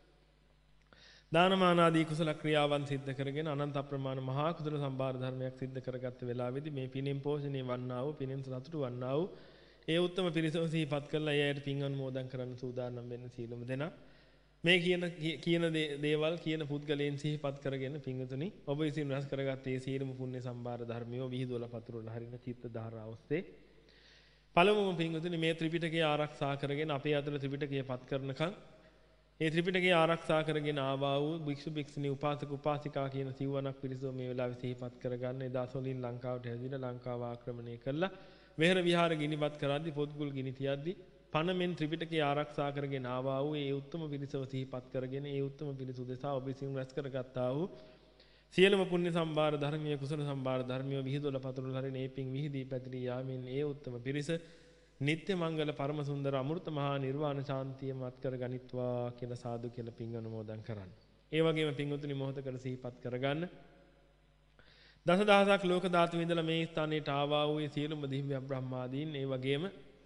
Speaker 1: දානමාන ආදී කුසල ක්‍රියාවන් සිද්ධ කරගෙන අනන්ත අප්‍රමාණ මහා කුසල සම්භාර ධර්මයක් සිද්ධ කරගත්ත වෙලාවේදී මේ පිනින් පෝෂණය වන්නා වූ පිනින් සතුටු වන්නා වූ ඒ උත්තම පිරිසම සිහිපත් කරලා ඒ අයට පින් අනුමෝදන් කරන්න සූදානම් වෙන්න සීලමු දෙනා. මේ කියන කියන දේවල් කියන පුද්ගලයන් සිහිපත් කරගෙන පින්වතුනි ඔබ විසින් රැස් කරගත් මේ සීලමු පුණ්‍ය සම්භාර ධර්මියෝ විහිදුවලා පතුරවලා හරින චිත්ත ධාරාව ඔස්සේ පළමුවම පින්වතුනි මේ ත්‍රිපිටකය ආරක්ෂා කරගෙන අපේ අතර ත්‍රිපිටකය පත් කරනකම් ඒ ත්‍රිපිටකය ආරක්ෂා කරගෙන ආවා වූ භික්ෂු භික්ෂුණී උපාසක උපාසිකා කියන සිව්වණක් පිරිසෝ මේ වෙලාවේ සිහිපත් කරගන්න එදා සොලින් ලංකාවට හැදිලා ලංකාව ආක්‍රමණය කළා වෙහෙර විහාර ගිනිපත් කරද්දී පොත්ගුල් ගිනි තියද්දී පණමෙන් ත්‍රිපිටකය ආරක්ෂා කරගෙන ආවා වූ ඒ උත්තම පිරිසව සිහිපත් කරගෙන ඒ උත්තම පිරිස උදෙසා ඔබ විසින් රැස් කරගත්තා වූ සියලුම පුණ්‍ය සම්භාර ධර්මීය කුසල සම්භාර ධර්මියෝ විහිදුවලා පතුරවලා හරින ඒ පිං විහිදී පැතිරී යාමෙන් ඒ උත්තම පිරිස නිත්‍ය මංගල පරම සුන්දර අමෘත මහා නිර්වාණ ශාන්තිය මත් කර ගනිත්වා කියලා සාදු කියලා පිං අනුමෝදන් කරන්න. ඒ වගේම පිංගුතුනි මොහොතකට සිහිපත් කරගන්න දසදහසක් ලෝක ධාතු විඳලා මේ ස්ථානයට ආවා වූ ඒ සියලුම දිව්‍ය බ්‍රහ්මාදීන් ඒ වගේම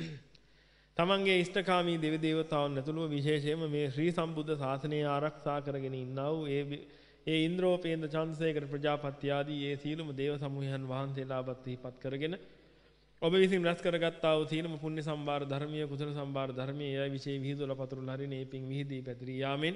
Speaker 1: තමන්ගේ ඉෂ්ඨකාමී දෙවි දේවතාවුන් ඇතුළුව විශේෂයෙන්ම මේ ශ්‍රී සම්බුද්ධ ශාසනය ආරක්ෂා කරගෙන ඉන්නා වූ ඒ ඒ ඉන්ද්‍රෝපේන්ද්‍ර චන්ද්‍රසේකර ප්‍රජාපති ආදී ඒ සියලුම දේව සමූහයන් වහන්සේලාවත් සිහිපත් කරගෙන ඔබ විසින් රැස් කරගත්තා වූ සියලුම පුණ්‍ය සම්භාර ධර්මීය කුසල සම්භාර ධර්මීය ඒ විශේෂ විහිදුවල පතුරුලා හරින ඒ පිං විහිදී පැතිරී යාමෙන්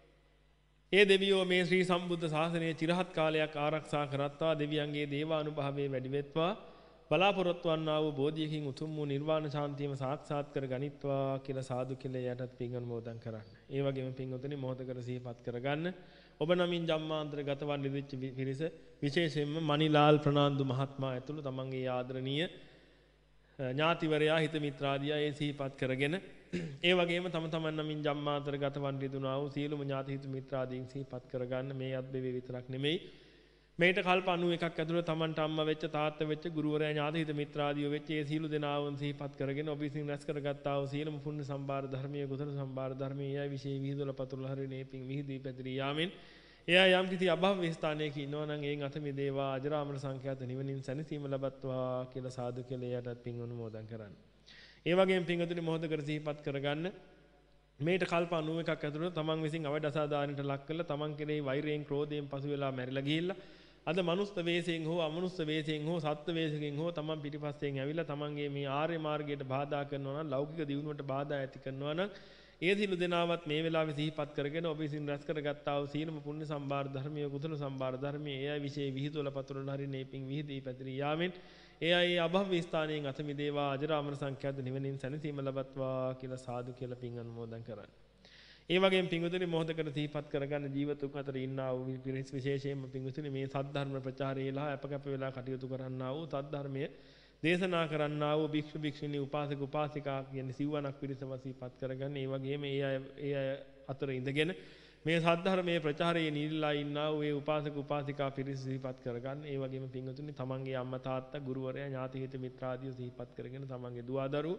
Speaker 1: ඒ දෙවියෝ මේ ශ්‍රී සම්බුද්ධ ශාසනය චිරහත් කාලයක් ආරක්ෂා කරත්වා දෙවියන්ගේ දේවානුභාවයේ වැඩි වෙත්වා බලාපොරොත්තු වන්නා වූ බෝධියකින් උතුම් වූ නිර්වාණ ශාන්තියම සාක්ෂාත් කර ගනිත්වා කියලා සාදු කියලා යටත් පින් අනුමෝදන් කරන්න. ඒ වගේම පින්වතුනි මොහොත කර සිහිපත් කරගන්න. ඔබ නමින් ජම්මාන්තර ගතවන් නිදිච්ච පිරිස විශේෂයෙන්ම මණිලාල් ප්‍රනාන්දු මහත්මයා ඇතුළු තමන්ගේ ආදරණීය ඥාතිවරයා හිත මිත්‍රාදියා ඒ සිහිපත් කරගෙන ඒ වගේම තම තමන් නමින් ජම්මාන්තර ගතවන් රිදුනා වූ සියලුම ඥාති හිත මිත්‍රාදීන් සිහිපත් කරගන්න. මේ අත්බෙවේ විතරක් නෙමෙයි මේට කල්ප අනූ එකක් ඇතුළත තමන්ට අම්මා වෙච්ච තාත්තා වෙච්ච ගුරුවරයා ඥාති හිත මිත්‍රාදියෝ වෙච්ච ඒ සියලු දෙනාවන් සිහිපත් කරගෙන ඔබ විසින් රැස් කරගත්තා වූ සියලුම පුණ්‍ය සම්භාර ධර්මීය කුසල සම්භාර ධර්මීය යයි විශේෂ විහිදුවල පතුරුලා හරිනේ පිං විහිදී පැතිරී යාමෙන් එයා යම් කිසි අභව්‍ය ස්ථානයක ඉන්නවා නම් ඒන් අත මිදේවා අජරාමර සංඛ්‍යාත නිවනින් සැනසීම ලබත්වා කියලා සාදු කියලා යටත් පිං අනුමෝදන් කරන්න. ඒ වගේම පිංගතුනි මොහොත කර සිහිපත් කරගන්න මේට කල්ප අනූ එකක් ඇතුළත තමන් විසින් අවඩ අසාදානයට ලක් කරලා තමන් කෙරෙහි වෛරයෙන් ක්‍රෝධයෙන් පසු වෙලා මැරිලා ගිහිල්ලා අද මනුස්ස වේශයෙන් හෝ අමනුස්ස වේශයෙන් හෝ සත්ත්ව වේශයෙන් හෝ තමන් පිටිපස්සෙන් ඇවිල්ලා තමන්ගේ මේ ආර්ය මාර්ගයට බාධා කරනවා නම් ලෞකික දියුණුවට බාධා ඇති කරනවා නම් ඒ සියලු දෙනාවත් මේ වෙලාවේ සිහිපත් කරගෙන ඔබ විසින් රැස් කරගත්තා වූ සීලම පුණ්‍ය සම්භාර ධර්මීය කුසල සම්භාර ධර්මීය එයයි විශේෂ විහිදුවල පතුරන හරිනේ පිං විහිදී පැතිරී යාමෙන් එයයි අභව්‍ය ස්ථානයෙන් අත මිදේවා අජරාමර සංඛ්‍යාත නිවනින් සැනසීම ලබත්වා කියලා සාදු කියලා පිං අනුමෝදන් කරන්න. ඒ වගේම පිංගුතුනි මොහොත කර සිහිපත් කරගන්න ජීවිතුන් අතර ඉන්නා වූ විශේෂයෙන්ම පිංගුතුනි මේ සද්ධර්ම ප්‍රචාරයේලා අපකප වෙලා කටයුතු කරන්නා වූ සද්ධර්මයේ දේශනා කරන්නා වූ භික්ෂු භික්ෂුණී උපාසක උපාසිකා කියන්නේ සිව්වනක් පිරිසම සිහිපත් කරගන්න. ඒ වගේම ඒ අය ඒ අය අතර ඉඳගෙන මේ සද්ධර්මයේ ප්‍රචාරයේ නිරලා ඉන්නා වූ ඒ උපාසක උපාසිකා පිරිස සිහිපත් කරගන්න. ඒ වගේම පිංගුතුනි තමන්ගේ අම්මා තාත්තා ගුරුවරයා ඥාති හිත මිත්‍රාදියෝ සිහිපත් කරගෙන තමන්ගේ දුව දරුවෝ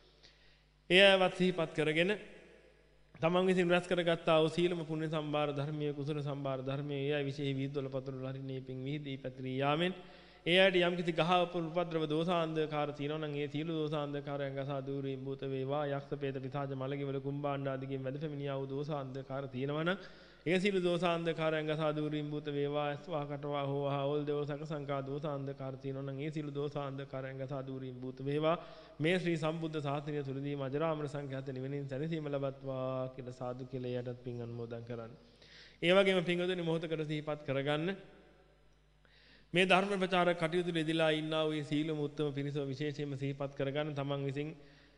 Speaker 1: ඒ අයවත් සිහිපත් කරගෙන තමන් විසින් රැස් කරගත්තා වූ සීලම පුණ්‍ය සම්භාර ධර්මීය කුසල සම්භාර ධර්මීය එයයි විශේෂ විහිදුවල පතුරුලා හරිනේ පිං විහිදී පැතිරී යාමෙන් ඒ අයට යම් කිසි ගහ උපද්‍රව දෝසාන්ධකාර තියෙනවා නම් ඒ සියලු දෝසාන්ධකාරයන් ගසා දුරින් භූත වේවා යක්ෂ ප්‍රේත පිසාච මලගිවල කුම්භාණ්ඩ ආදිගෙන් වැඩ පැමිණියා වූ දෝසාන්ධකාර තියෙනවා නම් ඒ සියලු දෝසාන්ධකාරයන් ගසා දුරින් භූත වේවා අස්වා කටවා හෝවා ඕල් දේව සකසංකා දෝසාන්ධකාර තියෙනවා නම් ඒ සියලු දෝසාන්ධකාරයන් ගසා දුරින් භූත වේවා මේ ශ්‍රී සම්බුද්ධ ශාසනය තුලදීම අජරාමර සංඛ්‍යාත නිවනින් සැනසීම ලබත්වා කියලා සාදු කියලා යටත් පින් අනුමෝදන් කරන්න. ඒ වගේම පින්වතුනි මොහොතකට සිහිපත් කරගන්න මේ ධර්ම ප්‍රචාර කටයුතු දෙදලා ඉන්නා වූ සීලම උත්තම පිරිස විශේෂයෙන්ම සිහිපත් කරගන්න තමන් විසින්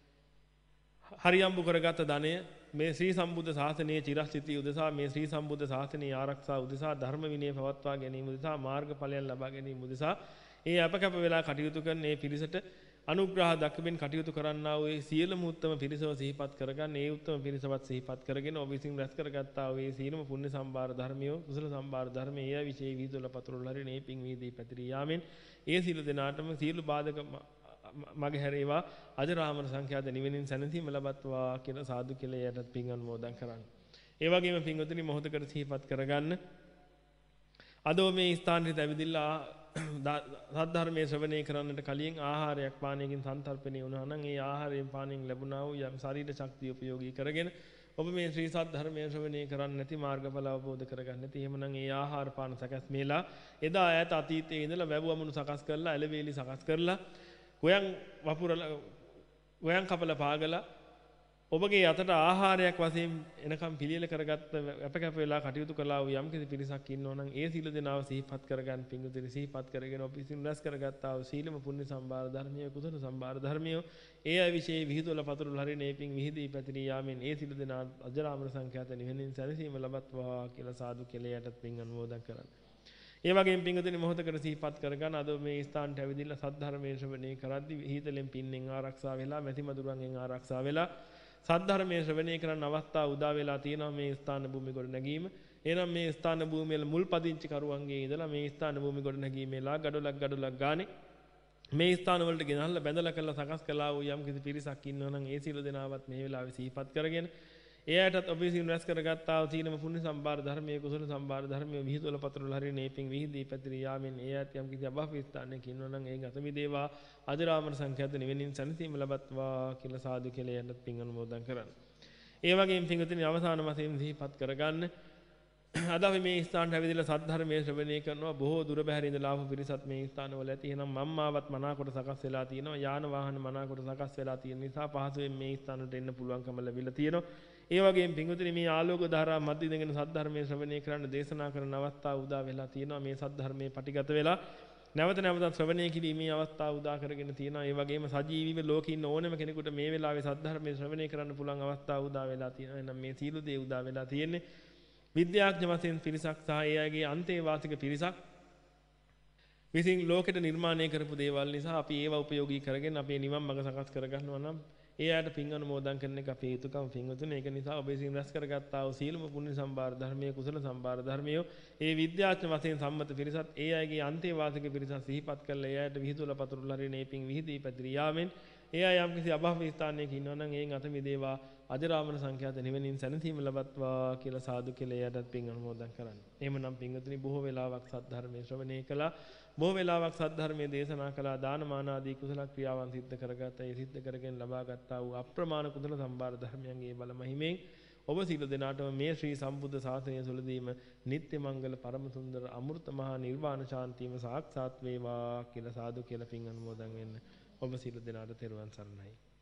Speaker 1: හරියම්බු කරගත් ධනය මේ ශ්‍රී සම්බුද්ධ ශාසනයේ චිරස්ථිතිය උදෙසා මේ ශ්‍රී සම්බුද්ධ ශාසනයේ ආරක්ෂා උදෙසා ධර්ම විනය පවත්වා ගැනීම උදෙසා මාර්ගඵලයන් ලබා ගැනීම උදෙසා ඒ අපකප වෙලා කටයුතු කරන මේ පිරිසට අනුග්‍රහ දක්වමින් කටයුතු කරන්නා වූ සියලුම උත්තම පිරිසව සිහිපත් කරගන්න. ඒ උත්තම පිරිසවත් සිහිපත් කරගෙන ඔබ විසින් රැස් කරගත්තා වූ සියලුම පුණ්‍ය සම්භාර ධර්මිය කුසල සම්භාර ධර්මයේ එය විශේෂ විහිදුවල පතුරුලා හරිනේ පිං විහිදී පැතිරී යාමෙන් ඒ සියලු දෙනාටම සියලු බාධක මගේ හැරේවා අජරාමර සංඛ්‍යාත නිවෙනින් සැනසීම ලබත්වා කියලා සාදු කියලා යටත් පිං අනුමෝදන් කරන්න. ඒ වගේම පින්වතුනි මොහොතකට සිහිපත් කරගන්න අද මේ ස්ථානෙට ඇවිදilla සද්ධර්මයේ ශ්‍රවණය කරන්නට කලින් ආහාරයක් පානයකින් සන්තර්පණය වුණා නම් ඒ ආහාරයෙන් පානයෙන් ලැබුණා වූ යම් ශරීර ශක්තිය උපයෝගී කරගෙන ඔබ මේ ශ්‍රී සද්ධර්මයේ ශ්‍රවණය කරන්නේ නැති මාර්ගඵල අවබෝධ කරගන්න නැති එහෙමනම් ඒ ආහාර පාන සකස් මේලා එදා ඈත අතීතයේ ඉඳලා වැවුවමුණු සකස් කරලා ඇලවේලි සකස් කරලා ගොයන් වපුරලා ගොයන් කපලා පාගලා ඔබගේ අතට ආහාරයක් වශයෙන් එනකම් පිළියෙල කරගත්ත අපකැප වෙලා කටයුතු කළා වූ යම් කිසි පිරිසක් ඉන්නවා නම් ඒ සීල දෙනාව සිහිපත් කරගන්න පිංගුතුනි සිහිපත් කරගෙන ඔබ විසින් රැස් කරගත්තා වූ සීලම පුණ්‍ය සම්භාර ධර්මීය කුසල සම්භාර ධර්මීය ඒ අය විශේෂ විහිදුවල පතුරුල හරිනේ පිං විහිදී පැතිරී යාමෙන් ඒ සීල දෙනා අජරාමර සංඛ්‍යාත නිවෙනින් සැනසීම ලබත්වා කියලා සාදු කියලා යටත් පිං අනුමෝදන් කරන්න. ඒ වගේම පිංගුතුනි මොහොතකට සිහිපත් කරගන්න අද මේ ස්ථානට ඇවිදilla සද්ධර්මයේ ශ්‍රවණය කරද්දී හීතලෙන් පින්නෙන් ආරක්ෂා වෙලා මැති මදුරන්ගෙන් ආරක්ෂා වෙලා සද්ධර්මයේ ශ්‍රවණය කරන අවස්ථාව උදා වෙලා තියෙනවා මේ ස්ථාන භූමි ගොඩ නැගීම. එහෙනම් මේ ස්ථාන භූමියේ මුල් පදිංචි කරුවන්ගේ ඉඳලා මේ ස්ථාන භූමි ගොඩ නැගීමේලා ගඩොලක් ගඩොලක් ගානේ මේ ස්ථාන වලට ගෙනල්ලා බැඳලා කරලා සකස් කළා වූ යම් කිසි පිරිසක් ඉන්නවා නම් ඒ සියලු දෙනාවත් මේ වෙලාවේ සිහිපත් කරගෙන ඒ අයටත් ඔබ විසින් රැස් කරගත්තා වූ සීලම පුණ්‍ය සම්භාර ධර්මයේ කුසල සම්භාර ධර්මයේ විහිදුවල පතරවල හරි නේපින් විහිදී පැතිරී යාමෙන් ඒ අයත් යම් කිසි අභාව ස්ථානයක ඉන්නවා නම් ඒන් අත මිදේවා අජරාමර සංඛ්‍යාත නිවෙනින් සැනසීම ලබත්වා කියලා සාදු කියලා යන්නත් පින් අනුමෝදන් කරන්න. ඒ වගේම පින්වතුනි අවසාන වශයෙන් සිහිපත් කරගන්න අද අපි මේ ස්ථානට ඇවිදලා සද්ධර්මයේ ශ්‍රවණය කරනවා බොහෝ දුර බැහැර ඉඳලා ආපු පිරිසත් මේ ස්ථානවල ඇති. එහෙනම් මම්මාවත් මනාකොට සකස් වෙලා තියෙනවා. යාන වාහන මනාකොට සකස් වෙලා තියෙන නිසා පහසුවෙන් මේ ස්ථානට එන්න පුළුවන්කම ලැබිලා තියෙනවා. ඒ වගේම පින්වතුනි මේ ආලෝක ධාරා මැද ඉඳගෙන සද්ධර්මයේ ශ්‍රවණය කරන්න දේශනා කරන අවස්ථාව උදා වෙලා තියෙනවා. මේ සද්ධර්මයේ පටිගත වෙලා නැවත නැවතත් ශ්‍රවණය කිරීමේ අවස්ථාව උදා කරගෙන තියෙනවා. ඒ වගේම සජීවීව ලෝකේ ඉන්න ඕනෑම කෙනෙකුට මේ වෙලාවේ සද්ධර්මයේ ශ්‍රවණය කරන්න පුළුවන් අවස්ථාව උදා වෙලා තියෙනවා. එහෙනම් මේ සීල දේ උදා වෙලා තියෙන්නේ විද්‍යාඥ වශයෙන් පිරිසක් සහ ඒ අයගේ අන්තේවාසික පිරිසක් විසින් ලෝකෙට නිර්මාණය කරපු දේවල් නිසා අපි ඒවා උපයෝගී කරගෙන අපේ නිවන් මඟ සකස් කරගන්නවා නම් ඒ අයට පින් අනුමෝදන් කරන එක අපේ යුතුකම පින්වතුනි. ඒක නිසා ඔබ විසින් රැස් කරගත්තා වූ සීලම පුණ්‍ය සම්භාර ධර්මයේ කුසල සම්භාර ධර්මයේ ඒ විද්‍යාඥ වශයෙන් සම්මත පිරිසත් ඒ අයගේ අන්තේවාසික පිරිසත් සිහිපත් කරලා ඒ අයට විහිදුවල පතුරුල හරිනේ පින් විහිදී පැතිරී යාමෙන් ඒ අය යම් කිසි අභාව ස්ථානයක ඉන්නවා නම් ඒන් අත මිදේවා අජරාමර සංඛ්‍යාත නිවෙනින් සැනසීම ලබත්වා කියලා සාදු කියලා එයටත් පින් අනුමෝදන් කරන්න. එහෙමනම් පින්වතුනි බොහෝ වෙලාවක් සද්ධර්මයේ ශ්‍රවණය කළා. බොහෝ වෙලාවක් සද්ධර්මයේ දේශනා කළා. දානමාන ආදී කුසල ක්‍රියාවන් සිද්ධ කරගත්තා. ඒ සිද්ධ කරගෙන ලබාගත්තා වූ අප්‍රමාණ කුසල සම්භාර ධර්මයන්ගේ බල මහිමෙන් ඔබ සියලු දෙනාටම මේ ශ්‍රී සම්බුද්ධ ශාසනය තුළදීම නිත්‍ය මංගල පරම සුන්දර අමෘත මහා නිර්වාණ ශාන්තියම සාක්ෂාත් වේවා කියලා සාදු කියලා පින් අනුමෝදන් වෙන්න. ඔබ සියලු දෙනාට තෙරුවන් සරණයි.